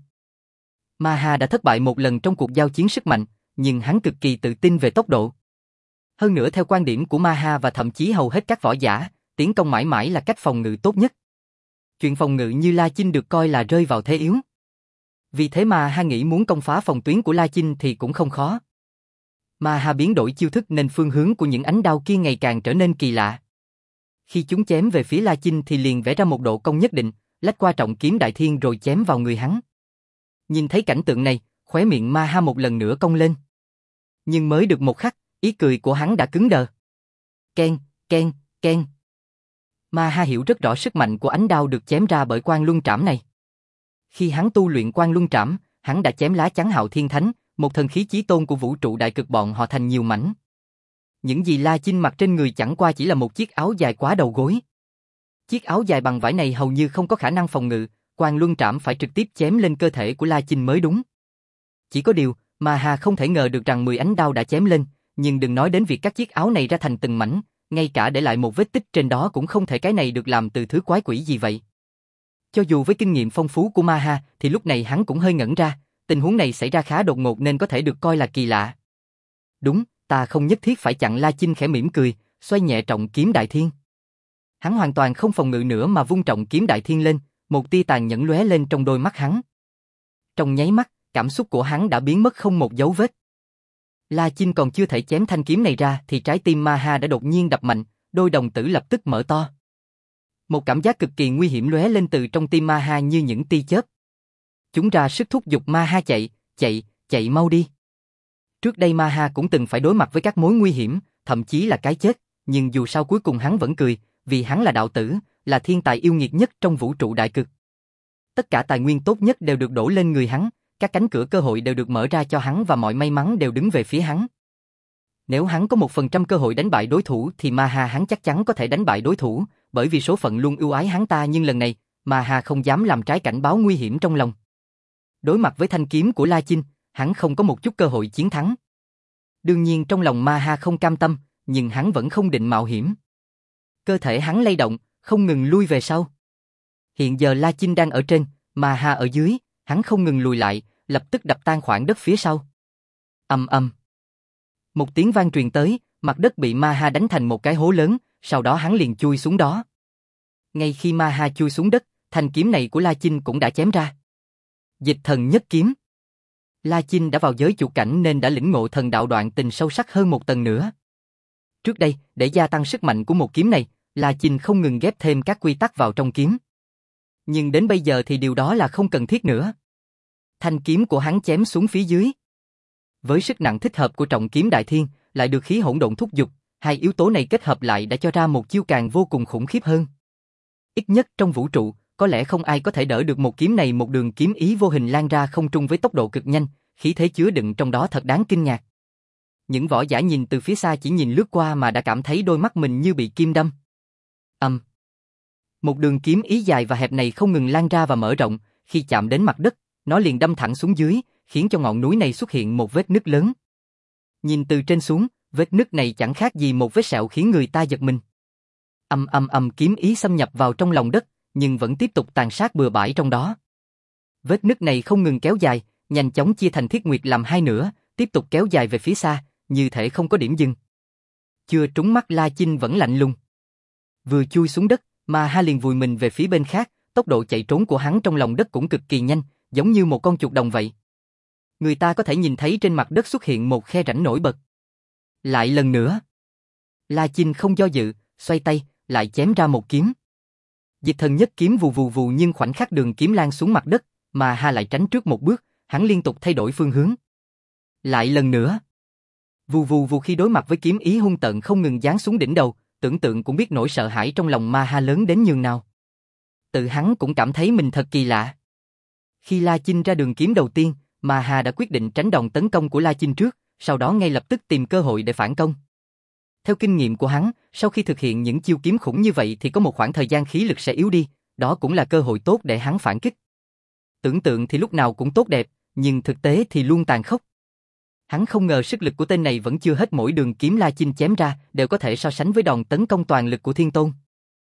[SPEAKER 1] Ma Ha đã thất bại một lần trong cuộc giao chiến sức mạnh, nhưng hắn cực kỳ tự tin về tốc độ. Hơn nữa theo quan điểm của Ma Ha và thậm chí hầu hết các võ giả, tiến công mãi mãi là cách phòng ngự tốt nhất. Chuyện phòng ngự như La Chinh được coi là rơi vào thế yếu. Vì thế Ma Ha nghĩ muốn công phá phòng tuyến của La Chinh thì cũng không khó. Ma Ha biến đổi chiêu thức nên phương hướng của những ánh đao kia ngày càng trở nên kỳ lạ. Khi chúng chém về phía La Chinh thì liền vẽ ra một độ cong nhất định, lách qua trọng kiếm đại thiên rồi chém vào người hắn. Nhìn thấy cảnh tượng này, khóe miệng Ma Ha một lần nữa cong lên. Nhưng mới được một khắc, ý cười của hắn đã cứng đờ. Ken, ken, ken. Ma Ha hiểu rất rõ sức mạnh của ánh đao được chém ra bởi Quang Luân Trảm này. Khi hắn tu luyện Quang Luân Trảm, hắn đã chém lá chắn Hạo Thiên Thánh, một thần khí chí tôn của vũ trụ đại cực bọn họ thành nhiều mảnh. Những gì La Chinh mặc trên người chẳng qua chỉ là một chiếc áo dài quá đầu gối. Chiếc áo dài bằng vải này hầu như không có khả năng phòng ngự, Quang Luân Trảm phải trực tiếp chém lên cơ thể của La Chinh mới đúng. Chỉ có điều, Ma Ha không thể ngờ được rằng mười ánh đao đã chém lên, nhưng đừng nói đến việc cắt chiếc áo này ra thành từng mảnh, ngay cả để lại một vết tích trên đó cũng không thể. Cái này được làm từ thứ quái quỷ gì vậy? Cho dù với kinh nghiệm phong phú của Ma Ha thì lúc này hắn cũng hơi ngẩn ra, tình huống này xảy ra khá đột ngột nên có thể được coi là kỳ lạ. Đúng, ta không nhất thiết phải chặn. La Chinh khẽ mỉm cười, xoay nhẹ trọng kiếm đại thiên. Hắn hoàn toàn không phòng ngự nữa mà vung trọng kiếm đại thiên lên, một tia tàn nhẫn lóe lên trong đôi mắt hắn. Trong nháy mắt, cảm xúc của hắn đã biến mất không một dấu vết. La Chinh còn chưa thể chém thanh kiếm này ra thì trái tim Ma Ha đã đột nhiên đập mạnh, đôi đồng tử lập tức mở to. Một cảm giác cực kỳ nguy hiểm lóe lên từ trong tim Ma Ha như những tia chớp. Chúng ra sức thúc giục Ma Ha chạy, chạy, chạy mau đi. Trước đây Ma Ha cũng từng phải đối mặt với các mối nguy hiểm, thậm chí là cái chết, nhưng dù sao cuối cùng hắn vẫn cười, vì hắn là đạo tử, là thiên tài yêu nghiệt nhất trong vũ trụ đại cực. Tất cả tài nguyên tốt nhất đều được đổ lên người hắn, các cánh cửa cơ hội đều được mở ra cho hắn và mọi may mắn đều đứng về phía hắn. Nếu hắn có một phần trăm cơ hội đánh bại đối thủ thì Ma Ha hắn chắc chắn có thể đánh bại đối thủ, bởi vì số phận luôn ưu ái hắn ta, nhưng lần này, Ma Ha không dám làm trái cảnh báo nguy hiểm trong lòng. Đối mặt với thanh kiếm của La Chinh, hắn không có một chút cơ hội chiến thắng. Đương nhiên trong lòng Ma Ha không cam tâm, nhưng hắn vẫn không định mạo hiểm. Cơ thể hắn lay động, không ngừng lui về sau. Hiện giờ La Chinh đang ở trên, Ma Ha ở dưới, hắn không ngừng lùi lại, lập tức đập tan khoảng đất phía sau. Ầm ầm. Một tiếng vang truyền tới, mặt đất bị Ma Ha đánh thành một cái hố lớn, sau đó hắn liền chui xuống đó. Ngay khi Ma Ha chui xuống đất, thanh kiếm này của La Chinh cũng đã chém ra. Dịch thần nhất kiếm. La Chinh đã vào giới chủ cảnh nên đã lĩnh ngộ thần đạo đoạn tình sâu sắc hơn một tầng nữa. Trước đây, để gia tăng sức mạnh của một kiếm này, La Chinh không ngừng ghép thêm các quy tắc vào trong kiếm. Nhưng đến bây giờ thì điều đó là không cần thiết nữa. Thanh kiếm của hắn chém xuống phía dưới. Với sức nặng thích hợp của trọng kiếm đại thiên, lại được khí hỗn độn thúc giục, hai yếu tố này kết hợp lại đã cho ra một chiêu càng vô cùng khủng khiếp hơn. Ít nhất trong vũ trụ, có lẽ không ai có thể đỡ được một kiếm này. Một đường kiếm ý vô hình lan ra không trung với tốc độ cực nhanh, khí thế chứa đựng trong đó thật đáng kinh ngạc. Những võ giả nhìn từ phía xa chỉ nhìn lướt qua mà đã cảm thấy đôi mắt mình như bị kim đâm. Âm. Um. Một đường kiếm ý dài và hẹp này không ngừng lan ra và mở rộng, khi chạm đến mặt đất, nó liền đâm thẳng xuống dưới, khiến cho ngọn núi này xuất hiện một vết nứt lớn. Nhìn từ trên xuống, vết nứt này chẳng khác gì một vết sẹo khiến người ta giật mình. Âm âm âm kiếm ý xâm nhập vào trong lòng đất, nhưng vẫn tiếp tục tàn sát bừa bãi trong đó. Vết nứt này không ngừng kéo dài, nhanh chóng chia thành thiết nguyệt làm hai nửa, tiếp tục kéo dài về phía xa, như thể không có điểm dừng. Chưa trúng mắt La Chinh vẫn lạnh lùng. Vừa chui xuống đất, Ma Ha liền vùi mình về phía bên khác, tốc độ chạy trốn của hắn trong lòng đất cũng cực kỳ nhanh, giống như một con chuột đồng vậy. Người ta có thể nhìn thấy trên mặt đất xuất hiện một khe rãnh nổi bật. Lại lần nữa. La Chinh không do dự, xoay tay, lại chém ra một kiếm. Dịch thần nhất kiếm vù vù vù, nhưng khoảnh khắc đường kiếm lan xuống mặt đất, Ma Ha lại tránh trước một bước, hắn liên tục thay đổi phương hướng. Lại lần nữa. Vù vù vù, khi đối mặt với kiếm ý hung tợn không ngừng giáng xuống đỉnh đầu, tưởng tượng cũng biết nỗi sợ hãi trong lòng Ma Ha lớn đến nhường nào. Tự hắn cũng cảm thấy mình thật kỳ lạ. Khi La Chinh ra đường kiếm đầu tiên, Ma Ha đã quyết định tránh đòn tấn công của La Chinh trước, sau đó ngay lập tức tìm cơ hội để phản công. Theo kinh nghiệm của hắn, sau khi thực hiện những chiêu kiếm khủng như vậy thì có một khoảng thời gian khí lực sẽ yếu đi, đó cũng là cơ hội tốt để hắn phản kích. Tưởng tượng thì lúc nào cũng tốt đẹp, nhưng thực tế thì luôn tàn khốc. Hắn không ngờ sức lực của tên này vẫn chưa hết, mỗi đường kiếm La Chinh chém ra đều có thể so sánh với đòn tấn công toàn lực của Thiên Tôn.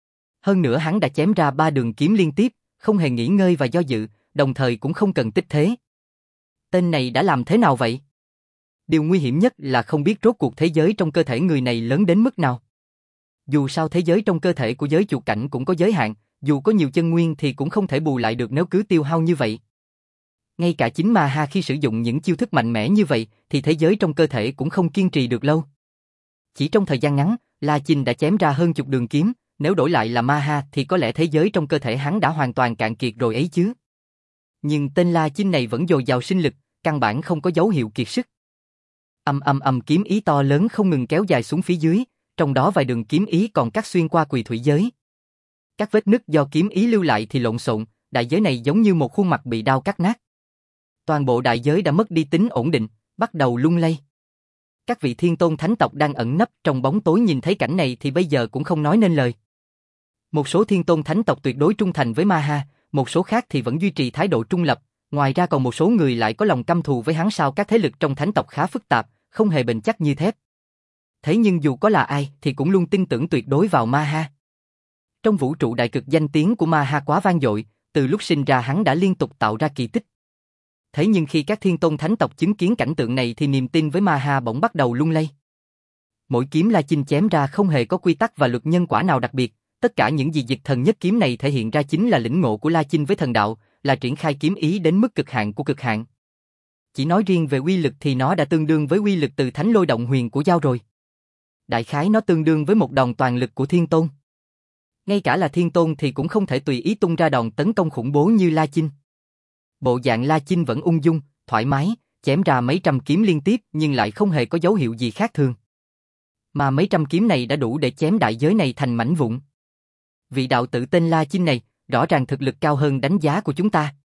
[SPEAKER 1] Hơn nữa hắn đã chém ra ba đường kiếm liên tiếp, không hề nghỉ ngơi và do dự, đồng thời cũng không cần tích thế. Tên này đã làm thế nào vậy? Điều nguy hiểm nhất là không biết rốt cuộc thế giới trong cơ thể người này lớn đến mức nào. Dù sao thế giới trong cơ thể của giới chuột cảnh cũng có giới hạn, dù có nhiều chân nguyên thì cũng không thể bù lại được nếu cứ tiêu hao như vậy. Ngay cả chính Ma Ha khi sử dụng những chiêu thức mạnh mẽ như vậy thì thế giới trong cơ thể cũng không kiên trì được lâu. Chỉ trong thời gian ngắn, La Chinh đã chém ra hơn chục đường kiếm, nếu đổi lại là Ma Ha thì có lẽ thế giới trong cơ thể hắn đã hoàn toàn cạn kiệt rồi ấy chứ. Nhưng tên La Chinh này vẫn dồi dào sinh lực, căn bản không có dấu hiệu kiệt sức. Âm âm âm, kiếm ý to lớn không ngừng kéo dài xuống phía dưới, trong đó vài đường kiếm ý còn cắt xuyên qua quỳ thủy giới. Các vết nứt do kiếm ý lưu lại thì lộn xộn, đại giới này giống như một khuôn mặt bị đao cắt nát. Toàn bộ đại giới đã mất đi tính ổn định, bắt đầu lung lay. Các vị thiên tôn thánh tộc đang ẩn nấp trong bóng tối nhìn thấy cảnh này thì bây giờ cũng không nói nên lời. Một số thiên tôn thánh tộc tuyệt đối trung thành với Ma Ha, một số khác thì vẫn duy trì thái độ trung lập, ngoài ra còn một số người lại có lòng căm thù với hắn. Sao các thế lực trong thánh tộc khá phức tạp, không hề bền chắc như thép. Thế nhưng dù có là ai thì cũng luôn tin tưởng tuyệt đối vào Ma Ha. Trong vũ trụ đại cực, danh tiếng của Ma Ha quá vang dội, từ lúc sinh ra hắn đã liên tục tạo ra kỳ tích. Thế nhưng khi các thiên tôn thánh tộc chứng kiến cảnh tượng này thì niềm tin với Ma Ha bỗng bắt đầu lung lay. Mỗi kiếm La Chinh chém ra không hề có quy tắc và luật nhân quả nào đặc biệt, Tất cả những gì Dịch Thần Nhất Kiếm này thể hiện ra chính là lĩnh ngộ của La Chinh với thần đạo, là triển khai kiếm ý đến mức cực hạn của cực hạn. Chỉ nói riêng về uy lực thì nó đã tương đương với uy lực từ Thánh Lôi Động Huyền của Dao rồi. Đại khái nó tương đương với một đòn toàn lực của Thiên Tôn. Ngay cả là Thiên Tôn thì cũng không thể tùy ý tung ra đòn tấn công khủng bố như La Chinh. Bộ dạng La Chinh vẫn ung dung, thoải mái, chém ra mấy trăm kiếm liên tiếp nhưng lại không hề có dấu hiệu gì khác thường. Mà mấy trăm kiếm này đã đủ để chém đại giới này thành mảnh vụn. Vị đạo tử tên La Chinh này, rõ ràng thực lực cao hơn đánh giá của chúng ta.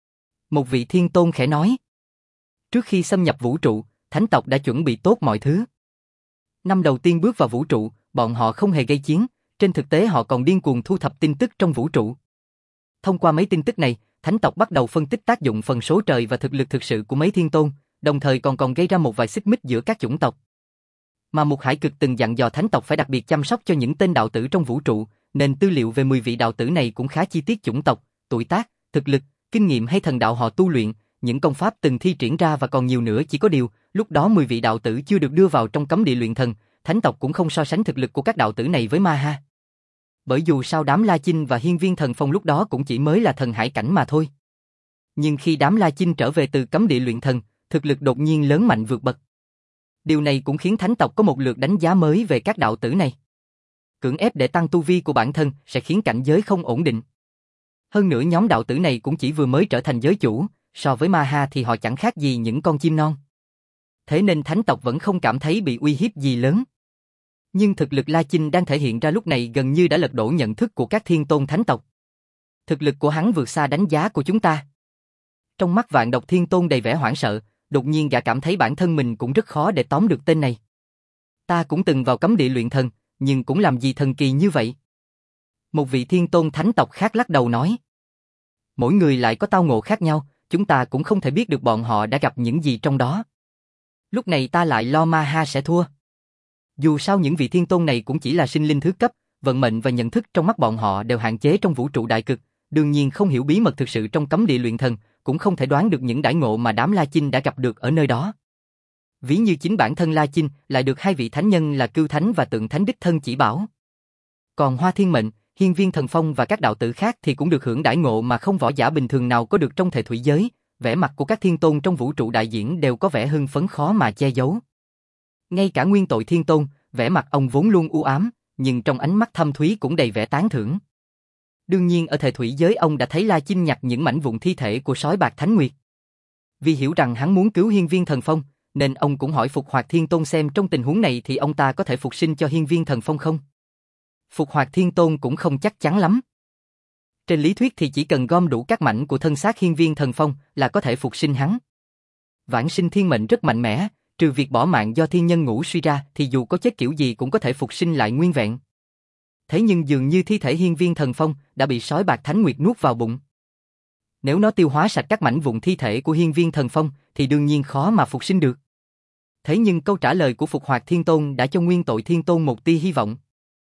[SPEAKER 1] Một vị Thiên Tôn khẽ nói. Trước khi xâm nhập vũ trụ, Thánh tộc đã chuẩn bị tốt mọi thứ. Năm đầu tiên bước vào vũ trụ, bọn họ không hề gây chiến, trên thực tế họ còn điên cuồng thu thập tin tức trong vũ trụ. Thông qua mấy tin tức này, Thánh tộc bắt đầu phân tích tác dụng phần số trời và thực lực thực sự của mấy Thiên Tôn, đồng thời còn còn gây ra một vài xích mích giữa các chủng tộc. Mà Mục Hải Cực từng dặn dò Thánh tộc phải đặc biệt chăm sóc cho những tên đạo tử trong vũ trụ, nên tư liệu về mười vị đạo tử này cũng khá chi tiết chủng tộc, tuổi tác, thực lực, kinh nghiệm hay thần đạo họ tu luyện, những công pháp từng thi triển ra và còn nhiều nữa. Chỉ có điều, lúc đó mười vị đạo tử chưa được đưa vào trong cấm địa luyện thần, Thánh tộc cũng không so sánh thực lực của các đạo tử này với Ma Ha. Bởi dù sao đám La Chinh và Hiên Viên Thần Phong lúc đó cũng chỉ mới là thần hải cảnh mà thôi. Nhưng khi đám La Chinh trở về từ cấm địa luyện thần, thực lực đột nhiên lớn mạnh vượt bậc. Điều này cũng khiến Thánh tộc có một lượt đánh giá mới về các đạo tử này. Cưỡng ép để tăng tu vi của bản thân sẽ khiến cảnh giới không ổn định. Hơn nữa nhóm đạo tử này cũng chỉ vừa mới trở thành giới chủ, so với Ma Ha thì họ chẳng khác gì những con chim non. Thế nên Thánh tộc vẫn không cảm thấy bị uy hiếp gì lớn. Nhưng thực lực La Chinh đang thể hiện ra lúc này gần như đã lật đổ nhận thức của các Thiên Tôn Thánh tộc. Thực lực của hắn vượt xa đánh giá của chúng ta. Trong mắt Vạn Độc Thiên Tôn đầy vẻ hoảng sợ, đột nhiên gã cảm thấy bản thân mình cũng rất khó để tóm được tên này. Ta cũng từng vào cấm địa luyện thần, nhưng cũng làm gì thần kỳ như vậy? Một vị Thiên Tôn Thánh tộc khác lắc đầu nói. Mỗi người lại có tao ngộ khác nhau, chúng ta cũng không thể biết được bọn họ đã gặp những gì trong đó. Lúc này ta lại lo Ma Ha sẽ thua. Dù sao những vị Thiên Tôn này cũng chỉ là sinh linh thứ cấp, vận mệnh và nhận thức trong mắt bọn họ đều hạn chế trong vũ trụ đại cực, đương nhiên không hiểu bí mật thực sự trong cấm địa luyện thần, cũng không thể đoán được những đãi ngộ mà đám La Chinh đã gặp được ở nơi đó. Ví như chính bản thân La Chinh lại được hai vị thánh nhân là Cưu Thánh và Tượng Thánh đích thân chỉ bảo. Còn Hoa Thiên Mệnh, Hiên Viên Thần Phong và các đạo tử khác thì cũng được hưởng đãi ngộ mà không võ giả bình thường nào có được trong Thệ Thủy giới. Vẻ mặt của các Thiên Tôn trong vũ trụ đại diễn đều có vẻ hưng phấn khó mà che giấu. Ngay cả Nguyên Tội Thiên Tôn, vẻ mặt ông vốn luôn u ám, nhưng trong ánh mắt thâm thúy cũng đầy vẻ tán thưởng. Đương nhiên ở Thệ Thủy giới ông đã thấy La Chinh nhặt những mảnh vụn thi thể của sói bạc Thánh Nguyệt. Vì hiểu rằng hắn muốn cứu Hiên Viên Thần Phong, nên ông cũng hỏi Phục Hoạt Thiên Tôn xem trong tình huống này thì ông ta có thể phục sinh cho Hiên Viên Thần Phong không. Phục Hoạt Thiên Tôn cũng không chắc chắn lắm. Trên lý thuyết thì chỉ cần gom đủ các mảnh của thân xác Hiên Viên Thần Phong là có thể phục sinh hắn. Vãng sinh thiên mệnh rất mạnh mẽ, trừ việc bỏ mạng do thiên nhân ngũ suy ra thì dù có chết kiểu gì cũng có thể phục sinh lại nguyên vẹn. Thế nhưng dường như thi thể Hiên Viên Thần Phong đã bị sói bạc Thánh Nguyệt nuốt vào bụng. Nếu nó tiêu hóa sạch các mảnh vụn thi thể của Hiên Viên Thần Phong thì đương nhiên khó mà phục sinh được. Thế nhưng câu trả lời của Phục Hoạt Thiên Tôn đã cho Nguyên Tội Thiên Tôn một tia hy vọng.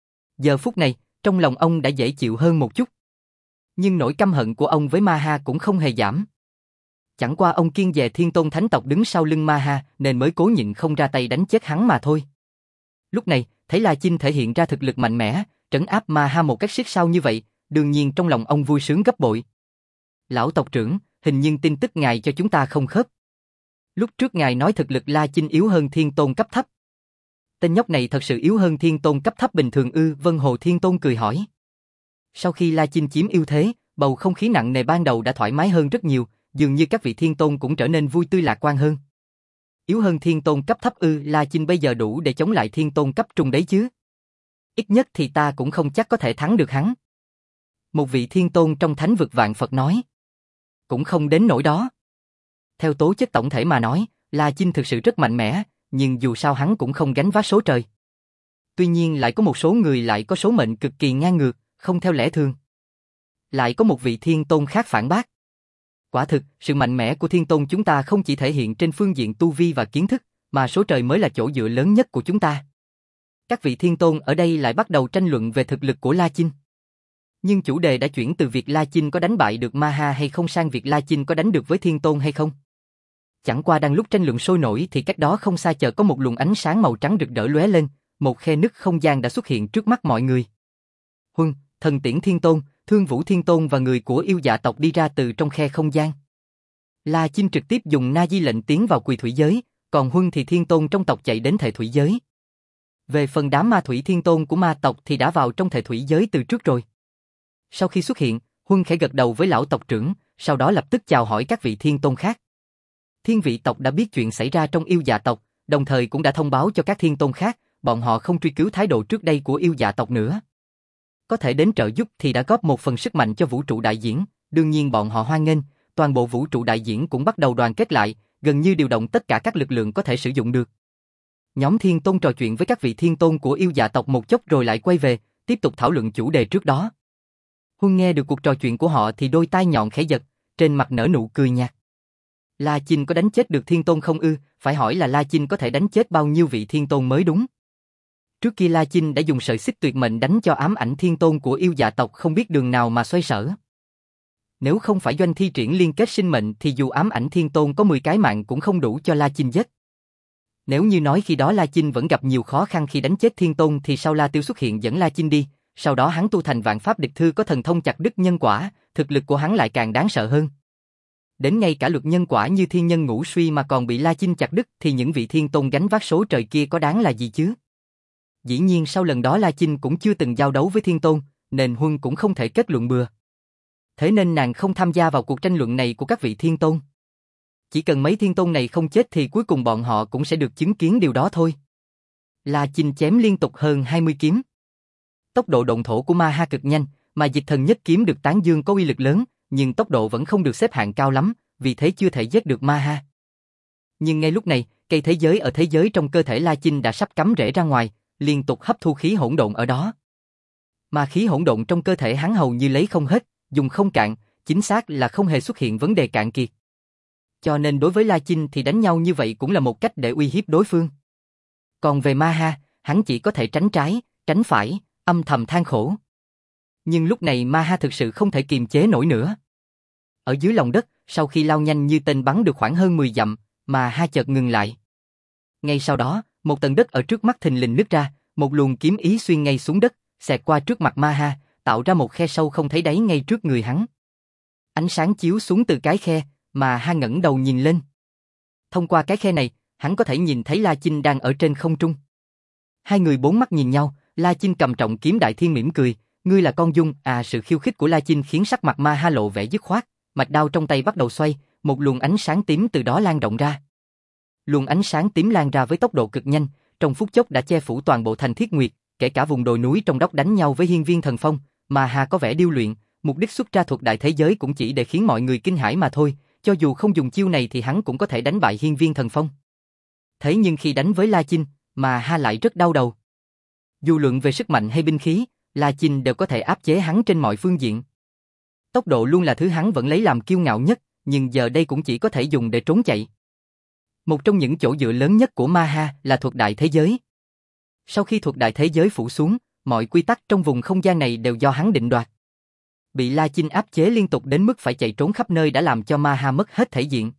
[SPEAKER 1] Giờ phút này, trong lòng ông đã dễ chịu hơn một chút. Nhưng nỗi căm hận của ông với Ma Ha cũng không hề giảm. Chẳng qua ông kiêng dè Thiên Tôn Thánh tộc đứng sau lưng Ma Ha nên mới cố nhịn không ra tay đánh chết hắn mà thôi. Lúc này, thấy La Chinh thể hiện ra thực lực mạnh mẽ, trấn áp Ma Ha một cách siết sao như vậy, đương nhiên trong lòng ông vui sướng gấp bội. Lão tộc trưởng, hình như tin tức ngài cho chúng ta không khớp. Lúc trước ngài nói thực lực La Chinh yếu hơn Thiên Tôn cấp thấp. Tên nhóc này thật sự yếu hơn Thiên Tôn cấp thấp bình thường ư? Vân Hồ Thiên Tôn cười hỏi. Sau khi La Chinh chiếm ưu thế, bầu không khí nặng nề ban đầu đã thoải mái hơn rất nhiều, dường như các vị Thiên Tôn cũng trở nên vui tươi lạc quan hơn. Yếu hơn Thiên Tôn cấp thấp ư? La Chinh bây giờ đủ để chống lại Thiên Tôn cấp trung đấy chứ. Ít nhất thì ta cũng không chắc có thể thắng được hắn. Một vị Thiên Tôn trong Thánh vực Vạn Phật nói. Cũng không đến nỗi đó. Theo tố chất tổng thể mà nói, La Chinh thực sự rất mạnh mẽ, nhưng dù sao hắn cũng không gánh vác số trời. Tuy nhiên lại có một số người lại có số mệnh cực kỳ ngang ngược, không theo lẽ thường. Lại có một vị Thiên Tôn khác phản bác. Quả thực, sự mạnh mẽ của Thiên Tôn chúng ta không chỉ thể hiện trên phương diện tu vi và kiến thức, mà số trời mới là chỗ dựa lớn nhất của chúng ta. Các vị Thiên Tôn ở đây lại bắt đầu tranh luận về thực lực của La Chinh. Nhưng chủ đề đã chuyển từ việc La Chinh có đánh bại được Ma Ha hay không sang việc La Chinh có đánh được với Thiên Tôn hay không. Chẳng qua đang lúc tranh luận sôi nổi thì cách đó không xa chợt có một luồng ánh sáng màu trắng rực rỡ lóe lên, một khe nứt không gian đã xuất hiện trước mắt mọi người. Huân, Thần Tiễn Thiên Tôn, Thương Vũ Thiên Tôn và người của yêu dạ tộc đi ra từ trong khe không gian. La Chinh trực tiếp dùng Na Di lệnh tiến vào Quỳ Thủy giới, còn Huân thì Thiên Tôn trong tộc chạy đến Thệ Thủy giới. Về phần đám Ma Thủy Thiên Tôn của ma tộc thì đã vào trong Thệ Thủy giới từ trước rồi. Sau khi xuất hiện, Huân khẽ gật đầu với lão tộc trưởng, sau đó lập tức chào hỏi các vị Thiên Tôn khác. Thiên vị tộc đã biết chuyện xảy ra trong yêu dạ tộc, đồng thời cũng đã thông báo cho các Thiên Tôn khác, bọn họ không truy cứu thái độ trước đây của yêu dạ tộc nữa. Có thể đến trợ giúp thì đã góp một phần sức mạnh cho vũ trụ đại diễn, đương nhiên bọn họ hoan nghênh, toàn bộ vũ trụ đại diễn cũng bắt đầu đoàn kết lại, gần như điều động tất cả các lực lượng có thể sử dụng được. Nhóm Thiên Tôn trò chuyện với các vị Thiên Tôn của yêu dạ tộc một chốc rồi lại quay về, tiếp tục thảo luận chủ đề trước đó. Huân nghe được cuộc trò chuyện của họ thì đôi tai nhọn khẽ giật, trên mặt nở nụ cười nhạt. La Chinh có đánh chết được Thiên Tôn không ư? Phải hỏi là La Chinh có thể đánh chết bao nhiêu vị Thiên Tôn mới đúng. Trước kia La Chinh đã dùng sợi xích tuyệt mệnh đánh cho ám ảnh Thiên Tôn của yêu dạ tộc không biết đường nào mà xoay sở. Nếu không phải doanh thi triển liên kết sinh mệnh thì dù ám ảnh Thiên Tôn có mười cái mạng cũng không đủ cho La Chinh giết. Nếu như nói khi đó La Chinh vẫn gặp nhiều khó khăn khi đánh chết Thiên Tôn thì sau La Tiêu xuất hiện dẫn La Chinh đi, sau đó hắn tu thành vạn pháp địch thư có thần thông chặt đứt nhân quả, thực lực của hắn lại càng đáng sợ hơn. Đến ngay cả luật nhân quả như thiên nhân ngũ suy mà còn bị La Chinh chặt đứt thì những vị Thiên Tôn gánh vác số trời kia có đáng là gì chứ? Dĩ nhiên sau lần đó La Chinh cũng chưa từng giao đấu với Thiên Tôn, nên Huân cũng không thể kết luận bừa. Thế nên nàng không tham gia vào cuộc tranh luận này của các vị Thiên Tôn. Chỉ cần mấy Thiên Tôn này không chết thì cuối cùng bọn họ cũng sẽ được chứng kiến điều đó thôi. La Chinh chém liên tục hơn hai mươi kiếm. Tốc độ động thổ của Ma Ha cực nhanh, mà dịch thần nhất kiếm được tán dương có uy lực lớn, nhưng tốc độ vẫn không được xếp hạng cao lắm, vì thế chưa thể giết được Ma Ha. Nhưng ngay lúc này, cây thế giới ở thế giới trong cơ thể La Chinh đã sắp cắm rễ ra ngoài, liên tục hấp thu khí hỗn độn ở đó. Mà khí hỗn độn trong cơ thể hắn hầu như lấy không hết, dùng không cạn, chính xác là không hề xuất hiện vấn đề cạn kiệt. Cho nên đối với La Chinh thì đánh nhau như vậy cũng là một cách để uy hiếp đối phương. Còn về Ma Ha, hắn chỉ có thể tránh trái, tránh phải, âm thầm than khổ. Nhưng lúc này Ma Ha thực sự không thể kiềm chế nổi nữa. Ở dưới lòng đất, sau khi lao nhanh như tên bắn được khoảng hơn mười dặm, Ma Ha chợt ngừng lại. Ngay sau đó, một tầng đất ở trước mắt thình lình nứt ra, một luồng kiếm ý xuyên ngay xuống đất, xẹt qua trước mặt Ma Ha, tạo ra một khe sâu không thấy đáy ngay trước người hắn. Ánh sáng chiếu xuống từ cái khe, mà Ha ngẩng đầu nhìn lên. Thông qua cái khe này, hắn có thể nhìn thấy La Chinh đang ở trên không trung. Hai người bốn mắt nhìn nhau, La Chinh cầm trọng kiếm đại thiên mỉm cười, ngươi là con Dung à? Sự khiêu khích của La Chinh khiến sắc mặt Ma Ha lộ vẻ dứt khoát, mạch đao trong tay bắt đầu xoay, một luồng ánh sáng tím từ đó lan rộng ra. Luồng ánh sáng tím lan ra với tốc độ cực nhanh, trong phút chốc đã che phủ toàn bộ thành Thiết Nguyệt, kể cả vùng đồi núi trong đốc đánh nhau với hiên viên thần phong, mà Ha có vẻ điêu luyện, mục đích xuất ra thuật đại thế giới cũng chỉ để khiến mọi người kinh hãi mà thôi, cho dù không dùng chiêu này thì hắn cũng có thể đánh bại hiên viên thần phong. Thế nhưng khi đánh với La Chinh, mà Ha lại rất đau đầu. Dù luận về sức mạnh hay binh khí, La Chinh đều có thể áp chế hắn trên mọi phương diện. Tốc độ luôn là thứ hắn vẫn lấy làm kiêu ngạo nhất, nhưng giờ đây cũng chỉ có thể dùng để trốn chạy. Một trong những chỗ dựa lớn nhất của Ma Ha là thuật đại thế giới. Sau khi thuật đại thế giới phủ xuống, mọi quy tắc trong vùng không gian này đều do hắn định đoạt. Bị La Chinh áp chế liên tục đến mức phải chạy trốn khắp nơi đã làm cho Ma Ha mất hết thể diện.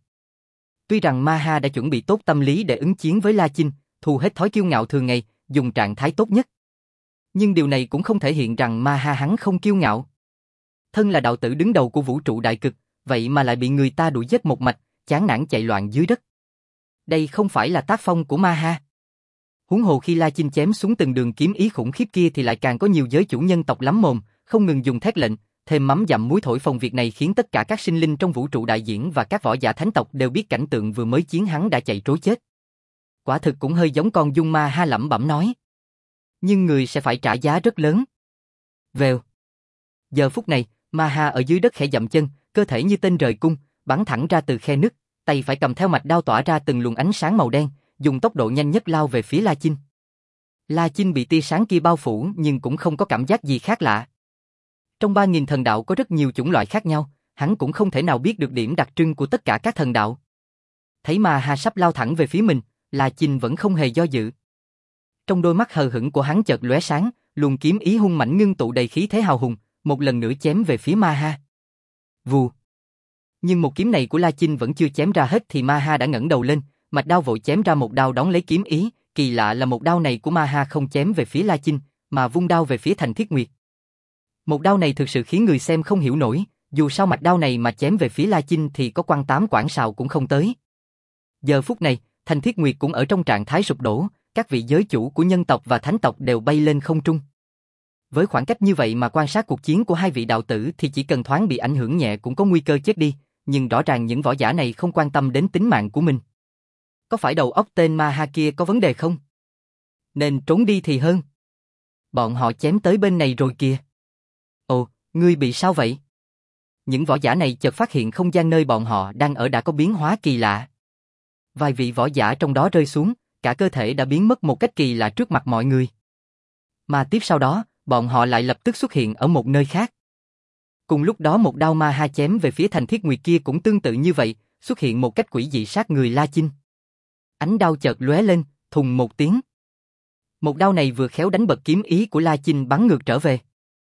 [SPEAKER 1] Tuy rằng Ma Ha đã chuẩn bị tốt tâm lý để ứng chiến với La Chinh, thu hết thói kiêu ngạo thường ngày, dùng trạng thái tốt nhất. Nhưng điều này cũng không thể hiện rằng Ma Ha hắn không kiêu ngạo. Thân là đạo tử đứng đầu của vũ trụ đại cực, vậy mà lại bị người ta đuổi giết một mạch, chán nản chạy loạn dưới đất. Đây không phải là tác phong của Ma Ha. Huống hồ khi La Chinh chém xuống từng đường kiếm ý khủng khiếp kia thì lại càng có nhiều giới chủ nhân tộc lắm mồm, không ngừng dùng thét lệnh, thêm mắm dặm muối thổi phồng. Việc này khiến tất cả các sinh linh trong vũ trụ đại diễn và các võ giả thánh tộc đều biết cảnh tượng vừa mới chiến hắn đã chạy trối chết. Quả thực cũng hơi giống con Dung Ma Ha lẩm bẩm nói. Nhưng người sẽ phải trả giá rất lớn. Vèo. Giờ phút này, Ma Ha ở dưới đất khẽ dậm chân, cơ thể như tên rời cung, bắn thẳng ra từ khe nứt, tay phải cầm theo mạch đao tỏa ra từng luồng ánh sáng màu đen, dùng tốc độ nhanh nhất lao về phía La Chinh. La Chinh bị tia sáng kia bao phủ nhưng cũng không có cảm giác gì khác lạ. Trong ba nghìn thần đạo có rất nhiều chủng loại khác nhau, hắn cũng không thể nào biết được điểm đặc trưng của tất cả các thần đạo. Thấy Ma Ha sắp lao thẳng về phía mình, La Chinh vẫn không hề do dự. Trong đôi mắt hờ hững của hắn chợt lóe sáng, luồng kiếm ý hung mãnh ngưng tụ đầy khí thế hào hùng, một lần nữa chém về phía Ma Ha. Vù. Nhưng một kiếm này của La Chinh vẫn chưa chém ra hết thì Ma Ha đã ngẩng đầu lên, mạch đao vội chém ra một đao đón lấy kiếm ý, kỳ lạ là một đao này của Ma Ha không chém về phía La Chinh, mà vung đao về phía thành Thiết Nguyệt. Một đao này thực sự khiến người xem không hiểu nổi, dù sao mạch đao này mà chém về phía La Chinh thì có quăng tám quãng sào cũng không tới. Giờ phút này, Thanh Thiết Nguyệt cũng ở trong trạng thái sụp đổ, các vị giới chủ của nhân tộc và thánh tộc đều bay lên không trung. Với khoảng cách như vậy mà quan sát cuộc chiến của hai vị đạo tử thì chỉ cần thoáng bị ảnh hưởng nhẹ cũng có nguy cơ chết đi, nhưng rõ ràng những võ giả này không quan tâm đến tính mạng của mình. Có phải đầu óc tên Ma Ha kia có vấn đề không? Nên trốn đi thì hơn. Bọn họ chém tới bên này rồi kìa. Ồ, ngươi bị sao vậy? Những võ giả này chợt phát hiện không gian nơi bọn họ đang ở đã có biến hóa kỳ lạ. Vài vị võ giả trong đó rơi xuống, cả cơ thể đã biến mất một cách kỳ lạ trước mặt mọi người. Mà tiếp sau đó, bọn họ lại lập tức xuất hiện ở một nơi khác. Cùng lúc đó một đao Ma Ha chém về phía Thanh Thiết Nguyệt kia cũng tương tự như vậy, xuất hiện một cách quỷ dị sát người La Chinh. Ánh đao chợt lóe lên, thùng một tiếng. Một đao này vừa khéo đánh bật kiếm ý của La Chinh bắn ngược trở về.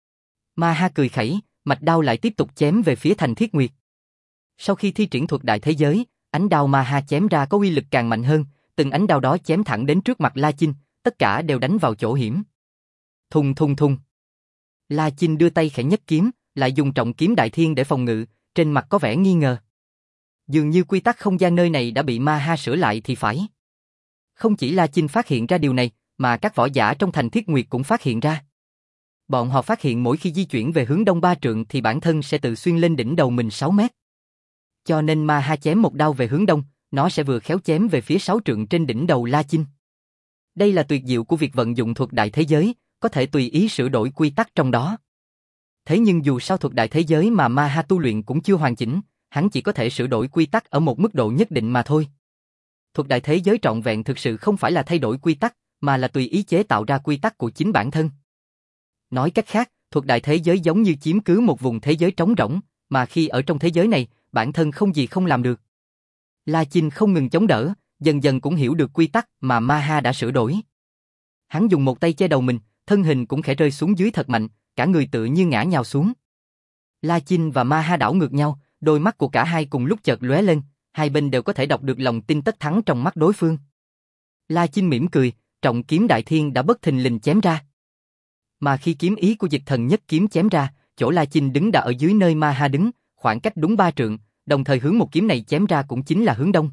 [SPEAKER 1] Ma Ha cười khẩy, mạch đao lại tiếp tục chém về phía Thanh Thiết Nguyệt. Sau khi thi triển thuật đại thế giới, ánh đao Ma Ha chém ra có uy lực càng mạnh hơn, từng ánh đao đó chém thẳng đến trước mặt La Chinh, tất cả đều đánh vào chỗ hiểm. Thùng thùng thùng. La Chinh đưa tay khẽ nhấc kiếm, lại dùng trọng kiếm đại thiên để phòng ngự, trên mặt có vẻ nghi ngờ. Dường như quy tắc không gian nơi này đã bị Ma Ha sửa lại thì phải. Không chỉ La Chinh phát hiện ra điều này, mà các võ giả trong Thanh Thiết Nguyệt cũng phát hiện ra. Bọn họ phát hiện mỗi khi di chuyển về hướng đông ba trượng thì bản thân sẽ tự xuyên lên đỉnh đầu mình sáu mét. Cho nên Ma Ha chém một đao về hướng đông, nó sẽ vừa khéo chém về phía sáu trượng trên đỉnh đầu La Chinh. Đây là tuyệt diệu của việc vận dụng thuật đại thế giới, có thể tùy ý sửa đổi quy tắc trong đó. Thế nhưng dù sao thuật đại thế giới mà Ma Ha tu luyện cũng chưa hoàn chỉnh, hắn chỉ có thể sửa đổi quy tắc ở một mức độ nhất định mà thôi. Thuật đại thế giới trọn vẹn thực sự không phải là thay đổi quy tắc, mà là tùy ý chế tạo ra quy tắc của chính bản thân. Nói cách khác, thuật đại thế giới giống như chiếm cứ một vùng thế giới trống rỗng, mà khi ở trong thế giới này, bản thân không gì không làm được. La Chinh không ngừng chống đỡ, dần dần cũng hiểu được quy tắc mà Ma Ha đã sửa đổi. Hắn dùng một tay che đầu mình, thân hình cũng khẽ rơi xuống dưới thật mạnh, cả người tựa như ngã nhào xuống. La Chinh và Ma Ha đảo ngược nhau, đôi mắt của cả hai cùng lúc chợt lóe lên, hai bên đều có thể đọc được lòng tin tất thắng trong mắt đối phương. La Chinh mỉm cười, trọng kiếm đại thiên đã bất thình lình chém ra. Mà khi kiếm ý của Dịch Thần nhất kiếm chém ra, chỗ La Chinh đứng đã ở dưới nơi Ma Ha đứng, khoảng cách đúng ba trượng, đồng thời hướng một kiếm này chém ra cũng chính là hướng đông.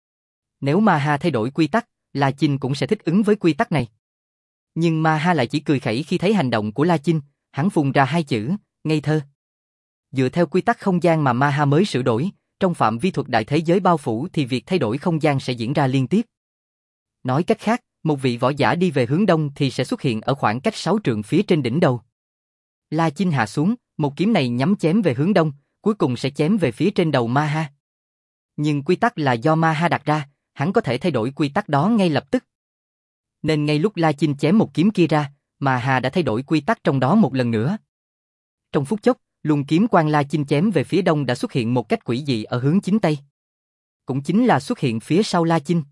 [SPEAKER 1] Nếu Ma Ha thay đổi quy tắc, La Chinh cũng sẽ thích ứng với quy tắc này. Nhưng Ma Ha lại chỉ cười khẩy khi thấy hành động của La Chinh, hắn phun ra hai chữ, ngây thơ. Dựa theo quy tắc không gian mà Ma Ha mới sửa đổi, trong phạm vi thuật đại thế giới bao phủ thì việc thay đổi không gian sẽ diễn ra liên tiếp. Nói cách khác, một vị võ giả đi về hướng đông thì sẽ xuất hiện ở khoảng cách sáu trượng phía trên đỉnh đầu. La Chinh hạ xuống, một kiếm này nhắm chém về hướng đông, cuối cùng sẽ chém về phía trên đầu Ma Ha. Nhưng quy tắc là do Ma Ha đặt ra, hắn có thể thay đổi quy tắc đó ngay lập tức. Nên ngay lúc La Chinh chém một kiếm kia ra, Ma Ha đã thay đổi quy tắc trong đó một lần nữa. Trong phút chốc, luồng kiếm quang La Chinh chém về phía đông đã xuất hiện một cách quỷ dị ở hướng chính tây. Cũng chính là xuất hiện phía sau La Chinh.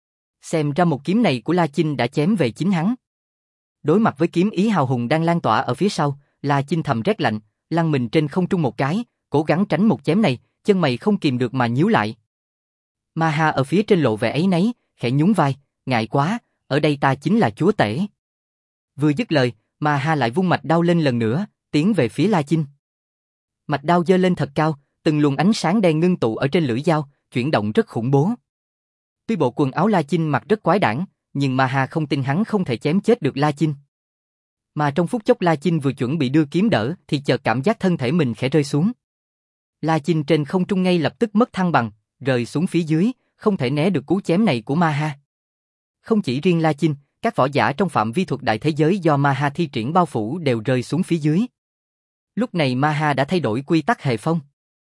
[SPEAKER 1] Xem ra một kiếm này của La Chinh đã chém về chính hắn. Đối mặt với kiếm ý hào hùng đang lan tỏa ở phía sau, La Chinh thầm rét lạnh, lăn mình trên không trung một cái, cố gắng tránh một chém này, chân mày không kìm được mà nhíu lại. Ma Ha ở phía trên lộ vẻ áy náy, khẽ nhún vai, ngại quá, ở đây ta chính là chúa tể. Vừa dứt lời, Ma Ha lại vung mạch đao lên lần nữa, tiến về phía La Chinh. Mạch đao giơ lên thật cao, từng luồng ánh sáng đen ngưng tụ ở trên lưỡi dao, chuyển động rất khủng bố. Tuy bộ quần áo La Chinh mặc rất quái đản, nhưng Ma Ha không tin hắn không thể chém chết được La Chinh. Mà trong phút chốc La Chinh vừa chuẩn bị đưa kiếm đỡ thì chợt cảm giác thân thể mình khẽ rơi xuống. La Chinh trên không trung ngay lập tức mất thăng bằng, rơi xuống phía dưới, không thể né được cú chém này của Ma Ha. Không chỉ riêng La Chinh, các võ giả trong phạm vi thuật đại thế giới do Ma Ha thi triển bao phủ đều rơi xuống phía dưới. Lúc này Ma Ha đã thay đổi quy tắc hệ phong.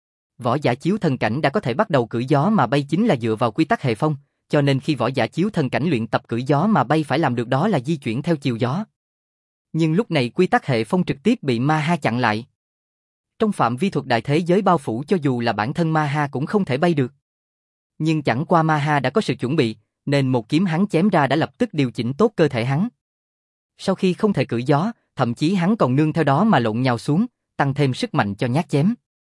[SPEAKER 1] Võ giả chiếu thần cảnh đã có thể bắt đầu cưỡi gió mà bay chính là dựa vào quy tắc hệ phong, cho nên khi võ giả chiếu thần cảnh luyện tập cưỡi gió mà bay phải làm được đó là di chuyển theo chiều gió. Nhưng lúc này quy tắc hệ phong trực tiếp bị Ma Ha chặn lại. Trong phạm vi thuật đại thế giới bao phủ cho dù là bản thân Ma Ha cũng không thể bay được. Nhưng chẳng qua Ma Ha đã có sự chuẩn bị, nên một kiếm hắn chém ra đã lập tức điều chỉnh tốt cơ thể hắn. Sau khi không thể cưỡi gió, thậm chí hắn còn nương theo đó mà lộn nhào xuống, tăng thêm sức mạnh cho nhát chém.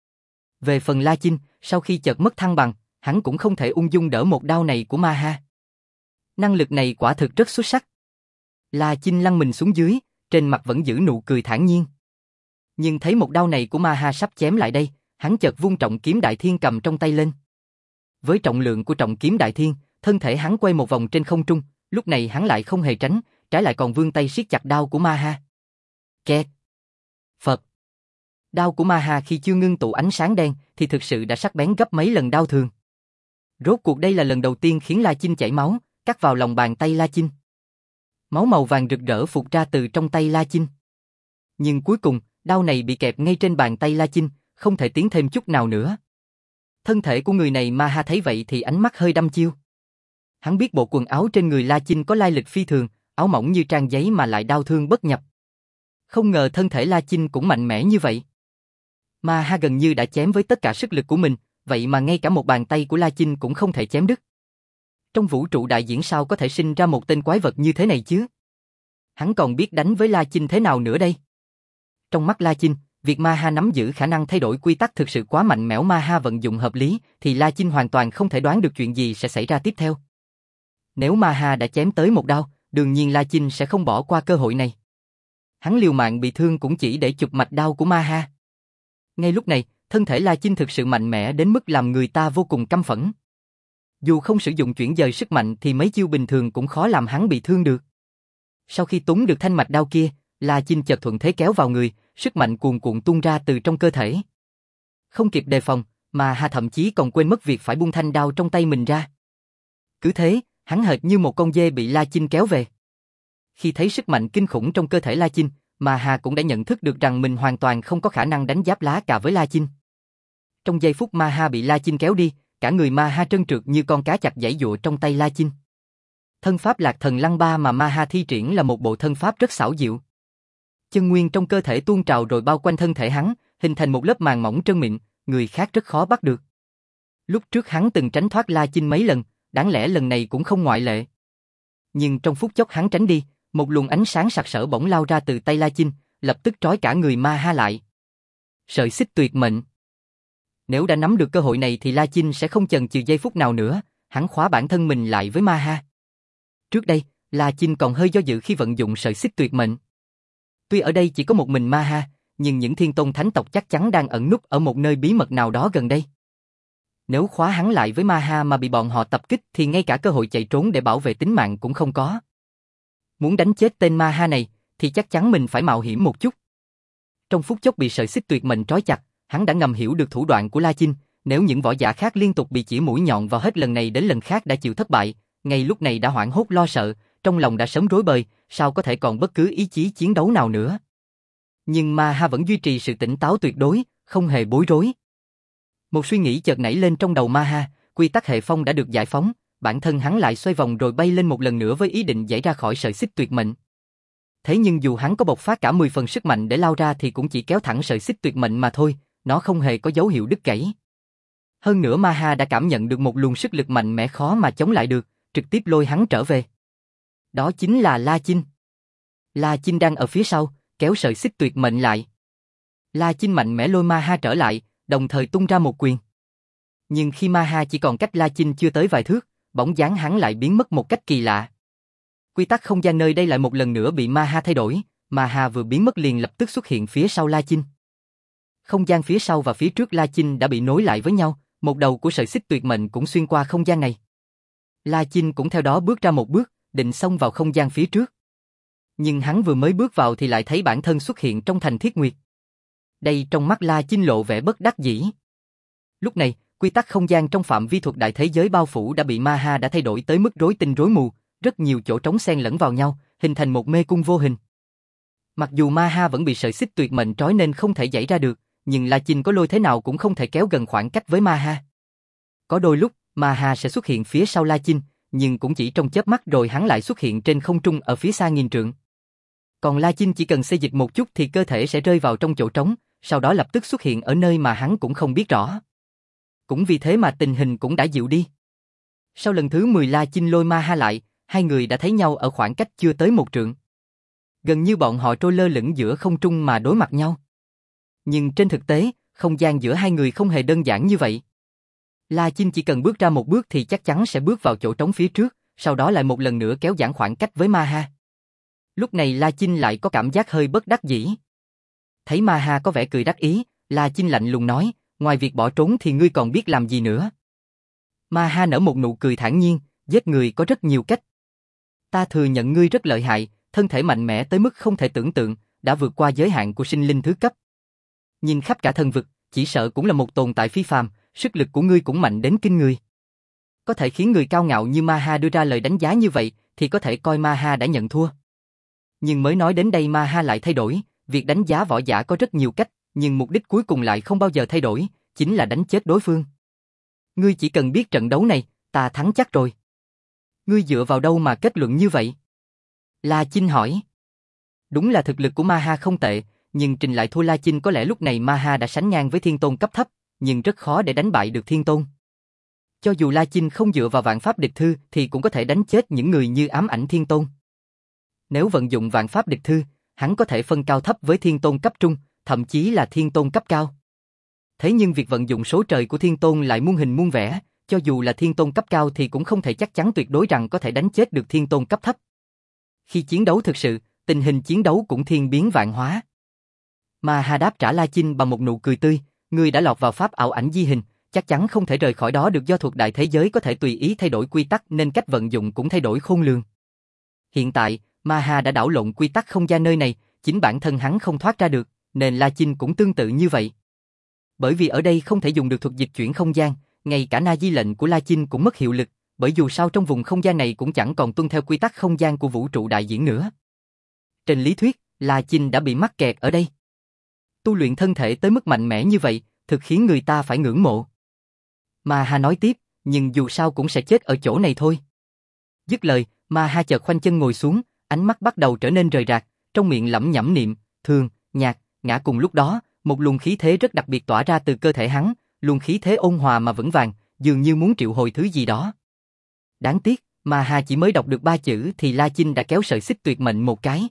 [SPEAKER 1] Về phần La Chinh, sau khi chợt mất thăng bằng, hắn cũng không thể ung dung đỡ một đao này của Ma Ha. Năng lực này quả thực rất xuất sắc. La Chinh lăn mình xuống dưới, trên mặt vẫn giữ nụ cười thản nhiên. Nhưng thấy một đao này của Ma Ha sắp chém lại đây, hắn chợt vung trọng kiếm đại thiên cầm trong tay lên. Với trọng lượng của trọng kiếm đại thiên, thân thể hắn quay một vòng trên không trung, lúc này hắn lại không hề tránh, trái lại còn vươn tay siết chặt đao của Ma Ha. Kẹt. Phật. Đao của Ma Ha khi chưa ngưng tụ ánh sáng đen thì thực sự đã sắc bén gấp mấy lần đao thường. Rốt cuộc đây là lần đầu tiên khiến La Chinh chảy máu, cắt vào lòng bàn tay La Chinh. Máu màu vàng rực rỡ phụt ra từ trong tay La Chinh. Nhưng cuối cùng, đao này bị kẹp ngay trên bàn tay La Chinh, không thể tiến thêm chút nào nữa. Thân thể của người này Ma Ha thấy vậy thì ánh mắt hơi đăm chiêu. Hắn biết bộ quần áo trên người La Chinh có lai lịch phi thường, áo mỏng như trang giấy mà lại đao thương bất nhập. Không ngờ thân thể La Chinh cũng mạnh mẽ như vậy. Ma Ha gần như đã chém với tất cả sức lực của mình, vậy mà ngay cả một bàn tay của La Chinh cũng không thể chém đứt. Trong vũ trụ đại diễn sao có thể sinh ra một tên quái vật như thế này chứ? Hắn còn biết đánh với La Chinh thế nào nữa đây? Trong mắt La Chinh, việc Ma Ha nắm giữ khả năng thay đổi quy tắc thực sự quá mạnh mẽ. Ma Ha vận dụng hợp lý thì La Chinh hoàn toàn không thể đoán được chuyện gì sẽ xảy ra tiếp theo. Nếu Ma Ha đã chém tới một đao, đương nhiên La Chinh sẽ không bỏ qua cơ hội này. Hắn liều mạng bị thương cũng chỉ để chụp mạch đao của Ma Ha. Ngay lúc này, thân thể La Chinh thực sự mạnh mẽ đến mức làm người ta vô cùng căm phẫn. Dù không sử dụng chuyển dời sức mạnh thì mấy chiêu bình thường cũng khó làm hắn bị thương được. Sau khi túng được thanh mạch đao kia, La Chinh chợt thuận thế kéo vào người, sức mạnh cuồn cuộn tuôn ra từ trong cơ thể. Không kịp đề phòng, mà Ha thậm chí còn quên mất việc phải buông thanh đao trong tay mình ra. Cứ thế, hắn hệt như một con dê bị La Chinh kéo về. Khi thấy sức mạnh kinh khủng trong cơ thể La Chinh, mà Hà cũng đã nhận thức được rằng mình hoàn toàn không có khả năng đánh giáp lá cà với La Chinh. Trong giây phút Ma Ha bị La Chinh kéo đi, cả người Ma Ha trơn trượt như con cá chạch giãy giụa trong tay La Chinh. Thân pháp Lạc Thần Lăng Ba mà Ma Ha thi triển là một bộ thân pháp rất xảo diệu. Chân nguyên trong cơ thể tuôn trào rồi bao quanh thân thể hắn, hình thành một lớp màng mỏng trơn mịn, người khác rất khó bắt được. Lúc trước hắn từng tránh thoát La Chinh mấy lần, đáng lẽ lần này cũng không ngoại lệ. Nhưng trong phút chốc hắn tránh đi, một luồng ánh sáng sặc sỡ bỗng lao ra từ tay La Chinh, lập tức trói cả người Ma Ha lại. Sợi xích tuyệt mệnh. Nếu đã nắm được cơ hội này thì La Chinh sẽ không chần chừ giây phút nào nữa, hắn khóa bản thân mình lại với Ma Ha. Trước đây, La Chinh còn hơi do dự khi vận dụng sợi xích tuyệt mệnh. Tuy ở đây chỉ có một mình Ma Ha, nhưng những thiên tôn thánh tộc chắc chắn đang ẩn núp ở một nơi bí mật nào đó gần đây. Nếu khóa hắn lại với Ma Ha mà bị bọn họ tập kích thì ngay cả cơ hội chạy trốn để bảo vệ tính mạng cũng không có. Muốn đánh chết tên Ma Ha này thì chắc chắn mình phải mạo hiểm một chút. Trong phút chốc bị sợi xích tuyệt mệnh trói chặt, hắn đã ngầm hiểu được thủ đoạn của La Chinh, nếu những võ giả khác liên tục bị chỉ mũi nhọn vào hết lần này đến lần khác đã chịu thất bại, ngay lúc này đã hoảng hốt lo sợ, trong lòng đã sớm rối bời, sao có thể còn bất cứ ý chí chiến đấu nào nữa. Nhưng Ma Ha vẫn duy trì sự tỉnh táo tuyệt đối, không hề bối rối. Một suy nghĩ chợt nảy lên trong đầu Ma Ha, quy tắc hệ phong đã được giải phóng, bản thân hắn lại xoay vòng rồi bay lên một lần nữa với ý định giãy ra khỏi sợi xích tuyệt mệnh. Thế nhưng dù hắn có bộc phát cả mười phần sức mạnh để lao ra thì cũng chỉ kéo thẳng sợi xích tuyệt mệnh mà thôi, nó không hề có dấu hiệu đứt gãy. Hơn nữa Ma Ha đã cảm nhận được một luồng sức lực mạnh mẽ khó mà chống lại được, trực tiếp lôi hắn trở về. Đó chính là La Chinh. La Chinh đang ở phía sau, kéo sợi xích tuyệt mệnh lại. La Chinh mạnh mẽ lôi Ma Ha trở lại, đồng thời tung ra một quyền. Nhưng khi Ma Ha chỉ còn cách La Chinh chưa tới vài thước, bóng dáng hắn lại biến mất một cách kỳ lạ. Quy tắc không gian nơi đây lại một lần nữa bị Ma Ha thay đổi, Ma Ha vừa biến mất liền lập tức xuất hiện phía sau La Chinh. Không gian phía sau và phía trước La Chinh đã bị nối lại với nhau, một đầu của sợi xích tuyệt mệnh cũng xuyên qua không gian này. La Chinh cũng theo đó bước ra một bước, định xông vào không gian phía trước. Nhưng hắn vừa mới bước vào thì lại thấy bản thân xuất hiện trong thành Thiết Nguyệt. Đây trong mắt La Chinh lộ vẻ bất đắc dĩ. Lúc này, quy tắc không gian trong phạm vi thuộc đại thế giới bao phủ đã bị Ma Ha đã thay đổi tới mức rối tinh rối mù, rất nhiều chỗ trống xen lẫn vào nhau, hình thành một mê cung vô hình. Mặc dù Ma Ha vẫn bị sợi xích tuyệt mệnh trói nên không thể giãy ra được, nhưng La Chinh có lôi thế nào cũng không thể kéo gần khoảng cách với Ma Ha. Có đôi lúc, Ma Ha sẽ xuất hiện phía sau La Chinh, nhưng cũng chỉ trong chớp mắt rồi hắn lại xuất hiện trên không trung ở phía xa nghìn trượng. Còn La Chinh chỉ cần xê dịch một chút thì cơ thể sẽ rơi vào trong chỗ trống, sau đó lập tức xuất hiện ở nơi mà hắn cũng không biết rõ. Cũng vì thế mà tình hình cũng đã dịu đi. Sau lần thứ mười La Chinh lôi Ma Ha lại, hai người đã thấy nhau ở khoảng cách chưa tới một trượng. Gần như bọn họ trôi lơ lửng giữa không trung mà đối mặt nhau. Nhưng trên thực tế, không gian giữa hai người không hề đơn giản như vậy. La Chinh chỉ cần bước ra một bước thì chắc chắn sẽ bước vào chỗ trống phía trước, sau đó lại một lần nữa kéo giãn khoảng cách với Ma Ha. Lúc này La Chinh lại có cảm giác hơi bất đắc dĩ. Thấy Ma Ha có vẻ cười đắc ý, La Chinh lạnh lùng nói, ngoài việc bỏ trốn thì ngươi còn biết làm gì nữa? Ma Ha nở một nụ cười thản nhiên, giết người có rất nhiều cách. Ta thừa nhận ngươi rất lợi hại, thân thể mạnh mẽ tới mức không thể tưởng tượng, đã vượt qua giới hạn của sinh linh thứ cấp. Nhìn khắp cả thần vực, chỉ sợ cũng là một tồn tại phi phàm, sức lực của ngươi cũng mạnh đến kinh người. Có thể khiến người cao ngạo như Ma Ha đưa ra lời đánh giá như vậy, thì có thể coi Ma Ha đã nhận thua. Nhưng mới nói đến đây Ma Ha lại thay đổi, việc đánh giá võ giả có rất nhiều cách, nhưng mục đích cuối cùng lại không bao giờ thay đổi, chính là đánh chết đối phương. Ngươi chỉ cần biết trận đấu này, ta thắng chắc rồi. Ngươi dựa vào đâu mà kết luận như vậy? La Chinh hỏi. Đúng là thực lực của Ma Ha không tệ, nhưng trình lại thua La Chinh có lẽ lúc này Ma Ha đã sánh ngang với Thiên Tôn cấp thấp, nhưng rất khó để đánh bại được Thiên Tôn. Cho dù La Chinh không dựa vào vạn pháp địch thư thì cũng có thể đánh chết những người như ám ảnh Thiên Tôn. Nếu vận dụng vạn pháp địch thư, hắn có thể phân cao thấp với Thiên Tôn cấp trung, thậm chí là Thiên Tôn cấp cao. Thế nhưng việc vận dụng số trời của Thiên Tôn lại muôn hình muôn vẻ, cho dù là Thiên Tôn cấp cao thì cũng không thể chắc chắn tuyệt đối rằng có thể đánh chết được Thiên Tôn cấp thấp. Khi chiến đấu thực sự, tình hình chiến đấu cũng thiên biến vạn hóa. Ma Ha đáp trả La Chinh bằng một nụ cười tươi, ngươi đã lọt vào pháp ảo ảnh di hình, chắc chắn không thể rời khỏi đó được, do thuộc đại thế giới có thể tùy ý thay đổi quy tắc nên cách vận dụng cũng thay đổi khôn lường. Hiện tại, Ma Ha đã đảo lộn quy tắc không gian nơi này, chính bản thân hắn không thoát ra được, nên La Chinh cũng tương tự như vậy. Bởi vì ở đây không thể dùng được thuật dịch chuyển không gian, ngay cả na di lệnh của La Chinh cũng mất hiệu lực, bởi dù sao trong vùng không gian này cũng chẳng còn tuân theo quy tắc không gian của vũ trụ đại diễn nữa. Trên lý thuyết, La Chinh đã bị mắc kẹt ở đây. Tu luyện thân thể tới mức mạnh mẽ như vậy, thực khiến người ta phải ngưỡng mộ. Ma Ha nói tiếp, nhưng dù sao cũng sẽ chết ở chỗ này thôi. Dứt lời, Ma Ha chợt khoanh chân ngồi xuống, ánh mắt bắt đầu trở nên rời rạc, trong miệng lẩm nhẩm niệm, thường, nhạc, ngã. Cùng lúc đó, một luồng khí thế rất đặc biệt tỏa ra từ cơ thể hắn, luồng khí thế ôn hòa mà vững vàng, dường như muốn triệu hồi thứ gì đó. Đáng tiếc, Ma Ha chỉ mới đọc được ba chữ thì La Chinh đã kéo sợi xích tuyệt mệnh một cái.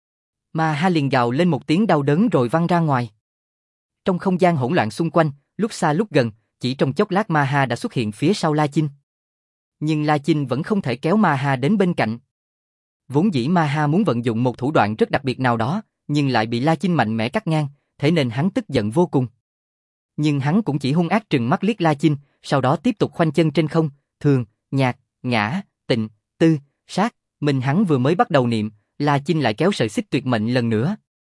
[SPEAKER 1] Ma Ha liền gào lên một tiếng đau đớn rồi văng ra ngoài. Trong không gian hỗn loạn xung quanh, lúc xa lúc gần, chỉ trong chốc lát Ma Ha đã xuất hiện phía sau La Chinh. Nhưng La Chinh vẫn không thể kéo Ma Ha đến bên cạnh. Vốn dĩ Ma Ha muốn vận dụng một thủ đoạn rất đặc biệt nào đó, nhưng lại bị La Chinh mạnh mẽ cắt ngang, thế nên hắn tức giận vô cùng. Nhưng hắn cũng chỉ hung ác trừng mắt liếc La Chinh, sau đó tiếp tục khoanh chân trên không, thường, nhạc, ngã, tịnh, tư, sát, mình hắn vừa mới bắt đầu niệm, La Chinh lại kéo sợi xích tuyệt mệnh lần nữa.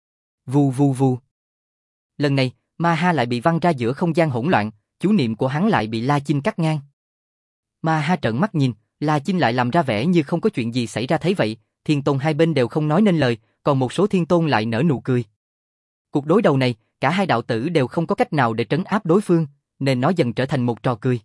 [SPEAKER 1] Vù vù vù. Lần này, Ma Ha lại bị văng ra giữa không gian hỗn loạn, chú niệm của hắn lại bị La Chinh cắt ngang. Ma Ha trợn mắt nhìn, La Chinh lại làm ra vẻ như không có chuyện gì xảy ra. Thấy vậy, Thiên Tôn hai bên đều không nói nên lời, còn một số Thiên Tôn lại nở nụ cười. Cuộc đối đầu này, cả hai đạo tử đều không có cách nào để trấn áp đối phương, nên nó dần trở thành một trò cười.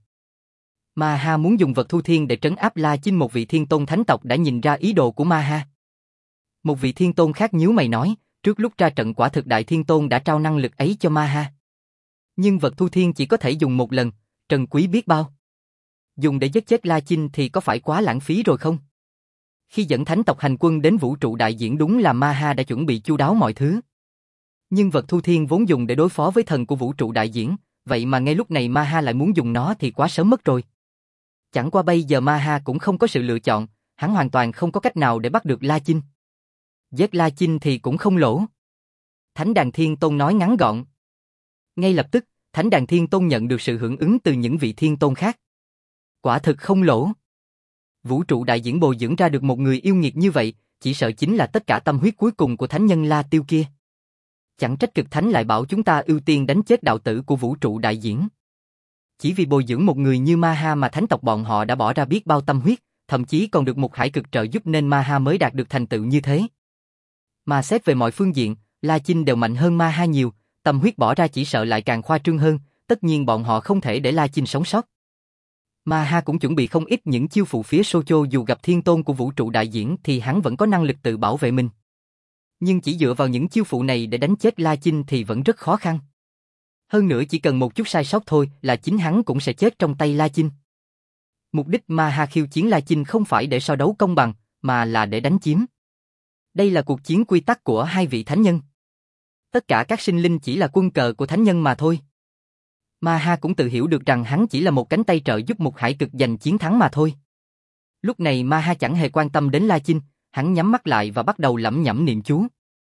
[SPEAKER 1] Ma Ha muốn dùng vật thu thiên để trấn áp La Chinh. Một vị Thiên Tôn thánh tộc đã nhìn ra ý đồ của Ma Ha. Một vị Thiên Tôn khác nhíu mày nói, trước lúc ra trận quả thực Đại Thiên Tôn đã trao năng lực ấy cho Ma Ha. Nhưng vật thu thiên chỉ có thể dùng một lần, trân quý biết bao. Dùng để giết chết La Chinh thì có phải quá lãng phí rồi không? Khi dẫn thánh tộc hành quân đến vũ trụ đại diễn, đúng là Ma Ha đã chuẩn bị chu đáo mọi thứ. Nhưng vật thu thiên vốn dùng để đối phó với thần của vũ trụ đại diễn, vậy mà ngay lúc này Ma Ha lại muốn dùng nó thì quá sớm mất rồi. Chẳng qua bây giờ Ma Ha cũng không có sự lựa chọn, hắn hoàn toàn không có cách nào để bắt được La Chinh. Giết La Chinh thì cũng không lỗ. Thánh đàn Thiên Tôn nói ngắn gọn. Ngay lập tức, Thánh đàn Thiên Tôn nhận được sự hưởng ứng từ những vị Thiên Tôn khác. Quả thực không lỗ. Vũ trụ đại diễn bồi dưỡng ra được một người yêu nghiệt như vậy, chỉ sợ chính là tất cả tâm huyết cuối cùng của thánh nhân La Tiêu kia. Chẳng trách cực thánh lại bảo chúng ta ưu tiên đánh chết đạo tử của vũ trụ đại diễn. Chỉ vì bồi dưỡng một người như Ma Ha mà thánh tộc bọn họ đã bỏ ra biết bao tâm huyết, thậm chí còn được một hải cực trợ giúp nên Ma Ha mới đạt được thành tựu như thế. Mà xét về mọi phương diện, La Chinh đều mạnh hơn Ma Ha nhiều, tâm huyết bỏ ra chỉ sợ lại càng khoa trương hơn, tất nhiên bọn họ không thể để La Chinh sống sót. Ma Ha cũng chuẩn bị không ít những chiêu phụ phía Socho, dù gặp Thiên Tôn của vũ trụ đại diễn thì hắn vẫn có năng lực tự bảo vệ mình. Nhưng chỉ dựa vào những chiêu phụ này để đánh chết La Chinh thì vẫn rất khó khăn. Hơn nữa chỉ cần một chút sai sót thôi là chính hắn cũng sẽ chết trong tay La Chinh. Mục đích Ma Ha khiêu chiến La Chinh không phải để so đấu công bằng, mà là để đánh chiếm. Đây là cuộc chiến quy tắc của hai vị thánh nhân. Tất cả các sinh linh chỉ là quân cờ của thánh nhân mà thôi. Ma Ha cũng tự hiểu được rằng hắn chỉ là một cánh tay trợ giúp một hải cực giành chiến thắng mà thôi. Lúc này Ma Ha chẳng hề quan tâm đến La Chinh, hắn nhắm mắt lại và bắt đầu lẩm nhẩm niệm chú.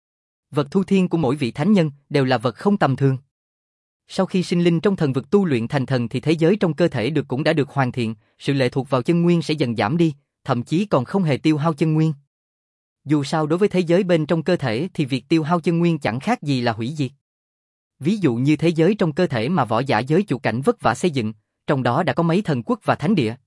[SPEAKER 1] Vật thu thiên của mỗi vị thánh nhân đều là vật không tầm thường. Sau khi sinh linh trong thần vực tu luyện thành thần thì thế giới trong cơ thể được cũng đã được hoàn thiện, sự lệ thuộc vào chân nguyên sẽ dần giảm đi, thậm chí còn không hề tiêu hao chân nguyên. Dù sao đối với thế giới bên trong cơ thể thì việc tiêu hao chân nguyên chẳng khác gì là hủy diệt. Ví dụ như thế giới trong cơ thể mà võ giả giới chủ cảnh vất vả xây dựng, trong đó đã có mấy thần quốc và thánh địa.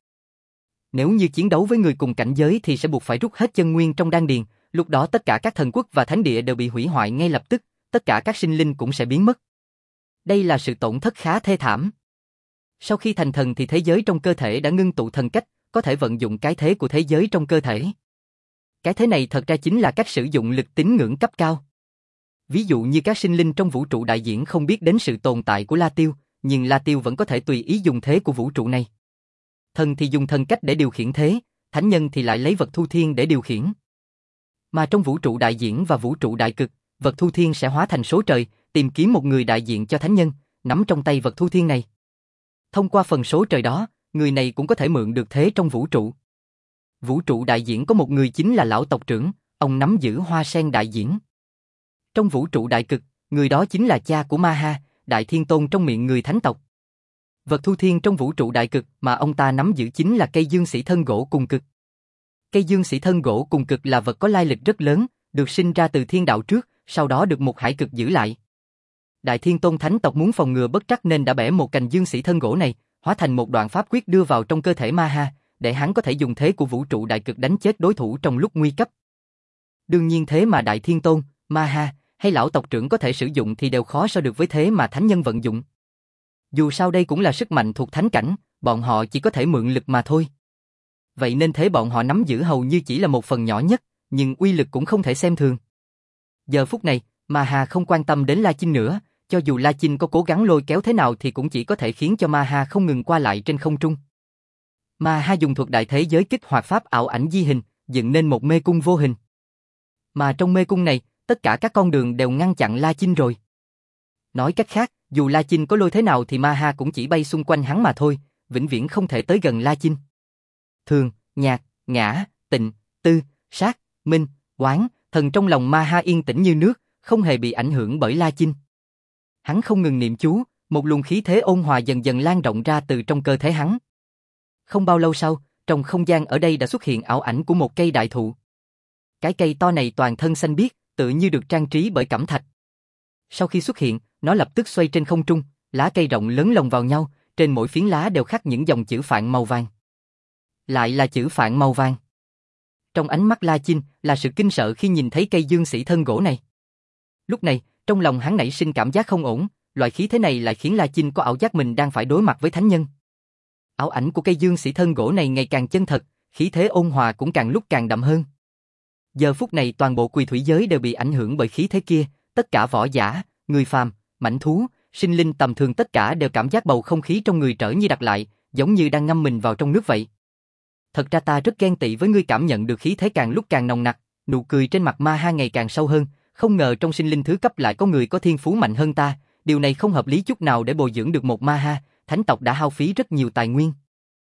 [SPEAKER 1] Nếu như chiến đấu với người cùng cảnh giới thì sẽ buộc phải rút hết chân nguyên trong đan điền, lúc đó tất cả các thần quốc và thánh địa đều bị hủy hoại ngay lập tức, tất cả các sinh linh cũng sẽ biến mất. Đây là sự tổn thất khá thê thảm. Sau khi thành thần thì thế giới trong cơ thể đã ngưng tụ thần cách, có thể vận dụng cái thế của thế giới trong cơ thể. Cái thế này thật ra chính là cách sử dụng lực tín ngưỡng cấp cao. Ví dụ như các sinh linh trong vũ trụ đại diễn không biết đến sự tồn tại của La Tiêu, nhưng La Tiêu vẫn có thể tùy ý dùng thế của vũ trụ này. Thần thì dùng thần cách để điều khiển thế, thánh nhân thì lại lấy vật thu thiên để điều khiển. Mà trong vũ trụ đại diễn và vũ trụ đại cực, vật thu thiên sẽ hóa thành số trời, tìm kiếm một người đại diện cho thánh nhân, nắm trong tay vật thu thiên này. Thông qua phần số trời đó, người này cũng có thể mượn được thế trong vũ trụ. Vũ trụ đại diễn có một người chính là lão tộc trưởng, ông nắm giữ hoa sen đại diễn. Trong vũ trụ đại cực, người đó chính là cha của Ma Ha, đại thiên tôn trong miệng người thánh tộc. Vật thu thiên trong vũ trụ đại cực mà ông ta nắm giữ chính là cây dương sĩ thân gỗ cùng cực. Cây dương sĩ thân gỗ cùng cực là vật có lai lịch rất lớn, được sinh ra từ thiên đạo trước, sau đó được một hải cực giữ lại. Đại thiên tôn thánh tộc muốn phòng ngừa bất trắc nên đã bẻ một cành dương sĩ thân gỗ này, hóa thành một đoạn pháp quyết đưa vào trong cơ thể Ma Ha, để hắn có thể dùng thế của vũ trụ đại cực đánh chết đối thủ trong lúc nguy cấp. Đương nhiên thế mà đại thiên tôn, Ma Ha hay lão tộc trưởng có thể sử dụng thì đều khó so được với thế mà thánh nhân vận dụng. Dù sao đây cũng là sức mạnh thuộc thánh cảnh, bọn họ chỉ có thể mượn lực mà thôi. Vậy nên thế bọn họ nắm giữ hầu như chỉ là một phần nhỏ nhất, nhưng uy lực cũng không thể xem thường. Giờ phút này, Ma Ha không quan tâm đến La Chinh nữa, cho dù La Chinh có cố gắng lôi kéo thế nào thì cũng chỉ có thể khiến cho Ma Ha không ngừng qua lại trên không trung. Ma Ha dùng thuật đại thế giới kích hoạt pháp ảo ảnh di hình, dựng nên một mê cung vô hình. Mà trong mê cung này, tất cả các con đường đều ngăn chặn La Chinh rồi. Nói cách khác, dù La Chinh có lôi thế nào thì Ma Ha cũng chỉ bay xung quanh hắn mà thôi, vĩnh viễn không thể tới gần La Chinh. Thường, nhạc, ngã, tịnh, tư, sát, minh, oán, thần trong lòng Ma Ha yên tĩnh như nước, không hề bị ảnh hưởng bởi La Chinh. Hắn không ngừng niệm chú, một luồng khí thế ôn hòa dần dần lan rộng ra từ trong cơ thể hắn. Không bao lâu sau, trong không gian ở đây đã xuất hiện ảo ảnh của một cây đại thụ. Cái cây to này toàn thân xanh biếc, tự như được trang trí bởi cẩm thạch. Sau khi xuất hiện, nó lập tức xoay trên không trung, lá cây rộng lớn lồng vào nhau, trên mỗi phiến lá đều khắc những dòng chữ phạn màu vàng. Lại là chữ phạn màu vàng. Trong ánh mắt La Chinh là sự kinh sợ khi nhìn thấy cây dương sĩ thân gỗ này. Lúc này, trong lòng hắn nảy sinh cảm giác không ổn, loại khí thế này lại khiến La Chinh có ảo giác mình đang phải đối mặt với thánh nhân. Ảo ảnh của cây dương sĩ thân gỗ này ngày càng chân thật, khí thế ôn hòa cũng càng lúc càng đậm hơn. Giờ phút này toàn bộ quỳ thủy giới đều bị ảnh hưởng bởi khí thế kia, tất cả võ giả, người phàm, mãnh thú, sinh linh tầm thường tất cả đều cảm giác bầu không khí trong người trở như đặc lại, giống như đang ngâm mình vào trong nước vậy. Thật ra ta rất ghen tị với ngươi cảm nhận được khí thế càng lúc càng nồng nặc, nụ cười trên mặt Ma Ha ngày càng sâu hơn, không ngờ trong sinh linh thứ cấp lại có người có thiên phú mạnh hơn ta, điều này không hợp lý chút nào để bồi dưỡng được một Ma Ha, thánh tộc đã hao phí rất nhiều tài nguyên.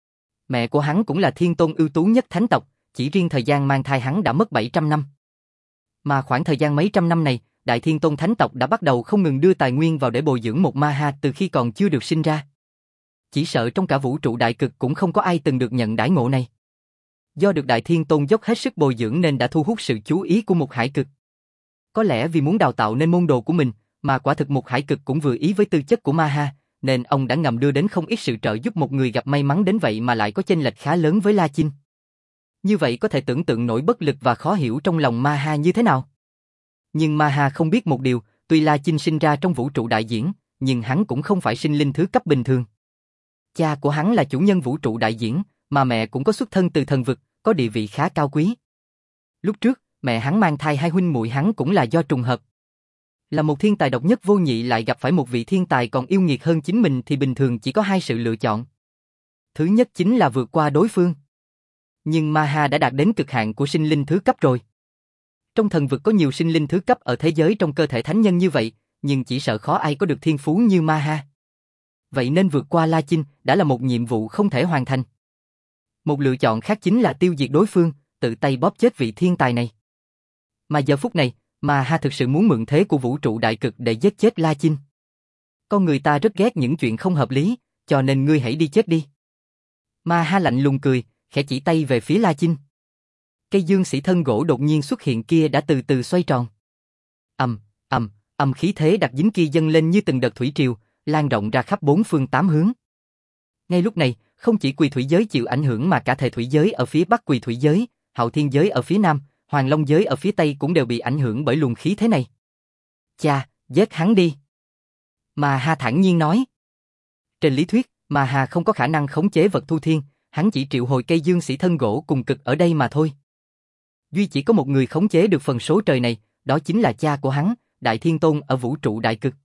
[SPEAKER 1] Mẹ của hắn cũng là thiên tôn ưu tú nhất thánh tộc, chỉ riêng thời gian mang thai hắn đã mất bảy trăm năm. Mà khoảng thời gian mấy trăm năm này, Đại Thiên Tôn thánh tộc đã bắt đầu không ngừng đưa tài nguyên vào để bồi dưỡng một Ma Ha từ khi còn chưa được sinh ra. Chỉ sợ trong cả vũ trụ đại cực cũng không có ai từng được nhận đãi ngộ này. Do được Đại Thiên Tôn dốc hết sức bồi dưỡng nên đã thu hút sự chú ý của một hải cực. Có lẽ vì muốn đào tạo nên môn đồ của mình, mà quả thực một hải cực cũng vừa ý với tư chất của Ma Ha, nên ông đã ngầm đưa đến không ít sự trợ giúp một người gặp may mắn đến vậy mà lại có chênh lệch khá lớn với La Chinh. Như vậy có thể tưởng tượng nổi bất lực và khó hiểu trong lòng Ma Ha như thế nào. Nhưng Ma Ha không biết một điều, tuy La Chinh sinh ra trong vũ trụ đại diễn, nhưng hắn cũng không phải sinh linh thứ cấp bình thường. Cha của hắn là chủ nhân vũ trụ đại diễn, mà mẹ cũng có xuất thân từ thần vực, có địa vị khá cao quý. Lúc trước, mẹ hắn mang thai hai huynh muội hắn cũng là do trùng hợp. Là một thiên tài độc nhất vô nhị lại gặp phải một vị thiên tài còn yêu nghiệt hơn chính mình thì bình thường chỉ có hai sự lựa chọn. Thứ nhất chính là vượt qua đối phương. Nhưng Ma Ha đã đạt đến cực hạn của sinh linh thứ cấp rồi. Trong thần vực có nhiều sinh linh thứ cấp ở thế giới trong cơ thể thánh nhân như vậy, nhưng chỉ sợ khó ai có được thiên phú như Ma Ha. Vậy nên vượt qua La Chinh đã là một nhiệm vụ không thể hoàn thành. Một lựa chọn khác chính là tiêu diệt đối phương, tự tay bóp chết vị thiên tài này. Mà giờ phút này, Ma Ha thực sự muốn mượn thế của vũ trụ đại cực để giết chết La Chinh. Con người ta rất ghét những chuyện không hợp lý, cho nên ngươi hãy đi chết đi. Ma Ha lạnh lùng cười, khẽ chỉ tay về phía La Chinh. Cây dương sĩ thân gỗ đột nhiên xuất hiện kia đã từ từ xoay tròn. Ầm, ầm, ầm khí thế đặc dính kia dâng lên như từng đợt thủy triều, lan rộng ra khắp bốn phương tám hướng. Ngay lúc này, không chỉ Quỳ Thủy giới chịu ảnh hưởng mà cả Thề Thủy giới ở phía bắc Quỳ Thủy giới, Hạo Thiên giới ở phía nam, Hoàng Long giới ở phía tây cũng đều bị ảnh hưởng bởi luồng khí thế này. Cha, giết hắn đi. Ma Ha thản nhiên nói. Trên lý thuyết, Ma Ha không có khả năng khống chế vật thu thiên, hắn chỉ triệu hồi cây dương sĩ thân gỗ cùng cực ở đây mà thôi. Duy chỉ có một người khống chế được phần số trời này, đó chính là cha của hắn, Đại Thiên Tôn ở vũ trụ đại cực.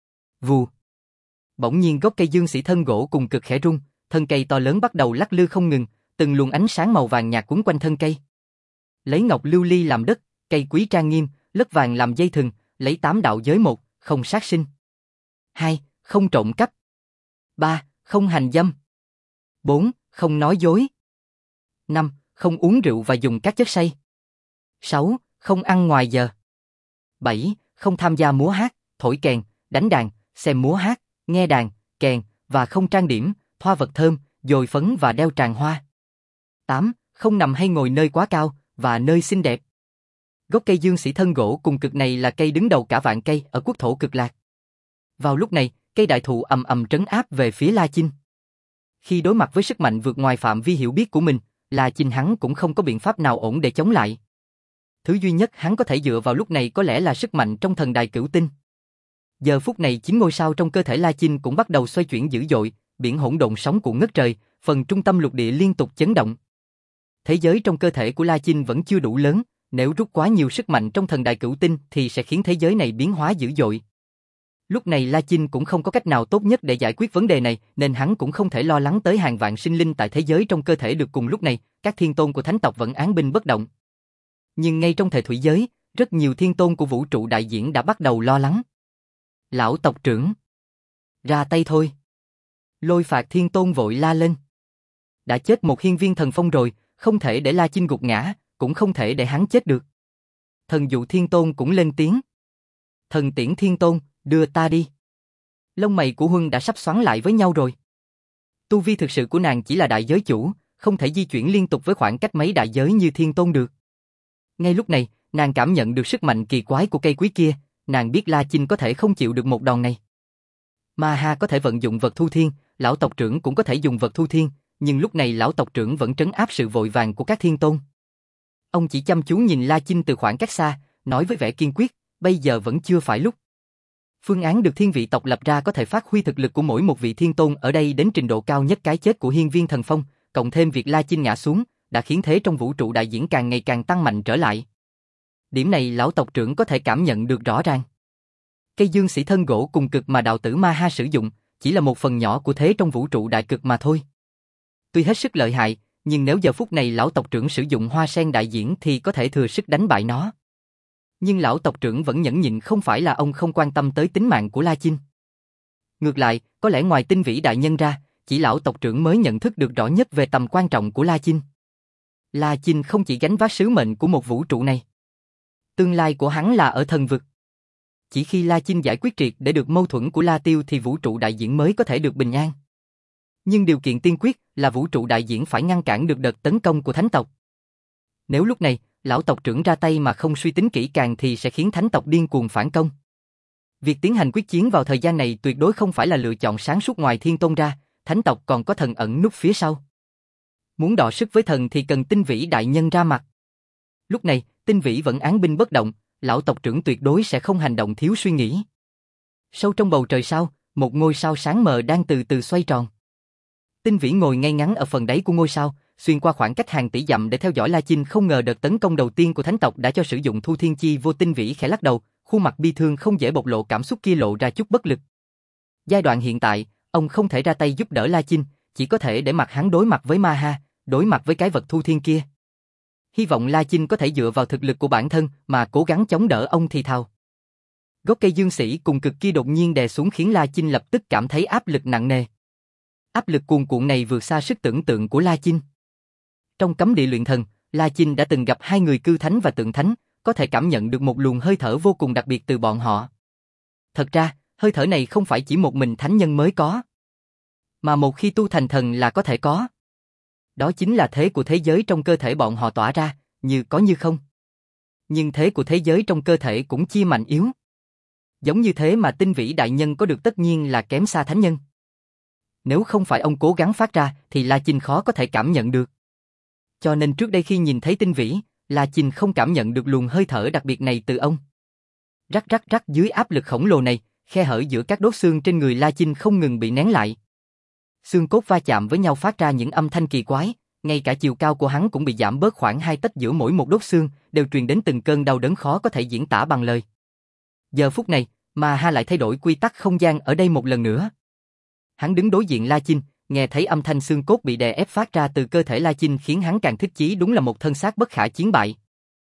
[SPEAKER 1] Vù. Bỗng nhiên gốc cây dương sĩ thân gỗ cùng cực khẽ rung, thân cây to lớn bắt đầu lắc lư không ngừng, từng luồng ánh sáng màu vàng nhạt quấn quanh thân cây. Lấy ngọc lưu ly làm đất, cây quý trang nghiêm, lất vàng làm dây thừng, lấy tám đạo giới: một, không sát sinh; hai, không trộm cắp; ba, không hành dâm; bốn, không nói dối; năm, không uống rượu và dùng các chất say; sáu, không ăn ngoài giờ; bảy, không tham gia múa hát, thổi kèn, đánh đàn, xem múa hát, nghe đàn, kèn, và không trang điểm, thoa vật thơm, dồi phấn và đeo tràng hoa. tám. Không nằm hay ngồi nơi quá cao, và nơi xinh đẹp. Gốc cây dương sĩ thân gỗ cùng cực này là cây đứng đầu cả vạn cây ở quốc thổ cực lạc. Vào lúc này, cây đại thụ ầm ầm trấn áp về phía La Chinh. Khi đối mặt với sức mạnh vượt ngoài phạm vi hiểu biết của mình, La Chinh hắn cũng không có biện pháp nào ổn để chống lại. Thứ duy nhất hắn có thể dựa vào lúc này có lẽ là sức mạnh trong thần đài cửu tinh. Giờ phút này chín ngôi sao trong cơ thể La Chinh cũng bắt đầu xoay chuyển dữ dội, biển hỗn độn sóng cuộn ngất trời, phần trung tâm lục địa liên tục chấn động. Thế giới trong cơ thể của La Chinh vẫn chưa đủ lớn, nếu rút quá nhiều sức mạnh trong thần đài cửu tinh thì sẽ khiến thế giới này biến hóa dữ dội. Lúc này La Chinh cũng không có cách nào tốt nhất để giải quyết vấn đề này, nên hắn cũng không thể lo lắng tới hàng vạn sinh linh tại thế giới trong cơ thể được. Cùng lúc này, các thiên tôn của thánh tộc vẫn án binh bất động. Nhưng ngay trong Thề Thủy giới, rất nhiều thiên tôn của vũ trụ đại diễn đã bắt đầu lo lắng. Lão tộc trưởng, ra tay thôi. Lôi Phạt thiên tôn vội la lên. Đã chết một hiên viên thần phong rồi, không thể để La Chinh gục ngã, cũng không thể để hắn chết được. Thần Dụ thiên tôn cũng lên tiếng. Thần Tiễn thiên tôn, đưa ta đi. Lông mày của Huân đã sắp xoắn lại với nhau rồi. Tu vi thực sự của nàng chỉ là đại giới chủ, không thể di chuyển liên tục với khoảng cách mấy đại giới như thiên tôn được. Ngay lúc này, nàng cảm nhận được sức mạnh kỳ quái của cây quý kia, nàng biết La Chinh có thể không chịu được một đòn này. Ma Ha có thể vận dụng vật thu thiên, lão tộc trưởng cũng có thể dùng vật thu thiên, nhưng lúc này lão tộc trưởng vẫn trấn áp sự vội vàng của các thiên tôn. Ông chỉ chăm chú nhìn La Chinh từ khoảng cách xa, nói với vẻ kiên quyết, bây giờ vẫn chưa phải lúc. Phương án được thiên vị tộc lập ra có thể phát huy thực lực của mỗi một vị thiên tôn ở đây đến trình độ cao nhất. Cái chết của hiên viên thần phong, cộng thêm việc La Chinh ngã xuống, đã khiến thế trong vũ trụ đại diễn càng ngày càng tăng mạnh trở lại. Điểm này lão tộc trưởng có thể cảm nhận được rõ ràng. Cây dương sĩ thân gỗ cùng cực mà đạo tử Ma Ha sử dụng, chỉ là một phần nhỏ của thế trong vũ trụ đại cực mà thôi. Tuy hết sức lợi hại, nhưng nếu giờ phút này lão tộc trưởng sử dụng hoa sen đại diễn thì có thể thừa sức đánh bại nó. Nhưng lão tộc trưởng vẫn nhẫn nhịn, không phải là ông không quan tâm tới tính mạng của La Chinh. Ngược lại, có lẽ ngoài tinh vĩ đại nhân ra, chỉ lão tộc trưởng mới nhận thức được rõ nhất về tầm quan trọng của La Chinh. La Chinh không chỉ gánh vác sứ mệnh của một vũ trụ này. Tương lai của hắn là ở thần vực. Chỉ khi La Chinh giải quyết triệt để được mâu thuẫn của La Tiêu thì vũ trụ đại diễn mới có thể được bình an. Nhưng điều kiện tiên quyết là vũ trụ đại diễn phải ngăn cản được đợt tấn công của thánh tộc. Nếu lúc này, lão tộc trưởng ra tay mà không suy tính kỹ càng thì sẽ khiến thánh tộc điên cuồng phản công. Việc tiến hành quyết chiến vào thời gian này tuyệt đối không phải là lựa chọn sáng suốt. Ngoài thiên tôn ra, thánh tộc còn có thần ẩn núp phía sau. Muốn đọ sức với thần thì cần tinh vĩ đại nhân ra mặt. Lúc này, tinh vĩ vẫn án binh bất động, lão tộc trưởng tuyệt đối sẽ không hành động thiếu suy nghĩ. Sâu trong bầu trời sao, một ngôi sao sáng mờ đang từ từ xoay tròn. Tinh vĩ ngồi ngay ngắn ở phần đáy của ngôi sao, xuyên qua khoảng cách hàng tỷ dặm để theo dõi La Chinh. Không ngờ đợt tấn công đầu tiên của thánh tộc đã cho sử dụng thu thiên chi vô. Tinh vĩ khẽ lắc đầu, khuôn mặt bi thương không dễ bộc lộ cảm xúc kia lộ ra chút bất lực. Giai đoạn hiện tại, ông không thể ra tay giúp đỡ La Chinh, chỉ có thể để mặc hắn đối mặt với Ma Ha, đối mặt với cái vật thu thiên kia. Hy vọng La Chinh có thể dựa vào thực lực của bản thân mà cố gắng chống đỡ ông thì thào. Gốc cây dương sĩ cùng cực kia đột nhiên đè xuống khiến La Chinh lập tức cảm thấy áp lực nặng nề. Áp lực cuồn cuộn này vượt xa sức tưởng tượng của La Chinh. Trong cấm địa luyện thần, La Chinh đã từng gặp hai người cư thánh và tượng thánh, có thể cảm nhận được một luồng hơi thở vô cùng đặc biệt từ bọn họ. Thật ra, hơi thở này không phải chỉ một mình thánh nhân mới có, mà một khi tu thành thần là có thể có. Đó chính là thế của thế giới trong cơ thể bọn họ tỏa ra, như có như không. Nhưng thế của thế giới trong cơ thể cũng chia mạnh yếu. Giống như thế mà tinh vĩ đại nhân có được tất nhiên là kém xa thánh nhân. Nếu không phải ông cố gắng phát ra thì La Chinh khó có thể cảm nhận được. Cho nên trước đây khi nhìn thấy tinh vĩ, La Chinh không cảm nhận được luồng hơi thở đặc biệt này từ ông. Rắc rắc rắc dưới áp lực khổng lồ này, khe hở giữa các đốt xương trên người La Chinh không ngừng bị nén lại. Xương cốt va chạm với nhau phát ra những âm thanh kỳ quái, ngay cả chiều cao của hắn cũng bị giảm bớt khoảng hai tấc giữa mỗi một đốt xương, đều truyền đến từng cơn đau đớn khó có thể diễn tả bằng lời. Giờ phút này, Ma Ha lại thay đổi quy tắc không gian ở đây một lần nữa. Hắn đứng đối diện La Chinh, nghe thấy âm thanh xương cốt bị đè ép phát ra từ cơ thể La Chinh khiến hắn càng thích chí đúng là một thân xác bất khả chiến bại.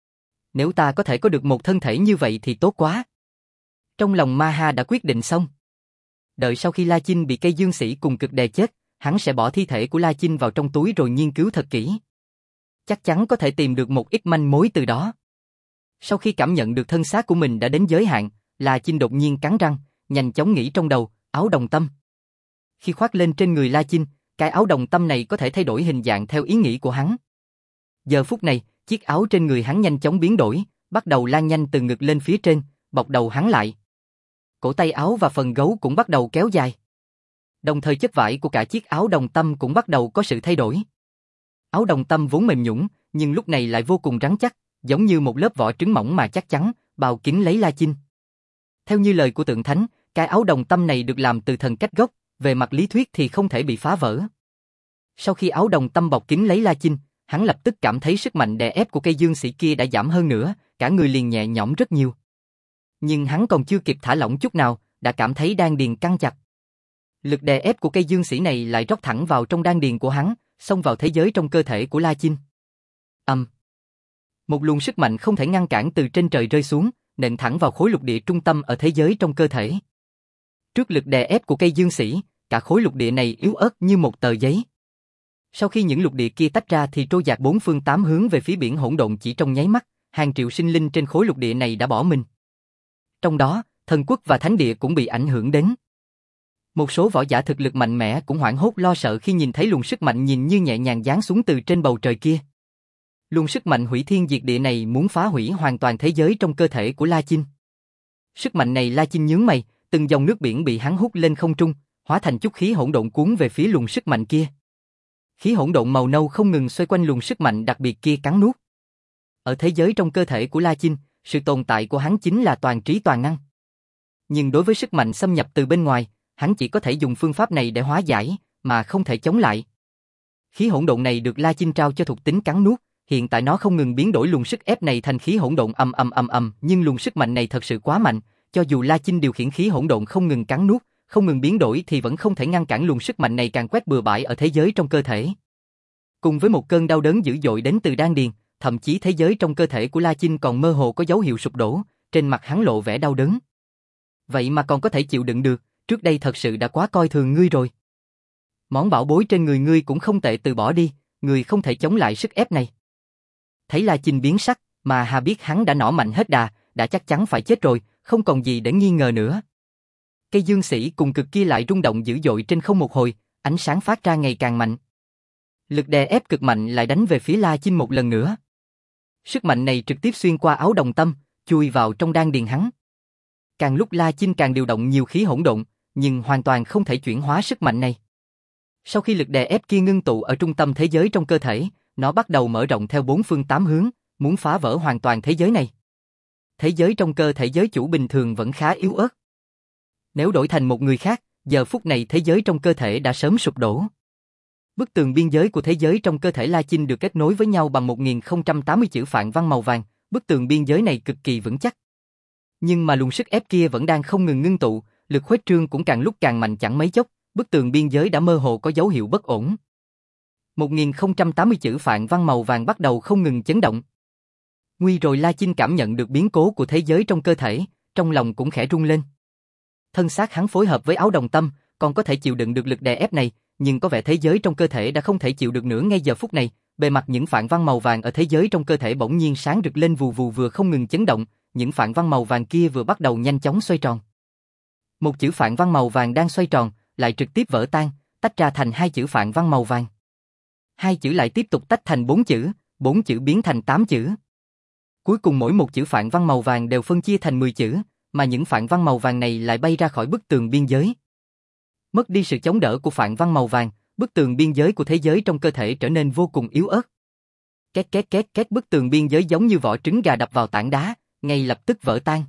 [SPEAKER 1] Nếu ta có thể có được một thân thể như vậy thì tốt quá. Trong lòng Ma Ha đã quyết định xong. Đợi sau khi La Chinh bị cây dương sĩ cùng cực đè chết, hắn sẽ bỏ thi thể của La Chinh vào trong túi rồi nghiên cứu thật kỹ. Chắc chắn có thể tìm được một ít manh mối từ đó. Sau khi cảm nhận được thân xác của mình đã đến giới hạn, La Chinh đột nhiên cắn răng, nhanh chóng nghĩ trong đầu, áo đồng tâm. Khi khoác lên trên người La Chinh, cái áo đồng tâm này có thể thay đổi hình dạng theo ý nghĩ của hắn. Giờ phút này, chiếc áo trên người hắn nhanh chóng biến đổi, bắt đầu lan nhanh từ ngực lên phía trên, bọc đầu hắn lại. Cổ tay áo và phần gấu cũng bắt đầu kéo dài. Đồng thời chất vải của cả chiếc áo đồng tâm cũng bắt đầu có sự thay đổi. Áo đồng tâm vốn mềm nhũn, nhưng lúc này lại vô cùng rắn chắc, giống như một lớp vỏ trứng mỏng mà chắc chắn, bao kín lấy La Chinh. Theo như lời của tượng thánh, cái áo đồng tâm này được làm từ thần cách gốc, về mặt lý thuyết thì không thể bị phá vỡ. Sau khi áo đồng tâm bọc kín lấy La Chinh, hắn lập tức cảm thấy sức mạnh đè ép của cây dương sĩ kia đã giảm hơn nữa, cả người liền nhẹ nhõm rất nhiều. Nhưng hắn còn chưa kịp thả lỏng chút nào, đã cảm thấy đan điền căng chặt. Lực đè ép của cây dương sĩ này lại rót thẳng vào trong đan điền của hắn, xông vào thế giới trong cơ thể của La Chinh. Âm. Um. Một luồng sức mạnh không thể ngăn cản từ trên trời rơi xuống, nện thẳng vào khối lục địa trung tâm ở thế giới trong cơ thể. Trước lực đè ép của cây dương sĩ, cả khối lục địa này yếu ớt như một tờ giấy. Sau khi những lục địa kia tách ra thì trôi dạt bốn phương tám hướng về phía biển hỗn độn chỉ trong nháy mắt, hàng triệu sinh linh trên khối lục địa này đã bỏ mình. Trong đó, thần quốc và thánh địa cũng bị ảnh hưởng đến. Một số võ giả thực lực mạnh mẽ cũng hoảng hốt lo sợ khi nhìn thấy luồng sức mạnh nhìn như nhẹ nhàng giáng xuống từ trên bầu trời kia. Luồng sức mạnh hủy thiên diệt địa này muốn phá hủy hoàn toàn thế giới trong cơ thể của La Chinh. Sức mạnh này La Chinh nhướng mày, từng dòng nước biển bị hắn hút lên không trung, hóa thành chút khí hỗn độn cuốn về phía luồng sức mạnh kia. Khí hỗn độn màu nâu không ngừng xoay quanh luồng sức mạnh đặc biệt kia cắn nuốt. Ở thế giới trong cơ thể của La Chinh, sự tồn tại của hắn chính là toàn trí toàn năng. Nhưng đối với sức mạnh xâm nhập từ bên ngoài, hắn chỉ có thể dùng phương pháp này để hóa giải, mà không thể chống lại. Khí hỗn độn này được La Chinh trao cho thuộc tính cắn nuốt, hiện tại nó không ngừng biến đổi luồng sức ép này thành khí hỗn độn ầm ầm ầm ầm, nhưng luồng sức mạnh này thật sự quá mạnh, cho dù La Chinh điều khiển khí hỗn độn không ngừng cắn nuốt, không ngừng biến đổi thì vẫn không thể ngăn cản luồng sức mạnh này càng quét bừa bãi ở thế giới trong cơ thể. Cùng với một cơn đau đớn dữ dội đến từ đan điền, thậm chí thế giới trong cơ thể của La Chinh còn mơ hồ có dấu hiệu sụp đổ, trên mặt hắn lộ vẻ đau đớn. Vậy mà còn có thể chịu đựng được, trước đây thật sự đã quá coi thường ngươi rồi. Món bảo bối trên người ngươi cũng không tệ, từ bỏ đi, ngươi không thể chống lại sức ép này. Thấy La Chinh biến sắc, mà Hà biết hắn đã nỏ mạnh hết đà, đã chắc chắn phải chết rồi, không còn gì để nghi ngờ nữa. Cây dương sĩ cùng cực kia lại rung động dữ dội trên không một hồi, ánh sáng phát ra ngày càng mạnh. Lực đè ép cực mạnh lại đánh về phía La Chinh một lần nữa. Sức mạnh này trực tiếp xuyên qua áo đồng tâm, chui vào trong đan điền hắn. Càng lúc La Chinh càng điều động nhiều khí hỗn độn, nhưng hoàn toàn không thể chuyển hóa sức mạnh này. Sau khi lực đè ép kia ngưng tụ ở trung tâm thế giới trong cơ thể, nó bắt đầu mở rộng theo bốn phương tám hướng, muốn phá vỡ hoàn toàn thế giới này. Thế giới trong cơ thể giới chủ bình thường vẫn khá yếu ớt. Nếu đổi thành một người khác, giờ phút này thế giới trong cơ thể đã sớm sụp đổ. Bức tường biên giới của thế giới trong cơ thể La Chinh được kết nối với nhau bằng một nghìn không trăm tám mươi chữ phạn văn màu vàng, bức tường biên giới này cực kỳ vững chắc. Nhưng mà luồng sức ép kia vẫn đang không ngừng ngưng tụ, lực khuếch trương cũng càng lúc càng mạnh chẳng mấy chốc, bức tường biên giới đã mơ hồ có dấu hiệu bất ổn. một nghìn không trăm tám mươi chữ phạn văn màu vàng bắt đầu không ngừng chấn động. Nguy rồi, La Chinh cảm nhận được biến cố của thế giới trong cơ thể, trong lòng cũng khẽ rung lên. Thân xác hắn phối hợp với áo đồng tâm, còn có thể chịu đựng được lực đè ép này, nhưng có vẻ thế giới trong cơ thể đã không thể chịu được nữa ngay giờ phút này, bề mặt những phản văn màu vàng ở thế giới trong cơ thể bỗng nhiên sáng rực lên vù vù vừa không ngừng chấn động, những phản văn màu vàng kia vừa bắt đầu nhanh chóng xoay tròn. Một chữ phản văn màu vàng đang xoay tròn, lại trực tiếp vỡ tan, tách ra thành hai chữ phản văn màu vàng. Hai chữ lại tiếp tục tách thành bốn chữ, bốn chữ biến thành tám chữ. Cuối cùng mỗi một chữ phản văn màu vàng đều phân chia thành mười chữ, mà những phản văn màu vàng này lại bay ra khỏi bức tường biên giới. Mất đi sự chống đỡ của phản văn màu vàng, bức tường biên giới của thế giới trong cơ thể trở nên vô cùng yếu ớt. Két két két két bức tường biên giới giống như vỏ trứng gà đập vào tảng đá, ngay lập tức vỡ tan.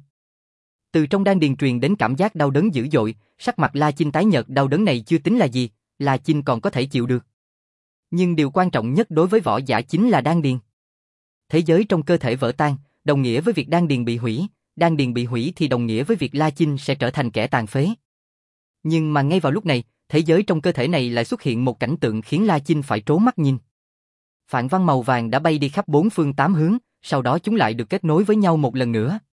[SPEAKER 1] Từ trong đan điền truyền đến cảm giác đau đớn dữ dội, sắc mặt La Chinh tái nhợt, đau đớn này chưa tính là gì, La Chinh còn có thể chịu được. Nhưng điều quan trọng nhất đối với võ giả chính là đan điền. Thế giới trong cơ thể vỡ tan, đồng nghĩa với việc đan điền bị hủy, đan điền bị hủy thì đồng nghĩa với việc La Chinh sẽ trở thành kẻ tàn phế. Nhưng mà ngay vào lúc này, thế giới trong cơ thể này lại xuất hiện một cảnh tượng khiến La Chinh phải trố mắt nhìn. Phản văn màu vàng đã bay đi khắp bốn phương tám hướng, sau đó chúng lại được kết nối với nhau một lần nữa.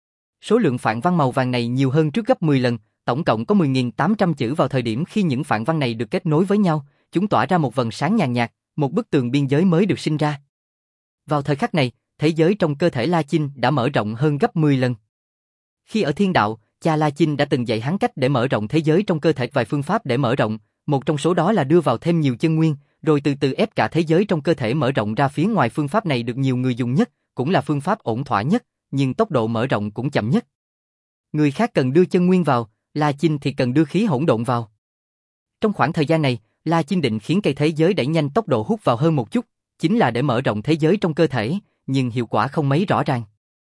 [SPEAKER 1] Số lượng phản văn màu vàng này nhiều hơn trước gấp mười lần, tổng cộng có mười nghìn tám trăm chữ. Vào thời điểm khi những phản văn này được kết nối với nhau, chúng tỏa ra một vầng sáng nhàn nhạt, một bức tường biên giới mới được sinh ra. Vào thời khắc này, thế giới trong cơ thể La Chinh đã mở rộng hơn gấp mười lần. Khi ở thiên đạo, cha La Chinh đã từng dạy hắn cách để mở rộng thế giới trong cơ thể, vài phương pháp để mở rộng, một trong số đó là đưa vào thêm nhiều chân nguyên, rồi từ từ ép cả thế giới trong cơ thể mở rộng ra phía ngoài. Phương pháp này được nhiều người dùng nhất, cũng là phương pháp ổn thỏa nhất, nhưng tốc độ mở rộng cũng chậm nhất. Người khác cần đưa chân nguyên vào, La Chinh thì cần đưa khí hỗn độn vào. Trong khoảng thời gian này, La Chinh định khiến cây thế giới đẩy nhanh tốc độ hút vào hơn một chút, chính là để mở rộng thế giới trong cơ thể, nhưng hiệu quả không mấy rõ ràng.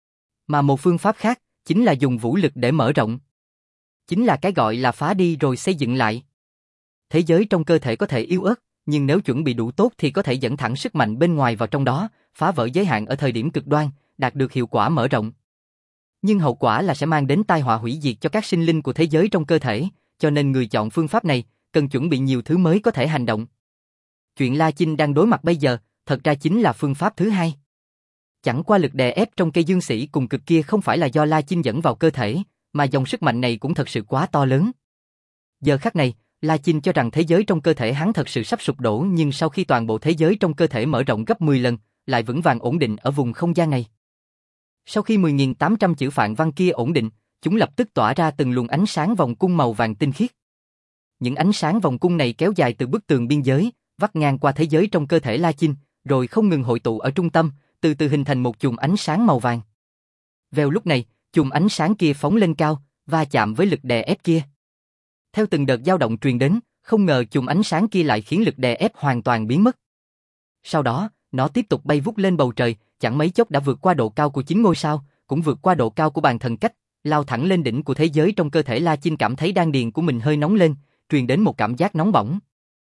[SPEAKER 1] Mà một phương pháp khác, chính là dùng vũ lực để mở rộng. Chính là cái gọi là phá đi rồi xây dựng lại. Thế giới trong cơ thể có thể yếu ớt, nhưng nếu chuẩn bị đủ tốt thì có thể dẫn thẳng sức mạnh bên ngoài vào trong đó, phá vỡ giới hạn ở thời điểm cực đoan, đạt được hiệu quả mở rộng. Nhưng hậu quả là sẽ mang đến tai họa hủy diệt cho các sinh linh của thế giới trong cơ thể, cho nên người chọn phương pháp này, cần chuẩn bị nhiều thứ mới có thể hành động. Chuyện La Chinh đang đối mặt bây giờ, thật ra chính là phương pháp thứ hai. Chẳng qua lực đè ép trong cây dương sĩ cùng cực kia không phải là do La Chinh dẫn vào cơ thể, mà dòng sức mạnh này cũng thật sự quá to lớn. Giờ khắc này, La Chinh cho rằng thế giới trong cơ thể hắn thật sự sắp sụp đổ, nhưng sau khi toàn bộ thế giới trong cơ thể mở rộng gấp mười lần, lại vững vàng ổn định ở vùng không gian này. Sau khi mười nghìn tám trăm chữ phạn văn kia ổn định, chúng lập tức tỏa ra từng luồng ánh sáng vòng cung màu vàng tinh khiết. Những ánh sáng vòng cung này kéo dài từ bức tường biên giới, vắt ngang qua thế giới trong cơ thể La Chinh, rồi không ngừng hội tụ ở trung tâm, từ từ hình thành một chùm ánh sáng màu vàng. Vào lúc này, chùm ánh sáng kia phóng lên cao, va chạm với lực đè ép kia. Theo từng đợt dao động truyền đến, không ngờ chùm ánh sáng kia lại khiến lực đè ép hoàn toàn biến mất. Sau đó, nó tiếp tục bay vút lên bầu trời, chẳng mấy chốc đã vượt qua độ cao của chín ngôi sao, cũng vượt qua độ cao của bàn thần cách, lao thẳng lên đỉnh của thế giới trong cơ thể. La Chinh cảm thấy đan điền của mình hơi nóng lên, truyền đến một cảm giác nóng bỏng.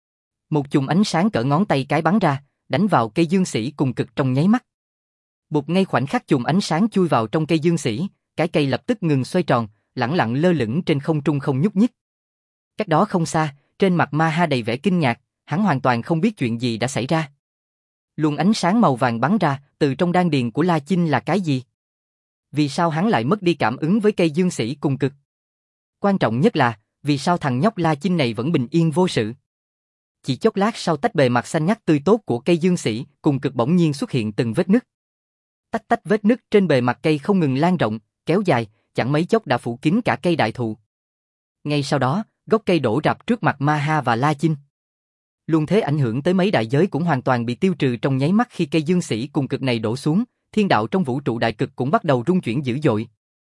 [SPEAKER 1] Một chùm ánh sáng cỡ ngón tay cái bắn ra, đánh vào cây dương sĩ cùng cực trong nháy mắt. Bụt, ngay khoảnh khắc chùm ánh sáng chui vào trong cây dương sĩ, cái cây lập tức ngừng xoay tròn, lẳng lặng lơ lửng trên không trung không nhúc nhích. Cách đó không xa, trên mặt Ma Ha đầy vẻ kinh ngạc, hắn hoàn toàn không biết chuyện gì đã xảy ra. Luồng ánh sáng màu vàng bắn ra từ trong đan điền của La Chinh là cái gì? Vì sao hắn lại mất đi cảm ứng với cây dương sĩ cùng cực? Quan trọng nhất là, vì sao thằng nhóc La Chinh này vẫn bình yên vô sự? Chỉ chốc lát sau, tách bề mặt xanh ngắt tươi tốt của cây dương sĩ cùng cực bỗng nhiên xuất hiện từng vết nứt. Tách tách vết nứt trên bề mặt cây không ngừng lan rộng, kéo dài, chẳng mấy chốc đã phủ kín cả cây đại thụ. Ngay sau đó, gốc cây đổ rạp trước mặt Ma Ha và La Chinh. Luôn thế ảnh hưởng tới mấy đại giới cũng hoàn toàn bị tiêu trừ trong nháy mắt khi cây dương sĩ cùng cực này đổ xuống, thiên đạo trong vũ trụ đại cực cũng bắt đầu rung chuyển dữ dội.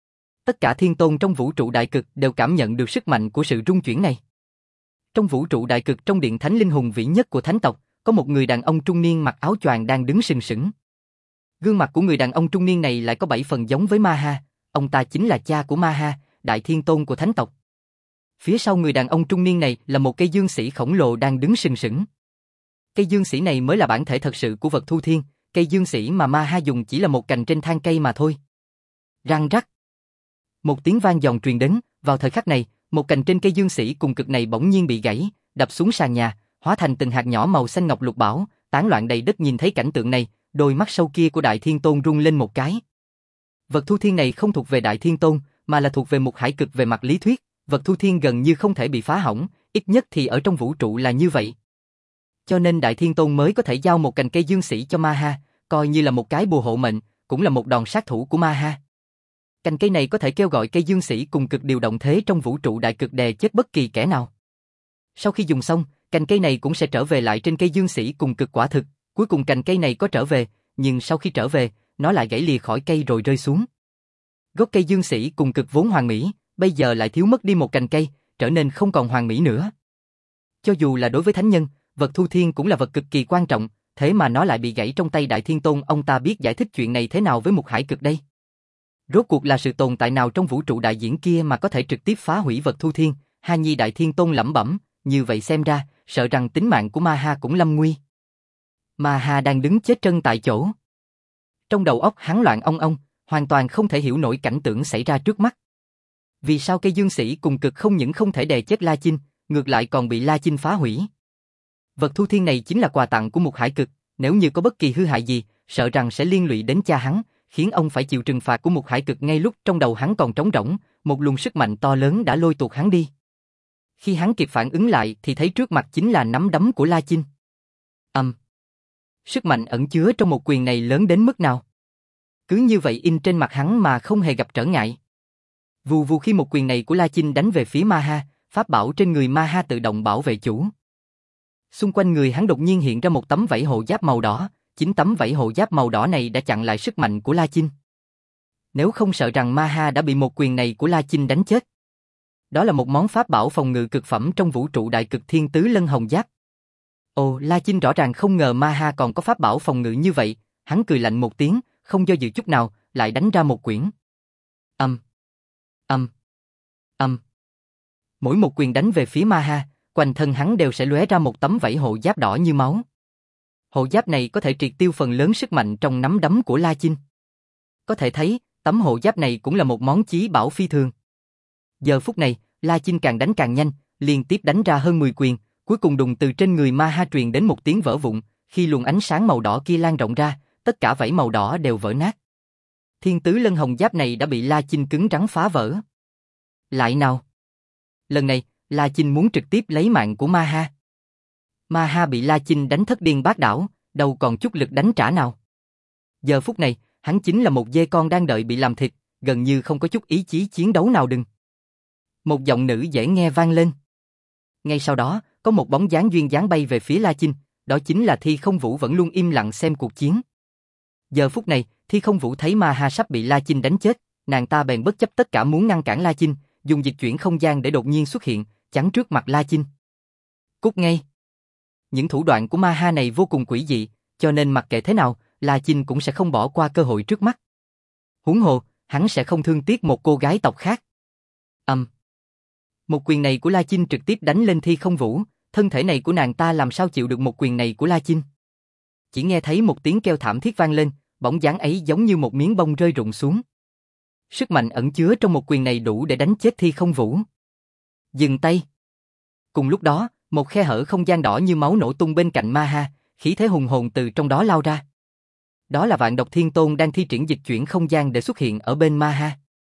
[SPEAKER 1] Tất cả thiên tôn trong vũ trụ đại cực đều cảm nhận được sức mạnh của sự rung chuyển này. Trong vũ trụ đại cực, trong điện thánh linh hùng vĩ nhất của thánh tộc, có một người đàn ông trung niên mặc áo choàng đang đứng sừng sững. Gương mặt của người đàn ông trung niên này lại có bảy phần giống với Ma Ha, ông ta chính là cha của Ma Ha, đại thiên tôn của thánh tộc. Phía sau người đàn ông trung niên này là một cây dương sĩ khổng lồ đang đứng sừng sững. Cây dương sĩ này mới là bản thể thật sự của vật thu thiên, cây dương sĩ mà Ma Ha dùng chỉ là một cành trên thang cây mà thôi. Răng rắc. Một tiếng vang giòn truyền đến, vào thời khắc này, một cành trên cây dương sĩ cùng cực này bỗng nhiên bị gãy, đập xuống sàn nhà, hóa thành từng hạt nhỏ màu xanh ngọc lục bảo, tán loạn đầy đất. Nhìn thấy cảnh tượng này, đôi mắt sâu kia của đại thiên tôn rung lên một cái. Vật thu thiên này không thuộc về đại thiên tôn, mà là thuộc về một hải cực. Về mặt lý thuyết, vật thu thiên gần như không thể bị phá hỏng, ít nhất thì ở trong vũ trụ là như vậy. Cho nên Đại Thiên Tôn mới có thể giao một cành cây dương sĩ cho Ma Ha, coi như là một cái bùa hộ mệnh, cũng là một đòn sát thủ của Ma Ha. Cành cây này có thể kêu gọi cây dương sĩ cùng cực điều động thế trong vũ trụ đại cực đè chết bất kỳ kẻ nào. Sau khi dùng xong, cành cây này cũng sẽ trở về lại trên cây dương sĩ cùng cực quả thực, cuối cùng cành cây này có trở về, nhưng sau khi trở về, nó lại gãy lìa khỏi cây rồi rơi xuống. Gốc cây dương sĩ cùng cực vốn hoàn mỹ, bây giờ lại thiếu mất đi một cành cây, trở nên không còn hoàn mỹ nữa. Cho dù là đối với thánh nhân, vật thu thiên cũng là vật cực kỳ quan trọng, thế mà nó lại bị gãy trong tay Đại Thiên Tôn, ông ta biết giải thích chuyện này thế nào với Mục Hải Cực đây? Rốt cuộc là sự tồn tại nào trong vũ trụ đại diễn kia mà có thể trực tiếp phá hủy vật thu thiên? Ha Nhi Đại Thiên Tôn lẩm bẩm, như vậy xem ra, sợ rằng tính mạng của Ma Ha cũng lâm nguy. Ma Ha đang đứng chết chân tại chỗ. Trong đầu óc hắn loạn ong ong, hoàn toàn không thể hiểu nổi cảnh tượng xảy ra trước mắt. Vì sao cây dương sĩ cùng cực không những không thể đè chết La Chinh, ngược lại còn bị La Chinh phá hủy? Vật thu thiên này chính là quà tặng của Mục Hải Cực, nếu như có bất kỳ hư hại gì, sợ rằng sẽ liên lụy đến cha hắn, khiến ông phải chịu trừng phạt của Mục Hải Cực. Ngay lúc trong đầu hắn còn trống rỗng, một luồng sức mạnh to lớn đã lôi tuột hắn đi. Khi hắn kịp phản ứng lại thì thấy trước mặt chính là nắm đấm của La Chinh. Ầm. Um. Sức mạnh ẩn chứa trong một quyền này lớn đến mức nào? Cứ như vậy in trên mặt hắn mà không hề gặp trở ngại. Vù vù khi một quyền này của La Chinh đánh về phía Ma Ha, pháp bảo trên người Ma Ha tự động bảo vệ chủ. Xung quanh người hắn đột nhiên hiện ra một tấm vảy hộ giáp màu đỏ, chính tấm vảy hộ giáp màu đỏ này đã chặn lại sức mạnh của La Chinh. Nếu không sợ rằng Ma Ha đã bị một quyền này của La Chinh đánh chết. Đó là một món pháp bảo phòng ngự cực phẩm trong vũ trụ đại cực thiên tứ lân hồng giáp. Ồ, La Chinh rõ ràng không ngờ Ma Ha còn có pháp bảo phòng ngự như vậy, hắn cười lạnh một tiếng, không do dự chút nào, lại đánh ra một quyển. Âm, âm, âm. Mỗi một quyền đánh về phía Ma Ha, quanh thân hắn đều sẽ lóe ra một tấm vảy hộ giáp đỏ như máu. Hộ giáp này có thể triệt tiêu phần lớn sức mạnh trong nắm đấm của La Chinh. Có thể thấy, tấm hộ giáp này cũng là một món chí bảo phi thường. Giờ phút này, La Chinh càng đánh càng nhanh, liên tiếp đánh ra hơn mười quyền, cuối cùng đùng từ trên người Ma Ha truyền đến một tiếng vỡ vụn, khi luồng ánh sáng màu đỏ kia lan rộng ra, tất cả vảy màu đỏ đều vỡ nát. Thiên tứ lân hồng giáp này đã bị La Chinh cứng rắn phá vỡ. Lại nào! Lần này, La Chinh muốn trực tiếp lấy mạng của Ma Ha. Ma Ha bị La Chinh đánh thất điên bát đảo, đâu còn chút lực đánh trả nào. Giờ phút này, hắn chính là một dê con đang đợi bị làm thịt, gần như không có chút ý chí chiến đấu nào. Đừng! Một giọng nữ dễ nghe vang lên. Ngay sau đó, có một bóng dáng duyên dáng bay về phía La Chinh, đó chính là Thi Không Vũ vẫn luôn im lặng xem cuộc chiến. Giờ phút này, Thi Không Vũ thấy Ma Ha sắp bị La Chinh đánh chết, nàng ta bèn bất chấp tất cả muốn ngăn cản La Chinh, dùng dịch chuyển không gian để đột nhiên xuất hiện, chắn trước mặt La Chinh. Cút ngay! Những thủ đoạn của Ma Ha này vô cùng quỷ dị, cho nên mặc kệ thế nào, La Chinh cũng sẽ không bỏ qua cơ hội trước mắt. Huống hồ, hắn sẽ không thương tiếc một cô gái tộc khác. Ầm. Um. Một quyền này của La Chinh trực tiếp đánh lên Thi Không Vũ, thân thể này của nàng ta làm sao chịu được một quyền này của La Chinh. Chỉ nghe thấy một tiếng kêu thảm thiết vang lên, bóng dáng ấy giống như một miếng bông rơi rụng xuống. Sức mạnh ẩn chứa trong một quyền này đủ để đánh chết Thi Không Vũ. Dừng tay. Cùng lúc đó, một khe hở không gian đỏ như máu nổ tung bên cạnh Ma Ha, khí thế hùng hồn từ trong đó lao ra. Đó là Vạn Độc Thiên Tôn đang thi triển dịch chuyển không gian để xuất hiện ở bên Ma Ha.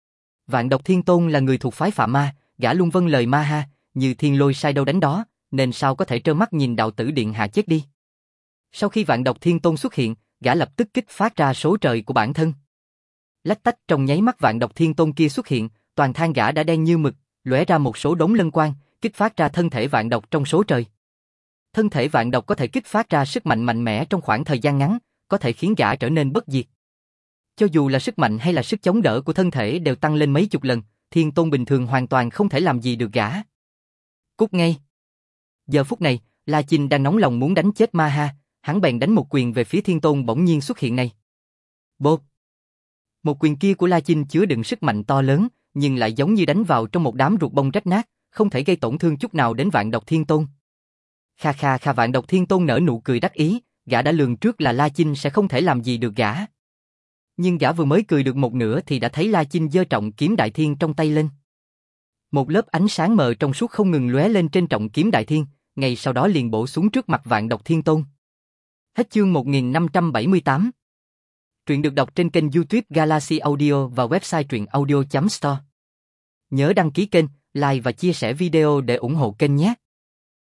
[SPEAKER 1] Vạn Độc Thiên Tôn là người thuộc phái Phạm Ma, gã luôn vâng lời Ma Ha, như thiên lôi sai đâu đánh đó, nên sao có thể trơ mắt nhìn đạo tử điện hạ chết đi. Sau khi Vạn Độc Thiên Tôn xuất hiện, gã lập tức kích phát ra số trời của bản thân. Lách tách trong nháy mắt Vạn Độc Thiên Tôn kia xuất hiện, toàn thân gã đã đen như mực, lóe ra một số đống lân quang, kích phát ra thân thể vạn độc trong số trời. Thân thể vạn độc có thể kích phát ra sức mạnh mạnh mẽ trong khoảng thời gian ngắn, có thể khiến gã trở nên bất diệt. Cho dù là sức mạnh hay là sức chống đỡ của thân thể đều tăng lên mấy chục lần, Thiên Tôn bình thường hoàn toàn không thể làm gì được gã. Cút ngay! Giờ phút này, La Chinh đang nóng lòng muốn đánh chết Ma Ha, hắn bèn đánh một quyền về phía Thiên Tôn bỗng nhiên xuất hiện này. Bộp! Một quyền kia của La Chinh chứa đựng sức mạnh to lớn, nhưng lại giống như đánh vào trong một đám ruột bông rách nát, không thể gây tổn thương chút nào đến Vạn Độc Thiên Tôn. Kha kha kha Vạn Độc Thiên Tôn nở nụ cười đắc ý, gã đã lường trước là La Chinh sẽ không thể làm gì được gã. Nhưng gã vừa mới cười được một nửa thì đã thấy La Chinh giơ trọng kiếm Đại Thiên trong tay lên. Một lớp ánh sáng mờ trong suốt không ngừng lóe lên trên trọng kiếm Đại Thiên, ngay sau đó liền bổ xuống trước mặt Vạn Độc Thiên Tôn. Hết chương một nghìn năm trăm bảy mươi tám. Truyện được đọc trên kênh YouTube Galaxy Audio và website truyện audio chấm store. Nhớ đăng ký kênh, like và chia sẻ video để ủng hộ kênh nhé.